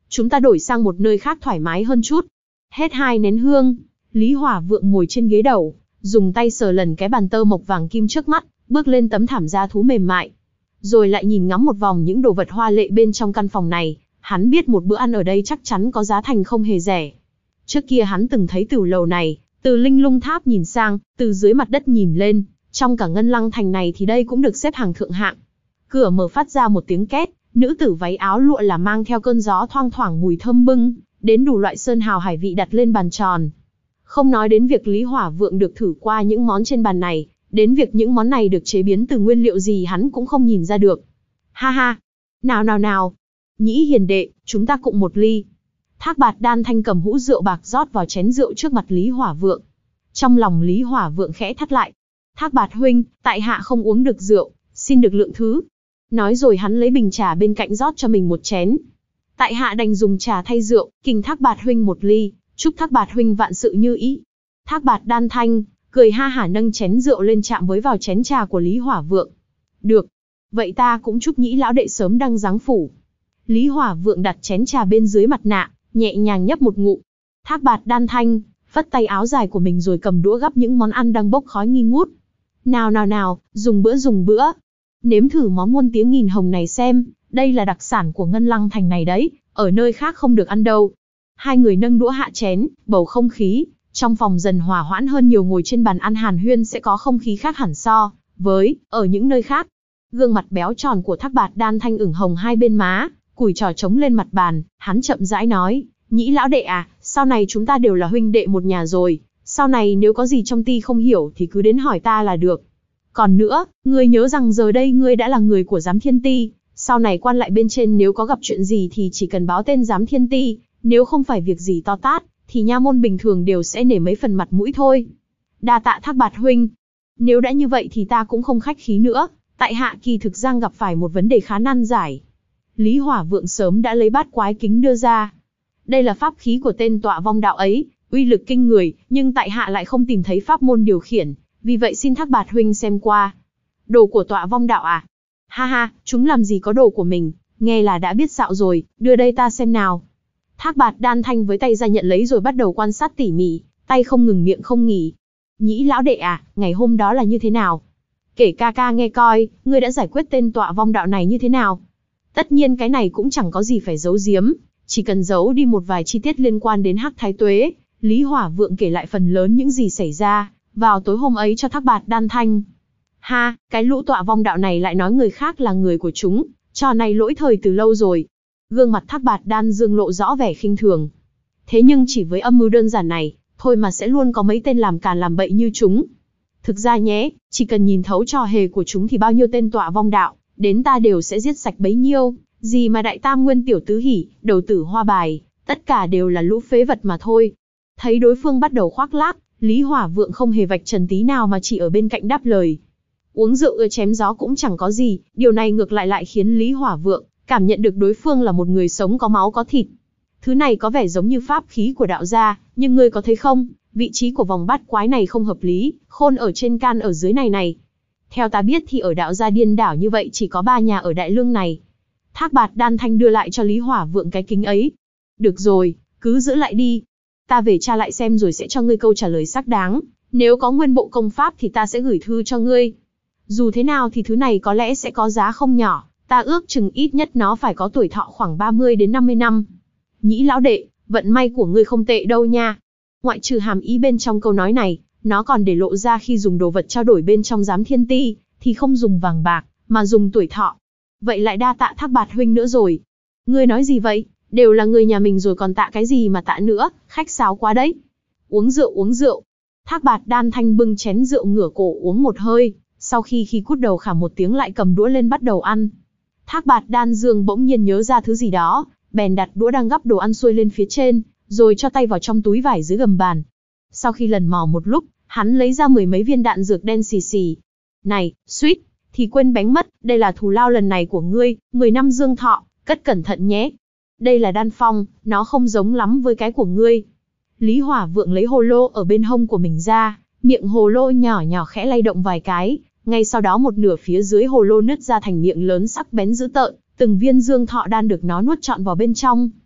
Speaker 1: chúng ta đổi sang một nơi khác thoải mái hơn chút. Hết hai nén hương, Lý Hỏa Vượng ngồi trên ghế đầu, dùng tay sờ lần cái bàn tơ mộc vàng kim trước mắt, bước lên tấm thảm da thú mềm mại. Rồi lại nhìn ngắm một vòng những đồ vật hoa lệ bên trong căn phòng này, hắn biết một bữa ăn ở đây chắc chắn có giá thành không hề rẻ. Trước kia hắn từng thấy tửu lầu này, từ Linh Lung Tháp nhìn sang, từ dưới mặt đất nhìn lên, trong cả Ngân Lăng thành này thì đây cũng được xếp hàng thượng hạng. Cửa mở phát ra một tiếng két, nữ tử váy áo lụa là mang theo cơn gió thoang thoảng mùi thơm bưng, đến đủ loại sơn hào hải vị đặt lên bàn tròn. Không nói đến việc Lý Hỏa Vượng được thử qua những món trên bàn này, đến việc những món này được chế biến từ nguyên liệu gì hắn cũng không nhìn ra được. Ha ha! Nào nào nào! Nhĩ hiền đệ, chúng ta cùng một ly. Thác Bạt Đan Thanh cầm hũ rượu bạc rót vào chén rượu trước mặt Lý Hỏa Vượng. Trong lòng Lý Hỏa Vượng khẽ thắt lại. Thác Bạt huynh, tại hạ không uống được rượu, xin được lượng thứ. Nói rồi hắn lấy bình trà bên cạnh rót cho mình một chén. Tại hạ đành dùng trà thay rượu, kính Thác Bạt huynh một ly, chúc Thác Bạt huynh vạn sự như ý. Thác Bạt Đan Thanh cười ha hả nâng chén rượu lên chạm với vào chén trà của Lý Hỏa Vượng. Được, vậy ta cũng chúc Nhĩ lão đệ sớm đăng giáng phủ. Lý Hỏa Vượng đặt chén trà bên dưới mặt nạ, nhẹ nhàng nhấp một ngụm. Thác Bạt Đan Thanh phất tay áo dài của mình rồi cầm đũa gắp những món ăn đang bốc khói nghi ngút. Nào nào nào, dùng bữa dùng bữa. Nếm thử món muôn tiếng nghìn hồng này xem, đây là đặc sản của Ngân Lăng thành này đấy, ở nơi khác không được ăn đâu. Hai người nâng đũa hạ chén, bầu không khí trong phòng dần hòa hoãn hơn nhiều, ngồi trên bàn ăn hàn huyên sẽ có không khí khác hẳn so với ở những nơi khác. Gương mặt béo tròn của Thác Bạt Đan Thanh ửng hồng hai bên má, cùi trò trống lên mặt bàn, hắn chậm rãi nói, Nhĩ lão đệ à, sau này chúng ta đều là huynh đệ một nhà rồi, sau này nếu có gì trong ti không hiểu thì cứ đến hỏi ta là được. Còn nữa, ngươi nhớ rằng giờ đây ngươi đã là người của Giám Thiên Ti, sau này quan lại bên trên nếu có gặp chuyện gì thì chỉ cần báo tên Giám Thiên Ti, nếu không phải việc gì to tát, thì nha môn bình thường đều sẽ nể mấy phần mặt mũi thôi. Đa tạ Thác Bạt huynh. Nếu đã như vậy thì ta cũng không khách khí nữa, tại hạ kỳ thực giang gặp phải một vấn đề khá nan giải. Lý Hỏa Vượng sớm đã lấy bát quái kính đưa ra. Đây là pháp khí của tên tọa vong đạo ấy, uy lực kinh người, nhưng tại hạ lại không tìm thấy pháp môn điều khiển, vì vậy xin Thác Bạt huynh xem qua. Đồ của tọa vong đạo à? Ha ha, chúng làm gì có đồ của mình, nghe là đã biết xạo rồi, đưa đây ta xem nào. Thác Bạt Đan Thanh với tay ra nhận lấy rồi bắt đầu quan sát tỉ mỉ, tay không ngừng miệng không nghỉ. Nhĩ lão đệ à, ngày hôm đó là như thế nào? Kể ca ca nghe coi, ngươi đã giải quyết tên tọa vong đạo này như thế nào? Tất nhiên cái này cũng chẳng có gì phải giấu giếm, chỉ cần giấu đi một vài chi tiết liên quan đến Hắc Thái Tuế. Lý Hỏa Vượng kể lại phần lớn những gì xảy ra vào tối hôm ấy cho Thác Bạt Đan Thanh. Ha, cái lũ tọa vong đạo này lại nói người khác là người của chúng, trò này lỗi thời từ lâu rồi. Gương mặt Thác Bạt Đan Dương lộ rõ vẻ khinh thường. Thế nhưng chỉ với âm mưu đơn giản này, thôi mà sẽ luôn có mấy tên làm càn làm bậy như chúng. Thực ra nhé, chỉ cần nhìn thấu trò hề của chúng thì bao nhiêu tên tọa vong đạo, đến ta đều sẽ giết sạch bấy nhiêu. Gì mà Đại Tam Nguyên Tiểu Tứ Hỷ, Đầu Tử Hoa Bài, tất cả đều là lũ phế vật mà thôi. Thấy đối phương bắt đầu khoác lác, Lý Hỏa Vượng không hề vạch trần tí nào mà chỉ ở bên cạnh đáp lời. Uống rượu ưa chém gió cũng chẳng có gì, điều này ngược lại lại khiến Lý Hỏa Vượng cảm nhận được đối phương là một người sống có máu có thịt. Thứ này có vẻ giống như pháp khí của đạo gia, nhưng ngươi có thấy không, vị trí của vòng bát quái này không hợp lý, khôn ở trên can ở dưới này này. Theo ta biết thì ở đạo gia điên đảo như vậy chỉ có ba nhà ở Đại Lương này. Thác Bạt Đan Thanh đưa lại cho Lý Hỏa Vượng cái kính ấy. Được rồi, cứ giữ lại đi. Ta về tra lại xem rồi sẽ cho ngươi câu trả lời xác đáng. Nếu có nguyên bộ công pháp thì ta sẽ gửi thư cho ngươi. Dù thế nào thì thứ này có lẽ sẽ có giá không nhỏ. Ta ước chừng ít nhất nó phải có tuổi thọ khoảng ba mươi đến năm mươi năm. Nhĩ lão đệ, vận may của ngươi không tệ đâu nha. Ngoại trừ hàm ý bên trong câu nói này, nó còn để lộ ra khi dùng đồ vật trao đổi bên trong Giám Thiên Ti, thì không dùng vàng bạc, mà dùng tuổi thọ. Vậy lại đa tạ Thác Bạt huynh nữa rồi. Ngươi nói gì vậy? Đều là người nhà mình rồi còn tạ cái gì mà tạ nữa, khách sáo quá đấy. Uống rượu uống rượu. Thác Bạt Đan Thanh bưng chén rượu ngửa cổ uống một hơi, sau khi khi cút đầu khả một tiếng lại cầm đũa lên bắt đầu ăn. Thác Bạt Đan Dương bỗng nhiên nhớ ra thứ gì đó, bèn đặt đũa đang gắp đồ ăn xuôi lên phía trên, rồi cho tay vào trong túi vải dưới gầm bàn. Sau khi lần mò một lúc, hắn lấy ra mười mấy viên đạn dược đen xì xì. Này, suýt, thì quên bánh mất, đây là thù lao lần này của ngươi, mười năm dương thọ, cất cẩn thận nhé. Đây là đan phong, nó không giống lắm với cái của ngươi. Lý Hỏa Vượng lấy hồ lô ở bên hông của mình ra, miệng hồ lô nhỏ nhỏ khẽ lay động vài cái, ngay sau đó một nửa phía dưới hồ lô nứt ra thành miệng lớn sắc bén dữ tợn, từng viên dương thọ đan được nó nuốt trọn vào bên trong.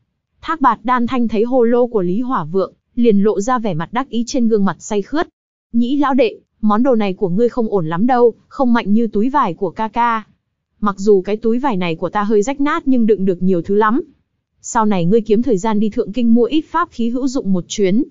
Speaker 1: Thác Bạt Đan Thanh thấy hồ lô của Lý Hỏa Vượng, liền lộ ra vẻ mặt đắc ý trên gương mặt say khướt. Nhĩ lão đệ, món đồ này của ngươi không ổn lắm đâu, không mạnh như túi vải của ca ca. Mặc dù cái túi vải này của ta hơi rách nát nhưng đựng được nhiều thứ lắm. Sau này ngươi kiếm thời gian đi Thượng Kinh mua ít pháp khí hữu dụng một chuyến.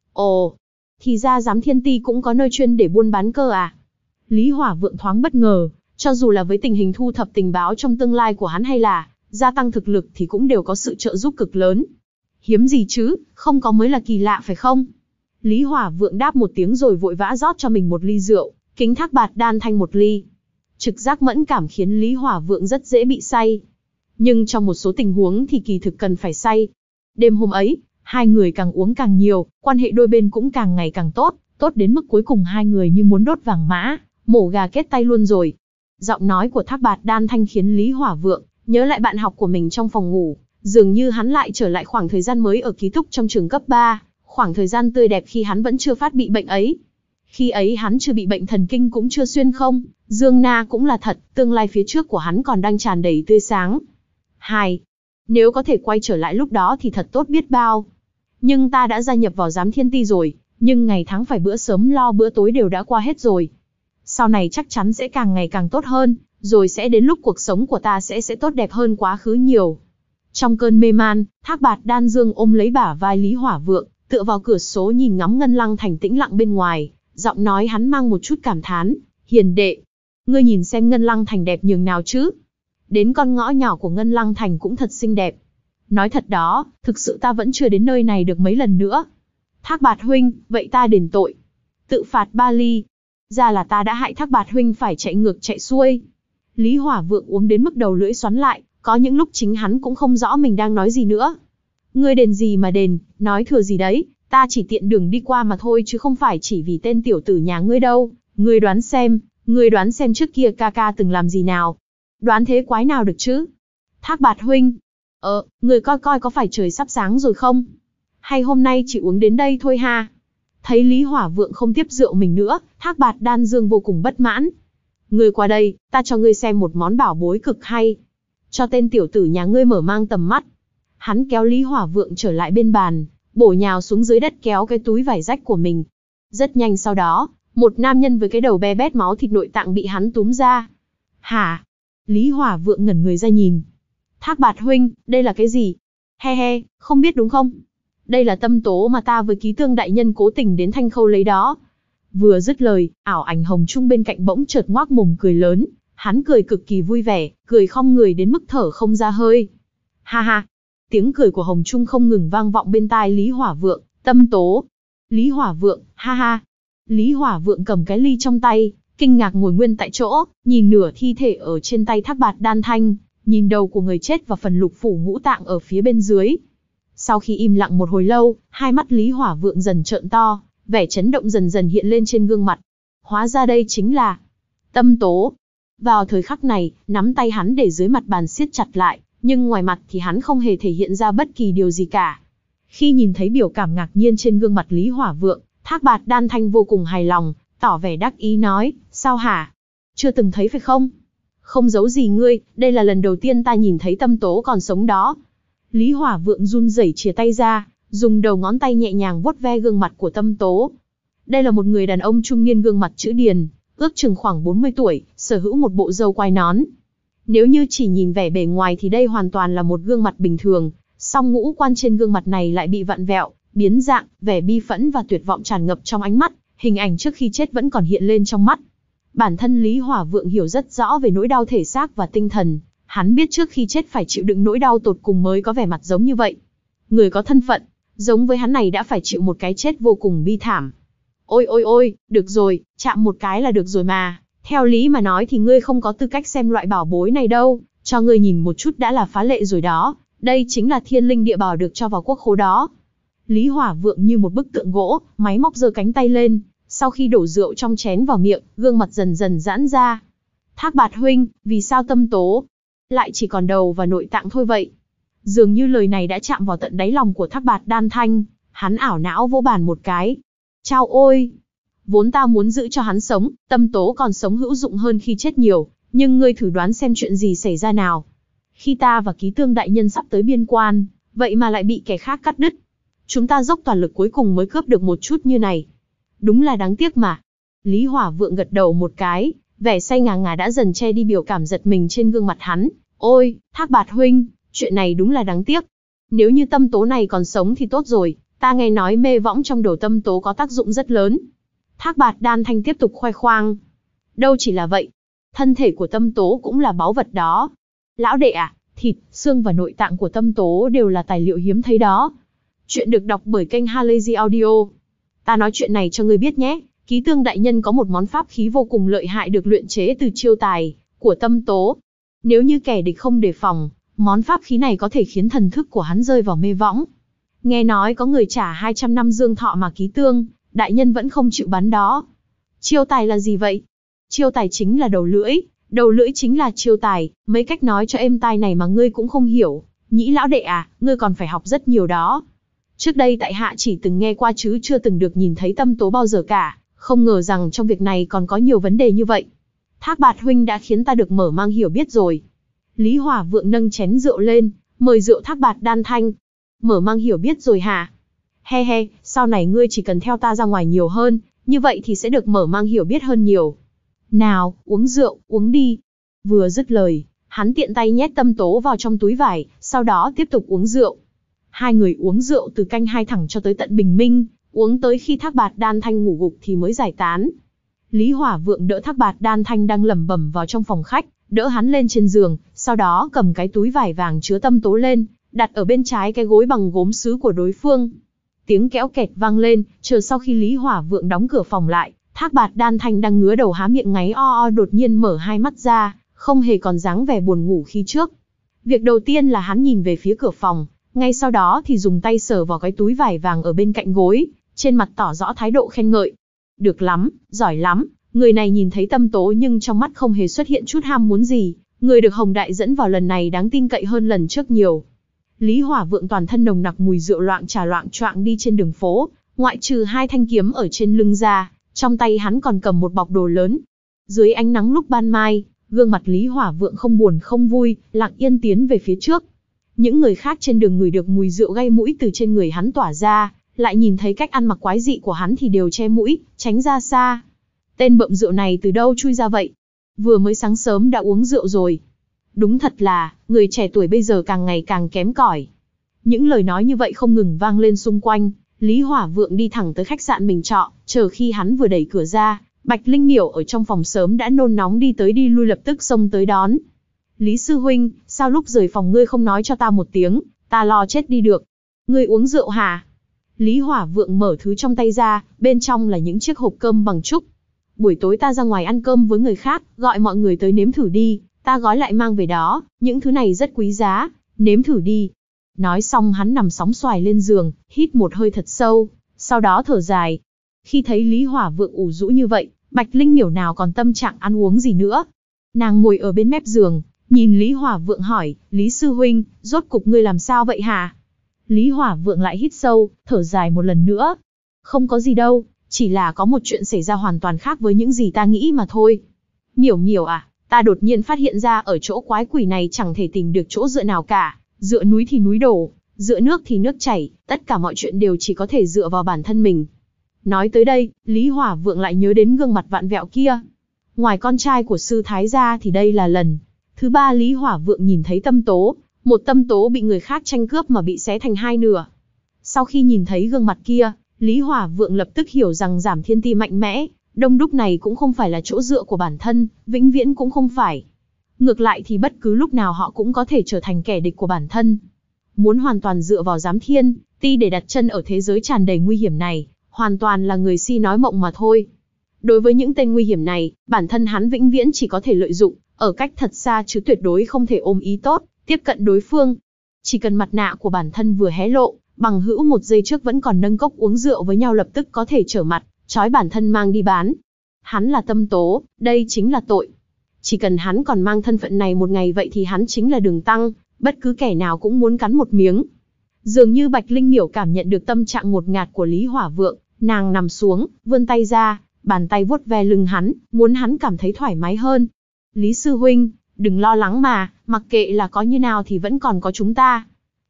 Speaker 1: Ồ, thì ra Giám Thiên Ti cũng có nơi chuyên để buôn bán cơ à? Lý Hỏa Vượng thoáng bất ngờ, cho dù là với tình hình thu thập tình báo trong tương lai của hắn hay là gia tăng thực lực thì cũng đều có sự trợ giúp cực lớn. Hiếm gì chứ, không có mới là kỳ lạ phải không? Lý Hỏa Vượng đáp một tiếng rồi vội vã rót cho mình một ly rượu, kính Thác Bạt Đan Thanh một ly. Trực giác mẫn cảm khiến Lý Hỏa Vượng rất dễ bị say. Nhưng trong một số tình huống thì kỳ thực cần phải say. Đêm hôm ấy, hai người càng uống càng nhiều, quan hệ đôi bên cũng càng ngày càng tốt, tốt đến mức cuối cùng hai người như muốn đốt vàng mã, mổ gà kết tay luôn rồi. Giọng nói của Thác Bạt Đan Thanh khiến Lý Hỏa Vượng nhớ lại bạn học của mình trong phòng ngủ, dường như hắn lại trở lại khoảng thời gian mới ở ký túc trong trường cấp ba, khoảng thời gian tươi đẹp khi hắn vẫn chưa phát bị bệnh ấy. Khi ấy hắn chưa bị bệnh thần kinh cũng chưa xuyên không, Dương Na cũng là thật, tương lai phía trước của hắn còn đang tràn đầy tươi sáng. Hai, nếu có thể quay trở lại lúc đó thì thật tốt biết bao. Nhưng ta đã gia nhập vào Giám Thiên Ti rồi, nhưng ngày tháng phải bữa sớm lo bữa tối đều đã qua hết rồi. Sau này chắc chắn sẽ càng ngày càng tốt hơn, rồi sẽ đến lúc cuộc sống của ta sẽ sẽ tốt đẹp hơn quá khứ nhiều. Trong cơn mê man, Thác Bạt Đan Dương ôm lấy bả vai Lý Hỏa Vượng, tựa vào cửa sổ nhìn ngắm Ngân Lăng Thành tĩnh lặng bên ngoài, giọng nói hắn mang một chút cảm thán, hiền đệ, ngươi nhìn xem Ngân Lăng Thành đẹp nhường nào chứ. Đến con ngõ nhỏ của Ngân Lăng Thành cũng thật xinh đẹp. Nói thật đó, thực sự ta vẫn chưa đến nơi này được mấy lần nữa. Thác Bạt huynh, vậy ta đền tội. Tự phạt ba ly. Ra là ta đã hại Thác Bạt huynh phải chạy ngược chạy xuôi. Lý Hỏa Vượng uống đến mức đầu lưỡi xoắn lại, có những lúc chính hắn cũng không rõ mình đang nói gì nữa. Ngươi đền gì mà đền, nói thừa gì đấy, ta chỉ tiện đường đi qua mà thôi chứ không phải chỉ vì tên tiểu tử nhà ngươi đâu. Ngươi đoán xem, ngươi đoán xem trước kia ca ca từng làm gì nào. Đoán thế quái nào được chứ? Thác Bạt huynh, ờ, người coi coi có phải trời sắp sáng rồi không? Hay hôm nay chỉ uống đến đây thôi ha? Thấy Lý Hỏa Vượng không tiếp rượu mình nữa, Thác Bạt Đan Dương vô cùng bất mãn. Ngươi qua đây, ta cho ngươi xem một món bảo bối cực hay. Cho tên tiểu tử nhà ngươi mở mang tầm mắt. Hắn kéo Lý Hỏa Vượng trở lại bên bàn, bổ nhào xuống dưới đất kéo cái túi vải rách của mình. Rất nhanh sau đó, một nam nhân với cái đầu be bét máu thịt nội tạng bị hắn túm ra. Hả? Lý Hỏa Vượng ngẩn người ra nhìn. Thác Bạt huynh, đây là cái gì? He he, không biết đúng không? Đây là tâm tố mà ta với Ký Tương đại nhân cố tình đến Thanh Khâu lấy đó. Vừa dứt lời, ảo ảnh Hồng Trung bên cạnh bỗng chợt ngoác mồm cười lớn. Hắn cười cực kỳ vui vẻ, cười khom người đến mức thở không ra hơi. Ha ha! Tiếng cười của Hồng Trung không ngừng vang vọng bên tai Lý Hỏa Vượng. Tâm tố! Lý Hỏa Vượng, ha ha! Lý Hỏa Vượng cầm cái ly trong tay, kinh ngạc ngồi nguyên tại chỗ, nhìn nửa thi thể ở trên tay Thác Bạt Đan Thanh, nhìn đầu của người chết và phần lục phủ ngũ tạng ở phía bên dưới. Sau khi im lặng một hồi lâu, hai mắt Lý Hỏa Vượng dần trợn to, vẻ chấn động dần dần hiện lên trên gương mặt. Hóa ra đây chính là tâm tố. Vào thời khắc này, nắm tay hắn để dưới mặt bàn siết chặt lại, nhưng ngoài mặt thì hắn không hề thể hiện ra bất kỳ điều gì cả. Khi nhìn thấy biểu cảm ngạc nhiên trên gương mặt Lý Hỏa Vượng, Thác Bạt Đan Thanh vô cùng hài lòng, tỏ vẻ đắc ý nói, sao hả? Chưa từng thấy phải không? Không giấu gì ngươi, đây là lần đầu tiên ta nhìn thấy tâm tố còn sống đó. Lý Hỏa Vượng run rẩy chìa tay ra, dùng đầu ngón tay nhẹ nhàng vuốt ve gương mặt của tâm tố. Đây là một người đàn ông trung niên gương mặt chữ điền, ước chừng khoảng bốn mươi tuổi, sở hữu một bộ râu quai nón. Nếu như chỉ nhìn vẻ bề ngoài thì đây hoàn toàn là một gương mặt bình thường, song ngũ quan trên gương mặt này lại bị vặn vẹo, biến dạng, vẻ bi phẫn và tuyệt vọng tràn ngập trong ánh mắt, hình ảnh trước khi chết vẫn còn hiện lên trong mắt. Bản thân Lý Hỏa Vượng hiểu rất rõ về nỗi đau thể xác và tinh thần, hắn biết trước khi chết phải chịu đựng nỗi đau tột cùng mới có vẻ mặt giống như vậy. Người có thân phận, giống với hắn này đã phải chịu một cái chết vô cùng bi thảm. Ôi ôi ôi, được rồi, chạm một cái là được rồi mà, theo lý mà nói thì ngươi không có tư cách xem loại bảo bối này đâu, cho ngươi nhìn một chút đã là phá lệ rồi đó, đây chính là thiên linh địa bảo được cho vào quốc khố đó. Lý Hỏa Vượng như một bức tượng gỗ, máy móc giơ cánh tay lên, sau khi đổ rượu trong chén vào miệng, gương mặt dần dần giãn ra. Thác Bạt huynh, vì sao tâm tố lại chỉ còn đầu và nội tạng thôi vậy? Dường như lời này đã chạm vào tận đáy lòng của Thác Bạt Đan Thanh, hắn ảo não vỗ bàn một cái. Chao ôi! Vốn ta muốn giữ cho hắn sống, tâm tố còn sống hữu dụng hơn khi chết nhiều, nhưng ngươi thử đoán xem chuyện gì xảy ra nào. Khi ta và Ký Tương đại nhân sắp tới biên quan, vậy mà lại bị kẻ khác cắt đứt. Chúng ta dốc toàn lực cuối cùng mới cướp được một chút như này. Đúng là đáng tiếc mà. Lý Hỏa Vượng gật đầu một cái, vẻ say ngà ngà đã dần che đi biểu cảm giật mình trên gương mặt hắn. Ôi, Thác Bạt huynh, chuyện này đúng là đáng tiếc. Nếu như tâm tố này còn sống thì tốt rồi, ta nghe nói mê võng trong đầu tâm tố có tác dụng rất lớn. Thác Bạt Đan Thanh tiếp tục khoe khoang. Đâu chỉ là vậy, thân thể của tâm tố cũng là báu vật đó. Lão đệ à, thịt, xương và nội tạng của tâm tố đều là tài liệu hiếm thấy đó. Chuyện được đọc bởi kênh Halazy Audio. Ta nói chuyện này cho ngươi biết nhé, Ký Tương đại nhân có một món pháp khí vô cùng lợi hại được luyện chế từ chiêu tài của tâm tố. Nếu như kẻ địch không đề phòng, món pháp khí này có thể khiến thần thức của hắn rơi vào mê võng. Nghe nói có người trả hai trăm năm dương thọ mà Ký Tương đại nhân vẫn không chịu bắn đó. Chiêu tài là gì vậy? Chiêu tài chính là đầu lưỡi, đầu lưỡi chính là chiêu tài, mấy cách nói cho êm tai này mà ngươi cũng không hiểu. Nhĩ lão đệ à, ngươi còn phải học rất nhiều đó. Trước đây tại hạ chỉ từng nghe qua chứ chưa từng được nhìn thấy tâm tố bao giờ cả, không ngờ rằng trong việc này còn có nhiều vấn đề như vậy. Thác Bạt huynh đã khiến ta được mở mang hiểu biết rồi. Lý Hỏa Vượng nâng chén rượu lên, mời rượu Thác Bạt Đan Thanh. Mở mang hiểu biết rồi hả? He he, sau này ngươi chỉ cần theo ta ra ngoài nhiều hơn, như vậy thì sẽ được mở mang hiểu biết hơn nhiều. Nào, uống rượu, uống đi. Vừa dứt lời, hắn tiện tay nhét tâm tố vào trong túi vải, sau đó tiếp tục uống rượu. Hai người uống rượu từ canh hai thẳng cho tới tận bình minh, uống tới khi Thác Bạt Đan Thanh ngủ gục thì mới giải tán. Lý Hỏa Vượng đỡ Thác Bạt Đan Thanh đang lẩm bẩm vào trong phòng khách, đỡ hắn lên trên giường, sau đó cầm cái túi vải vàng chứa tâm tố lên, đặt ở bên trái cái gối bằng gốm sứ của đối phương. Tiếng kéo kẹt vang lên, chờ sau khi Lý Hỏa Vượng đóng cửa phòng lại, Thác Bạt Đan Thanh đang ngứa đầu há miệng ngáy o o đột nhiên mở hai mắt ra, không hề còn dáng vẻ buồn ngủ khi trước. Việc đầu tiên là hắn nhìn về phía cửa phòng, ngay sau đó thì dùng tay sờ vào cái túi vải vàng ở bên cạnh gối, trên mặt tỏ rõ thái độ khen ngợi. Được lắm, giỏi lắm, người này nhìn thấy tâm tố nhưng trong mắt không hề xuất hiện chút ham muốn gì, người được Hồng Đại dẫn vào lần này đáng tin cậy hơn lần trước nhiều. Lý Hỏa Vượng toàn thân nồng nặc mùi rượu loạng trà loạng choạng đi trên đường phố, ngoại trừ hai thanh kiếm ở trên lưng ra, trong tay hắn còn cầm một bọc đồ lớn. Dưới ánh nắng lúc ban mai, gương mặt Lý Hỏa Vượng không buồn không vui, lặng yên tiến về phía trước. Những người khác trên đường ngửi được mùi rượu gây mũi từ trên người hắn tỏa ra, lại nhìn thấy cách ăn mặc quái dị của hắn thì đều che mũi, tránh ra xa. Tên bợm rượu này từ đâu chui ra vậy? Vừa mới sáng sớm đã uống rượu rồi. Đúng thật là, người trẻ tuổi bây giờ càng ngày càng kém cỏi. Những lời nói như vậy không ngừng vang lên xung quanh, Lý Hỏa Vượng đi thẳng tới khách sạn mình trọ, chờ khi hắn vừa đẩy cửa ra, Bạch Linh Miểu ở trong phòng sớm đã nôn nóng đi tới đi lui lập tức xông tới đón. Lý sư huynh, sao lúc rời phòng ngươi không nói cho ta một tiếng, ta lo chết đi được. Ngươi uống rượu hả? Lý Hỏa Vượng mở thứ trong tay ra, bên trong là những chiếc hộp cơm bằng trúc. Buổi tối ta ra ngoài ăn cơm với người khác, gọi mọi người tới nếm thử đi, ta gói lại mang về đó, những thứ này rất quý giá, nếm thử đi. Nói xong hắn nằm sóng xoài lên giường, hít một hơi thật sâu, sau đó thở dài. Khi thấy Lý Hỏa Vượng ủ rũ như vậy, Bạch Linh Miểu nào còn tâm trạng ăn uống gì nữa. Nàng ngồi ở bên mép giường, nhìn Lý Hỏa Vượng hỏi, Lý sư huynh, rốt cục ngươi làm sao vậy hả? Lý Hỏa Vượng lại hít sâu, thở dài một lần nữa. Không có gì đâu, chỉ là có một chuyện xảy ra hoàn toàn khác với những gì ta nghĩ mà thôi. Miểu Miểu à, ta đột nhiên phát hiện ra ở chỗ quái quỷ này chẳng thể tìm được chỗ dựa nào cả, dựa núi thì núi đổ, dựa nước thì nước chảy, tất cả mọi chuyện đều chỉ có thể dựa vào bản thân mình. Nói tới đây, Lý Hỏa Vượng lại nhớ đến gương mặt vặn vẹo kia. Ngoài con trai của sư thái gia thì đây là lần thứ ba Lý Hỏa Vượng nhìn thấy tâm tố, một tâm tố bị người khác tranh cướp mà bị xé thành hai nửa. Sau khi nhìn thấy gương mặt kia, Lý Hỏa Vượng lập tức hiểu rằng Giảm Thiên Ti mạnh mẽ, đông đúc này cũng không phải là chỗ dựa của bản thân, vĩnh viễn cũng không phải. Ngược lại thì bất cứ lúc nào họ cũng có thể trở thành kẻ địch của bản thân. Muốn hoàn toàn dựa vào Giám Thiên Ti để đặt chân ở thế giới tràn đầy nguy hiểm này, hoàn toàn là người si nói mộng mà thôi. Đối với những tên nguy hiểm này, bản thân hắn vĩnh viễn chỉ có thể lợi dụng, ở cách thật xa chứ tuyệt đối không thể ôm ý tốt, tiếp cận đối phương. Chỉ cần mặt nạ của bản thân vừa hé lộ, bằng hữu một giây trước vẫn còn nâng cốc uống rượu với nhau lập tức có thể trở mặt, trói bản thân mang đi bán. Hắn là tâm tố, đây chính là tội. Chỉ cần hắn còn mang thân phận này một ngày vậy thì hắn chính là Đường Tăng, bất cứ kẻ nào cũng muốn cắn một miếng. Dường như Bạch Linh Miểu cảm nhận được tâm trạng ngột ngạt của Lý Hỏa Vượng, nàng nằm xuống, vươn tay ra, bàn tay vuốt ve lưng hắn, muốn hắn cảm thấy thoải mái hơn. Lý sư huynh, đừng lo lắng mà, mặc kệ là có như nào thì vẫn còn có chúng ta.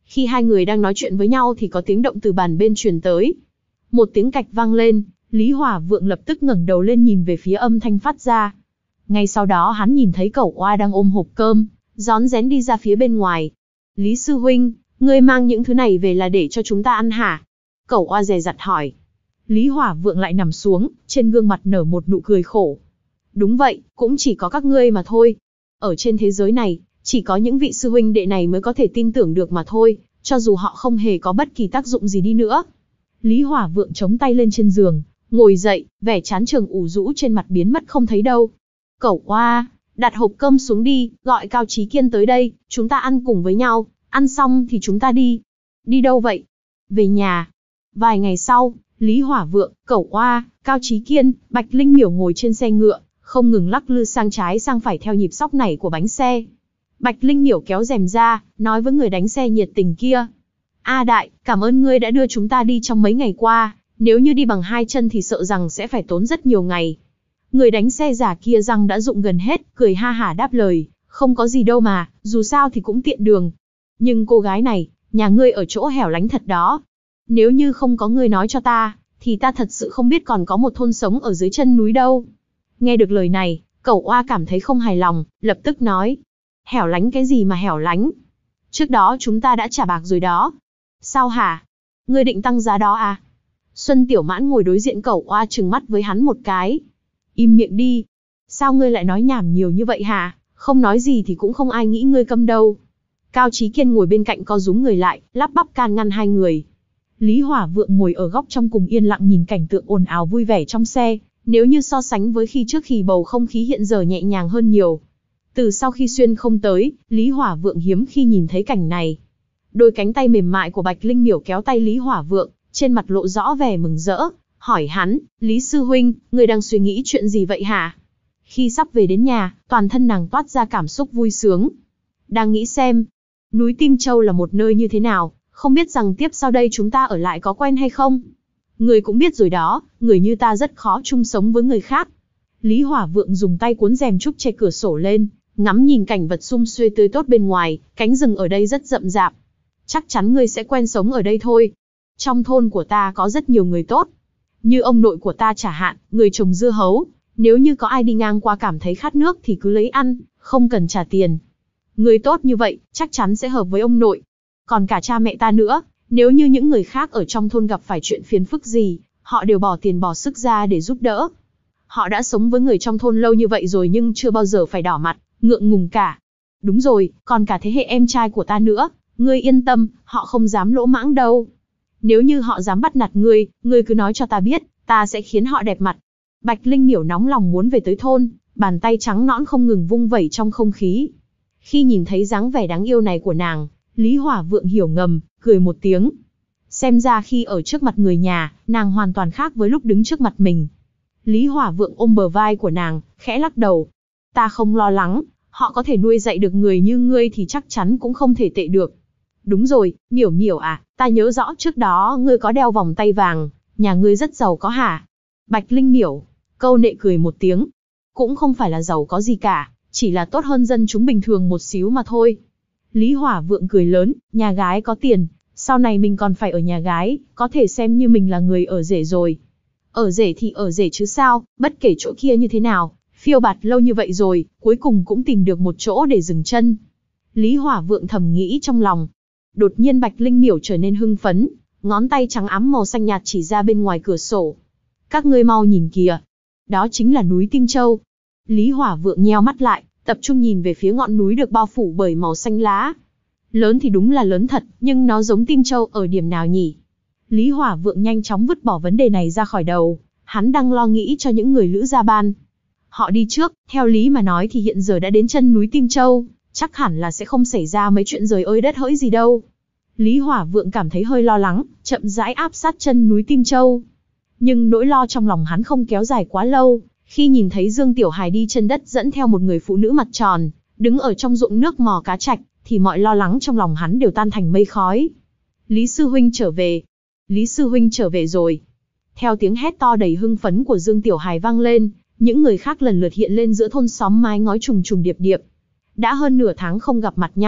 Speaker 1: Khi hai người đang nói chuyện với nhau thì có tiếng động từ bàn bên truyền tới. Một tiếng cạch vang lên, Lý Hỏa Vượng lập tức ngẩng đầu lên nhìn về phía âm thanh phát ra. Ngay sau đó hắn nhìn thấy Cẩu Oa đang ôm hộp cơm, rón rén đi ra phía bên ngoài. Lý sư huynh, ngươi mang những thứ này về là để cho chúng ta ăn hả? Cẩu Oa dè dặt hỏi. Lý Hỏa Vượng lại nằm xuống, trên gương mặt nở một nụ cười khổ. Đúng vậy, cũng chỉ có các ngươi mà thôi. Ở trên thế giới này, chỉ có những vị sư huynh đệ này mới có thể tin tưởng được mà thôi, cho dù họ không hề có bất kỳ tác dụng gì đi nữa. Lý Hỏa Vượng chống tay lên trên giường, ngồi dậy, vẻ chán trường ủ rũ trên mặt biến mất không thấy đâu. Cẩu Oa, đặt hộp cơm xuống đi, gọi Cao Chí Kiên tới đây, chúng ta ăn cùng với nhau, ăn xong thì chúng ta đi. Đi đâu vậy? Về nhà. Vài ngày sau, Lý Hỏa Vượng, Cẩu Oa, Cao Chí Kiên, Bạch Linh Miểu ngồi trên xe ngựa, không ngừng lắc lư sang trái sang phải theo nhịp xóc nảy của bánh xe. Bạch Linh Miểu kéo rèm ra, nói với người đánh xe nhiệt tình kia. A đại, cảm ơn ngươi đã đưa chúng ta đi trong mấy ngày qua, nếu như đi bằng hai chân thì sợ rằng sẽ phải tốn rất nhiều ngày. Người đánh xe giả kia răng đã rụng gần hết, cười ha hả đáp lời, không có gì đâu mà, dù sao thì cũng tiện đường. Nhưng cô gái này, nhà ngươi ở chỗ hẻo lánh thật đó. Nếu như không có ngươi nói cho ta, thì ta thật sự không biết còn có một thôn sống ở dưới chân núi đâu. Nghe được lời này, Cẩu Oa cảm thấy không hài lòng, lập tức nói. Hẻo lánh cái gì mà hẻo lánh? Trước đó chúng ta đã trả bạc rồi đó. Sao hả? Ngươi định tăng giá đó à? Xuân Tiểu Mãn ngồi đối diện Cẩu Oa trừng mắt với hắn một cái. Im miệng đi. Sao ngươi lại nói nhảm nhiều như vậy hả? Không nói gì thì cũng không ai nghĩ ngươi câm đâu. Cao Chí Kiên ngồi bên cạnh co rúm người lại, lắp bắp can ngăn hai người. Lý Hỏa Vượng ngồi ở góc trong cùng yên lặng nhìn cảnh tượng ồn ào vui vẻ trong xe, nếu như so sánh với khi trước thì bầu không khí hiện giờ nhẹ nhàng hơn nhiều. Từ sau khi Xuyên không tới, Lý Hỏa Vượng hiếm khi nhìn thấy cảnh này. Đôi cánh tay mềm mại của Bạch Linh Miểu kéo tay Lý Hỏa Vượng, trên mặt lộ rõ vẻ mừng rỡ, hỏi hắn, Lý sư huynh, ngươi đang suy nghĩ chuyện gì vậy hả? Khi sắp về đến nhà, toàn thân nàng toát ra cảm xúc vui sướng. Đang nghĩ xem, núi Tim Châu là một nơi như thế nào, không biết rằng tiếp sau đây chúng ta ở lại có quen hay không? Người cũng biết rồi đó, người như ta rất khó chung sống với người khác. Lý Hỏa Vượng dùng tay cuốn rèm trúc che cửa sổ lên, ngắm nhìn cảnh vật sum xuê tươi tốt bên ngoài, cánh rừng ở đây rất rậm rạp. Chắc chắn ngươi sẽ quen sống ở đây thôi. Trong thôn của ta có rất nhiều người tốt. Như ông nội của ta chả hạn, người trồng dưa hấu. Nếu như có ai đi ngang qua cảm thấy khát nước thì cứ lấy ăn, không cần trả tiền. Người tốt như vậy, chắc chắn sẽ hợp với ông nội. Còn cả cha mẹ ta nữa, nếu như những người khác ở trong thôn gặp phải chuyện phiền phức gì, họ đều bỏ tiền bỏ sức ra để giúp đỡ. Họ đã sống với người trong thôn lâu như vậy rồi nhưng chưa bao giờ phải đỏ mặt, ngượng ngùng cả. Đúng rồi, còn cả thế hệ em trai của ta nữa, ngươi yên tâm, họ không dám lỗ mãng đâu. Nếu như họ dám bắt nạt ngươi, ngươi cứ nói cho ta biết, ta sẽ khiến họ đẹp mặt. Bạch Linh Miểu nóng lòng muốn về tới thôn, bàn tay trắng nõn không ngừng vung vẩy trong không khí. Khi nhìn thấy dáng vẻ đáng yêu này của nàng, Lý Hỏa Vượng hiểu ngầm, cười một tiếng. Xem ra khi ở trước mặt người nhà, nàng hoàn toàn khác với lúc đứng trước mặt mình. Lý Hỏa Vượng ôm bờ vai của nàng, khẽ lắc đầu. Ta không lo lắng, họ có thể nuôi dạy được người như ngươi thì chắc chắn cũng không thể tệ được. Đúng rồi, Miểu Miểu à, ta nhớ rõ trước đó ngươi có đeo vòng tay vàng, nhà ngươi rất giàu có hả? Bạch Linh Miểu, câu nệ cười một tiếng. Cũng không phải là giàu có gì cả, chỉ là tốt hơn dân chúng bình thường một xíu mà thôi. Lý Hỏa Vượng cười lớn, nhà gái có tiền, sau này mình còn phải ở nhà gái, có thể xem như mình là người ở rể rồi. Ở rể thì ở rể chứ sao, bất kể chỗ kia như thế nào, phiêu bạt lâu như vậy rồi, cuối cùng cũng tìm được một chỗ để dừng chân. Lý Hỏa Vượng thầm nghĩ trong lòng. Đột nhiên Bạch Linh Miểu trở nên hưng phấn, ngón tay trắng ắm màu xanh nhạt chỉ ra bên ngoài cửa sổ. Các ngươi mau nhìn kìa, đó chính là núi Tim Châu. Lý Hỏa Vượng nheo mắt lại, tập trung nhìn về phía ngọn núi được bao phủ bởi màu xanh lá. Lớn thì đúng là lớn thật, nhưng nó giống Tim Châu ở điểm nào nhỉ? Lý Hỏa Vượng nhanh chóng vứt bỏ vấn đề này ra khỏi đầu, hắn đang lo nghĩ cho những người Lữ Gia Ban. Họ đi trước, theo lý mà nói thì hiện giờ đã đến chân núi Tim Châu, chắc hẳn là sẽ không xảy ra mấy chuyện rời ơi đất hỡi gì đâu. Lý Hỏa Vượng cảm thấy hơi lo lắng, chậm rãi áp sát chân núi Tim Châu. Nhưng nỗi lo trong lòng hắn không kéo dài quá lâu, khi nhìn thấy Dương Tiểu Hài đi chân đất dẫn theo một người phụ nữ mặt tròn, đứng ở trong ruộng nước mò cá trạch, thì mọi lo lắng trong lòng hắn đều tan thành mây khói. Lý sư huynh trở về. Lý sư huynh trở về rồi. Theo tiếng hét to đầy hưng phấn của Dương Tiểu Hài vang lên, những người khác lần lượt hiện lên giữa thôn xóm mái ngói trùng trùng điệp điệp. Đã hơn nửa tháng không gặp mặt nhau,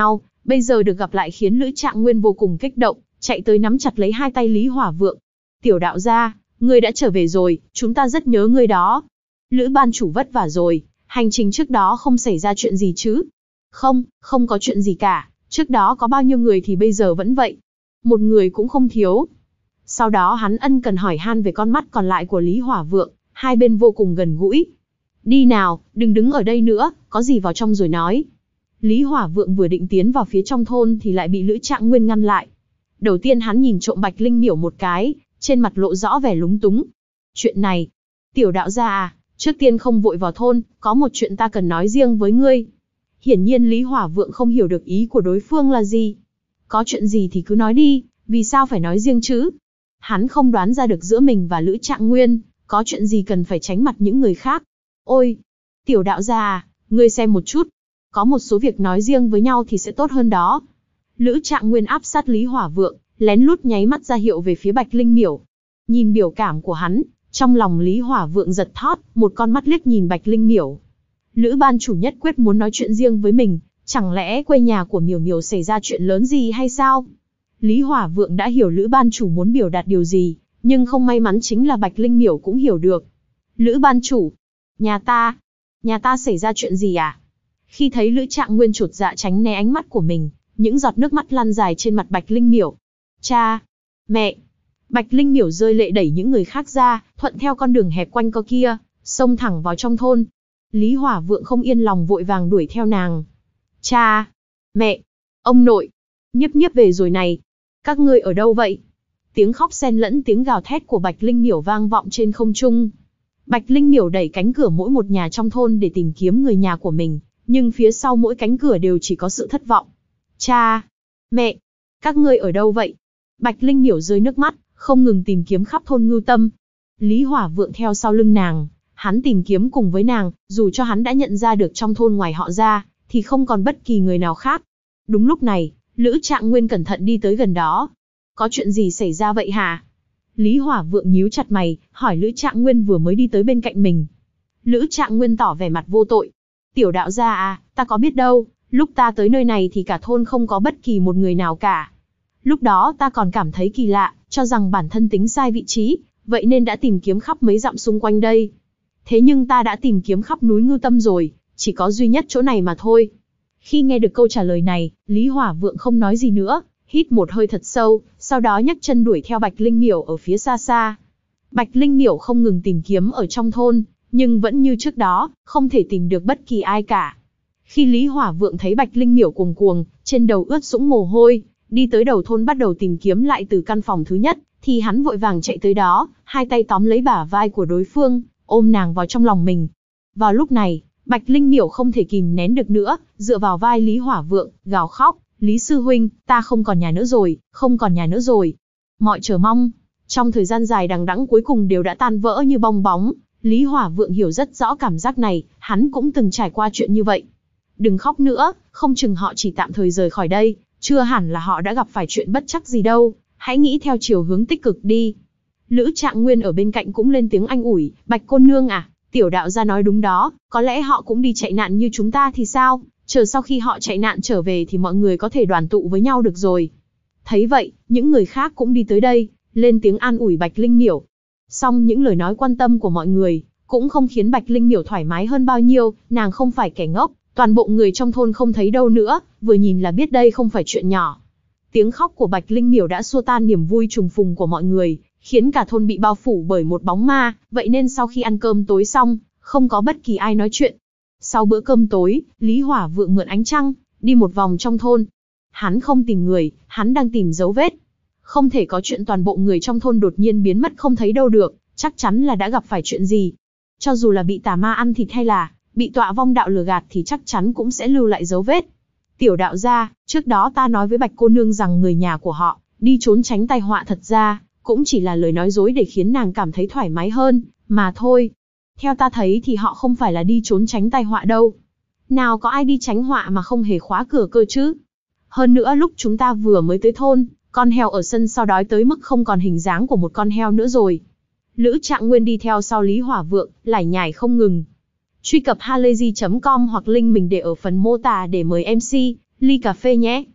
Speaker 1: Bây giờ được gặp lại khiến Lữ Trạng Nguyên vô cùng kích động, chạy tới nắm chặt lấy hai tay Lý Hỏa Vượng. Tiểu đạo gia, ngươi đã trở về rồi, chúng ta rất nhớ ngươi đó. Lữ ban chủ vất vả rồi, hành trình trước đó không xảy ra chuyện gì chứ? Không, không có chuyện gì cả, trước đó có bao nhiêu người thì bây giờ vẫn vậy. Một người cũng không thiếu. Sau đó hắn ân cần hỏi han về con mắt còn lại của Lý Hỏa Vượng, hai bên vô cùng gần gũi. Đi nào, đừng đứng ở đây nữa, có gì vào trong rồi nói. Lý Hỏa Vượng vừa định tiến vào phía trong thôn thì lại bị Lữ Trạng Nguyên ngăn lại. Đầu tiên hắn nhìn trộm Bạch Linh Miểu một cái, trên mặt lộ rõ vẻ lúng túng. Chuyện này, tiểu đạo gia à, trước tiên không vội vào thôn, có một chuyện ta cần nói riêng với ngươi. Hiển nhiên Lý Hỏa Vượng không hiểu được ý của đối phương là gì. Có chuyện gì thì cứ nói đi, vì sao phải nói riêng chứ? Hắn không đoán ra được giữa mình và Lữ Trạng Nguyên, có chuyện gì cần phải tránh mặt những người khác. Ôi, tiểu đạo gia à, ngươi xem một chút. Có một số việc nói riêng với nhau thì sẽ tốt hơn đó. Lữ Trạng Nguyên áp sát Lý Hỏa Vượng, lén lút nháy mắt ra hiệu về phía Bạch Linh Miểu. Nhìn biểu cảm của hắn, trong lòng Lý Hỏa Vượng giật thót, một con mắt liếc nhìn Bạch Linh Miểu. Lữ ban chủ nhất quyết muốn nói chuyện riêng với mình, chẳng lẽ quê nhà của Miểu Miểu xảy ra chuyện lớn gì hay sao? Lý Hỏa Vượng đã hiểu Lữ ban chủ muốn biểu đạt điều gì, nhưng không may mắn chính là Bạch Linh Miểu cũng hiểu được. Lữ ban chủ, nhà ta, nhà ta xảy ra chuyện gì à? Khi thấy Lữ Trạng Nguyên chột dạ tránh né ánh mắt của mình, những giọt nước mắt lăn dài trên mặt Bạch Linh Miểu. Cha, mẹ. Bạch Linh Miểu rơi lệ đẩy những người khác ra, thuận theo con đường hẹp quanh co kia, xông thẳng vào trong thôn. Lý Hỏa Vượng không yên lòng vội vàng đuổi theo nàng. Cha, mẹ, ông nội, nhiếp nhiếp về rồi này. Các ngươi ở đâu vậy? Tiếng khóc xen lẫn tiếng gào thét của Bạch Linh Miểu vang vọng trên không trung. Bạch Linh Miểu đẩy cánh cửa mỗi một nhà trong thôn để tìm kiếm người nhà của mình, nhưng phía sau mỗi cánh cửa đều chỉ có sự thất vọng. Cha, mẹ, các ngươi ở đâu vậy? Bạch Linh Miểu rơi nước mắt, không ngừng tìm kiếm khắp thôn Ngưu Tâm. Lý Hỏa Vượng theo sau lưng nàng, hắn tìm kiếm cùng với nàng, dù cho hắn đã nhận ra được trong thôn ngoài họ ra, thì không còn bất kỳ người nào khác. Đúng lúc này, Lữ Trạng Nguyên cẩn thận đi tới gần đó. Có chuyện gì xảy ra vậy hả? Lý Hỏa Vượng nhíu chặt mày, hỏi Lữ Trạng Nguyên vừa mới đi tới bên cạnh mình. Lữ Trạng Nguyên tỏ vẻ mặt vô tội. Tiểu đạo gia à, ta có biết đâu, lúc ta tới nơi này thì cả thôn không có bất kỳ một người nào cả. Lúc đó ta còn cảm thấy kỳ lạ, cho rằng bản thân tính sai vị trí, vậy nên đã tìm kiếm khắp mấy dặm xung quanh đây. Thế nhưng ta đã tìm kiếm khắp núi Ngưu Tâm rồi, chỉ có duy nhất chỗ này mà thôi. Khi nghe được câu trả lời này, Lý Hỏa Vượng không nói gì nữa, hít một hơi thật sâu, sau đó nhấc chân đuổi theo Bạch Linh Miểu ở phía xa xa. Bạch Linh Miểu không ngừng tìm kiếm ở trong thôn, nhưng vẫn như trước đó, không thể tìm được bất kỳ ai cả. Khi Lý Hỏa Vượng thấy Bạch Linh Miểu cuồng cuồng, trên đầu ướt sũng mồ hôi, đi tới đầu thôn bắt đầu tìm kiếm lại từ căn phòng thứ nhất, thì hắn vội vàng chạy tới đó, hai tay tóm lấy bả vai của đối phương, ôm nàng vào trong lòng mình. Vào lúc này, Bạch Linh Miểu không thể kìm nén được nữa, dựa vào vai Lý Hỏa Vượng, gào khóc, Lý sư huynh, ta không còn nhà nữa rồi, không còn nhà nữa rồi. Mọi chờ mong, trong thời gian dài đằng đẵng cuối cùng đều đã tan vỡ như bong bóng. Lý Hỏa Vượng hiểu rất rõ cảm giác này, hắn cũng từng trải qua chuyện như vậy. Đừng khóc nữa, không chừng họ chỉ tạm thời rời khỏi đây, chưa hẳn là họ đã gặp phải chuyện bất trắc gì đâu, hãy nghĩ theo chiều hướng tích cực đi. Lữ Trạng Nguyên ở bên cạnh cũng lên tiếng an ủi, Bạch cô nương à, tiểu đạo gia nói đúng đó, có lẽ họ cũng đi chạy nạn như chúng ta thì sao, chờ sau khi họ chạy nạn trở về thì mọi người có thể đoàn tụ với nhau được rồi. Thấy vậy, những người khác cũng đi tới đây, lên tiếng an ủi Bạch Linh Miểu. Song những lời nói quan tâm của mọi người, cũng không khiến Bạch Linh Miểu thoải mái hơn bao nhiêu, nàng không phải kẻ ngốc, toàn bộ người trong thôn không thấy đâu nữa, vừa nhìn là biết đây không phải chuyện nhỏ. Tiếng khóc của Bạch Linh Miểu đã xua tan niềm vui trùng phùng của mọi người, khiến cả thôn bị bao phủ bởi một bóng ma, vậy nên sau khi ăn cơm tối xong, không có bất kỳ ai nói chuyện. Sau bữa cơm tối, Lý Hỏa Vượng mượn ánh trăng, đi một vòng trong thôn. Hắn không tìm người, hắn đang tìm dấu vết. Không thể có chuyện toàn bộ người trong thôn đột nhiên biến mất không thấy đâu được, chắc chắn là đã gặp phải chuyện gì. Cho dù là bị tà ma ăn thịt hay là bị tọa vong đạo lừa gạt thì chắc chắn cũng sẽ lưu lại dấu vết. Tiểu đạo gia, trước đó ta nói với Bạch cô nương rằng người nhà của họ đi trốn tránh tai họa, thật ra cũng chỉ là lời nói dối để khiến nàng cảm thấy thoải mái hơn, mà thôi. Theo ta thấy thì họ không phải là đi trốn tránh tai họa đâu. Nào có ai đi tránh họa mà không hề khóa cửa cơ chứ? Hơn nữa lúc chúng ta vừa mới tới thôn, con heo ở sân sau đói tới mức không còn hình dáng của một con heo nữa rồi. Lữ Trạng Nguyên đi theo sau Lý Hỏa Vượng, lải nhải không ngừng. Truy cập halayzi chấm com hoặc link mình để ở phần mô tả để mời em xê, ly cà phê nhé.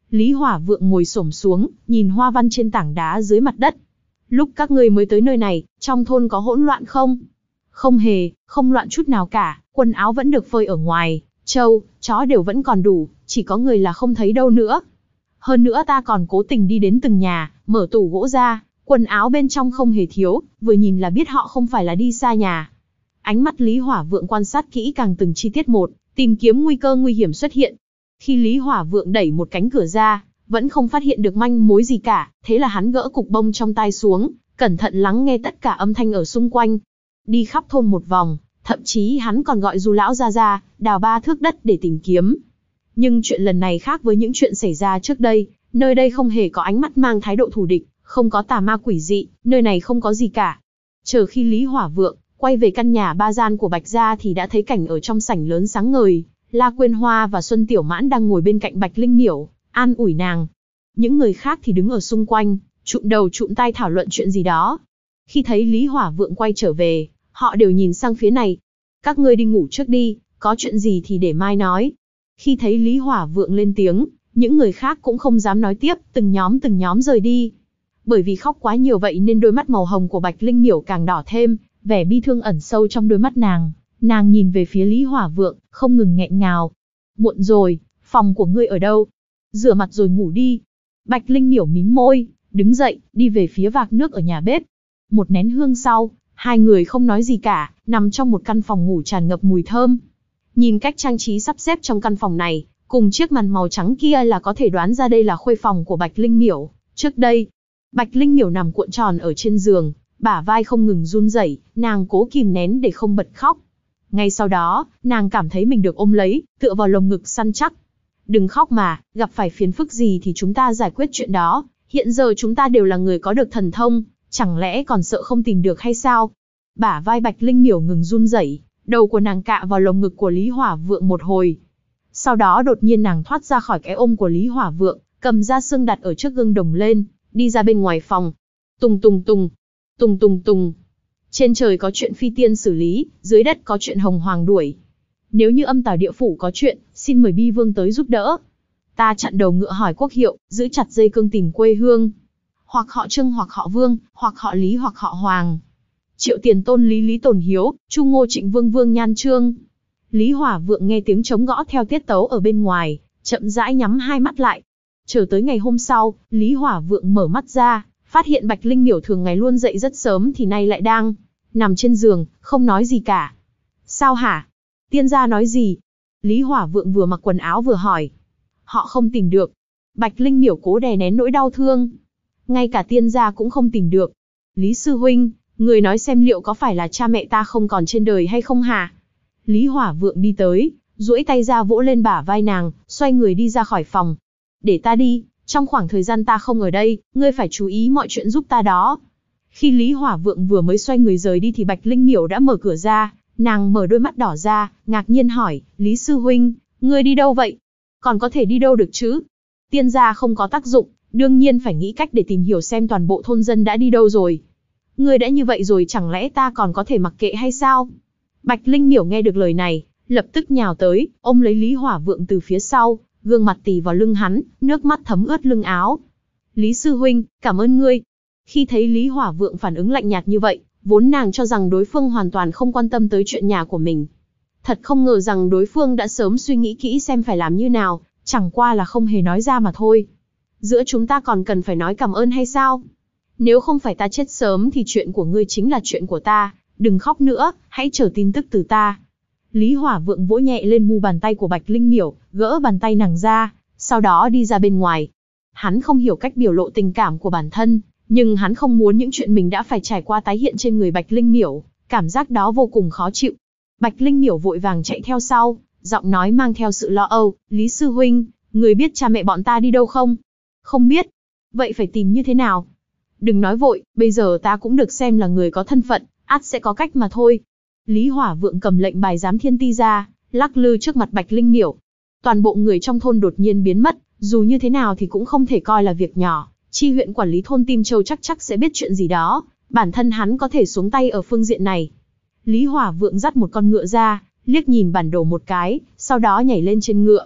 Speaker 1: Lý Hỏa Vượng ngồi xổm xuống, nhìn hoa văn trên tảng đá dưới mặt đất. Lúc các ngươi mới tới nơi này, trong thôn có hỗn loạn không? Không hề, không loạn chút nào cả, quần áo vẫn được phơi ở ngoài, trâu, chó đều vẫn còn đủ, chỉ có người là không thấy đâu nữa. Hơn nữa ta còn cố tình đi đến từng nhà, mở tủ gỗ ra, quần áo bên trong không hề thiếu, vừa nhìn là biết họ không phải là đi xa nhà. Ánh mắt Lý Hỏa Vượng quan sát kỹ càng từng chi tiết một, tìm kiếm nguy cơ nguy hiểm xuất hiện. Khi Lý Hỏa Vượng đẩy một cánh cửa ra, vẫn không phát hiện được manh mối gì cả, thế là hắn gỡ cục bông trong tay xuống, cẩn thận lắng nghe tất cả âm thanh ở xung quanh. Đi khắp thôn một vòng, thậm chí hắn còn gọi Du lão ra ra, đào ba thước đất để tìm kiếm. Nhưng chuyện lần này khác với những chuyện xảy ra trước đây, nơi đây không hề có ánh mắt mang thái độ thù địch, không có tà ma quỷ dị, nơi này không có gì cả. Chờ khi Lý Hỏa Vượng quay về căn nhà ba gian của Bạch gia thì đã thấy cảnh ở trong sảnh lớn sáng ngời, La Quyên Hoa và Xuân Tiểu Mãn đang ngồi bên cạnh Bạch Linh Miểu, an ủi nàng. Những người khác thì đứng ở xung quanh, trụm đầu trụm tai thảo luận chuyện gì đó. Khi thấy Lý Hỏa Vượng quay trở về, họ đều nhìn sang phía này. Các ngươi đi ngủ trước đi, có chuyện gì thì để mai nói. Khi thấy Lý Hỏa Vượng lên tiếng, những người khác cũng không dám nói tiếp, từng nhóm từng nhóm rời đi. Bởi vì khóc quá nhiều vậy nên đôi mắt màu hồng của Bạch Linh Miểu càng đỏ thêm, vẻ bi thương ẩn sâu trong đôi mắt nàng. Nàng nhìn về phía Lý Hỏa Vượng, không ngừng nghẹn ngào. Muộn rồi, phòng của ngươi ở đâu? Rửa mặt rồi ngủ đi. Bạch Linh Miểu mím môi, đứng dậy, đi về phía vạc nước ở nhà bếp. Một nén hương sau, hai người không nói gì cả, nằm trong một căn phòng ngủ tràn ngập mùi thơm. Nhìn cách trang trí sắp xếp trong căn phòng này, cùng chiếc màn màu trắng kia là có thể đoán ra đây là khuê phòng của Bạch Linh Miểu. Trước đây, Bạch Linh Miểu nằm cuộn tròn ở trên giường, bả vai không ngừng run rẩy, nàng cố kìm nén để không bật khóc. Ngay sau đó, nàng cảm thấy mình được ôm lấy, tựa vào lồng ngực săn chắc. Đừng khóc mà, gặp phải phiền phức gì thì chúng ta giải quyết chuyện đó. Hiện giờ chúng ta đều là người có được thần thông, chẳng lẽ còn sợ không tìm được hay sao? Bả vai Bạch Linh Miểu ngừng run rẩy, đầu của nàng cạ vào lồng ngực của Lý Hỏa Vượng một hồi. Sau đó đột nhiên nàng thoát ra khỏi cái ôm của Lý Hỏa Vượng, cầm ra xương đặt ở trước gương đồng lên, đi ra bên ngoài phòng. Tùng tùng tùng, tùng tùng tùng. Trên trời có chuyện phi tiên xử lý, dưới đất có chuyện hồng hoàng đuổi. Nếu như âm tào địa phủ có chuyện, xin mời bi vương tới giúp đỡ. Ta chặn đầu ngựa hỏi quốc hiệu, giữ chặt dây cương tìm quê hương. Hoặc họ Trương hoặc họ Vương, hoặc họ Lý hoặc họ Hoàng. Triệu Tiền Tôn Lý Lý Tồn Hiếu, Chu Ngô Trịnh Vương Vương Nhan Trương. Lý Hỏa Vượng nghe tiếng trống gõ theo tiết tấu ở bên ngoài, chậm rãi nhắm hai mắt lại. Chờ tới ngày hôm sau, Lý Hỏa Vượng mở mắt ra, phát hiện Bạch Linh Miểu thường ngày luôn dậy rất sớm thì nay lại đang nằm trên giường, không nói gì cả. Sao hả? Tiên gia nói gì? Lý Hỏa Vượng vừa mặc quần áo vừa hỏi. Họ không tìm được. Bạch Linh Miểu cố đè nén nỗi đau thương. Ngay cả tiên gia cũng không tìm được. Lý sư huynh, người nói xem liệu có phải là cha mẹ ta không còn trên đời hay không hả? Lý Hỏa Vượng đi tới, duỗi tay ra vỗ lên bả vai nàng, xoay người đi ra khỏi phòng. Để ta đi, trong khoảng thời gian ta không ở đây, ngươi phải chú ý mọi chuyện giúp ta đó. Khi Lý Hỏa Vượng vừa mới xoay người rời đi thì Bạch Linh Miểu đã mở cửa ra, nàng mở đôi mắt đỏ ra, ngạc nhiên hỏi, Lý sư huynh, ngươi đi đâu vậy? Còn có thể đi đâu được chứ? Tiên gia không có tác dụng, đương nhiên phải nghĩ cách để tìm hiểu xem toàn bộ thôn dân đã đi đâu rồi. Ngươi đã như vậy rồi chẳng lẽ ta còn có thể mặc kệ hay sao? Bạch Linh Miểu nghe được lời này, lập tức nhào tới, ôm lấy Lý Hỏa Vượng từ phía sau, gương mặt tì vào lưng hắn, nước mắt thấm ướt lưng áo. Lý sư huynh, cảm ơn ngươi. Khi thấy Lý Hỏa Vượng phản ứng lạnh nhạt như vậy, vốn nàng cho rằng đối phương hoàn toàn không quan tâm tới chuyện nhà của mình. Thật không ngờ rằng đối phương đã sớm suy nghĩ kỹ xem phải làm như nào, chẳng qua là không hề nói ra mà thôi. Giữa chúng ta còn cần phải nói cảm ơn hay sao? Nếu không phải ta chết sớm thì chuyện của ngươi chính là chuyện của ta, đừng khóc nữa, hãy chờ tin tức từ ta. Lý Hỏa Vượng vỗ nhẹ lên mu bàn tay của Bạch Linh Miểu, gỡ bàn tay nàng ra, sau đó đi ra bên ngoài. Hắn không hiểu cách biểu lộ tình cảm của bản thân, nhưng hắn không muốn những chuyện mình đã phải trải qua tái hiện trên người Bạch Linh Miểu, cảm giác đó vô cùng khó chịu. Bạch Linh Miểu vội vàng chạy theo sau, giọng nói mang theo sự lo âu, Lý sư huynh, người biết cha mẹ bọn ta đi đâu không? Không biết. Vậy phải tìm như thế nào? Đừng nói vội, bây giờ ta cũng được xem là người có thân phận, ắt sẽ có cách mà thôi. Lý Hỏa Vượng cầm lệnh bài giám thiên ti ra, lắc lư trước mặt Bạch Linh Miểu. Toàn bộ người trong thôn đột nhiên biến mất, dù như thế nào thì cũng không thể coi là việc nhỏ. Chi huyện quản lý thôn Tim Châu chắc chắc sẽ biết chuyện gì đó, bản thân hắn có thể xuống tay ở phương diện này. Lý Hỏa Vượng dắt một con ngựa ra, liếc nhìn bản đồ một cái, sau đó nhảy lên trên ngựa.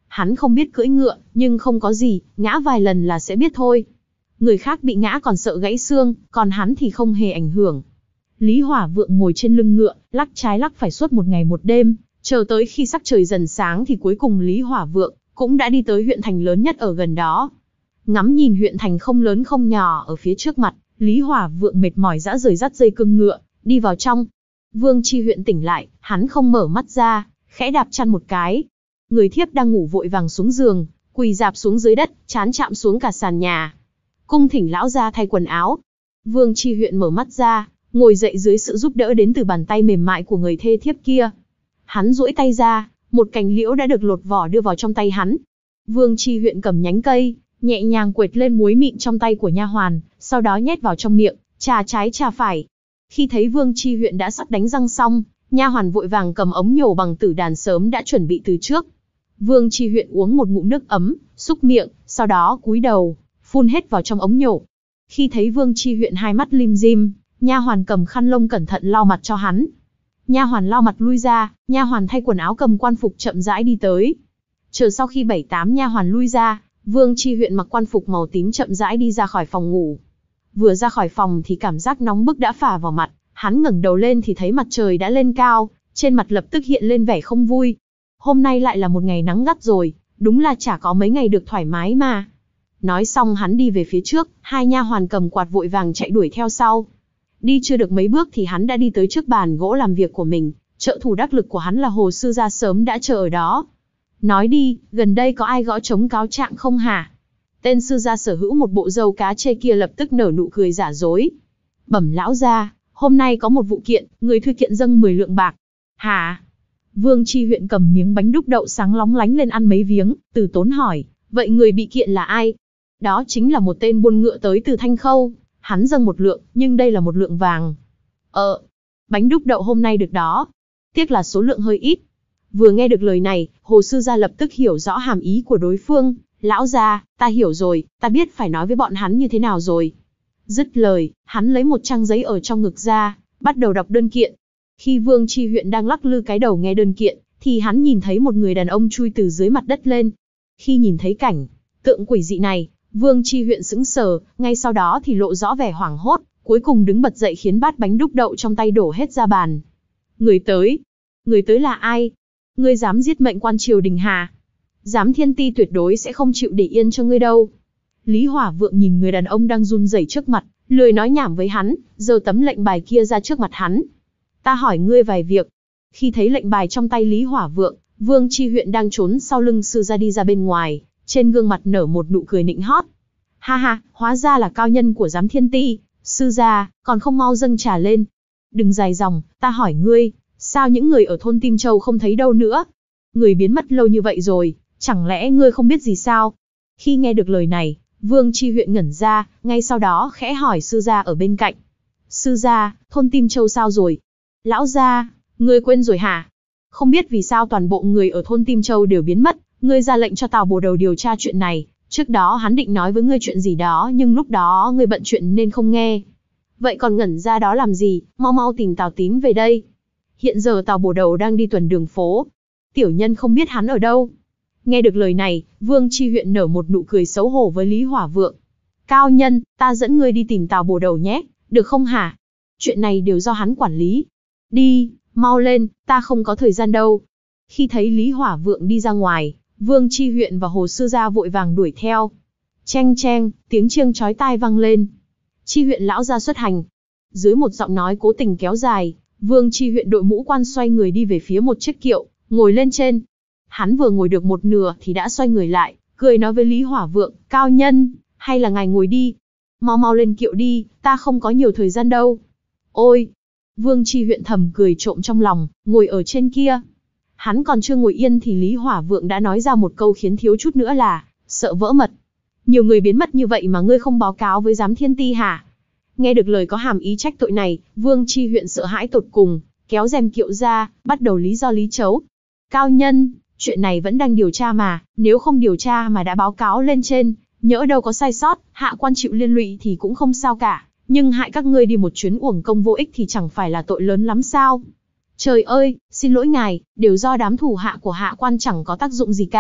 Speaker 1: Hắn không biết cưỡi ngựa, nhưng không có gì, ngã vài lần là sẽ biết thôi. Người khác bị ngã còn sợ gãy xương, còn hắn thì không hề ảnh hưởng. Lý Hỏa Vượng ngồi trên lưng ngựa, lắc trái lắc phải suốt một ngày một đêm, chờ tới khi sắc trời dần sáng thì cuối cùng Lý Hỏa Vượng cũng đã đi tới huyện thành lớn nhất ở gần đó. Ngắm nhìn huyện thành không lớn không nhỏ ở phía trước mặt, Lý Hỏa Vượng mệt mỏi rã rời dắt dây cương ngựa, đi vào trong. Vương Chi Huyện tỉnh lại, hắn không mở mắt ra, khẽ đạp chăn một cái. Người thiếp đang ngủ vội vàng xuống giường, quỳ dạp xuống dưới đất, trán chạm xuống cả sàn nhà. Cung thỉnh lão ra thay quần áo. Vương Chi Huyện mở mắt ra, ngồi dậy dưới sự giúp đỡ đến từ bàn tay mềm mại của người thê thiếp kia. Hắn duỗi tay ra, một cành liễu đã được lột vỏ đưa vào trong tay hắn. Vương Chi Huyện cầm nhánh cây, nhẹ nhàng quệt lên muối mịn trong tay của nha hoàn, sau đó nhét vào trong miệng, trà trái trà phải. Khi thấy Vương Chi Huyện đã sắp đánh răng xong, nha hoàn vội vàng cầm ống nhổ bằng tử đàn sớm đã chuẩn bị từ trước. Vương Chi Huyện uống một ngụm nước ấm, xúc miệng, sau đó cúi đầu, phun hết vào trong ống nhổ. Khi thấy Vương Chi Huyện hai mắt lim dim, nha hoàn cầm khăn lông cẩn thận lau mặt cho hắn. Nha hoàn lau mặt lui ra, nha hoàn thay quần áo cầm quan phục chậm rãi đi tới. Chờ sau khi bảy tám nha hoàn lui ra, Vương Chi Huyện mặc quan phục màu tím chậm rãi đi ra khỏi phòng ngủ. Vừa ra khỏi phòng thì cảm giác nóng bức đã phả vào mặt, hắn ngẩng đầu lên thì thấy mặt trời đã lên cao, trên mặt lập tức hiện lên vẻ không vui. Hôm nay lại là một ngày nắng gắt rồi, đúng là chả có mấy ngày được thoải mái mà. Nói xong hắn đi về phía trước, hai nha hoàn cầm quạt vội vàng chạy đuổi theo sau. Đi chưa được mấy bước thì hắn đã đi tới trước bàn gỗ làm việc của mình, trợ thủ đắc lực của hắn là Hồ Sư Gia sớm đã chờ ở đó. Nói đi, gần đây có ai gõ trống cáo trạng không hả? Tên sư gia sở hữu một bộ râu cá chê kia lập tức nở nụ cười giả dối. Bẩm lão gia, hôm nay có một vụ kiện, người thư kiện dâng mười lượng bạc. Hả? Vương Chi Huyện cầm miếng bánh đúc đậu sáng lóng lánh lên ăn mấy viếng, từ tốn hỏi, vậy người bị kiện là ai? Đó chính là một tên buôn ngựa tới từ Thanh Khâu, hắn dâng một lượng, nhưng đây là một lượng vàng. Ờ, bánh đúc đậu hôm nay được đó. Tiếc là số lượng hơi ít. Vừa nghe được lời này, Hồ Sư Gia lập tức hiểu rõ hàm ý của đối phương. Lão gia, ta hiểu rồi, ta biết phải nói với bọn hắn như thế nào rồi. Dứt lời, hắn lấy một trang giấy ở trong ngực ra, bắt đầu đọc đơn kiện. Khi Vương Chi Huyện đang lắc lư cái đầu nghe đơn kiện, thì hắn nhìn thấy một người đàn ông chui từ dưới mặt đất lên. Khi nhìn thấy cảnh tượng quỷ dị này, Vương Chi Huyện sững sờ, ngay sau đó thì lộ rõ vẻ hoảng hốt, cuối cùng đứng bật dậy khiến bát bánh đúc đậu trong tay đổ hết ra bàn. Người tới, người tới là ai? Ngươi dám giết mệnh quan triều đình hà? Giám Thiên Ti tuyệt đối sẽ không chịu để yên cho ngươi đâu. Lý Hỏa Vượng nhìn người đàn ông đang run rẩy trước mặt, lười nói nhảm với hắn, giơ tấm lệnh bài kia ra trước mặt hắn. Ta hỏi ngươi vài việc. Khi thấy lệnh bài trong tay Lý Hỏa Vượng, Vương Chi Huyện đang trốn sau lưng sư gia đi ra bên ngoài, trên gương mặt nở một nụ cười nịnh hót. Ha ha, hóa ra là cao nhân của Giám Thiên Ti, sư gia, còn không mau dâng trà lên. Đừng dài dòng, ta hỏi ngươi, sao những người ở thôn Tim Châu không thấy đâu nữa? Người biến mất lâu như vậy rồi, chẳng lẽ ngươi không biết gì sao? Khi nghe được lời này, Vương Chi Huyện ngẩn ra, ngay sau đó khẽ hỏi sư gia ở bên cạnh. Sư gia, thôn Tim Châu sao rồi? Lão gia, ngươi quên rồi hả? Không biết vì sao toàn bộ người ở thôn Tim Châu đều biến mất, ngươi ra lệnh cho Tào Bổ Đầu điều tra chuyện này. Trước đó hắn định nói với ngươi chuyện gì đó nhưng lúc đó ngươi bận chuyện nên không nghe. Vậy còn ngẩn ra đó làm gì, mau mau tìm Tào Tín về đây. Hiện giờ Tào Bổ Đầu đang đi tuần đường phố. Tiểu nhân không biết hắn ở đâu. Nghe được lời này, Vương Chi Huyện nở một nụ cười xấu hổ với Lý Hỏa Vượng. Cao nhân, ta dẫn ngươi đi tìm Tào Bổ Đầu nhé, được không hả? Chuyện này đều do hắn quản lý. Đi, mau lên, ta không có thời gian đâu. Khi thấy Lý Hỏa Vượng đi ra ngoài, Vương Chi Huyện và Hồ Sư Gia vội vàng đuổi theo. Cheng cheng, tiếng chiêng chói tai vang lên. Chi Huyện lão gia xuất hành. Dưới một giọng nói cố tình kéo dài, Vương Chi Huyện đội mũ quan xoay người đi về phía một chiếc kiệu, ngồi lên trên. Hắn vừa ngồi được một nửa thì đã xoay người lại, cười nói với Lý Hỏa Vượng, cao nhân, hay là ngài ngồi đi. Mau mau lên kiệu đi, ta không có nhiều thời gian đâu. Ôi! Vương Chi Huyện thầm cười trộm trong lòng, ngồi ở trên kia. Hắn còn chưa ngồi yên thì Lý Hỏa Vượng đã nói ra một câu khiến thiếu chút nữa là sợ vỡ mật. Nhiều người biến mất như vậy mà ngươi không báo cáo với Giám Thiên Ti hả? Nghe được lời có hàm ý trách tội này, Vương Chi Huyện sợ hãi tột cùng, kéo rèm kiệu ra, bắt đầu lý do lý chấu. Cao nhân, chuyện này vẫn đang điều tra mà, nếu không điều tra mà đã báo cáo lên trên, nhỡ đâu có sai sót, hạ quan chịu liên lụy thì cũng không sao cả, nhưng hại các ngươi đi một chuyến uổng công vô ích thì chẳng phải là tội lớn lắm sao? Trời ơi, xin lỗi ngài, đều do đám thủ hạ của hạ quan chẳng có tác dụng gì cả,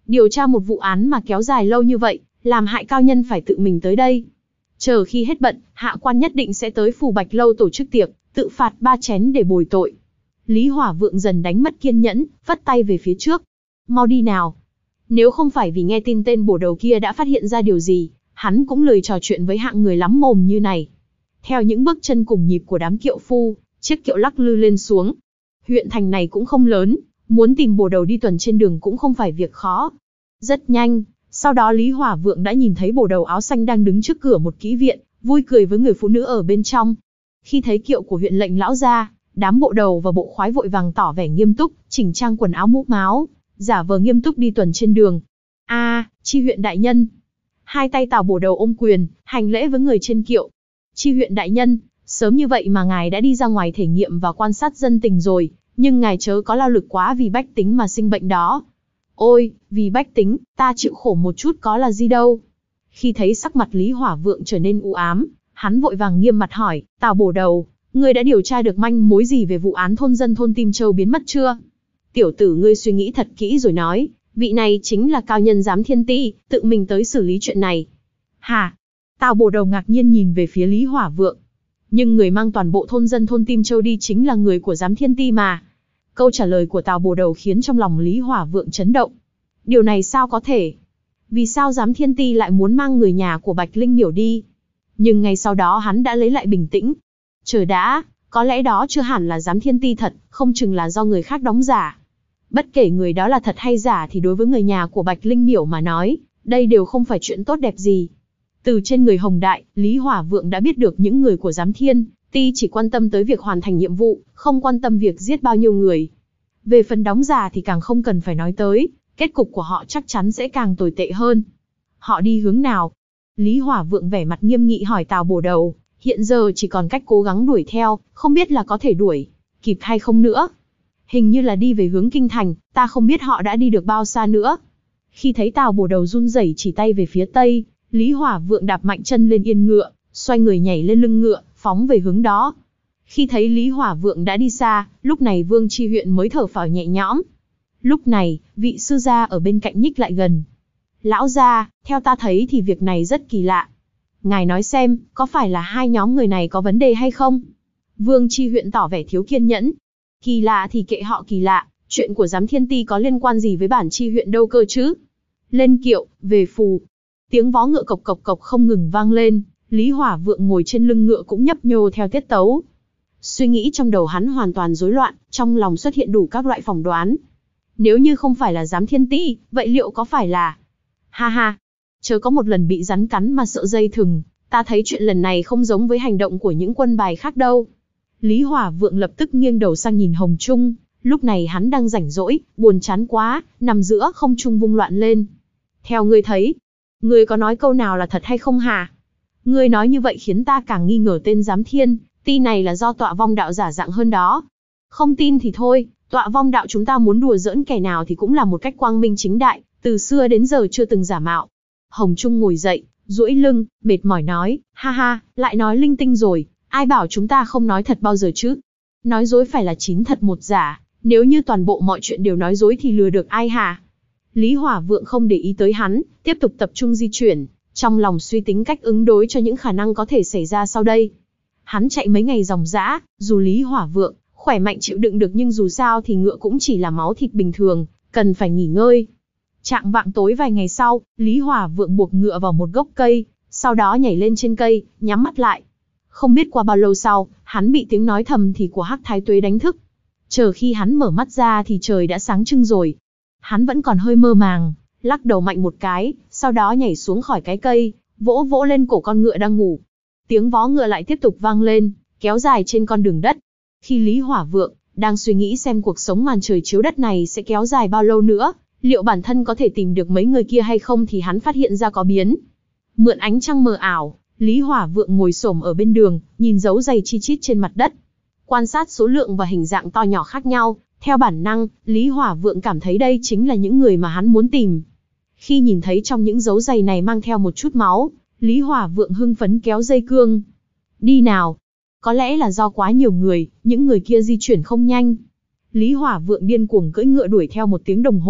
Speaker 1: Điều tra một vụ án mà kéo dài lâu như vậy, làm hại cao nhân phải tự mình tới đây. Chờ khi hết bận, hạ quan nhất định sẽ tới Phù Bạch Lâu tổ chức tiệc, tự phạt ba chén để bồi tội. Lý Hỏa Vượng dần đánh mất kiên nhẫn, phất tay về phía trước. Mau đi nào. Nếu không phải vì nghe tin tên bổ đầu kia đã phát hiện ra điều gì, hắn cũng lười trò chuyện với hạng người lắm mồm như này. Theo những bước chân cùng nhịp của đám kiệu phu, chiếc kiệu lắc lư lên xuống. Huyện thành này cũng không lớn, muốn tìm bổ đầu đi tuần trên đường cũng không phải việc khó. Rất nhanh, sau đó Lý Hỏa Vượng đã nhìn thấy bổ đầu áo xanh đang đứng trước cửa một kỹ viện, vui cười với người phụ nữ ở bên trong. Khi thấy kiệu của huyện lệnh lão ra, đám bộ đầu và bộ khoái vội vàng tỏ vẻ nghiêm túc, chỉnh trang quần áo mũ máu, giả vờ nghiêm túc đi tuần trên đường. A, à, chi huyện đại nhân. Hai tay Tào bổ đầu ôm quyền, hành lễ với người trên kiệu. Chi huyện đại nhân, sớm như vậy mà ngài đã đi ra ngoài thể nghiệm và quan sát dân tình rồi, nhưng ngài chớ có lao lực quá vì bách tính mà sinh bệnh đó. Ôi, vì bách tính, ta chịu khổ một chút có là gì đâu. Khi thấy sắc mặt Lý Hỏa Vượng trở nên u ám, hắn vội vàng nghiêm mặt hỏi, Tào bổ đầu, ngươi đã điều tra được manh mối gì về vụ án thôn dân thôn Tim Châu biến mất chưa? Tiểu tử ngươi suy nghĩ thật kỹ rồi nói, vị này chính là cao nhân Giám Thiên Ti, tự mình tới xử lý chuyện này. Hả? Tào bổ đầu ngạc nhiên nhìn về phía Lý Hỏa Vượng. Nhưng người mang toàn bộ thôn dân thôn Tim Châu đi chính là người của Giám Thiên Ti mà. Câu trả lời của Tào bổ đầu khiến trong lòng Lý Hỏa Vượng chấn động. Điều này sao có thể? Vì sao Giám Thiên Ti lại muốn mang người nhà của Bạch Linh Miểu đi? Nhưng ngay sau đó hắn đã lấy lại bình tĩnh. Chờ đã, có lẽ đó chưa hẳn là Giám Thiên Ti thật, không chừng là do người khác đóng giả. Bất kể người đó là thật hay giả thì đối với người nhà của Bạch Linh Miểu mà nói, đây đều không phải chuyện tốt đẹp gì. Từ trên người Hồng Đại, Lý Hỏa Vượng đã biết được những người của Giám Thiên Ti chỉ quan tâm tới việc hoàn thành nhiệm vụ, không quan tâm việc giết bao nhiêu người. Về phần đóng giả thì càng không cần phải nói tới, kết cục của họ chắc chắn sẽ càng tồi tệ hơn. Họ đi hướng nào? Lý Hỏa Vượng vẻ mặt nghiêm nghị hỏi Tào bổ đầu, hiện giờ chỉ còn cách cố gắng đuổi theo, không biết là có thể đuổi kịp hay không nữa. Hình như là đi về hướng kinh thành, ta không biết họ đã đi được bao xa nữa. Khi thấy Tào bổ đầu run rẩy chỉ tay về phía tây, Lý Hỏa Vượng đạp mạnh chân lên yên ngựa, xoay người nhảy lên lưng ngựa, phóng về hướng đó. Khi thấy Lý Hỏa Vượng đã đi xa, lúc này Vương Chi Huyện mới thở phào nhẹ nhõm. Lúc này, vị sư gia ở bên cạnh nhích lại gần. Lão gia, theo ta thấy thì việc này rất kỳ lạ. Ngài nói xem, có phải là hai nhóm người này có vấn đề hay không? Vương Chi Huyện tỏ vẻ thiếu kiên nhẫn. Kỳ lạ thì kệ họ kỳ lạ, chuyện của Giám Thiên Ti có liên quan gì với bản Chi Huyện đâu cơ chứ? Lên kiệu, về phù. Tiếng vó ngựa cộc cộc cộc không ngừng vang lên, Lý Hỏa Vượng ngồi trên lưng ngựa cũng nhấp nhô theo tiết tấu. Suy nghĩ trong đầu hắn hoàn toàn rối loạn, trong lòng xuất hiện đủ các loại phỏng đoán. Nếu như không phải là Giám Thiên Ti, vậy liệu có phải là... Ha ha, chớ có một lần bị rắn cắn mà sợ dây thừng, ta thấy chuyện lần này không giống với hành động của những quân bài khác đâu. Lý Hỏa Vượng lập tức nghiêng đầu sang nhìn Hồng Trung, lúc này hắn đang rảnh rỗi, buồn chán quá, nằm giữa không trung vung loạn lên. Theo ngươi thấy, ngươi có nói câu nào là thật hay không hả? Ngươi nói như vậy khiến ta càng nghi ngờ tên Giám Thiên Ti này là do Tọa Vong đạo giả dạng hơn đó. Không tin thì thôi, Tọa Vong đạo chúng ta muốn đùa giỡn kẻ nào thì cũng là một cách quang minh chính đại, từ xưa đến giờ chưa từng giả mạo. Hồng Trung ngồi dậy, duỗi lưng, mệt mỏi nói, ha ha, lại nói linh tinh rồi, ai bảo chúng ta không nói thật bao giờ chứ? Nói dối phải là chín thật một giả, nếu như toàn bộ mọi chuyện đều nói dối thì lừa được ai hả? Lý Hỏa Vượng không để ý tới hắn, tiếp tục tập trung di chuyển, trong lòng suy tính cách ứng đối cho những khả năng có thể xảy ra sau đây. Hắn chạy mấy ngày ròng rã, dù Lý Hỏa Vượng khỏe mạnh chịu đựng được nhưng dù sao thì ngựa cũng chỉ là máu thịt bình thường, cần phải nghỉ ngơi. Chạng vạng tối vài ngày sau, Lý Hỏa Vượng buộc ngựa vào một gốc cây, sau đó nhảy lên trên cây, nhắm mắt lại. Không biết qua bao lâu sau, hắn bị tiếng nói thầm thì của Hắc Thái Tuế đánh thức. Chờ khi hắn mở mắt ra thì trời đã sáng trưng rồi. Hắn vẫn còn hơi mơ màng, lắc đầu mạnh một cái, sau đó nhảy xuống khỏi cái cây, vỗ vỗ lên cổ con ngựa đang ngủ. Tiếng vó ngựa lại tiếp tục vang lên, kéo dài trên con đường đất. Khi Lý Hỏa Vượng đang suy nghĩ xem cuộc sống màn trời chiếu đất này sẽ kéo dài bao lâu nữa, liệu bản thân có thể tìm được mấy người kia hay không thì hắn phát hiện ra có biến. Mượn ánh trăng mờ ảo, Lý Hỏa Vượng ngồi xổm ở bên đường, nhìn dấu giày chi chít trên mặt đất. Quan sát số lượng và hình dạng to nhỏ khác nhau, theo bản năng, Lý Hỏa Vượng cảm thấy đây chính là những người mà hắn muốn tìm. Khi nhìn thấy trong những dấu giày này mang theo một chút máu, Lý Hỏa Vượng hưng phấn kéo dây cương. Đi nào! Có lẽ là do quá nhiều người, những người kia di chuyển không nhanh. Lý Hỏa Vượng điên cuồng cưỡi ngựa đuổi theo một tiếng đồng hồ,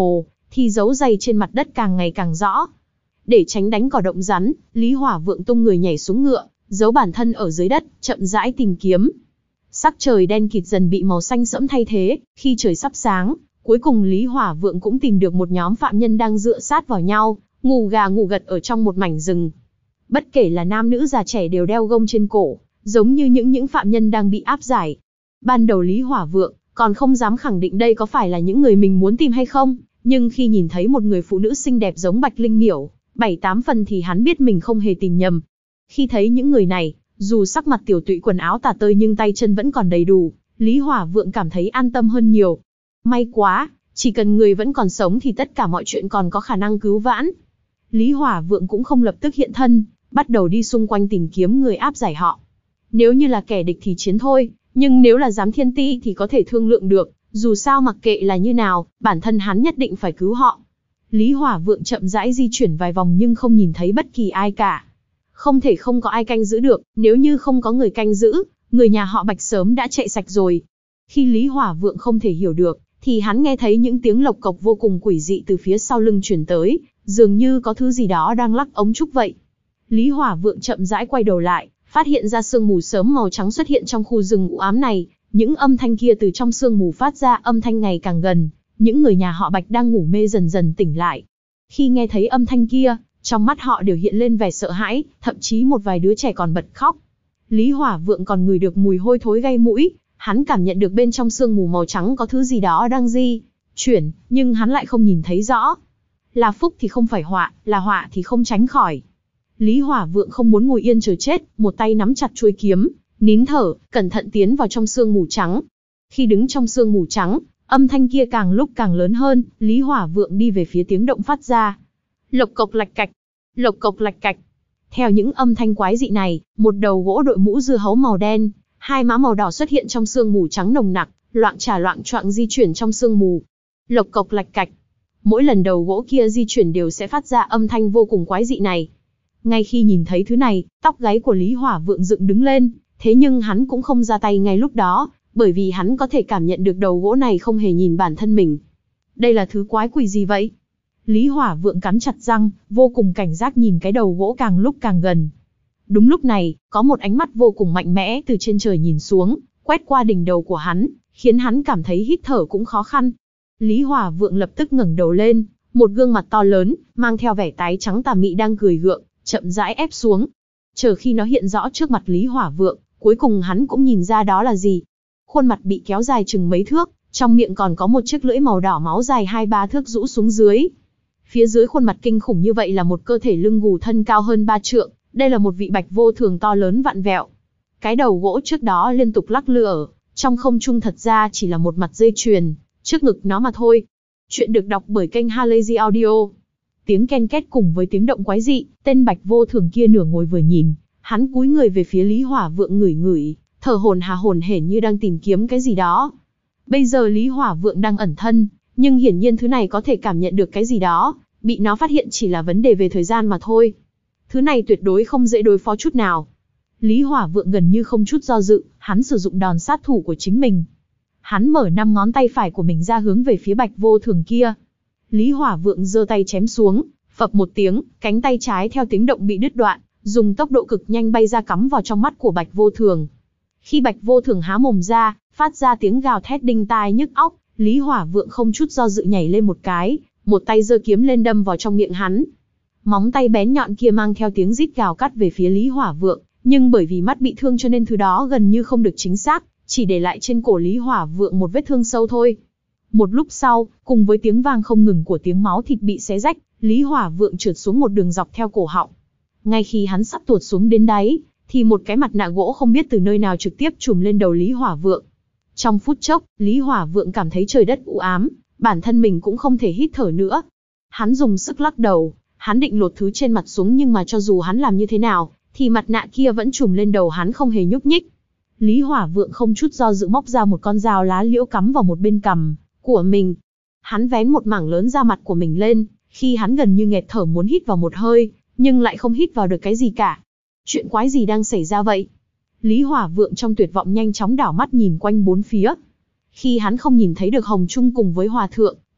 Speaker 1: thì dấu giày trên mặt đất càng ngày càng rõ. Để tránh đánh cỏ động rắn, Lý Hỏa Vượng tung người nhảy xuống ngựa, giấu bản thân ở dưới đất, chậm rãi tìm kiếm. Sắc trời đen kịt dần bị màu xanh sẫm thay thế, khi trời sắp sáng, cuối cùng Lý Hỏa Vượng cũng tìm được một nhóm phạm nhân đang dựa sát vào nhau, ngủ gà ngủ gật ở trong một mảnh rừng. Bất kể là nam nữ già trẻ đều đeo gông trên cổ, giống như những những phạm nhân đang bị áp giải. Ban đầu Lý Hỏa Vượng còn không dám khẳng định đây có phải là những người mình muốn tìm hay không, nhưng khi nhìn thấy một người phụ nữ xinh đẹp giống Bạch Linh Miểu, bảy tám phần thì hắn biết mình không hề tìm nhầm. Khi thấy những người này, dù sắc mặt tiểu tụy quần áo tả tơi nhưng tay chân vẫn còn đầy đủ, Lý Hỏa Vượng cảm thấy an tâm hơn nhiều. May quá, chỉ cần người vẫn còn sống thì tất cả mọi chuyện còn có khả năng cứu vãn. Lý Hỏa Vượng cũng không lập tức hiện thân, bắt đầu đi xung quanh tìm kiếm người áp giải họ. Nếu như là kẻ địch thì chiến thôi, nhưng nếu là giám thiên ti thì có thể thương lượng được, dù sao mặc kệ là như nào, bản thân hắn nhất định phải cứu họ. Lý Hỏa Vượng chậm rãi di chuyển vài vòng nhưng không nhìn thấy bất kỳ ai cả. Không thể không có ai canh giữ được, nếu như không có người canh giữ, người nhà họ Bạch sớm đã chạy sạch rồi. Khi Lý Hỏa Vượng không thể hiểu được, thì hắn nghe thấy những tiếng lộc cộc vô cùng quỷ dị từ phía sau lưng truyền tới, dường như có thứ gì đó đang lắc ống trúc vậy. Lý Hỏa Vượng chậm rãi quay đầu lại, phát hiện ra sương mù sớm màu trắng xuất hiện trong khu rừng u ám này, những âm thanh kia từ trong sương mù phát ra, âm thanh ngày càng gần, những người nhà họ Bạch đang ngủ mê dần dần tỉnh lại. Khi nghe thấy âm thanh kia, trong mắt họ đều hiện lên vẻ sợ hãi, thậm chí một vài đứa trẻ còn bật khóc. Lý Hỏa Vượng còn ngửi được mùi hôi thối gây mũi, hắn cảm nhận được bên trong sương mù màu trắng có thứ gì đó đang di chuyển, nhưng hắn lại không nhìn thấy rõ. Là phúc thì không phải họa, là họa thì không tránh khỏi. Lý Hỏa Vượng không muốn ngồi yên chờ chết, một tay nắm chặt chuôi kiếm, nín thở, cẩn thận tiến vào trong sương mù trắng. Khi đứng trong sương mù trắng, âm thanh kia càng lúc càng lớn hơn, Lý Hỏa Vượng đi về phía tiếng động phát ra. Lộc cộc lạch cạch, lộc cộc lạch cạch. Theo những âm thanh quái dị này, một đầu gỗ đội mũ dưa hấu màu đen, hai má màu đỏ xuất hiện trong sương mù trắng nồng nặc, loạng chả loạng choạng di chuyển trong sương mù. Lộc cộc lạch cạch. Mỗi lần đầu gỗ kia di chuyển đều sẽ phát ra âm thanh vô cùng quái dị này. Ngay khi nhìn thấy thứ này, tóc gáy của Lý Hỏa Vượng dựng đứng lên, thế nhưng hắn cũng không ra tay ngay lúc đó, bởi vì hắn có thể cảm nhận được đầu gỗ này không hề nhìn bản thân mình. Đây là thứ quái quỷ gì vậy? Lý Hỏa Vượng cắn chặt răng, vô cùng cảnh giác nhìn cái đầu gỗ càng lúc càng gần. Đúng lúc này, có một ánh mắt vô cùng mạnh mẽ từ trên trời nhìn xuống, quét qua đỉnh đầu của hắn, khiến hắn cảm thấy hít thở cũng khó khăn. Lý Hỏa Vượng lập tức ngẩng đầu lên, một gương mặt to lớn, mang theo vẻ tái trắng tà mị đang cười gượng, chậm rãi ép xuống. Chờ khi nó hiện rõ trước mặt Lý Hỏa Vượng, cuối cùng hắn cũng nhìn ra đó là gì. Khuôn mặt bị kéo dài chừng mấy thước, trong miệng còn có một chiếc lưỡi màu đỏ máu dài hai ba thước rũ xuống dưới. Phía dưới khuôn mặt kinh khủng như vậy là một cơ thể lưng gù thân cao hơn ba trượng, đây là một vị bạch vô thường to lớn vặn vẹo. Cái đầu gỗ trước đó liên tục lắc lư ở trong không trung thật ra chỉ là một mặt dây chuyền, trước ngực nó mà thôi. Chuyện được đọc bởi kênh Halazy Audio. Tiếng ken két cùng với tiếng động quái dị, tên bạch vô thường kia nửa ngồi vừa nhìn, hắn cúi người về phía Lý Hỏa Vượng ngửi ngửi, thở hổn hà hổn hển như đang tìm kiếm cái gì đó. Bây giờ Lý Hỏa Vượng đang ẩn thân, nhưng hiển nhiên thứ này có thể cảm nhận được cái gì đó, bị nó phát hiện chỉ là vấn đề về thời gian mà thôi. Thứ này tuyệt đối không dễ đối phó chút nào. Lý Hỏa Vượng gần như không chút do dự, hắn sử dụng đòn sát thủ của chính mình. Hắn mở năm ngón tay phải của mình ra hướng về phía bạch vô thường kia. Lý Hỏa Vượng giơ tay chém xuống, phập một tiếng, cánh tay trái theo tiếng động bị đứt đoạn, dùng tốc độ cực nhanh bay ra cắm vào trong mắt của bạch vô thường. Khi bạch vô thường há mồm ra, phát ra tiếng gào thét đinh tai nhức óc, Lý Hỏa Vượng không chút do dự nhảy lên một cái, một tay giơ kiếm lên đâm vào trong miệng hắn. Móng tay bén nhọn kia mang theo tiếng rít gào cắt về phía Lý Hỏa Vượng, nhưng bởi vì mắt bị thương cho nên thứ đó gần như không được chính xác, chỉ để lại trên cổ Lý Hỏa Vượng một vết thương sâu thôi. Một lúc sau, cùng với tiếng vang không ngừng của tiếng máu thịt bị xé rách, Lý Hỏa Vượng trượt xuống một đường dọc theo cổ họng. Ngay khi hắn sắp tuột xuống đến đáy, thì một cái mặt nạ gỗ không biết từ nơi nào trực tiếp trùm lên đầu Lý Hỏa Vượng. Trong phút chốc, Lý Hỏa Vượng cảm thấy trời đất u ám, bản thân mình cũng không thể hít thở nữa. Hắn dùng sức lắc đầu, hắn định lột thứ trên mặt xuống nhưng mà cho dù hắn làm như thế nào, thì mặt nạ kia vẫn trùm lên đầu hắn không hề nhúc nhích. Lý Hỏa Vượng không chút do dự móc ra một con dao lá liễu cắm vào một bên cằm của mình. Hắn vén một mảng lớn da mặt của mình lên, khi hắn gần như nghẹt thở muốn hít vào một hơi, nhưng lại không hít vào được cái gì cả. Chuyện quái gì đang xảy ra vậy? Lý Hỏa Vượng trong tuyệt vọng nhanh chóng đảo mắt nhìn quanh bốn phía. Khi hắn không nhìn thấy được Hồng Trung cùng với Hòa Thượng,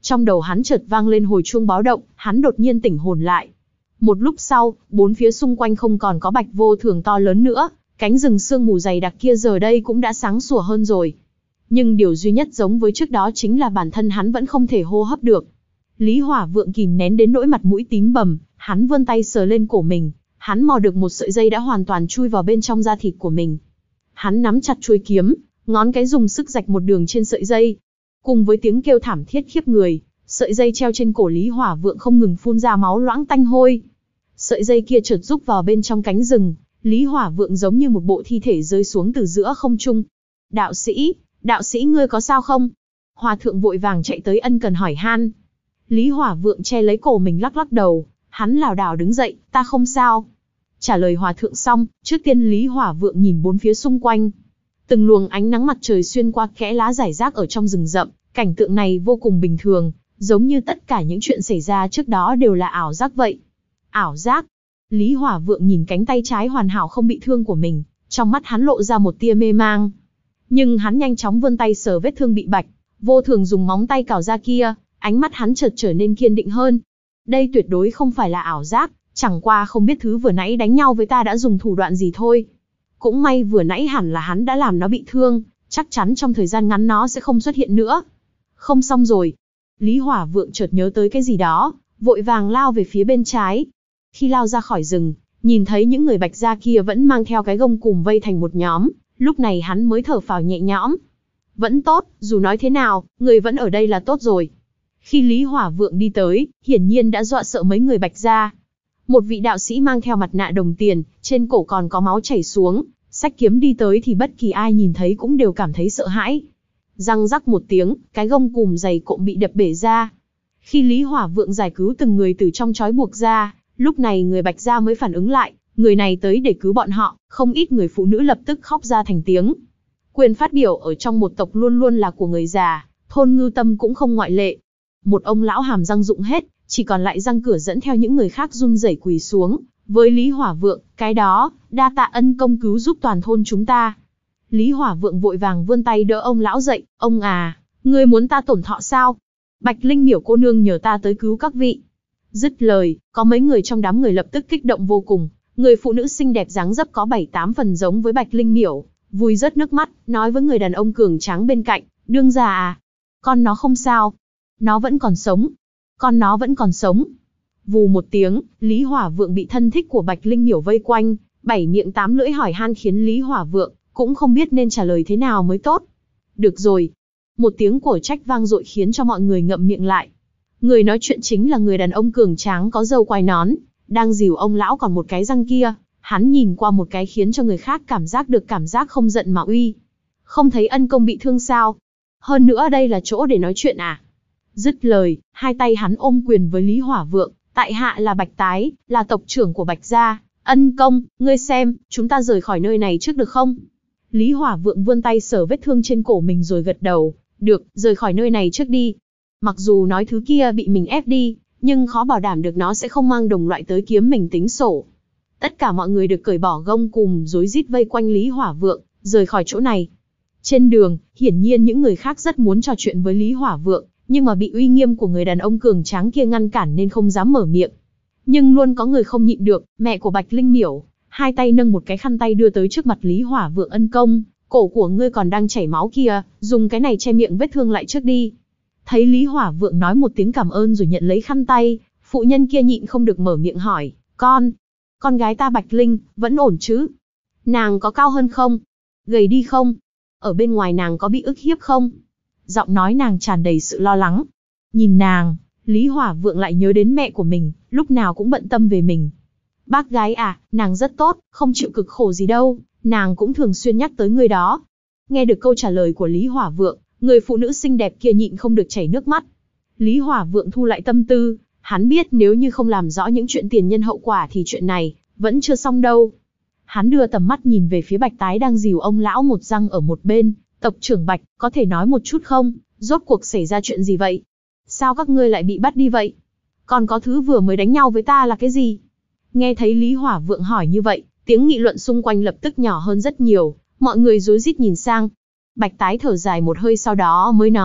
Speaker 1: Trong đầu hắn chợt vang lên hồi chuông báo động, hắn đột nhiên tỉnh hồn lại. Một lúc sau, bốn phía xung quanh không còn có Bạch Vô Thường to lớn nữa, cánh rừng sương mù dày đặc kia giờ đây cũng đã sáng sủa hơn rồi. Nhưng điều duy nhất giống với trước đó chính là bản thân hắn vẫn không thể hô hấp được. Lý Hỏa Vượng kìm nén đến nỗi mặt mũi tím bầm, hắn vươn tay sờ lên cổ mình, hắn mò được một sợi dây đã hoàn toàn chui vào bên trong da thịt của mình. Hắn nắm chặt chuôi kiếm, ngón cái dùng sức rạch một đường trên sợi dây. Cùng với tiếng kêu thảm thiết khiếp người, sợi dây treo trên cổ Lý Hỏa Vượng không ngừng phun ra máu loãng tanh hôi. Sợi dây kia chợt rúc vào bên trong cánh rừng, Lý Hỏa Vượng giống như một bộ thi thể rơi xuống từ giữa không trung. Đạo sĩ, đạo sĩ ngươi có sao không? Hòa thượng vội vàng chạy tới ân cần hỏi han. Lý Hỏa Vượng che lấy cổ mình lắc lắc đầu, hắn lảo đảo đứng dậy, ta không sao. Trả lời hòa thượng xong, trước tiên Lý Hỏa Vượng nhìn bốn phía xung quanh. Từng luồng ánh nắng mặt trời xuyên qua kẽ lá rải rác ở trong rừng rậm, cảnh tượng này vô cùng bình thường, giống như tất cả những chuyện xảy ra trước đó đều là ảo giác vậy. Ảo giác? Lý Hỏa Vượng nhìn cánh tay trái hoàn hảo không bị thương của mình, trong mắt hắn lộ ra một tia mê mang. Nhưng hắn nhanh chóng vươn tay sờ vết thương bị Bạch Vô Thường dùng móng tay cào ra kia, ánh mắt hắn chợt trở nên kiên định hơn. Đây tuyệt đối không phải là ảo giác, chẳng qua không biết thứ vừa nãy đánh nhau với ta đã dùng thủ đoạn gì thôi. Cũng may vừa nãy hẳn là hắn đã làm nó bị thương, chắc chắn trong thời gian ngắn nó sẽ không xuất hiện nữa. Không xong rồi. Lý Hỏa Vượng chợt nhớ tới cái gì đó, vội vàng lao về phía bên trái. Khi lao ra khỏi rừng, nhìn thấy những người Bạch gia kia vẫn mang theo cái gông cùm vây thành một nhóm, lúc này hắn mới thở phào nhẹ nhõm. Vẫn tốt, dù nói thế nào, người vẫn ở đây là tốt rồi. Khi Lý Hỏa Vượng đi tới, hiển nhiên đã dọa sợ mấy người Bạch gia. Một vị đạo sĩ mang theo mặt nạ đồng tiền, trên cổ còn có máu chảy xuống, xách kiếm đi tới thì bất kỳ ai nhìn thấy cũng đều cảm thấy sợ hãi. Răng rắc một tiếng, cái gông cùm dày cộm bị đập bể ra. Khi Lý Hỏa Vượng giải cứu từng người từ trong trói buộc ra, lúc này người Bạch gia mới phản ứng lại, người này tới để cứu bọn họ, không ít người phụ nữ lập tức khóc ra thành tiếng. Quyền phát biểu ở trong một tộc luôn luôn là của người già, thôn Ngư Tâm cũng không ngoại lệ. Một ông lão hàm răng rụng hết, chỉ còn lại răng cửa dẫn theo những người khác run rẩy quỳ xuống, với Lý Hỏa Vượng, cái đó, đa tạ ân công cứu giúp toàn thôn chúng ta. Lý Hỏa Vượng vội vàng vươn tay đỡ ông lão dậy, ông à, ngươi muốn ta tổn thọ sao? Bạch Linh Miểu cô nương nhờ ta tới cứu các vị. Dứt lời, có mấy người trong đám người lập tức kích động vô cùng, người phụ nữ xinh đẹp dáng dấp có bảy tám phần giống với Bạch Linh Miểu, vui rớt nước mắt, nói với người đàn ông cường tráng bên cạnh, đương gia à, con nó không sao, nó vẫn còn sống, con nó vẫn còn sống. Vù một tiếng, Lý Hỏa Vượng bị thân thích của Bạch Linh Miểu vây quanh, bảy miệng tám lưỡi hỏi han khiến Lý Hỏa Vượng cũng không biết nên trả lời thế nào mới tốt. Được rồi. Một tiếng cổ trách vang dội khiến cho mọi người ngậm miệng lại. Người nói chuyện chính là người đàn ông cường tráng có râu quai nón, đang dìu ông lão còn một cái răng kia. Hắn nhìn qua một cái khiến cho người khác cảm giác được cảm giác không giận mà uy. Không thấy ân công bị thương sao? Hơn nữa đây là chỗ để nói chuyện à? Dứt lời, hai tay hắn ôm quyền với Lý Hỏa Vượng, tại hạ là Bạch Tái, là tộc trưởng của Bạch gia. Ân công, ngươi xem, chúng ta rời khỏi nơi này trước được không? Lý Hỏa Vượng vươn tay sờ vết thương trên cổ mình rồi gật đầu, được, rời khỏi nơi này trước đi. Mặc dù nói thứ kia bị mình ép đi, nhưng khó bảo đảm được nó sẽ không mang đồng loại tới kiếm mình tính sổ. Tất cả mọi người được cởi bỏ gông cùm rối rít vây quanh Lý Hỏa Vượng, rời khỏi chỗ này. Trên đường, hiển nhiên những người khác rất muốn trò chuyện với Lý Hỏa Vượng, nhưng mà bị uy nghiêm của người đàn ông cường tráng kia ngăn cản nên không dám mở miệng. Nhưng luôn có người không nhịn được, mẹ của Bạch Linh Miểu, hai tay nâng một cái khăn tay đưa tới trước mặt Lý Hỏa Vượng, ân công, cổ của ngươi còn đang chảy máu kìa, dùng cái này che miệng vết thương lại trước đi. Thấy Lý Hỏa Vượng nói một tiếng cảm ơn rồi nhận lấy khăn tay, phụ nhân kia nhịn không được mở miệng hỏi, con, con gái ta Bạch Linh, vẫn ổn chứ? Nàng có cao hơn không? Gầy đi không? Ở bên ngoài nàng có bị ức hiếp không? Giọng nói nàng tràn đầy sự lo lắng. Nhìn nàng, Lý Hỏa Vượng lại nhớ đến mẹ của mình, lúc nào cũng bận tâm về mình. Bác gái à, nàng rất tốt, không chịu cực khổ gì đâu, nàng cũng thường xuyên nhắc tới người đó. Nghe được câu trả lời của Lý Hỏa Vượng, người phụ nữ xinh đẹp kia nhịn không được chảy nước mắt. Lý Hỏa Vượng thu lại tâm tư, hắn biết nếu như không làm rõ những chuyện tiền nhân hậu quả thì chuyện này vẫn chưa xong đâu. Hắn đưa tầm mắt nhìn về phía Bạch Tái đang dìu ông lão một răng ở một bên, tộc trưởng Bạch, có thể nói một chút không, rốt cuộc xảy ra chuyện gì vậy? Sao các ngươi lại bị bắt đi vậy? Còn có thứ vừa mới đánh nhau với ta là cái gì? Nghe thấy Lý Hỏa Vượng hỏi như vậy, tiếng nghị luận xung quanh lập tức nhỏ hơn rất nhiều, mọi người rối rít nhìn sang. Bạch Tái thở dài một hơi sau đó mới nói,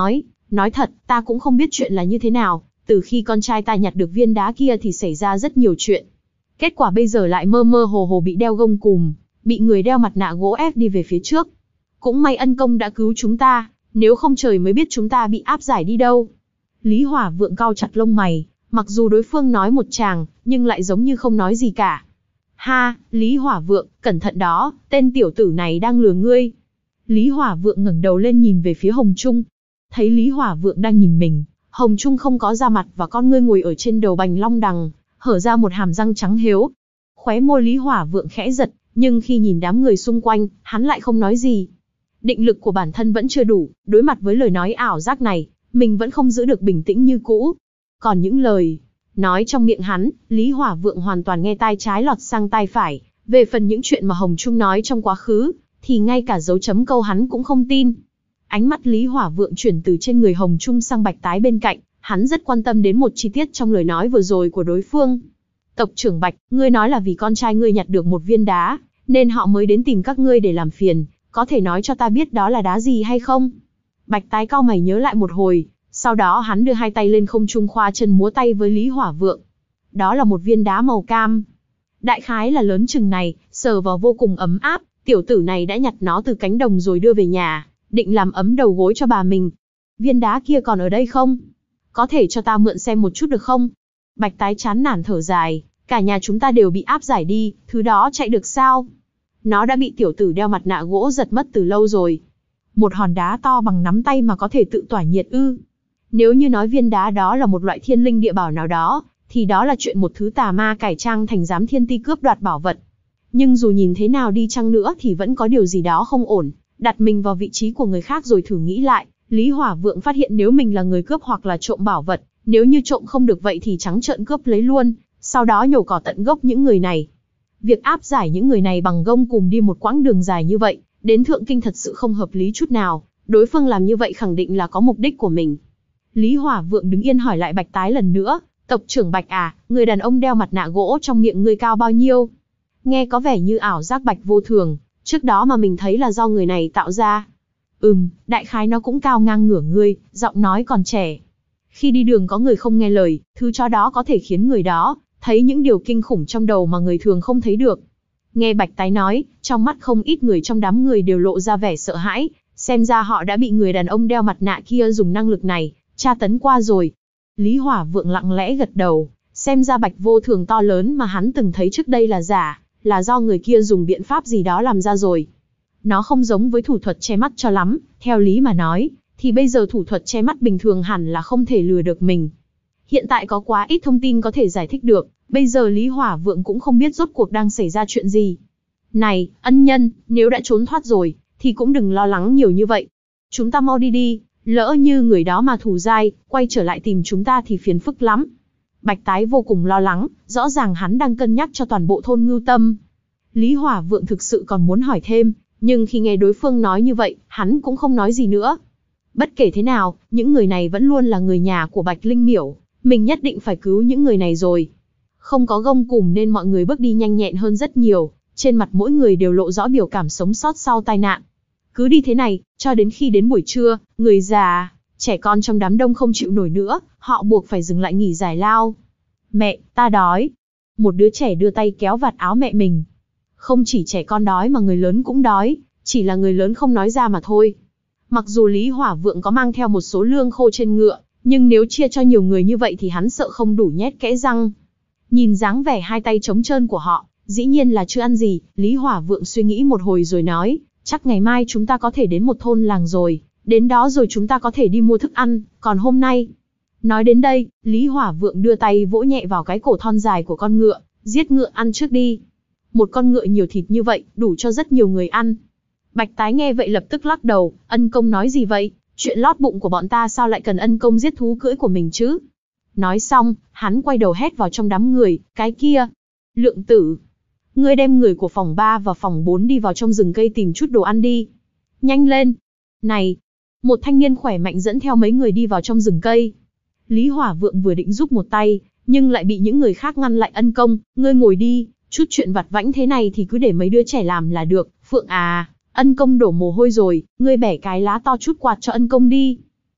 Speaker 1: Nói thật, ta cũng không biết chuyện là như thế nào, từ khi con trai ta nhặt được viên đá kia thì xảy ra rất nhiều chuyện. Kết quả bây giờ lại mơ mơ hồ hồ bị đeo gông cùm, bị người đeo mặt nạ gỗ ép đi về phía trước. Cũng may ân công đã cứu chúng ta, nếu không trời mới biết chúng ta bị áp giải đi đâu. Lý Hỏa Vượng cau chặt lông mày, mặc dù đối phương nói một tràng, nhưng lại giống như không nói gì cả. Ha, Lý Hỏa Vượng, cẩn thận đó, tên tiểu tử này đang lừa ngươi. Lý Hỏa Vượng ngẩng đầu lên nhìn về phía Hồng Trung. Thấy Lý Hỏa Vượng đang nhìn mình, Hồng Trung không có da mặt và con ngươi ngồi ở trên đầu bành long đằng, hở ra một hàm răng trắng hếu. Khóe môi Lý Hỏa Vượng khẽ giật, nhưng khi nhìn đám người xung quanh, hắn lại không nói gì. Định lực của bản thân vẫn chưa đủ, đối mặt với lời nói ảo giác này, mình vẫn không giữ được bình tĩnh như cũ. Còn những lời nói trong miệng hắn, Lý Hỏa Vượng hoàn toàn nghe tai trái lọt sang tai phải. Về phần những chuyện mà Hồng Trung nói trong quá khứ, thì ngay cả dấu chấm câu hắn cũng không tin. Ánh mắt Lý Hỏa Vượng chuyển từ trên người Hồng Trung sang Bạch Tái bên cạnh, hắn rất quan tâm đến một chi tiết trong lời nói vừa rồi của đối phương. Tộc trưởng Bạch, ngươi nói là vì con trai ngươi nhặt được một viên đá, nên họ mới đến tìm các ngươi để làm phiền, có thể nói cho ta biết đó là đá gì hay không? Bạch Tái cau mày nhớ lại một hồi, sau đó hắn đưa hai tay lên không trung khoa chân múa tay với Lý Hỏa Vượng. Đó là một viên đá màu cam. Đại khái là lớn chừng này, sờ vào vô cùng ấm áp, tiểu tử này đã nhặt nó từ cánh đồng rồi đưa về nhà, định làm ấm đầu gối cho bà mình. Viên đá kia còn ở đây không? Có thể cho ta mượn xem một chút được không? Bạch Tái chán nản thở dài, cả nhà chúng ta đều bị áp giải đi, thứ đó chạy được sao? Nó đã bị tiểu tử đeo mặt nạ gỗ giật mất từ lâu rồi. Một hòn đá to bằng nắm tay mà có thể tự tỏa nhiệt ư? Nếu như nói viên đá đó là một loại thiên linh địa bảo nào đó, thì đó là chuyện một thứ tà ma cải trang thành giám thiên ti cướp đoạt bảo vật. Nhưng dù nhìn thế nào đi chăng nữa thì vẫn có điều gì đó không ổn. Đặt mình vào vị trí của người khác rồi thử nghĩ lại, Lý Hỏa Vượng phát hiện nếu mình là người cướp hoặc là trộm bảo vật, nếu như trộm không được vậy thì trắng trợn cướp lấy luôn, sau đó nhổ cỏ tận gốc những người này. Việc áp giải những người này bằng gông cùm đi một quãng đường dài như vậy, đến Thượng Kinh thật sự không hợp lý chút nào, đối phương làm như vậy khẳng định là có mục đích của mình. Lý Hỏa Vượng đứng yên hỏi lại Bạch Tái lần nữa, tộc trưởng Bạch à, người đàn ông đeo mặt nạ gỗ trong miệng ngươi cao bao nhiêu? Nghe có vẻ như ảo giác Bạch vô thường, trước đó mà mình thấy là do người này tạo ra. Ừm, đại khái nó cũng cao ngang ngửa ngươi, giọng nói còn trẻ. Khi đi đường có người không nghe lời, thứ chó đó có thể khiến người đó thấy những điều kinh khủng trong đầu mà người thường không thấy được. Nghe Bạch Tái nói, trong mắt không ít người trong đám người đều lộ ra vẻ sợ hãi, xem ra họ đã bị người đàn ông đeo mặt nạ kia dùng năng lực này tra tấn qua rồi. Lý Hỏa Vượng lặng lẽ gật đầu, xem ra Bạch vô thường to lớn mà hắn từng thấy trước đây là giả, là do người kia dùng biện pháp gì đó làm ra rồi. Nó không giống với thủ thuật che mắt cho lắm, theo lý mà nói, thì bây giờ thủ thuật che mắt bình thường hẳn là không thể lừa được mình. Hiện tại có quá ít thông tin có thể giải thích được, bây giờ Lý Hỏa Vượng cũng không biết rốt cuộc đang xảy ra chuyện gì. Này, ân nhân, nếu đã trốn thoát rồi, thì cũng đừng lo lắng nhiều như vậy. Chúng ta mau đi đi, lỡ như người đó mà thù dai, quay trở lại tìm chúng ta thì phiền phức lắm. Bạch Tái vô cùng lo lắng, rõ ràng hắn đang cân nhắc cho toàn bộ thôn Ngưu Tâm. Lý Hỏa Vượng thực sự còn muốn hỏi thêm, nhưng khi nghe đối phương nói như vậy, hắn cũng không nói gì nữa. Bất kể thế nào, những người này vẫn luôn là người nhà của Bạch Linh Miểu, mình nhất định phải cứu những người này rồi. Không có gông cùm nên mọi người bước đi nhanh nhẹn hơn rất nhiều, trên mặt mỗi người đều lộ rõ biểu cảm sống sót sau tai nạn. Cứ đi thế này, cho đến khi đến buổi trưa, người già, trẻ con trong đám đông không chịu nổi nữa, họ buộc phải dừng lại nghỉ giải lao. Mẹ, ta đói. Một đứa trẻ đưa tay kéo vạt áo mẹ mình. Không chỉ trẻ con đói mà người lớn cũng đói, chỉ là người lớn không nói ra mà thôi. Mặc dù Lý Hỏa Vượng có mang theo một số lương khô trên ngựa, nhưng nếu chia cho nhiều người như vậy thì hắn sợ không đủ nhét kẽ răng. Nhìn dáng vẻ hai tay trống trơn của họ, dĩ nhiên là chưa ăn gì, Lý Hỏa Vượng suy nghĩ một hồi rồi nói, chắc ngày mai chúng ta có thể đến một thôn làng rồi, đến đó rồi chúng ta có thể đi mua thức ăn, còn hôm nay... Nói đến đây, Lý Hỏa Vượng đưa tay vỗ nhẹ vào cái cổ thon dài của con ngựa, giết ngựa ăn trước đi. Một con ngựa nhiều thịt như vậy, đủ cho rất nhiều người ăn. Bạch Tái nghe vậy lập tức lắc đầu, ân công nói gì vậy, chuyện lót bụng của bọn ta sao lại cần ân công giết thú cưỡi của mình chứ? Nói xong, hắn quay đầu hét vào trong đám người, cái kia. Lượng Tử, ngươi đem người của phòng ba và phòng bốn đi vào trong rừng cây tìm chút đồ ăn đi. Nhanh lên. Này. Một thanh niên khỏe mạnh dẫn theo mấy người đi vào trong rừng cây. Lý Hỏa Vượng vừa định giúp một tay, nhưng lại bị những người khác ngăn lại, ân công, ngươi ngồi đi, chút chuyện vặt vãnh thế này thì cứ để mấy đứa trẻ làm là được. Phượng à, ân công đổ mồ hôi rồi, ngươi bẻ cái lá to chút quạt cho ân công đi.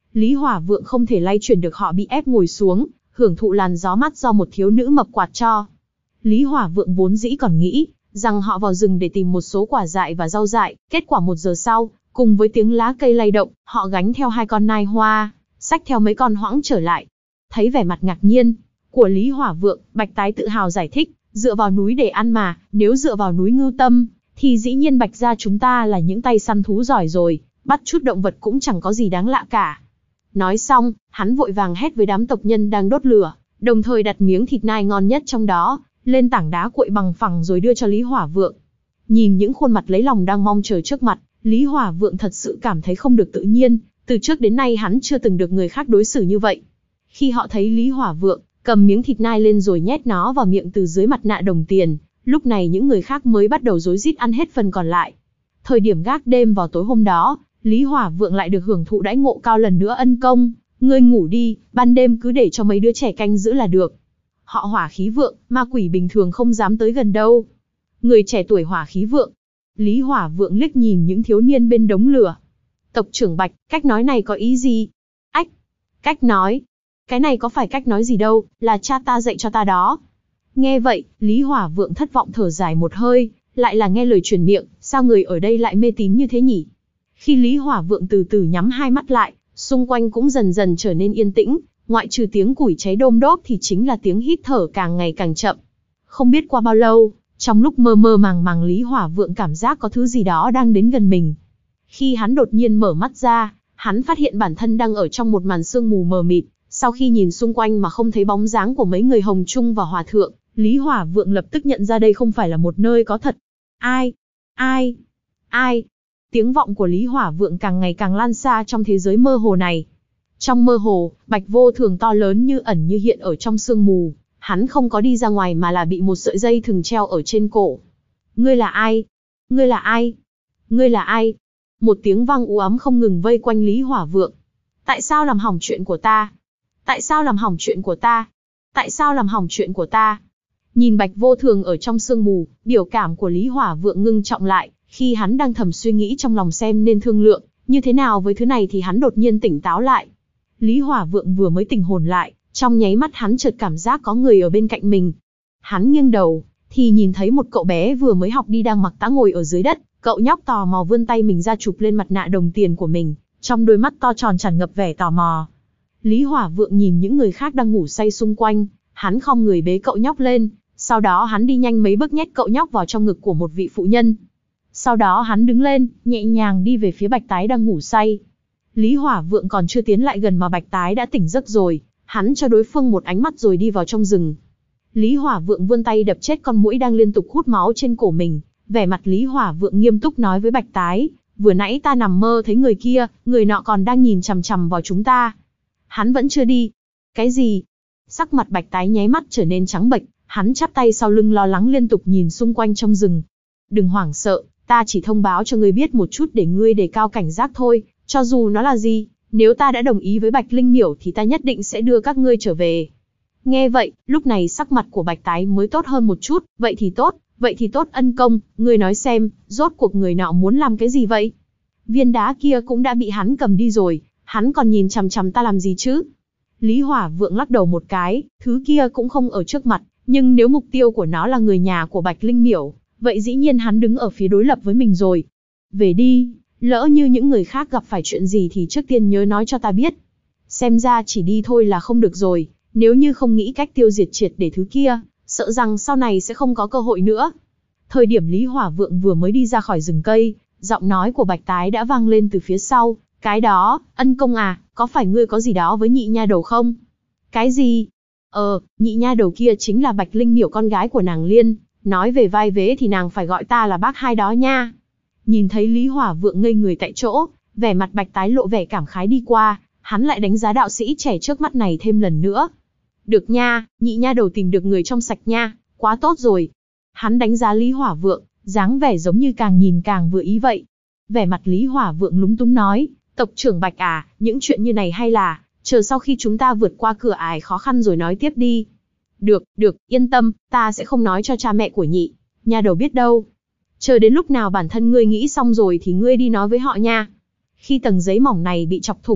Speaker 1: Lý Hỏa Vượng không thể lay chuyển được họ bị ép ngồi xuống, hưởng thụ làn gió mát do một thiếu nữ mập quạt cho. Lý Hỏa Vượng vốn dĩ còn nghĩ rằng họ vào rừng để tìm một số quả dại và rau dại, kết quả một giờ sau, cùng với tiếng lá cây lay động, họ gánh theo hai con nai hoa, xách theo mấy con hoãng trở lại. Thấy vẻ mặt ngạc nhiên của Lý Hỏa Vượng, Bạch Tái tự hào giải thích, dựa vào núi để ăn mà, nếu dựa vào núi ngưu tâm, thì dĩ nhiên Bạch gia chúng ta là những tay săn thú giỏi rồi, bắt chút động vật cũng chẳng có gì đáng lạ cả. Nói xong, hắn vội vàng hét với đám tộc nhân đang đốt lửa, đồng thời đặt miếng thịt nai ngon nhất trong đó lên tảng đá cuội bằng phẳng rồi đưa cho Lý Hỏa Vượng. Nhìn những khuôn mặt lấy lòng đang mong chờ trước mặt, Lý Hỏa Vượng thật sự cảm thấy không được tự nhiên, từ trước đến nay hắn chưa từng được người khác đối xử như vậy. Khi họ thấy Lý Hỏa Vượng cầm miếng thịt nai lên rồi nhét nó vào miệng từ dưới mặt nạ đồng tiền, lúc này những người khác mới bắt đầu rối rít ăn hết phần còn lại. Thời điểm gác đêm vào tối hôm đó, Lý Hỏa Vượng lại được hưởng thụ đãi ngộ cao lần nữa. Ân công, ngươi ngủ đi, ban đêm cứ để cho mấy đứa trẻ canh giữ là được. Họ Hỏa Khí Vượng, ma quỷ bình thường không dám tới gần đâu. Người trẻ tuổi Hỏa Khí Vượng. Lý Hỏa Vượng liếc nhìn những thiếu niên bên đống lửa. Tộc trưởng Bạch, cách nói này có ý gì? Ách, cách nói? Cái này có phải cách nói gì đâu, là cha ta dạy cho ta đó. Nghe vậy, Lý Hỏa Vượng thất vọng thở dài một hơi, lại là nghe lời truyền miệng, sao người ở đây lại mê tín như thế nhỉ? Khi Lý Hỏa Vượng từ từ nhắm hai mắt lại, xung quanh cũng dần dần trở nên yên tĩnh, ngoại trừ tiếng củi cháy đôm đốp thì chính là tiếng hít thở càng ngày càng chậm. Không biết qua bao lâu, trong lúc mơ mơ màng màng Lý Hỏa Vượng cảm giác có thứ gì đó đang đến gần mình. Khi hắn đột nhiên mở mắt ra, hắn phát hiện bản thân đang ở trong một màn sương mù mờ mịt. Sau khi nhìn xung quanh mà không thấy bóng dáng của mấy người Hồng Trung và Hòa Thượng, Lý Hỏa Vượng lập tức nhận ra đây không phải là một nơi có thật. Ai? Ai? Ai? Tiếng vọng của Lý Hỏa Vượng càng ngày càng lan xa trong thế giới mơ hồ này. Trong mơ hồ, Bạch Vô Thường to lớn như ẩn như hiện ở trong sương mù, hắn không có đi ra ngoài mà là bị một sợi dây thừng treo ở trên cổ. Ngươi là ai? Ngươi là ai? Ngươi là ai? Một tiếng vang u ám không ngừng vây quanh Lý Hỏa Vượng. Tại sao làm hỏng chuyện của ta? Tại sao làm hỏng chuyện của ta? Tại sao làm hỏng chuyện của ta? Nhìn Bạch Vô Thường ở trong sương mù, biểu cảm của Lý Hỏa Vượng ngưng trọng lại, khi hắn đang thầm suy nghĩ trong lòng xem nên thương lượng như thế nào với thứ này thì hắn đột nhiên tỉnh táo lại. Lý Hỏa Vượng vừa mới tỉnh hồn lại, trong nháy mắt hắn chợt cảm giác có người ở bên cạnh mình. Hắn nghiêng đầu, thì nhìn thấy một cậu bé vừa mới học đi đang mặc tã ngồi ở dưới đất, cậu nhóc tò mò vươn tay mình ra chụp lên mặt nạ đồng tiền của mình, trong đôi mắt to tròn tràn ngập vẻ tò mò. Lý Hỏa Vượng nhìn những người khác đang ngủ say xung quanh, hắn khom người bế cậu nhóc lên, sau đó hắn đi nhanh mấy bước nhét cậu nhóc vào trong ngực của một vị phụ nhân. Sau đó hắn đứng lên, nhẹ nhàng đi về phía Bạch Tái đang ngủ say. Lý Hỏa Vượng còn chưa tiến lại gần mà Bạch Tái đã tỉnh giấc rồi, hắn cho đối phương một ánh mắt rồi đi vào trong rừng. Lý Hỏa Vượng vươn tay đập chết con muỗi đang liên tục hút máu trên cổ mình, vẻ mặt Lý Hỏa Vượng nghiêm túc nói với Bạch Tái, vừa nãy ta nằm mơ thấy người kia, người nọ còn đang nhìn chằm chằm vào chúng ta. Hắn vẫn chưa đi. Cái gì? Sắc mặt Bạch Tái nháy mắt trở nên trắng bệch, hắn chắp tay sau lưng lo lắng liên tục nhìn xung quanh trong rừng. Đừng hoảng sợ, ta chỉ thông báo cho ngươi biết một chút để ngươi đề cao cảnh giác thôi, cho dù nó là gì, nếu ta đã đồng ý với Bạch Linh Miểu thì ta nhất định sẽ đưa các ngươi trở về. Nghe vậy, lúc này sắc mặt của Bạch Tái mới tốt hơn một chút, vậy thì tốt, vậy thì tốt ân công, ngươi nói xem, rốt cuộc người nọ muốn làm cái gì vậy? Viên đá kia cũng đã bị hắn cầm đi rồi, hắn còn nhìn chằm chằm ta làm gì chứ? Lý Hỏa Vượng lắc đầu một cái, thứ kia cũng không ở trước mặt, nhưng nếu mục tiêu của nó là người nhà của Bạch Linh Miểu, vậy dĩ nhiên hắn đứng ở phía đối lập với mình rồi. Về đi, lỡ như những người khác gặp phải chuyện gì thì trước tiên nhớ nói cho ta biết. Xem ra chỉ đi thôi là không được rồi, nếu như không nghĩ cách tiêu diệt triệt để thứ kia, sợ rằng sau này sẽ không có cơ hội nữa. Thời điểm Lý Hỏa Vượng vừa mới đi ra khỏi rừng cây, giọng nói của Bạch Tái đã vang lên từ phía sau. Cái đó, ân công à, có phải ngươi có gì đó với nhị nha đầu không? Cái gì? Ờ, nhị nha đầu kia chính là Bạch Linh Miểu con gái của nàng Liên, nói về vai vế thì nàng phải gọi ta là bác hai đó nha. Nhìn thấy Lý Hỏa Vượng ngây người tại chỗ, vẻ mặt Bạch Tái lộ vẻ cảm khái đi qua, hắn lại đánh giá đạo sĩ trẻ trước mắt này thêm lần nữa. Được nha, nhị nha đầu tìm được người trong sạch nha, quá tốt rồi. Hắn đánh giá Lý Hỏa Vượng, dáng vẻ giống như càng nhìn càng vừa ý vậy. Vẻ mặt Lý Hỏa Vượng lúng túng nói, tộc trưởng Bạch à, những chuyện như này hay là, chờ sau khi chúng ta vượt qua cửa ải khó khăn rồi nói tiếp đi. Được, được, yên tâm, ta sẽ không nói cho cha mẹ của nhị nha đầu biết đâu. Chờ đến lúc nào bản thân ngươi nghĩ xong rồi thì ngươi đi nói với họ nha. Khi tầng giấy mỏng này bị chọc thủng,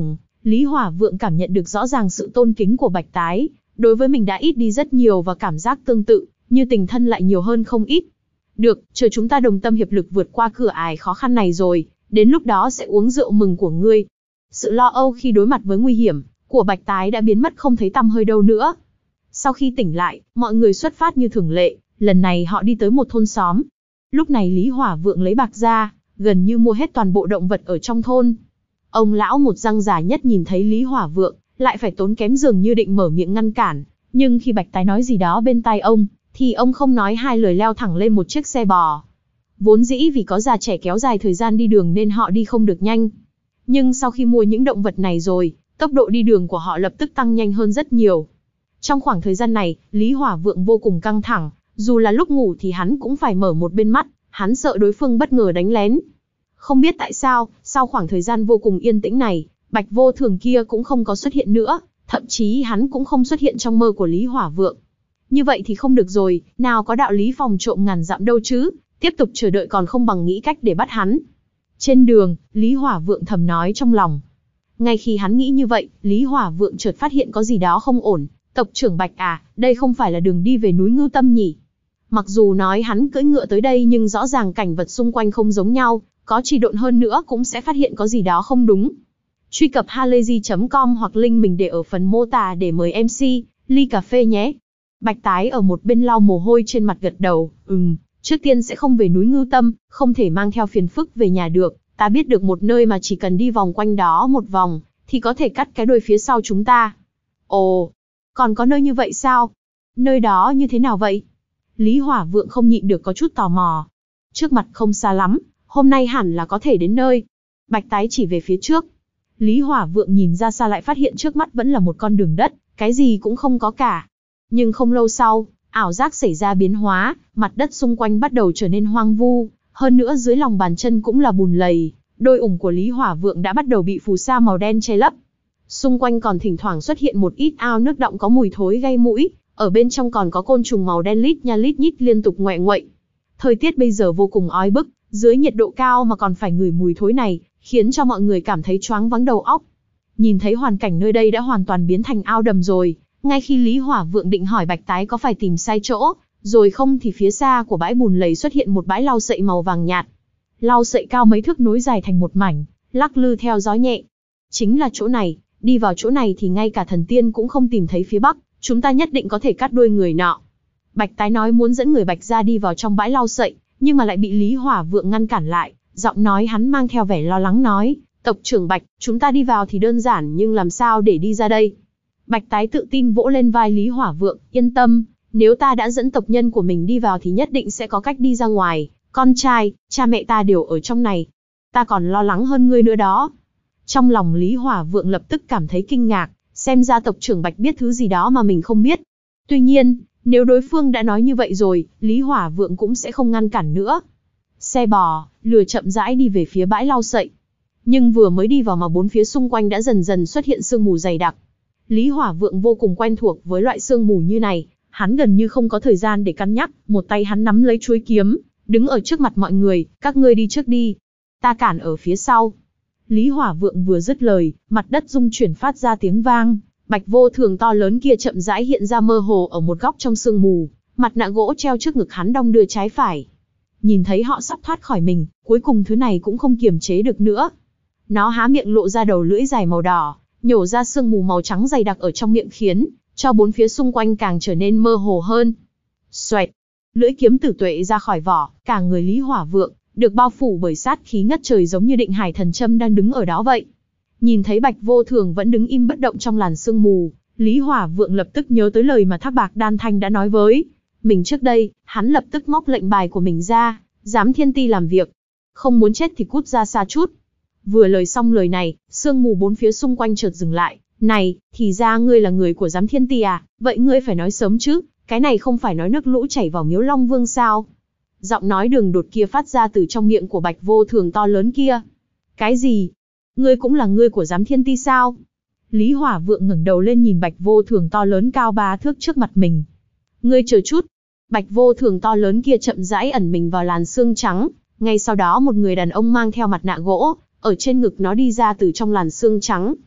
Speaker 1: Lý Hỏa Vượng cảm nhận được rõ ràng sự tôn kính của Bạch Tái, đối với mình đã ít đi rất nhiều và cảm giác tương tự, như tình thân lại nhiều hơn không ít. Được, chờ chúng ta đồng tâm hiệp lực vượt qua cửa ải khó khăn này rồi, đến lúc đó sẽ uống rượu mừng của ngươi. Sự lo âu khi đối mặt với nguy hiểm của Bạch Tái đã biến mất không thấy tăm hơi đâu nữa. Sau khi tỉnh lại, mọi người xuất phát như thường lệ, lần này họ đi tới một thôn xóm. Lúc này Lý Hỏa Vượng lấy bạc ra, gần như mua hết toàn bộ động vật ở trong thôn. Ông lão một răng giả nhất nhìn thấy Lý Hỏa Vượng, lại phải tốn kém dường như định mở miệng ngăn cản, nhưng khi Bạch Tái nói gì đó bên tai ông, thì ông không nói hai lời leo thẳng lên một chiếc xe bò. Vốn dĩ vì có già trẻ kéo dài thời gian đi đường nên họ đi không được nhanh. Nhưng sau khi mua những động vật này rồi, tốc độ đi đường của họ lập tức tăng nhanh hơn rất nhiều. Trong khoảng thời gian này, Lý Hỏa Vượng vô cùng căng thẳng, dù là lúc ngủ thì hắn cũng phải mở một bên mắt, hắn sợ đối phương bất ngờ đánh lén. Không biết tại sao, sau khoảng thời gian vô cùng yên tĩnh này, Bạch Vô Thường kia cũng không có xuất hiện nữa, thậm chí hắn cũng không xuất hiện trong mơ của Lý Hỏa Vượng. Như vậy thì không được rồi, nào có đạo lý phòng trộm ngàn dặm đâu chứ, tiếp tục chờ đợi còn không bằng nghĩ cách để bắt hắn. Trên đường, Lý Hỏa Vượng thầm nói trong lòng. Ngay khi hắn nghĩ như vậy, Lý Hỏa Vượng chợt phát hiện có gì đó không ổn. Tộc trưởng Bạch à, đây không phải là đường đi về núi Ngưu Tâm nhỉ? Mặc dù nói hắn cưỡi ngựa tới đây nhưng rõ ràng cảnh vật xung quanh không giống nhau, có trì độn hơn nữa cũng sẽ phát hiện có gì đó không đúng. Truy cập halayzi chấm com hoặc link mình để ở phần mô tả để mời em xê, ly cà phê nhé. Bạch Tái ở một bên lau mồ hôi trên mặt gật đầu, ừm, trước tiên sẽ không về núi Ngưu Tâm, không thể mang theo phiền phức về nhà được, ta biết được một nơi mà chỉ cần đi vòng quanh đó một vòng, thì có thể cắt cái đuôi phía sau chúng ta. Ồ, còn có nơi như vậy sao? Nơi đó như thế nào vậy? Lý Hỏa Vượng không nhịn được có chút tò mò. Trước mặt không xa lắm, hôm nay hẳn là có thể đến nơi. Bạch Tái chỉ về phía trước. Lý Hỏa Vượng nhìn ra xa lại phát hiện trước mắt vẫn là một con đường đất, cái gì cũng không có cả. Nhưng không lâu sau, ảo giác xảy ra biến hóa, mặt đất xung quanh bắt đầu trở nên hoang vu, hơn nữa dưới lòng bàn chân cũng là bùn lầy, đôi ủng của Lý Hỏa Vượng đã bắt đầu bị phù sa màu đen che lấp. Xung quanh còn thỉnh thoảng xuất hiện một ít ao nước đọng có mùi thối gây mũi, ở bên trong còn có côn trùng màu đen lít nha lít nhít liên tục ngoẹ nguậy. Thời tiết bây giờ vô cùng oi bức, dưới nhiệt độ cao mà còn phải ngửi mùi thối này, khiến cho mọi người cảm thấy choáng váng đầu óc. Nhìn thấy hoàn cảnh nơi đây đã hoàn toàn biến thành ao đầm rồi, ngay khi Lý Hỏa Vượng định hỏi Bạch Tái có phải tìm sai chỗ, rồi không thì phía xa của bãi bùn lầy xuất hiện một bãi lau sậy màu vàng nhạt. Lau sậy cao mấy thước nối dài thành một mảnh, lắc lư theo gió nhẹ. Chính là chỗ này, đi vào chỗ này thì ngay cả thần tiên cũng không tìm thấy phía bắc, chúng ta nhất định có thể cắt đuôi người nọ. Bạch Tái nói muốn dẫn người Bạch ra đi vào trong bãi lau sậy, nhưng mà lại bị Lý Hỏa Vượng ngăn cản lại, giọng nói hắn mang theo vẻ lo lắng nói, tộc trưởng Bạch, chúng ta đi vào thì đơn giản nhưng làm sao để đi ra đây? Bạch Tái tự tin vỗ lên vai Lý Hỏa Vượng, yên tâm, nếu ta đã dẫn tộc nhân của mình đi vào thì nhất định sẽ có cách đi ra ngoài, con trai, cha mẹ ta đều ở trong này. Ta còn lo lắng hơn ngươi nữa đó. Trong lòng Lý Hỏa Vượng lập tức cảm thấy kinh ngạc, xem ra tộc trưởng Bạch biết thứ gì đó mà mình không biết. Tuy nhiên, nếu đối phương đã nói như vậy rồi, Lý Hỏa Vượng cũng sẽ không ngăn cản nữa. Xe bò, lừa chậm rãi đi về phía bãi lau sậy. Nhưng vừa mới đi vào mà bốn phía xung quanh đã dần dần xuất hiện sương mù dày đặc. Lý Hỏa Vượng vô cùng quen thuộc với loại sương mù như này, hắn gần như không có thời gian để cân nhắc, một tay hắn nắm lấy chuôi kiếm, đứng ở trước mặt mọi người, các ngươi đi trước đi, ta cản ở phía sau. Lý Hỏa Vượng vừa dứt lời, mặt đất rung chuyển phát ra tiếng vang, Bạch Vô Thường to lớn kia chậm rãi hiện ra mơ hồ ở một góc trong sương mù, mặt nạ gỗ treo trước ngực hắn đong đưa trái phải. Nhìn thấy họ sắp thoát khỏi mình, cuối cùng thứ này cũng không kiềm chế được nữa. Nó há miệng lộ ra đầu lưỡi dài màu đỏ, nhổ ra sương mù màu trắng dày đặc ở trong miệng khiến cho bốn phía xung quanh càng trở nên mơ hồ hơn. Xoẹt, lưỡi kiếm tử tuệ ra khỏi vỏ, cả người Lý Hỏa Vượng được bao phủ bởi sát khí ngất trời giống như định hải thần châm đang đứng ở đó vậy. Nhìn thấy Bạch Vô Thường vẫn đứng im bất động trong làn sương mù, Lý Hỏa Vượng lập tức nhớ tới lời mà Thác Bạc Đan Thanh đã nói với mình trước đây, hắn lập tức móc lệnh bài của mình ra, giám thiên ti làm việc. Không muốn chết thì cút ra xa chút. Vừa lời xong lời này, sương mù bốn phía xung quanh chợt dừng lại. Này, thì ra ngươi là người của giám thiên ti à, vậy ngươi phải nói sớm chứ, cái này không phải nói nước lũ chảy vào miếu Long Vương sao? Giọng nói đường đột kia phát ra từ trong miệng của Bạch Vô Thường to lớn kia. Cái gì? Ngươi cũng là ngươi của giám thiên ti sao? Lý Hỏa Vượng ngẩng đầu lên nhìn Bạch Vô Thường to lớn cao ba thước trước mặt mình. Ngươi chờ chút. Bạch Vô Thường to lớn kia chậm rãi ẩn mình vào làn sương trắng, ngay sau đó một người đàn ông mang theo mặt nạ gỗ, ở trên ngực nó đi ra từ trong làn sương trắng.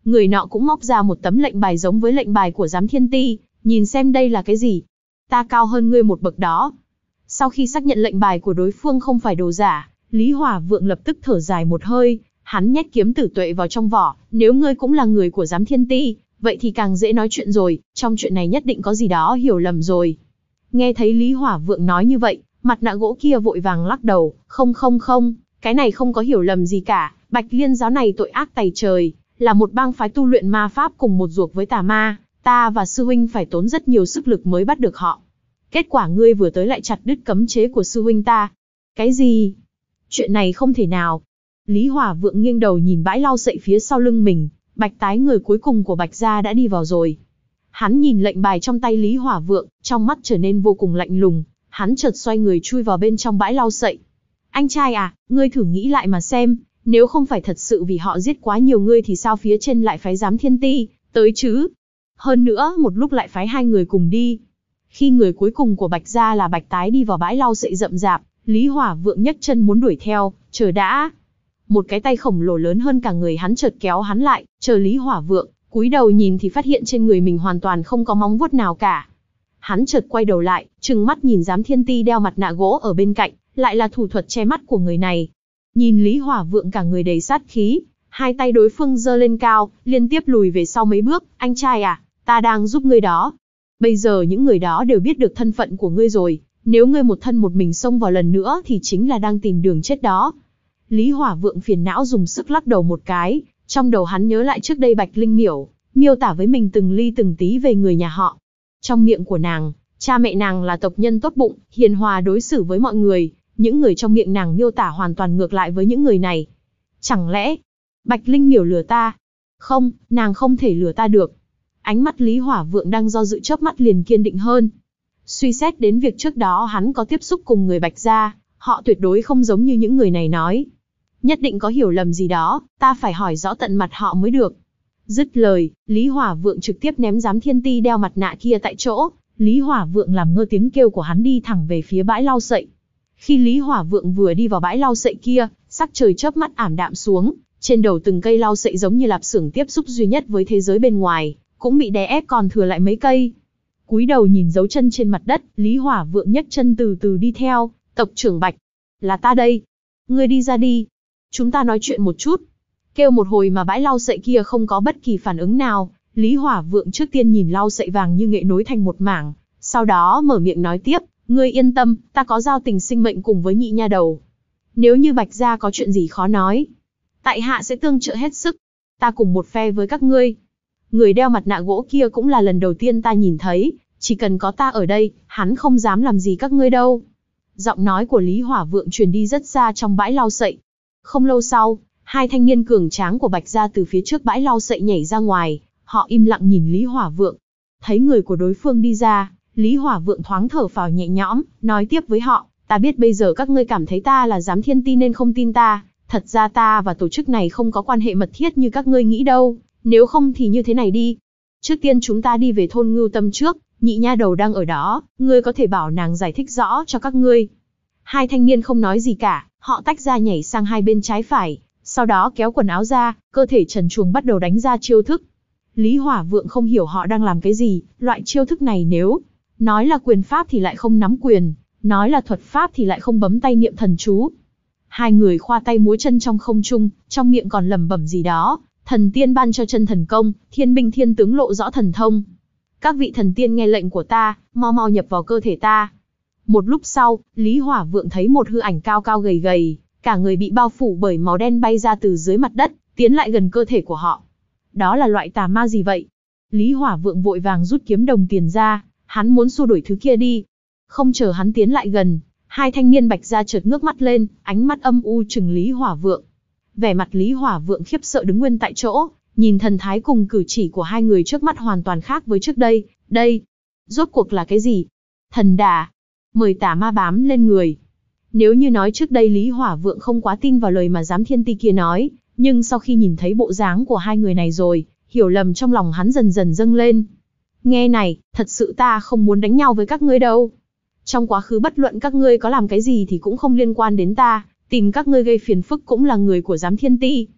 Speaker 1: Người nọ cũng móc ra một tấm lệnh bài giống với lệnh bài của giám thiên ti, nhìn xem đây là cái gì. Ta cao hơn ngươi một bậc đó. Sau khi xác nhận lệnh bài của đối phương không phải đồ giả, Lý Hỏa Vượng lập tức thở dài một hơi, hắn nhét kiếm tử tuệ vào trong vỏ, nếu ngươi cũng là người của giám thiên ti, vậy thì càng dễ nói chuyện rồi, trong chuyện này nhất định có gì đó hiểu lầm rồi. Nghe thấy Lý Hỏa Vượng nói như vậy, mặt nạ gỗ kia vội vàng lắc đầu, không không không, cái này không có hiểu lầm gì cả, Bạch Liên giáo này tội ác tày trời, là một bang phái tu luyện ma pháp cùng một ruột với tà ma, ta và sư huynh phải tốn rất nhiều sức lực mới bắt được họ. Kết quả ngươi vừa tới lại chặt đứt cấm chế của sư huynh ta. Cái gì? Chuyện này không thể nào. Lý Hỏa Vượng nghiêng đầu nhìn bãi lau sậy phía sau lưng mình, Bạch Tái người cuối cùng của Bạch gia đã đi vào rồi. Hắn nhìn lệnh bài trong tay Lý Hỏa Vượng, trong mắt trở nên vô cùng lạnh lùng, hắn chợt xoay người chui vào bên trong bãi lau sậy. Anh trai à, ngươi thử nghĩ lại mà xem, nếu không phải thật sự vì họ giết quá nhiều ngươi thì sao phía trên lại phái giám thiên ti tới chứ? Hơn nữa, một lúc lại phái hai người cùng đi. Khi người cuối cùng của Bạch gia là Bạch Tái đi vào bãi lau sậy rậm rạp, Lý Hỏa Vượng nhấc chân muốn đuổi theo, chờ đã. Một cái tay khổng lồ lớn hơn cả người hắn chợt kéo hắn lại, chờ Lý Hỏa Vượng cúi đầu nhìn thì phát hiện trên người mình hoàn toàn không có móng vuốt nào cả. Hắn chợt quay đầu lại, trừng mắt nhìn giám thiên ti đeo mặt nạ gỗ ở bên cạnh, lại là thủ thuật che mắt của người này. Nhìn Lý Hỏa Vượng cả người đầy sát khí, hai tay đối phương giơ lên cao, liên tiếp lùi về sau mấy bước, anh trai à, ta đang giúp ngươi đó. Bây giờ những người đó đều biết được thân phận của ngươi rồi, nếu ngươi một thân một mình xông vào lần nữa thì chính là đang tìm đường chết đó. Lý Hỏa Vượng phiền não dùng sức lắc đầu một cái, trong đầu hắn nhớ lại trước đây Bạch Linh Miểu miêu tả với mình từng ly từng tí về người nhà họ. Trong miệng của nàng, cha mẹ nàng là tộc nhân tốt bụng, hiền hòa đối xử với mọi người, những người trong miệng nàng miêu tả hoàn toàn ngược lại với những người này. Chẳng lẽ Bạch Linh Miểu lừa ta? Không, nàng không thể lừa ta được. Ánh mắt Lý Hỏa Vượng đang do dự chớp mắt liền kiên định hơn. Suy xét đến việc trước đó hắn có tiếp xúc cùng người Bạch gia, họ tuyệt đối không giống như những người này nói. Nhất định có hiểu lầm gì đó, ta phải hỏi rõ tận mặt họ mới được. Dứt lời, Lý Hỏa Vượng trực tiếp ném giám thiên ti đeo mặt nạ kia tại chỗ. Lý Hỏa Vượng làm ngơ tiếng kêu của hắn đi thẳng về phía bãi lau sậy. Khi Lý Hỏa Vượng vừa đi vào bãi lau sậy kia, sắc trời chớp mắt ảm đạm xuống, trên đầu từng cây lau sậy giống như lạp xưởng tiếp xúc duy nhất với thế giới bên ngoài, cũng bị đè ép còn thừa lại mấy cây. Cúi đầu nhìn dấu chân trên mặt đất, Lý Hỏa Vượng nhấc chân từ từ đi theo. Tộc trưởng Bạch, là ta đây. Ngươi đi ra đi. Chúng ta nói chuyện một chút. Kêu một hồi mà bãi lau sậy kia không có bất kỳ phản ứng nào. Lý Hỏa Vượng trước tiên nhìn lau sậy vàng như nghệ nối thành một mảng, sau đó mở miệng nói tiếp, ngươi yên tâm, ta có giao tình sinh mệnh cùng với nhị nha đầu. Nếu như Bạch gia có chuyện gì khó nói, tại hạ sẽ tương trợ hết sức. Ta cùng một phe với các ngươi. Người đeo mặt nạ gỗ kia cũng là lần đầu tiên ta nhìn thấy, chỉ cần có ta ở đây, hắn không dám làm gì các ngươi đâu. Giọng nói của Lý Hỏa Vượng truyền đi rất xa trong bãi lau sậy. Không lâu sau, hai thanh niên cường tráng của Bạch gia từ phía trước bãi lau sậy nhảy ra ngoài, họ im lặng nhìn Lý Hỏa Vượng. Thấy người của đối phương đi ra, Lý Hỏa Vượng thoáng thở phào nhẹ nhõm, nói tiếp với họ, ta biết bây giờ các ngươi cảm thấy ta là giám thiên ti nên không tin ta, thật ra ta và tổ chức này không có quan hệ mật thiết như các ngươi nghĩ đâu, nếu không thì như thế này đi. Trước tiên chúng ta đi về thôn Ngưu Tâm trước, nhị nha đầu đang ở đó, ngươi có thể bảo nàng giải thích rõ cho các ngươi. Hai thanh niên không nói gì cả, họ tách ra nhảy sang hai bên trái phải, sau đó kéo quần áo ra, cơ thể trần truồng bắt đầu đánh ra chiêu thức. Lý Hỏa Vượng không hiểu họ đang làm cái gì, loại chiêu thức này nếu nói là quyền pháp thì lại không nắm quyền, nói là thuật pháp thì lại không bấm tay niệm thần chú. Hai người khoa tay múa chân trong không trung, trong miệng còn lẩm bẩm gì đó, thần tiên ban cho chân thần công, thiên binh thiên tướng lộ rõ thần thông. Các vị thần tiên nghe lệnh của ta, mau mau nhập vào cơ thể ta. Một lúc sau, Lý Hỏa Vượng thấy một hư ảnh cao cao gầy gầy, cả người bị bao phủ bởi màu đen bay ra từ dưới mặt đất, tiến lại gần cơ thể của họ. Đó là loại tà ma gì vậy? Lý Hỏa Vượng vội vàng rút kiếm đồng tiền ra, hắn muốn xua đuổi thứ kia đi. Không chờ hắn tiến lại gần, hai thanh niên Bạch gia chợt ngước mắt lên, ánh mắt âm u trừng Lý Hỏa Vượng. Vẻ mặt Lý Hỏa Vượng khiếp sợ đứng nguyên tại chỗ, nhìn thần thái cùng cử chỉ của hai người trước mắt hoàn toàn khác với trước đây. Đây, rốt cuộc là cái gì? Thần đà, mời tà ma bám lên người. Nếu như nói trước đây Lý Hỏa Vượng không quá tin vào lời mà giám thiên ti kia nói, nhưng sau khi nhìn thấy bộ dáng của hai người này rồi, hiểu lầm trong lòng hắn dần dần dâng lên. Nghe này, thật sự ta không muốn đánh nhau với các ngươi đâu. Trong quá khứ bất luận các ngươi có làm cái gì thì cũng không liên quan đến ta, tìm các ngươi gây phiền phức cũng là người của giám thiên ti.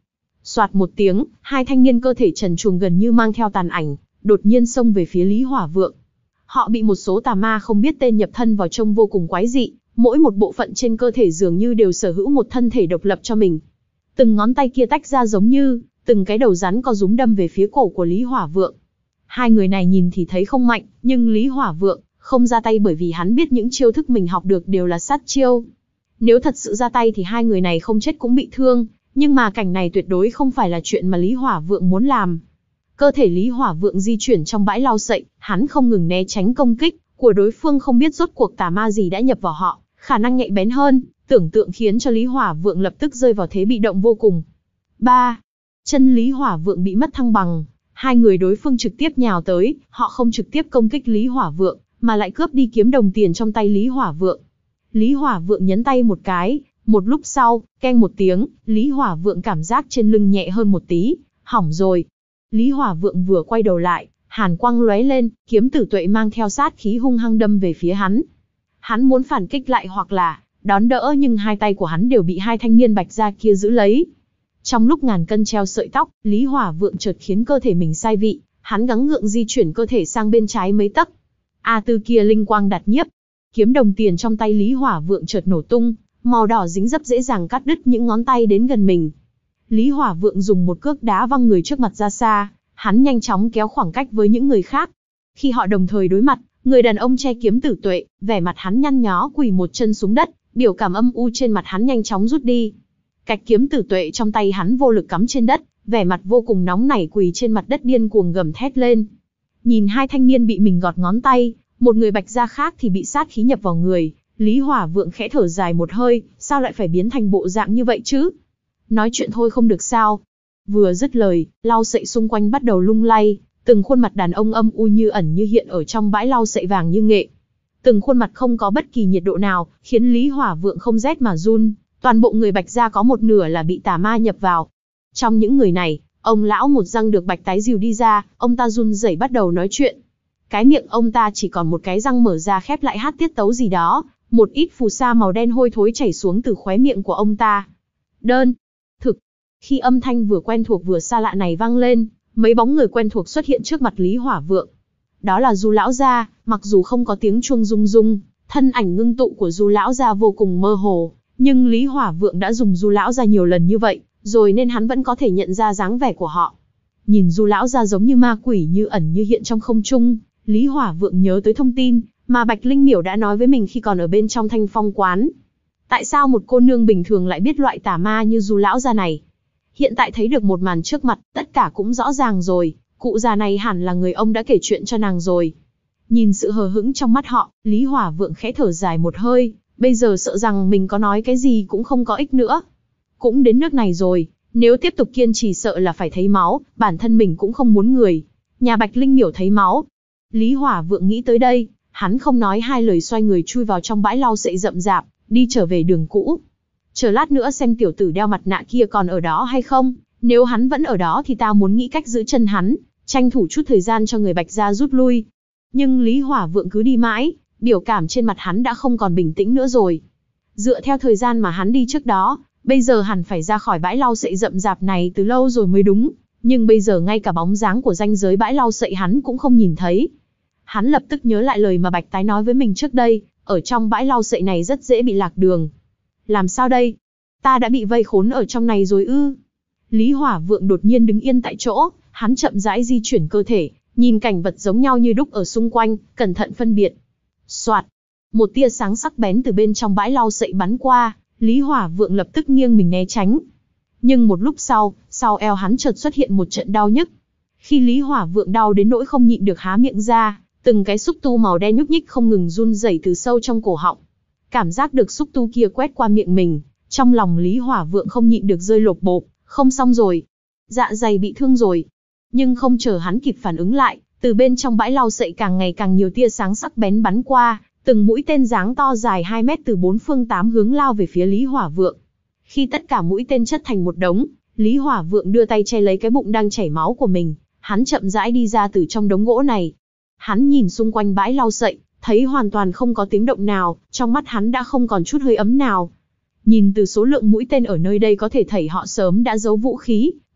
Speaker 1: Soạt một tiếng, hai thanh niên cơ thể trần truồng gần như mang theo tàn ảnh, đột nhiên xông về phía Lý Hỏa Vượng. Họ bị một số tà ma không biết tên nhập thân vào trông vô cùng quái dị, mỗi một bộ phận trên cơ thể dường như đều sở hữu một thân thể độc lập cho mình. Từng ngón tay kia tách ra giống như từng cái đầu rắn co rúm đâm về phía cổ của Lý Hỏa Vượng. Hai người này nhìn thì thấy không mạnh, nhưng Lý Hỏa Vượng không ra tay bởi vì hắn biết những chiêu thức mình học được đều là sát chiêu. Nếu thật sự ra tay thì hai người này không chết cũng bị thương, nhưng mà cảnh này tuyệt đối không phải là chuyện mà Lý Hỏa Vượng muốn làm. Cơ thể Lý Hỏa Vượng di chuyển trong bãi lau sậy, hắn không ngừng né tránh công kích của đối phương, không biết rốt cuộc tà ma gì đã nhập vào họ, khả năng nhạy bén hơn, tưởng tượng khiến cho Lý Hỏa Vượng lập tức rơi vào thế bị động vô cùng. ba. Chân Lý Hỏa Vượng bị mất thăng bằng, hai người đối phương trực tiếp nhào tới, họ không trực tiếp công kích Lý Hỏa Vượng, mà lại cướp đi kiếm đồng tiền trong tay Lý Hỏa Vượng. Lý Hỏa Vượng nhấn tay một cái, một lúc sau, keng một tiếng, Lý Hỏa Vượng cảm giác trên lưng nhẹ hơn một tí, hỏng rồi. Lý Hỏa Vượng vừa quay đầu lại, hàn quang lóe lên, kiếm tử tuệ mang theo sát khí hung hăng đâm về phía hắn. Hắn muốn phản kích lại hoặc là đón đỡ, nhưng hai tay của hắn đều bị hai thanh niên bạch gia kia giữ lấy. Trong lúc ngàn cân treo sợi tóc, Lý Hỏa Vượng chợt khiến cơ thể mình sai vị, hắn gắng gượng di chuyển cơ thể sang bên trái mấy tấc. A Tư kia linh quang đặt nhiếp, kiếm đồng tiền trong tay Lý Hỏa Vượng chợt nổ tung, màu đỏ dính dấp dễ dàng cắt đứt những ngón tay đến gần mình. Lý Hỏa Vượng dùng một cước đá văng người trước mặt ra xa, hắn nhanh chóng kéo khoảng cách với những người khác. Khi họ đồng thời đối mặt, người đàn ông che kiếm tử tuệ, vẻ mặt hắn nhăn nhó quỳ một chân xuống đất, biểu cảm âm u trên mặt hắn nhanh chóng rút đi. Cạch kiếm tử tuệ trong tay hắn vô lực cắm trên đất, vẻ mặt vô cùng nóng nảy quỳ trên mặt đất điên cuồng gầm thét lên. Nhìn hai thanh niên bị mình gọt ngón tay, một người bạch gia khác thì bị sát khí nhập vào người, Lý Hỏa Vượng khẽ thở dài một hơi, sao lại phải biến thành bộ dạng như vậy chứ? Nói chuyện thôi không được sao? Vừa dứt lời, lau sậy xung quanh bắt đầu lung lay, từng khuôn mặt đàn ông âm u như ẩn như hiện ở trong bãi lau sậy vàng như nghệ. Từng khuôn mặt không có bất kỳ nhiệt độ nào, khiến Lý Hỏa Vượng không rét mà run, toàn bộ người bạch gia có một nửa là bị tà ma nhập vào. Trong những người này, ông lão một răng được bạch tái dìu đi ra, ông ta run rẩy bắt đầu nói chuyện. Cái miệng ông ta chỉ còn một cái răng mở ra khép lại hát tiết tấu gì đó, một ít phù sa màu đen hôi thối chảy xuống từ khóe miệng của ông ta. Đơn, thực. Khi âm thanh vừa quen thuộc vừa xa lạ này vang lên, mấy bóng người quen thuộc xuất hiện trước mặt Lý Hỏa Vượng. Đó là Du lão gia, mặc dù không có tiếng chuông rung rung, thân ảnh ngưng tụ của Du lão gia vô cùng mơ hồ, nhưng Lý Hỏa Vượng đã dùng Du lão gia nhiều lần như vậy, rồi nên hắn vẫn có thể nhận ra dáng vẻ của họ. Nhìn Du lão gia giống như ma quỷ như ẩn như hiện trong không trung, Lý Hỏa Vượng nhớ tới thông tin mà Bạch Linh Miểu đã nói với mình khi còn ở bên trong Thanh Phong quán. Tại sao một cô nương bình thường lại biết loại tà ma như Du lão gia này? Hiện tại thấy được một màn trước mặt, tất cả cũng rõ ràng rồi, cụ già này hẳn là người ông đã kể chuyện cho nàng rồi. Nhìn sự hờ hững trong mắt họ, Lý Hỏa Vượng khẽ thở dài một hơi, bây giờ sợ rằng mình có nói cái gì cũng không có ích nữa. Cũng đến nước này rồi, nếu tiếp tục kiên trì sợ là phải thấy máu, bản thân mình cũng không muốn người nhà Bạch Linh Miểu thấy máu. Lý Hỏa Vượng nghĩ tới đây, hắn không nói hai lời xoay người chui vào trong bãi lau sậy rậm rạp, đi trở về đường cũ. Chờ lát nữa xem tiểu tử đeo mặt nạ kia còn ở đó hay không, nếu hắn vẫn ở đó thì ta muốn nghĩ cách giữ chân hắn, tranh thủ chút thời gian cho người Bạch gia rút lui. Nhưng Lý Hỏa Vượng cứ đi mãi, biểu cảm trên mặt hắn đã không còn bình tĩnh nữa rồi. Dựa theo thời gian mà hắn đi trước đó, bây giờ hẳn phải ra khỏi bãi lau sậy rậm rạp này từ lâu rồi mới đúng, nhưng bây giờ ngay cả bóng dáng của ranh giới bãi lau sậy hắn cũng không nhìn thấy. Hắn lập tức nhớ lại lời mà Bạch Tái nói với mình trước đây, ở trong bãi lau sậy này rất dễ bị lạc đường. Làm sao đây? Ta đã bị vây khốn ở trong này rồi ư? Lý Hỏa Vượng đột nhiên đứng yên tại chỗ, hắn chậm rãi di chuyển cơ thể, nhìn cảnh vật giống nhau như đúc ở xung quanh, cẩn thận phân biệt. Soạt, một tia sáng sắc bén từ bên trong bãi lau sậy bắn qua, Lý Hỏa Vượng lập tức nghiêng mình né tránh. Nhưng một lúc sau, sau eo hắn chợt xuất hiện một trận đau nhức. Khi Lý Hỏa Vượng đau đến nỗi không nhịn được há miệng ra, từng cái xúc tu màu đen nhúc nhích không ngừng run rẩy từ sâu trong cổ họng. Cảm giác được xúc tu kia quét qua miệng mình, trong lòng Lý Hỏa Vượng không nhịn được rơi lột bột, không xong rồi, dạ dày bị thương rồi. Nhưng không chờ hắn kịp phản ứng lại, từ bên trong bãi lau sậy càng ngày càng nhiều tia sáng sắc bén bắn qua, từng mũi tên dáng to dài hai mét từ bốn phương tám hướng lao về phía Lý Hỏa Vượng. Khi tất cả mũi tên chất thành một đống, Lý Hỏa Vượng đưa tay che lấy cái bụng đang chảy máu của mình, hắn chậm rãi đi ra từ trong đống gỗ này. Hắn nhìn xung quanh bãi lau sậy, thấy hoàn toàn không có tiếng động nào, trong mắt hắn đã không còn chút hơi ấm nào. Nhìn từ số lượng mũi tên ở nơi đây có thể thấy họ sớm đã giấu vũ khí,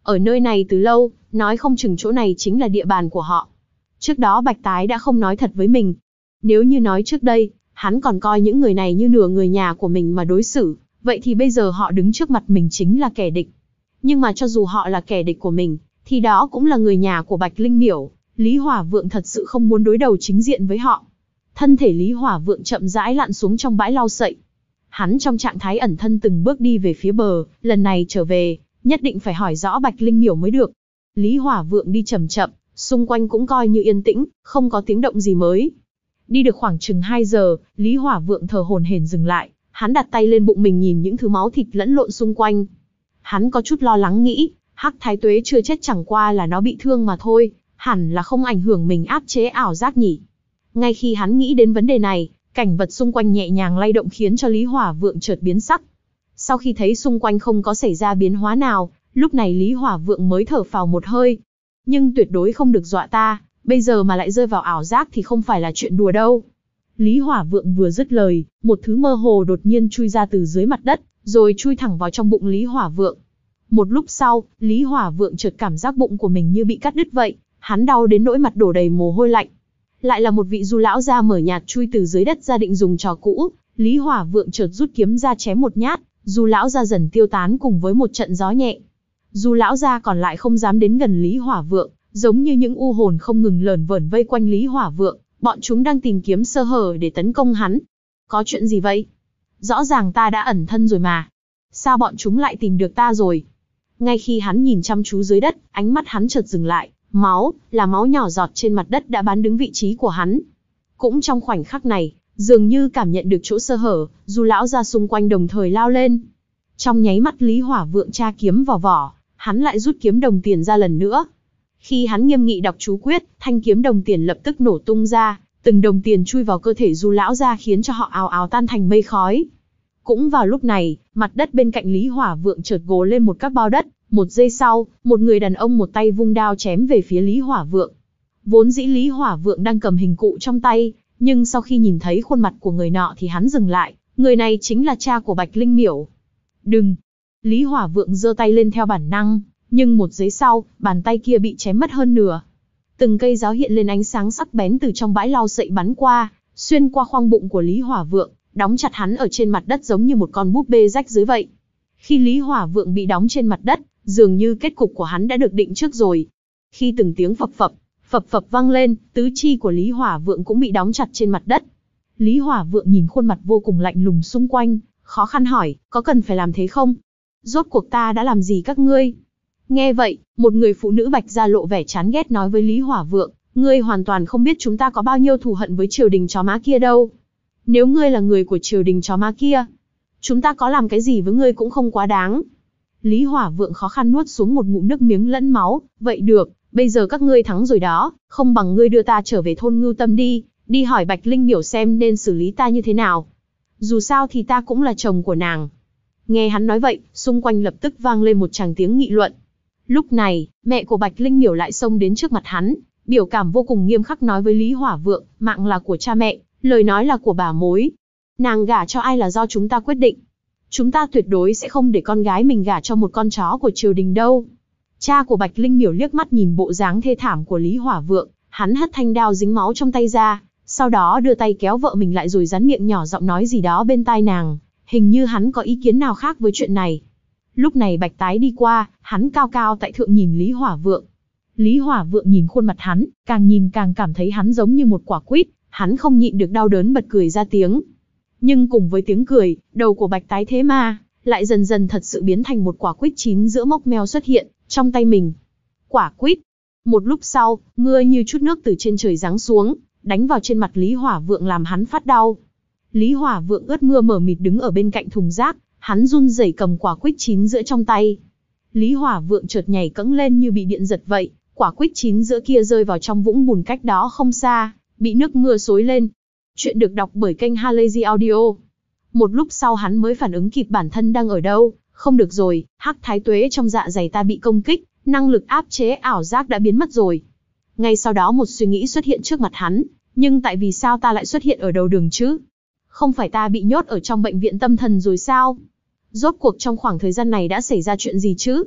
Speaker 1: ở nơi này từ lâu, nói không chừng chỗ này chính là địa bàn của họ. Trước đó Bạch Tái đã không nói thật với mình. Nếu như nói trước đây, hắn còn coi những người này như nửa người nhà của mình mà đối xử, vậy thì bây giờ họ đứng trước mặt mình chính là kẻ địch. Nhưng mà cho dù họ là kẻ địch của mình, thì đó cũng là người nhà của Bạch Linh Miểu, Lý Hỏa Vượng thật sự không muốn đối đầu chính diện với họ. Thân thể Lý Hỏa Vượng chậm rãi lặn xuống trong bãi lau sậy. Hắn trong trạng thái ẩn thân từng bước đi về phía bờ, lần này trở về, nhất định phải hỏi rõ Bạch Linh Miểu mới được. Lý Hỏa Vượng đi chậm chậm, xung quanh cũng coi như yên tĩnh, không có tiếng động gì mới. Đi được khoảng chừng hai giờ, Lý Hỏa Vượng thở hổn hển dừng lại, hắn đặt tay lên bụng mình nhìn những thứ máu thịt lẫn lộn xung quanh. Hắn có chút lo lắng nghĩ, Hắc Thái Tuế chưa chết chẳng qua là nó bị thương mà thôi, hẳn là không ảnh hưởng mình áp chế ảo giác nhỉ. Ngay khi hắn nghĩ đến vấn đề này, cảnh vật xung quanh nhẹ nhàng lay động khiến cho Lý Hỏa Vượng chợt biến sắc. Sau khi thấy xung quanh không có xảy ra biến hóa nào, lúc này Lý Hỏa Vượng mới thở phào một hơi. Nhưng tuyệt đối không được dọa ta, bây giờ mà lại rơi vào ảo giác thì không phải là chuyện đùa đâu. Lý Hỏa Vượng vừa dứt lời, một thứ mơ hồ đột nhiên chui ra từ dưới mặt đất, rồi chui thẳng vào trong bụng Lý Hỏa Vượng. Một lúc sau, Lý Hỏa Vượng chợt cảm giác bụng của mình như bị cắt đứt vậy, hắn đau đến nỗi mặt đổ đầy mồ hôi lạnh. Lại là một vị Du lão gia mở nhạt chui từ dưới đất ra định dùng trò cũ, Lý Hỏa Vượng chợt rút kiếm ra chém một nhát, Du lão gia dần tiêu tán cùng với một trận gió nhẹ. Du lão gia còn lại không dám đến gần Lý Hỏa Vượng, giống như những u hồn không ngừng lởn vởn vây quanh Lý Hỏa Vượng, bọn chúng đang tìm kiếm sơ hở để tấn công hắn. Có chuyện gì vậy? Rõ ràng ta đã ẩn thân rồi mà. Sao bọn chúng lại tìm được ta rồi? Ngay khi hắn nhìn chăm chú dưới đất, ánh mắt hắn chợt dừng lại, máu, là máu nhỏ giọt trên mặt đất đã bán đứng vị trí của hắn. Cũng trong khoảnh khắc này, dường như cảm nhận được chỗ sơ hở, Du lão gia xung quanh đồng thời lao lên. Trong nháy mắt Lý Hỏa Vượng tra kiếm vào vỏ, hắn lại rút kiếm đồng tiền ra lần nữa. Khi hắn nghiêm nghị đọc chú quyết, thanh kiếm đồng tiền lập tức nổ tung ra, từng đồng tiền chui vào cơ thể Du lão gia khiến cho họ ào ào tan thành mây khói. Cũng vào lúc này, mặt đất bên cạnh Lý Hỏa Vượng chợt gồ lên một các bao đất, một giây sau, một người đàn ông một tay vung đao chém về phía Lý Hỏa Vượng. Vốn dĩ Lý Hỏa Vượng đang cầm hình cụ trong tay, nhưng sau khi nhìn thấy khuôn mặt của người nọ thì hắn dừng lại, người này chính là cha của Bạch Linh Miểu. Đừng! Lý Hỏa Vượng giơ tay lên theo bản năng, nhưng một giây sau, bàn tay kia bị chém mất hơn nửa. Từng cây giáo hiện lên ánh sáng sắc bén từ trong bãi lau sậy bắn qua, xuyên qua khoang bụng của Lý Hỏa Vượng, đóng chặt hắn ở trên mặt đất giống như một con búp bê rách dưới vậy. Khi Lý Hỏa Vượng bị đóng trên mặt đất, dường như kết cục của hắn đã được định trước rồi. Khi từng tiếng phập phập, phập phập vang lên, tứ chi của Lý Hỏa Vượng cũng bị đóng chặt trên mặt đất. Lý Hỏa Vượng nhìn khuôn mặt vô cùng lạnh lùng xung quanh, khó khăn hỏi, có cần phải làm thế không? Rốt cuộc ta đã làm gì các ngươi? Nghe vậy, một người phụ nữ Bạch gia lộ vẻ chán ghét nói với Lý Hỏa Vượng, ngươi hoàn toàn không biết chúng ta có bao nhiêu thù hận với triều đình chó má kia đâu. Nếu ngươi là người của triều đình chó má kia, chúng ta có làm cái gì với ngươi cũng không quá đáng. Lý Hỏa Vượng khó khăn nuốt xuống một ngụm nước miếng lẫn máu, vậy được, bây giờ các ngươi thắng rồi đó, không bằng ngươi đưa ta trở về thôn Ngưu Tâm đi, đi hỏi Bạch Linh Miểu xem nên xử lý ta như thế nào. Dù sao thì ta cũng là chồng của nàng. Nghe hắn nói vậy, xung quanh lập tức vang lên một tràng tiếng nghị luận. Lúc này, mẹ của Bạch Linh Miểu lại xông đến trước mặt hắn, biểu cảm vô cùng nghiêm khắc nói với Lý Hỏa Vượng, mạng là của cha mẹ, lời nói là của bà mối. Nàng gả cho ai là do chúng ta quyết định. Chúng ta tuyệt đối sẽ không để con gái mình gả cho một con chó của triều đình đâu. Cha của Bạch Linh Miểu liếc mắt nhìn bộ dáng thê thảm của Lý Hỏa Vượng, hắn hất thanh đao dính máu trong tay ra, sau đó đưa tay kéo vợ mình lại rồi dán miệng nhỏ giọng nói gì đó bên tai nàng, hình như hắn có ý kiến nào khác với chuyện này. Lúc này Bạch Tái đi qua, hắn cao cao tại thượng nhìn Lý Hỏa Vượng. Lý Hỏa Vượng nhìn khuôn mặt hắn, càng nhìn càng cảm thấy hắn giống như một quả quýt, hắn không nhịn được đau đớn bật cười ra tiếng. Nhưng cùng với tiếng cười, đầu của Bạch Tái thế mà, lại dần dần thật sự biến thành một quả quýt chín giữa mốc meo xuất hiện, trong tay mình. Quả quýt. Một lúc sau, mưa như chút nước từ trên trời giáng xuống, đánh vào trên mặt Lý Hỏa Vượng làm hắn phát đau. Lý Hỏa Vượng ướt mưa mờ mịt đứng ở bên cạnh thùng rác, hắn run rẩy cầm quả quýt chín giữa trong tay. Lý Hỏa Vượng chợt nhảy cẫng lên như bị điện giật vậy, quả quýt chín giữa kia rơi vào trong vũng bùn cách đó không xa, bị nước mưa xối lên. Chuyện được đọc bởi kênh Halazy Audio. Một lúc sau hắn mới phản ứng kịp bản thân đang ở đâu, không được rồi, Hắc Thái Tuế trong dạ dày ta bị công kích, năng lực áp chế ảo giác đã biến mất rồi. Ngay sau đó một suy nghĩ xuất hiện trước mặt hắn, nhưng tại vì sao ta lại xuất hiện ở đầu đường chứ? Không phải ta bị nhốt ở trong bệnh viện tâm thần rồi sao? Rốt cuộc trong khoảng thời gian này đã xảy ra chuyện gì chứ?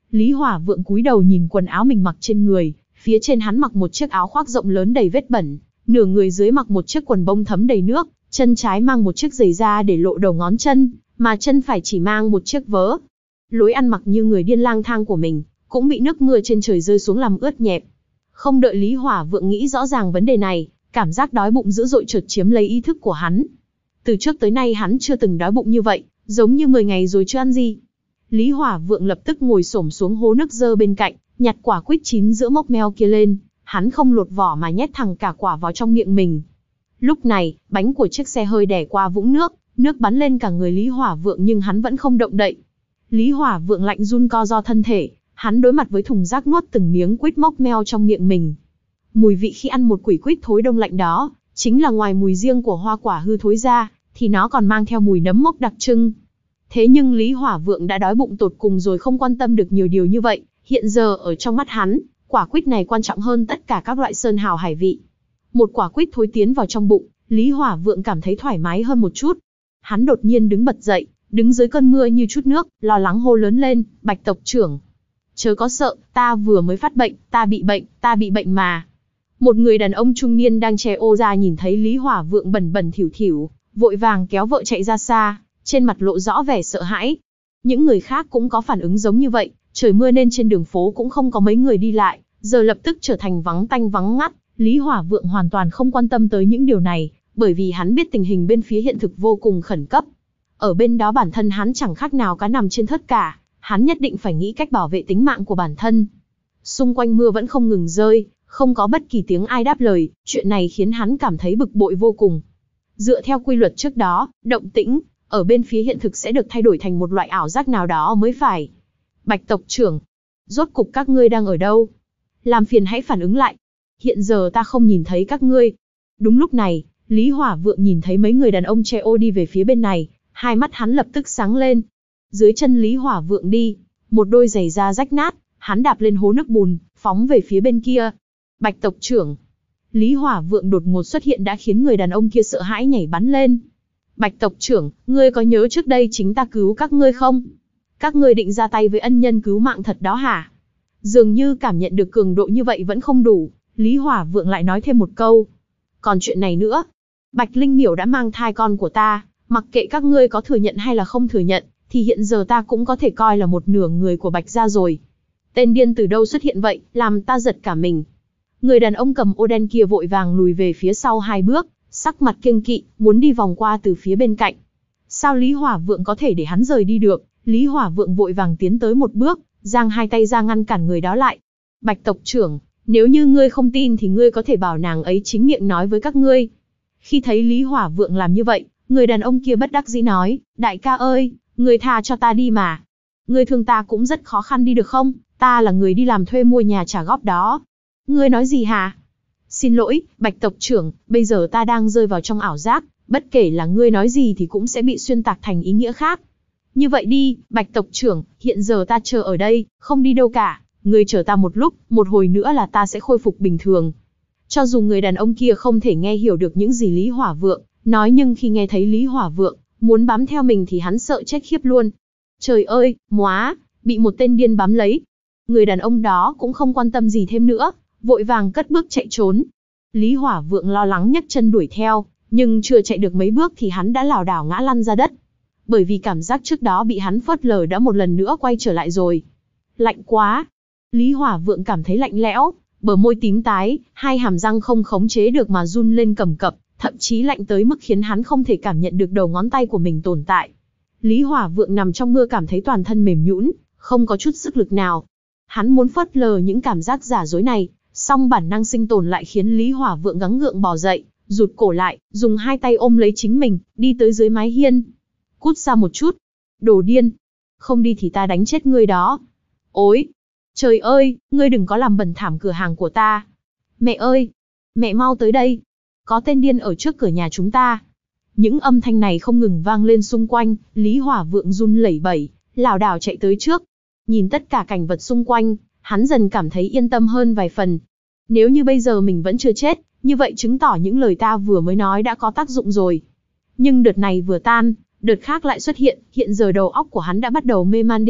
Speaker 1: Lý Hỏa Vượng cúi đầu nhìn quần áo mình mặc trên người, phía trên hắn mặc một chiếc áo khoác rộng lớn đầy vết bẩn, nửa người dưới mặc một chiếc quần bông thấm đầy nước, chân trái mang một chiếc giày da để lộ đầu ngón chân, mà chân phải chỉ mang một chiếc vớ. Lối ăn mặc như người điên lang thang của mình, cũng bị nước mưa trên trời rơi xuống làm ướt nhẹp. Không đợi Lý Hỏa Vượng nghĩ rõ ràng vấn đề này, cảm giác đói bụng dữ dội chợt chiếm lấy ý thức của hắn. Từ trước tới nay hắn chưa từng đói bụng như vậy, giống như mười ngày rồi chưa ăn gì. Lý Hỏa Vượng lập tức ngồi xổm xuống hố nước dơ bên cạnh, nhặt quả quýt chín giữa mốc meo kia lên, hắn không lột vỏ mà nhét thẳng cả quả vào trong miệng mình. Lúc này, bánh của chiếc xe hơi đè qua vũng nước, nước bắn lên cả người Lý Hỏa Vượng nhưng hắn vẫn không động đậy. Lý Hỏa Vượng lạnh run co ro thân thể, hắn đối mặt với thùng rác nuốt từng miếng quýt mốc meo trong miệng mình. Mùi vị khi ăn một quỷ quýt thối đông lạnh đó, chính là ngoài mùi riêng của hoa quả hư thối ra, thì nó còn mang theo mùi nấm mốc đặc trưng. Thế nhưng Lý Hỏa Vượng đã đói bụng tột cùng rồi không quan tâm được nhiều điều như vậy, hiện giờ ở trong mắt hắn, quả quýt này quan trọng hơn tất cả các loại sơn hào hải vị. Một quả quýt thối tiến vào trong bụng, Lý Hỏa Vượng cảm thấy thoải mái hơn một chút. Hắn đột nhiên đứng bật dậy, đứng dưới cơn mưa như chút nước, lo lắng hô lớn lên, Bạch tộc trưởng. Chớ có sợ, ta vừa mới phát bệnh, ta bị bệnh, ta bị bệnh mà. Một người đàn ông trung niên đang che ô ra nhìn thấy Lý Hỏa Vượng bẩn bẩn thỉu thỉu, vội vàng kéo vợ chạy ra xa, trên mặt lộ rõ vẻ sợ hãi. Những người khác cũng có phản ứng giống như vậy, trời mưa nên trên đường phố cũng không có mấy người đi lại, giờ lập tức trở thành vắng tanh vắng ngắt. Lý Hỏa Vượng hoàn toàn không quan tâm tới những điều này, bởi vì hắn biết tình hình bên phía hiện thực vô cùng khẩn cấp. Ở bên đó bản thân hắn chẳng khác nào cá nằm trên thớt cả, hắn nhất định phải nghĩ cách bảo vệ tính mạng của bản thân. Xung quanh mưa vẫn không ngừng rơi, không có bất kỳ tiếng ai đáp lời, chuyện này khiến hắn cảm thấy bực bội vô cùng. Dựa theo quy luật trước đó, động tĩnh ở bên phía hiện thực sẽ được thay đổi thành một loại ảo giác nào đó mới phải. Bạch tộc trưởng, rốt cục các ngươi đang ở đâu? Làm phiền hãy phản ứng lại. Hiện giờ ta không nhìn thấy các ngươi. Đúng lúc này, Lý Hỏa Vượng nhìn thấy mấy người đàn ông che ô đi về phía bên này, hai mắt hắn lập tức sáng lên. Dưới chân Lý Hỏa Vượng đi, một đôi giày da rách nát, hắn đạp lên hố nước bùn, phóng về phía bên kia. Bạch tộc trưởng. Lý Hỏa Vượng đột ngột xuất hiện đã khiến người đàn ông kia sợ hãi nhảy bắn lên. Bạch tộc trưởng, ngươi có nhớ trước đây chính ta cứu các ngươi không? Các ngươi định ra tay với ân nhân cứu mạng thật đó hả? Dường như cảm nhận được cường độ như vậy vẫn không đủ, Lý Hỏa Vượng lại nói thêm một câu. Còn chuyện này nữa, Bạch Linh Miểu đã mang thai con của ta, mặc kệ các ngươi có thừa nhận hay là không thừa nhận, thì hiện giờ ta cũng có thể coi là một nửa người của Bạch gia rồi. Tên điên từ đâu xuất hiện vậy, làm ta giật cả mình. Người đàn ông cầm ô đen kia vội vàng lùi về phía sau hai bước, sắc mặt kiêng kỵ, muốn đi vòng qua từ phía bên cạnh. Sao Lý Hỏa Vượng có thể để hắn rời đi được? Lý Hỏa Vượng vội vàng tiến tới một bước, giang hai tay ra ngăn cản người đó lại. Bạch tộc trưởng, nếu như ngươi không tin thì ngươi có thể bảo nàng ấy chính miệng nói với các ngươi. Khi thấy Lý Hỏa Vượng làm như vậy, người đàn ông kia bất đắc dĩ nói, đại ca ơi, ngươi tha cho ta đi mà. Ngươi thương ta cũng rất khó khăn đi được không? Ta là người đi làm thuê mua nhà trả góp đó. Ngươi nói gì hả? Xin lỗi, Bạch tộc trưởng, bây giờ ta đang rơi vào trong ảo giác, bất kể là ngươi nói gì thì cũng sẽ bị xuyên tạc thành ý nghĩa khác. Như vậy đi, Bạch tộc trưởng, hiện giờ ta chờ ở đây, không đi đâu cả, ngươi chờ ta một lúc, một hồi nữa là ta sẽ khôi phục bình thường. Cho dù người đàn ông kia không thể nghe hiểu được những gì Lý Hỏa Vượng nói, nhưng khi nghe thấy Lý Hỏa Vượng muốn bám theo mình thì hắn sợ chết khiếp luôn. Trời ơi, móa, bị một tên điên bám lấy. Người đàn ông đó cũng không quan tâm gì thêm nữa, vội vàng cất bước chạy trốn. Lý Hỏa Vượng lo lắng nhấc chân đuổi theo, nhưng chưa chạy được mấy bước thì hắn đã lảo đảo ngã lăn ra đất. Bởi vì cảm giác trước đó bị hắn phớt lờ đã một lần nữa quay trở lại rồi. Lạnh quá. Lý Hỏa Vượng cảm thấy lạnh lẽo, bờ môi tím tái, hai hàm răng không khống chế được mà run lên cầm cập, thậm chí lạnh tới mức khiến hắn không thể cảm nhận được đầu ngón tay của mình tồn tại. Lý Hỏa Vượng nằm trong mưa cảm thấy toàn thân mềm nhũn, không có chút sức lực nào. Hắn muốn phớt lờ những cảm giác giả dối này, song bản năng sinh tồn lại khiến Lý Hỏa Vượng gắng gượng bò dậy, rụt cổ lại, dùng hai tay ôm lấy chính mình, đi tới dưới mái hiên. Cút ra một chút. Đồ điên. Không đi thì ta đánh chết ngươi đó. Ôi! Trời ơi, ngươi đừng có làm bẩn thảm cửa hàng của ta. Mẹ ơi! Mẹ mau tới đây. Có tên điên ở trước cửa nhà chúng ta. Những âm thanh này không ngừng vang lên xung quanh, Lý Hỏa Vượng run lẩy bẩy, lảo đảo chạy tới trước. Nhìn tất cả cảnh vật xung quanh, hắn dần cảm thấy yên tâm hơn vài phần. Nếu như bây giờ mình vẫn chưa chết, như vậy chứng tỏ những lời ta vừa mới nói đã có tác dụng rồi. Nhưng đợt này vừa tan, đợt khác lại xuất hiện, hiện giờ đầu óc của hắn đã bắt đầu mê man đi,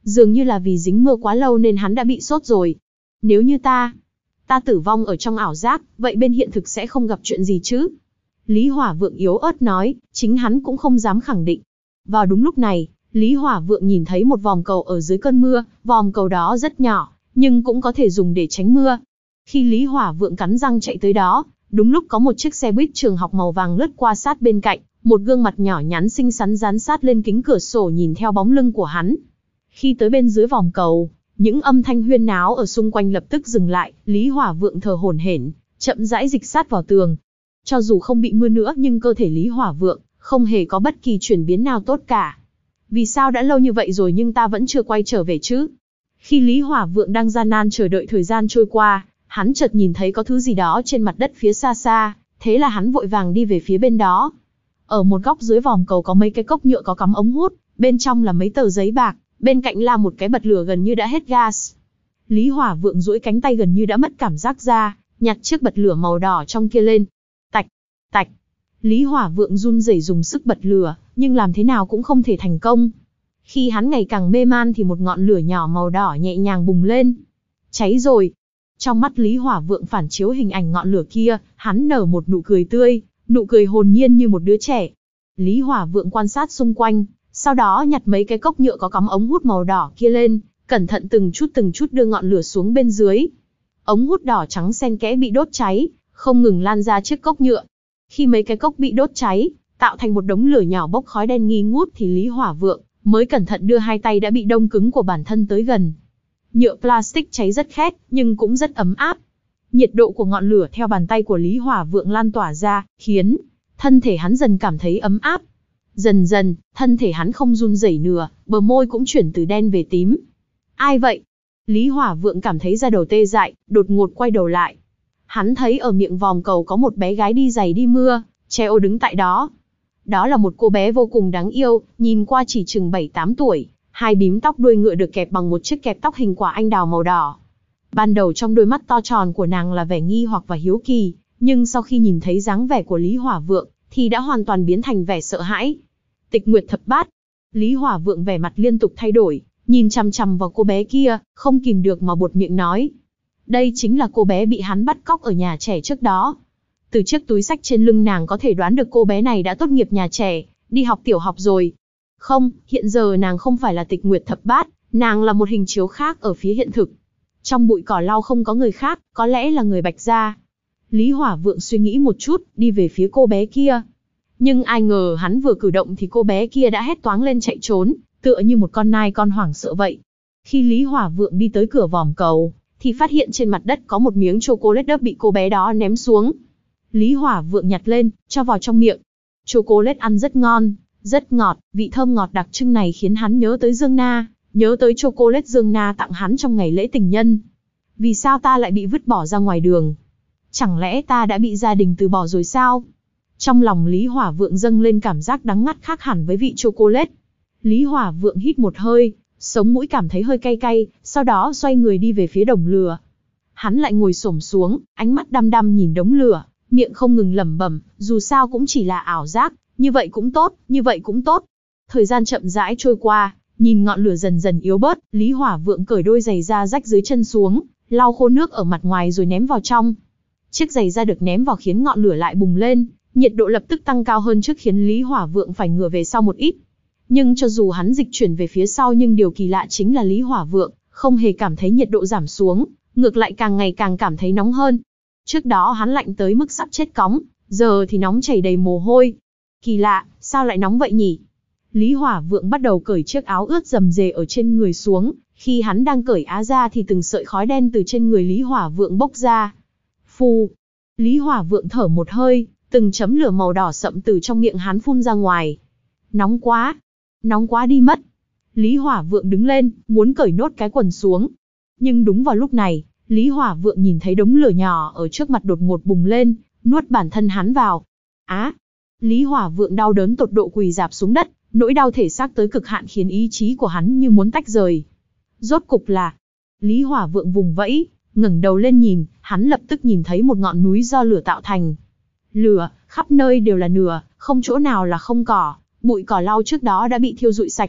Speaker 1: Dường như là vì dính mưa quá lâu nên hắn đã bị sốt rồi. Nếu như ta, ta tử vong ở trong ảo giác, vậy bên hiện thực sẽ không gặp chuyện gì chứ? Lý Hỏa Vượng yếu ớt nói, chính hắn cũng không dám khẳng định. Vào đúng lúc này, Lý Hỏa Vượng nhìn thấy một vòm cầu ở dưới cơn mưa, vòm cầu đó rất nhỏ, nhưng cũng có thể dùng để tránh mưa. Khi Lý Hỏa Vượng cắn răng chạy tới đó, đúng lúc có một chiếc xe buýt trường học màu vàng lướt qua sát bên cạnh, một gương mặt nhỏ nhắn xinh xắn dán sát lên kính cửa sổ nhìn theo bóng lưng của hắn. Khi tới bên dưới vòm cầu, những âm thanh huyên náo ở xung quanh lập tức dừng lại, Lý Hỏa Vượng thở hổn hển, chậm rãi dịch sát vào tường. Cho dù không bị mưa nữa nhưng cơ thể Lý Hỏa Vượng không hề có bất kỳ chuyển biến nào tốt cả. Vì sao đã lâu như vậy rồi nhưng ta vẫn chưa quay trở về chứ? Khi Lý Hỏa Vượng đang gian nan chờ đợi thời gian trôi qua, hắn chợt nhìn thấy có thứ gì đó trên mặt đất phía xa xa, thế là hắn vội vàng đi về phía bên đó. Ở một góc dưới vòm cầu có mấy cái cốc nhựa có cắm ống hút, bên trong là mấy tờ giấy bạc, bên cạnh là một cái bật lửa gần như đã hết gas. Lý Hỏa Vượng duỗi cánh tay gần như đã mất cảm giác ra, nhặt chiếc bật lửa màu đỏ trong kia lên. Tạch, tạch. Lý Hỏa Vượng run rẩy dùng sức bật lửa, nhưng làm thế nào cũng không thể thành công. Khi hắn ngày càng mê man thì một ngọn lửa nhỏ màu đỏ nhẹ nhàng bùng lên. Cháy rồi. Trong mắt Lý Hỏa Vượng phản chiếu hình ảnh ngọn lửa kia, hắn nở một nụ cười tươi, nụ cười hồn nhiên như một đứa trẻ. Lý Hỏa Vượng quan sát xung quanh, sau đó nhặt mấy cái cốc nhựa có cắm ống hút màu đỏ kia lên, cẩn thận từng chút từng chút đưa ngọn lửa xuống bên dưới. Ống hút đỏ trắng xen kẽ bị đốt cháy, không ngừng lan ra chiếc cốc nhựa. Khi mấy cái cốc bị đốt cháy, tạo thành một đống lửa nhỏ bốc khói đen nghi ngút thì Lý Hỏa Vượng mới cẩn thận đưa hai tay đã bị đông cứng của bản thân tới gần. Nhựa plastic cháy rất khét, nhưng cũng rất ấm áp. Nhiệt độ của ngọn lửa theo bàn tay của Lý Hỏa Vượng lan tỏa ra, khiến thân thể hắn dần cảm thấy ấm áp. Dần dần, thân thể hắn không run rẩy nữa, bờ môi cũng chuyển từ đen về tím. Ai vậy? Lý Hỏa Vượng cảm thấy da đầu tê dại, đột ngột quay đầu lại. Hắn thấy ở miệng vòm cầu có một bé gái đi giày đi mưa, treo đứng tại đó. Đó là một cô bé vô cùng đáng yêu, nhìn qua chỉ chừng bảy tám tuổi, hai bím tóc đuôi ngựa được kẹp bằng một chiếc kẹp tóc hình quả anh đào màu đỏ. Ban đầu trong đôi mắt to tròn của nàng là vẻ nghi hoặc và hiếu kỳ, nhưng sau khi nhìn thấy dáng vẻ của Lý Hỏa Vượng, thì đã hoàn toàn biến thành vẻ sợ hãi. Tịch Nguyệt Thập Bát. Lý Hỏa Vượng vẻ mặt liên tục thay đổi, nhìn chằm chằm vào cô bé kia, không kìm được mà buột miệng nói. Đây chính là cô bé bị hắn bắt cóc ở nhà trẻ trước đó. Từ chiếc túi xách trên lưng nàng có thể đoán được cô bé này đã tốt nghiệp nhà trẻ, đi học tiểu học rồi. Không, hiện giờ nàng không phải là Tịch Nguyệt Thập Bát, nàng là một hình chiếu khác ở phía hiện thực. Trong bụi cỏ lau không có người khác, có lẽ là người Bạch Gia. Lý Hỏa Vượng suy nghĩ một chút, đi về phía cô bé kia. Nhưng ai ngờ hắn vừa cử động thì cô bé kia đã hét toáng lên chạy trốn, tựa như một con nai con hoảng sợ vậy. Khi Lý Hỏa Vượng đi tới cửa vòm cầu, thì phát hiện trên mặt đất có một miếng chocolate đấp bị cô bé đó ném xuống. Lý Hỏa Vượng nhặt lên, cho vào trong miệng. Chocolate ăn rất ngon, rất ngọt, vị thơm ngọt đặc trưng này khiến hắn nhớ tới Dương Na, nhớ tới chocolate Dương Na tặng hắn trong ngày lễ tình nhân. Vì sao ta lại bị vứt bỏ ra ngoài đường? Chẳng lẽ ta đã bị gia đình từ bỏ rồi sao? Trong lòng Lý Hỏa Vượng dâng lên cảm giác đắng ngắt khác hẳn với vị chocolate. Lý Hỏa Vượng hít một hơi, sống mũi cảm thấy hơi cay cay, sau đó xoay người đi về phía đồng lửa. Hắn lại ngồi xổm xuống, ánh mắt đăm đăm nhìn đống lửa, miệng không ngừng lẩm bẩm, dù sao cũng chỉ là ảo giác, như vậy cũng tốt, như vậy cũng tốt. Thời gian chậm rãi trôi qua, nhìn ngọn lửa dần dần yếu bớt, Lý Hỏa Vượng cởi đôi giày da rách dưới chân xuống, lau khô nước ở mặt ngoài rồi ném vào trong. Chiếc giày da được ném vào khiến ngọn lửa lại bùng lên, nhiệt độ lập tức tăng cao hơn trước khiến Lý Hỏa Vượng phải ngửa về sau một ít. Nhưng cho dù hắn dịch chuyển về phía sau nhưng điều kỳ lạ chính là Lý Hỏa Vượng không hề cảm thấy nhiệt độ giảm xuống, ngược lại càng ngày càng cảm thấy nóng hơn. Trước đó hắn lạnh tới mức sắp chết cóng, giờ thì nóng chảy đầy mồ hôi. Kỳ lạ, sao lại nóng vậy nhỉ? Lý Hỏa Vượng bắt đầu cởi chiếc áo ướt rầm rề ở trên người xuống, khi hắn đang cởi áo ra thì từng sợi khói đen từ trên người Lý Hỏa Vượng bốc ra. Phù! Lý Hỏa Vượng thở một hơi, từng chấm lửa màu đỏ sậm từ trong miệng hắn phun ra ngoài. Nóng quá! Nóng quá đi mất! Lý Hỏa Vượng đứng lên, muốn cởi nốt cái quần xuống. Nhưng đúng vào lúc này, Lý Hỏa Vượng nhìn thấy đống lửa nhỏ ở trước mặt đột ngột bùng lên, nuốt bản thân hắn vào. Á! Lý Hỏa Vượng đau đớn tột độ quỳ rạp xuống đất, nỗi đau thể xác tới cực hạn khiến ý chí của hắn như muốn tách rời. Rốt cục là... Lý Hỏa Vượng vùng vẫy, ngẩng đầu lên nhìn, hắn lập tức nhìn thấy một ngọn núi do lửa tạo thành. Lửa, khắp nơi đều là lửa, không chỗ nào là không cỏ, bụi cỏ lau trước đó đã bị thiêu rụi sạch.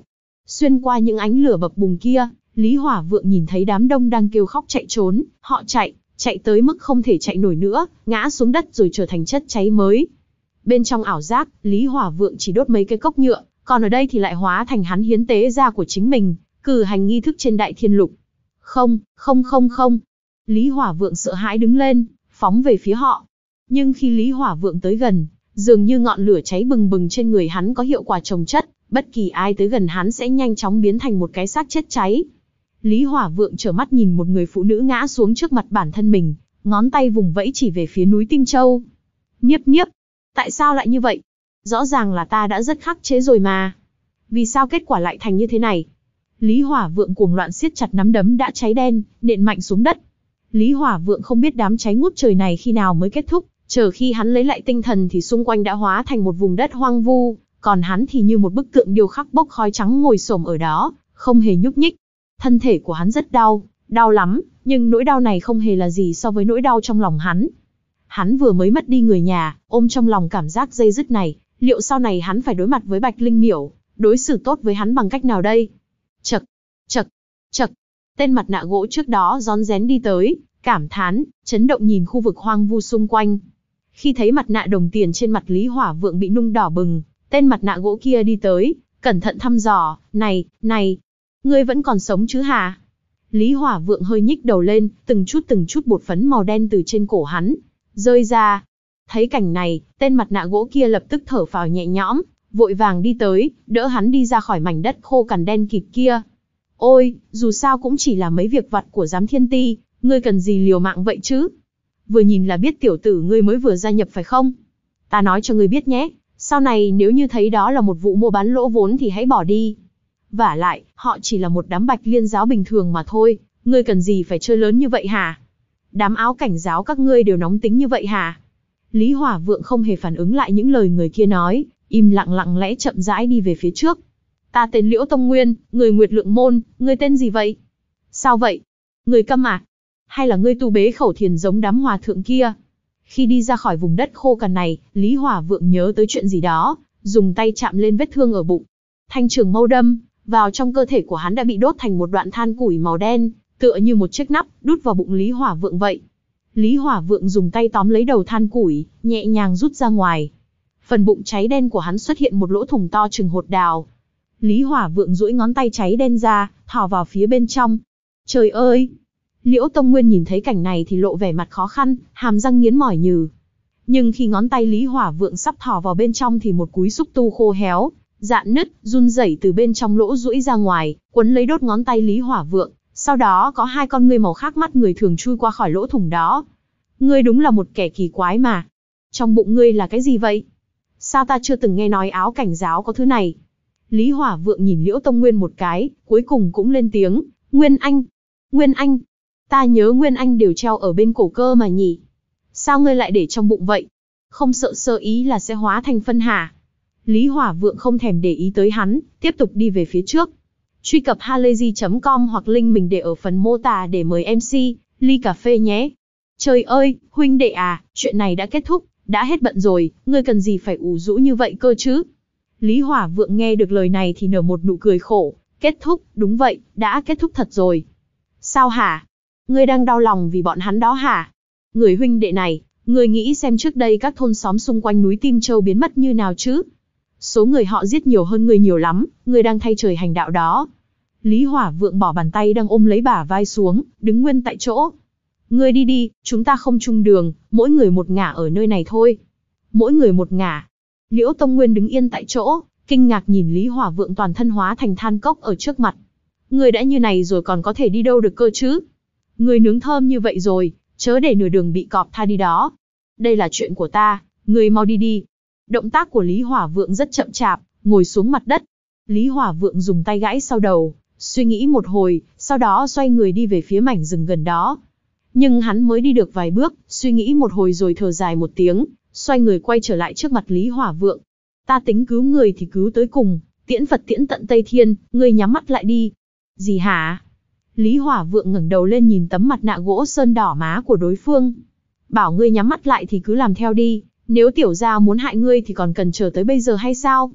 Speaker 1: Xuyên qua những ánh lửa bập bùng kia, Lý Hỏa Vượng nhìn thấy đám đông đang kêu khóc chạy trốn, họ chạy, chạy tới mức không thể chạy nổi nữa, ngã xuống đất rồi trở thành chất cháy mới. Bên trong ảo giác, Lý Hỏa Vượng chỉ đốt mấy cái cốc nhựa, còn ở đây thì lại hóa thành hắn hiến tế da của chính mình, cử hành nghi thức trên Đại Thiên Lục. Không, không không không. Lý Hỏa Vượng sợ hãi đứng lên, phóng về phía họ. Nhưng khi Lý Hỏa Vượng tới gần, dường như ngọn lửa cháy bừng bừng trên người hắn có hiệu quả chồng chất, bất kỳ ai tới gần hắn sẽ nhanh chóng biến thành một cái xác chết cháy. Lý Hỏa Vượng trợn mắt nhìn một người phụ nữ ngã xuống trước mặt bản thân mình, ngón tay vùng vẫy chỉ về phía núi Tinh Châu. Niếp niếp, tại sao lại như vậy? Rõ ràng là ta đã rất khắc chế rồi mà. Vì sao kết quả lại thành như thế này? Lý Hỏa Vượng cuồng loạn siết chặt nắm đấm đã cháy đen, nện mạnh xuống đất. Lý Hỏa Vượng không biết đám cháy ngút trời này khi nào mới kết thúc, chờ khi hắn lấy lại tinh thần thì xung quanh đã hóa thành một vùng đất hoang vu, còn hắn thì như một bức tượng điêu khắc bốc khói trắng ngồi xổm ở đó, không hề nhúc nhích. Thân thể của hắn rất đau, đau lắm, nhưng nỗi đau này không hề là gì so với nỗi đau trong lòng hắn. Hắn vừa mới mất đi người nhà, ôm trong lòng cảm giác dây dứt này, liệu sau này hắn phải đối mặt với Bạch Linh Miểu, đối xử tốt với hắn bằng cách nào đây? Chậc, chậc, chậc. Tên mặt nạ gỗ trước đó rón rén đi tới, cảm thán, chấn động nhìn khu vực hoang vu xung quanh. Khi thấy mặt nạ đồng tiền trên mặt Lý Hỏa Vượng bị nung đỏ bừng, tên mặt nạ gỗ kia đi tới, cẩn thận thăm dò, này, này, ngươi vẫn còn sống chứ hả? Lý Hỏa Vượng hơi nhích đầu lên, từng chút từng chút bột phấn màu đen từ trên cổ hắn rơi ra. Thấy cảnh này, tên mặt nạ gỗ kia lập tức thở phào nhẹ nhõm, vội vàng đi tới, đỡ hắn đi ra khỏi mảnh đất khô cằn đen kịt kia. Ôi, dù sao cũng chỉ là mấy việc vặt của giám thiên ti, ngươi cần gì liều mạng vậy chứ? Vừa nhìn là biết tiểu tử ngươi mới vừa gia nhập phải không? Ta nói cho ngươi biết nhé, sau này nếu như thấy đó là một vụ mua bán lỗ vốn thì hãy bỏ đi. Vả lại, họ chỉ là một đám Bạch Liên giáo bình thường mà thôi, ngươi cần gì phải chơi lớn như vậy hả? Đám áo cảnh giáo các ngươi đều nóng tính như vậy hả? Lý Hỏa Vượng không hề phản ứng lại những lời người kia nói, im lặng lặng lẽ chậm rãi đi về phía trước. Ta tên Liễu Tông Nguyên, người Nguyệt Lượng Môn, ngươi tên gì vậy? Sao vậy? Người câm à? Hay là ngươi tu bế khẩu thiền giống đám hòa thượng kia? Khi đi ra khỏi vùng đất khô cằn này, Lý Hỏa Vượng nhớ tới chuyện gì đó, dùng tay chạm lên vết thương ở bụng. Thanh trường mâu đâm vào trong cơ thể của hắn đã bị đốt thành một đoạn than củi màu đen, tựa như một chiếc nắp đút vào bụng Lý Hỏa Vượng vậy. Lý Hỏa Vượng dùng tay tóm lấy đầu than củi, nhẹ nhàng rút ra ngoài. Phần bụng cháy đen của hắn xuất hiện một lỗ thủng to chừng hột đào. Lý Hỏa Vượng duỗi ngón tay cháy đen ra, thò vào phía bên trong. Trời ơi! Liễu Tông Nguyên nhìn thấy cảnh này thì lộ vẻ mặt khó khăn, hàm răng nghiến mỏi nhừ. Nhưng khi ngón tay Lý Hỏa Vượng sắp thò vào bên trong thì một cúi xúc tu khô héo, rạn nứt, run rẩy từ bên trong lỗ duỗi ra ngoài, quấn lấy đốt ngón tay Lý Hỏa Vượng. Sau đó có hai con ngươi màu khác mắt người thường chui qua khỏi lỗ thủng đó. Ngươi đúng là một kẻ kỳ quái mà. Trong bụng ngươi là cái gì vậy? Sao ta chưa từng nghe nói áo cảnh giáo có thứ này? Lý Hỏa Vượng nhìn Liễu Tông Nguyên một cái, cuối cùng cũng lên tiếng. Nguyên Anh! Nguyên Anh! Ta nhớ Nguyên Anh đều treo ở bên cổ cơ mà nhỉ? Sao ngươi lại để trong bụng vậy? Không sợ sơ ý là sẽ hóa thành phân hả? Lý Hỏa Vượng không thèm để ý tới hắn, tiếp tục đi về phía trước. Truy cập halayzi chấm com hoặc link mình để ở phần mô tả để mời em xê, ly cà phê nhé. Trời ơi, huynh đệ à, chuyện này đã kết thúc, đã hết bận rồi, ngươi cần gì phải ủ rũ như vậy cơ chứ? Lý Hỏa Vượng nghe được lời này thì nở một nụ cười khổ. Kết thúc, đúng vậy, đã kết thúc thật rồi. Sao hả? Ngươi đang đau lòng vì bọn hắn đó hả? Người huynh đệ này, ngươi nghĩ xem trước đây các thôn xóm xung quanh núi Tim Châu biến mất như nào chứ? Số người họ giết nhiều hơn ngươi nhiều lắm, ngươi đang thay trời hành đạo đó. Lý Hỏa Vượng bỏ bàn tay đang ôm lấy bả vai xuống, đứng nguyên tại chỗ. Ngươi đi đi, chúng ta không chung đường, mỗi người một ngả ở nơi này thôi. Mỗi người một ngả. Liễu Tông Nguyên đứng yên tại chỗ, kinh ngạc nhìn Lý Hỏa Vượng toàn thân hóa thành than cốc ở trước mặt. Ngươi đã như này rồi còn có thể đi đâu được cơ chứ? Ngươi nướng thơm như vậy rồi, chớ để nửa đường bị cọp tha đi đó. Đây là chuyện của ta, ngươi mau đi đi. Động tác của Lý Hỏa Vượng rất chậm chạp, ngồi xuống mặt đất. Lý Hỏa Vượng dùng tay gãi sau đầu, suy nghĩ một hồi, sau đó xoay người đi về phía mảnh rừng gần đó. Nhưng hắn mới đi được vài bước, suy nghĩ một hồi rồi thở dài một tiếng, xoay người quay trở lại trước mặt Lý Hỏa Vượng. Ta tính cứu người thì cứu tới cùng, tiễn Phật tiễn tận Tây Thiên, ngươi nhắm mắt lại đi. Gì hả? Lý Hỏa Vượng ngẩng đầu lên nhìn tấm mặt nạ gỗ sơn đỏ má của đối phương. Bảo ngươi nhắm mắt lại thì cứ làm theo đi, nếu tiểu gia muốn hại ngươi thì còn cần chờ tới bây giờ hay sao?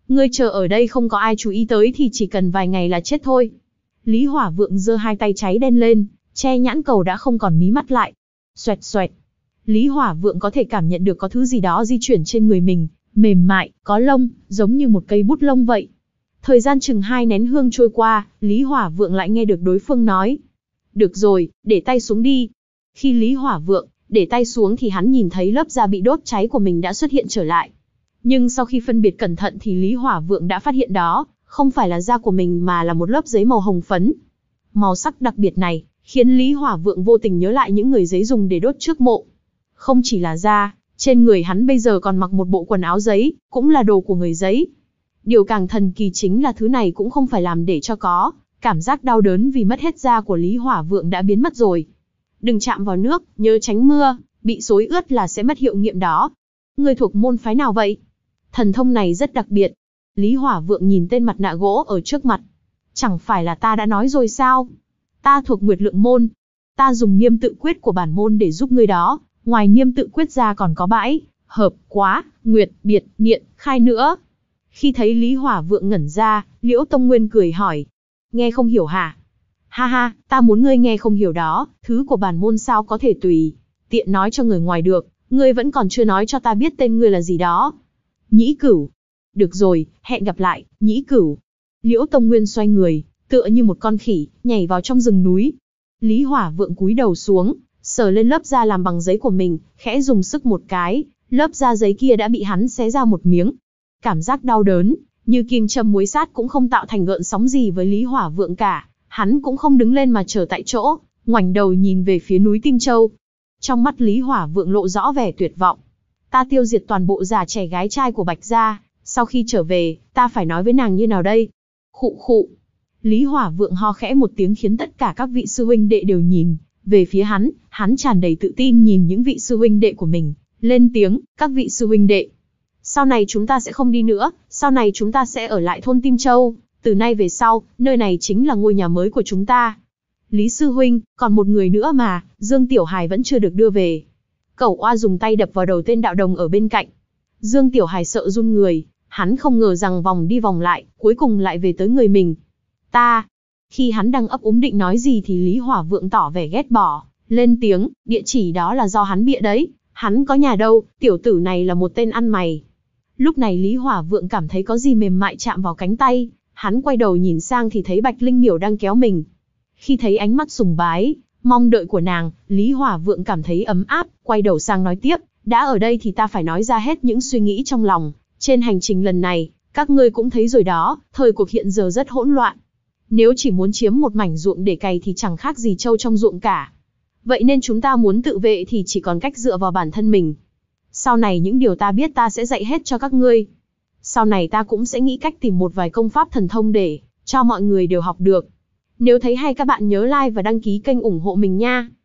Speaker 1: Ngươi chờ ở đây không có ai chú ý tới thì chỉ cần vài ngày là chết thôi. Lý Hỏa Vượng giơ hai tay cháy đen lên, che nhãn cầu đã không còn mí mắt lại. Xoẹt xoẹt. Lý Hỏa Vượng có thể cảm nhận được có thứ gì đó di chuyển trên người mình, mềm mại, có lông, giống như một cây bút lông vậy. Thời gian chừng hai nén hương trôi qua, Lý Hỏa Vượng lại nghe được đối phương nói. Được rồi, để tay xuống đi. Khi Lý Hỏa Vượng để tay xuống thì hắn nhìn thấy lớp da bị đốt cháy của mình đã xuất hiện trở lại. Nhưng sau khi phân biệt cẩn thận thì Lý Hỏa Vượng đã phát hiện đó không phải là da của mình mà là một lớp giấy màu hồng phấn. Màu sắc đặc biệt này khiến Lý Hỏa Vượng vô tình nhớ lại những người giấy dùng để đốt trước mộ. Không chỉ là da, trên người hắn bây giờ còn mặc một bộ quần áo giấy, cũng là đồ của người giấy. Điều càng thần kỳ chính là thứ này cũng không phải làm để cho có. Cảm giác đau đớn vì mất hết da của Lý Hỏa Vượng đã biến mất rồi. Đừng chạm vào nước, nhớ tránh mưa, bị xối ướt là sẽ mất hiệu nghiệm đó. Ngươi thuộc môn phái nào vậy? Thần thông này rất đặc biệt. Lý Hỏa Vượng nhìn tên mặt nạ gỗ ở trước mặt. Chẳng phải là ta đã nói rồi sao? Ta thuộc Nguyệt Lượng môn. Ta dùng niêm tự quyết của bản môn để giúp ngươi đó. Ngoài niêm tự quyết ra còn có bãi, hợp, quá, nguyệt, biệt, niệm, khai nữa. Khi thấy Lý Hỏa Vượng ngẩn ra, Liễu Tông Nguyên cười hỏi. Nghe không hiểu hả? Ha ha, ta muốn ngươi nghe không hiểu đó, thứ của bản môn sao có thể tùy tiện nói cho người ngoài được, ngươi vẫn còn chưa nói cho ta biết tên ngươi là gì đó. Nhĩ Cửu. Được rồi, hẹn gặp lại, Nhĩ Cửu. Liễu Tông Nguyên xoay người, tựa như một con khỉ, nhảy vào trong rừng núi. Lý Hỏa Vượng cúi đầu xuống, sờ lên lớp da làm bằng giấy của mình, khẽ dùng sức một cái, lớp da giấy kia đã bị hắn xé ra một miếng. Cảm giác đau đớn, như kim châm muối sát cũng không tạo thành gợn sóng gì với Lý Hỏa Vượng cả. Hắn cũng không đứng lên mà chờ tại chỗ, ngoảnh đầu nhìn về phía núi Tinh Châu. Trong mắt Lý Hỏa Vượng lộ rõ vẻ tuyệt vọng. Ta tiêu diệt toàn bộ già trẻ gái trai của Bạch gia, sau khi trở về, ta phải nói với nàng như nào đây? Khụ khụ. Lý Hỏa Vượng ho khẽ một tiếng khiến tất cả các vị sư huynh đệ đều nhìn về phía hắn, hắn tràn đầy tự tin nhìn những vị sư huynh đệ của mình, lên tiếng, các vị sư huynh đệ. Sau này chúng ta sẽ không đi nữa, sau này chúng ta sẽ ở lại thôn Tim Châu. Từ nay về sau, nơi này chính là ngôi nhà mới của chúng ta. Lý sư huynh, còn một người nữa mà, Dương Tiểu Hài vẫn chưa được đưa về. Cẩu Oa dùng tay đập vào đầu tên đạo đồng ở bên cạnh. Dương Tiểu Hài sợ run người, hắn không ngờ rằng vòng đi vòng lại, cuối cùng lại về tới người mình. Ta. Khi hắn đang ấp úng định nói gì thì Lý Hỏa Vượng tỏ vẻ ghét bỏ, lên tiếng, địa chỉ đó là do hắn bịa đấy, hắn có nhà đâu, tiểu tử này là một tên ăn mày. Lúc này Lý Hỏa Vượng cảm thấy có gì mềm mại chạm vào cánh tay. Hắn quay đầu nhìn sang thì thấy Bạch Linh Miểu đang kéo mình. Khi thấy ánh mắt sùng bái, mong đợi của nàng, Lý Hỏa Vượng cảm thấy ấm áp, quay đầu sang nói tiếp, đã ở đây thì ta phải nói ra hết những suy nghĩ trong lòng. Trên hành trình lần này, các ngươi cũng thấy rồi đó, thời cuộc hiện giờ rất hỗn loạn. Nếu chỉ muốn chiếm một mảnh ruộng để cày thì chẳng khác gì trâu trong ruộng cả. Vậy nên chúng ta muốn tự vệ thì chỉ còn cách dựa vào bản thân mình. Sau này những điều ta biết ta sẽ dạy hết cho các ngươi. Sau này ta cũng sẽ nghĩ cách tìm một vài công pháp thần thông để cho mọi người đều học được. Nếu thấy hay các bạn nhớ like và đăng ký kênh ủng hộ mình nha.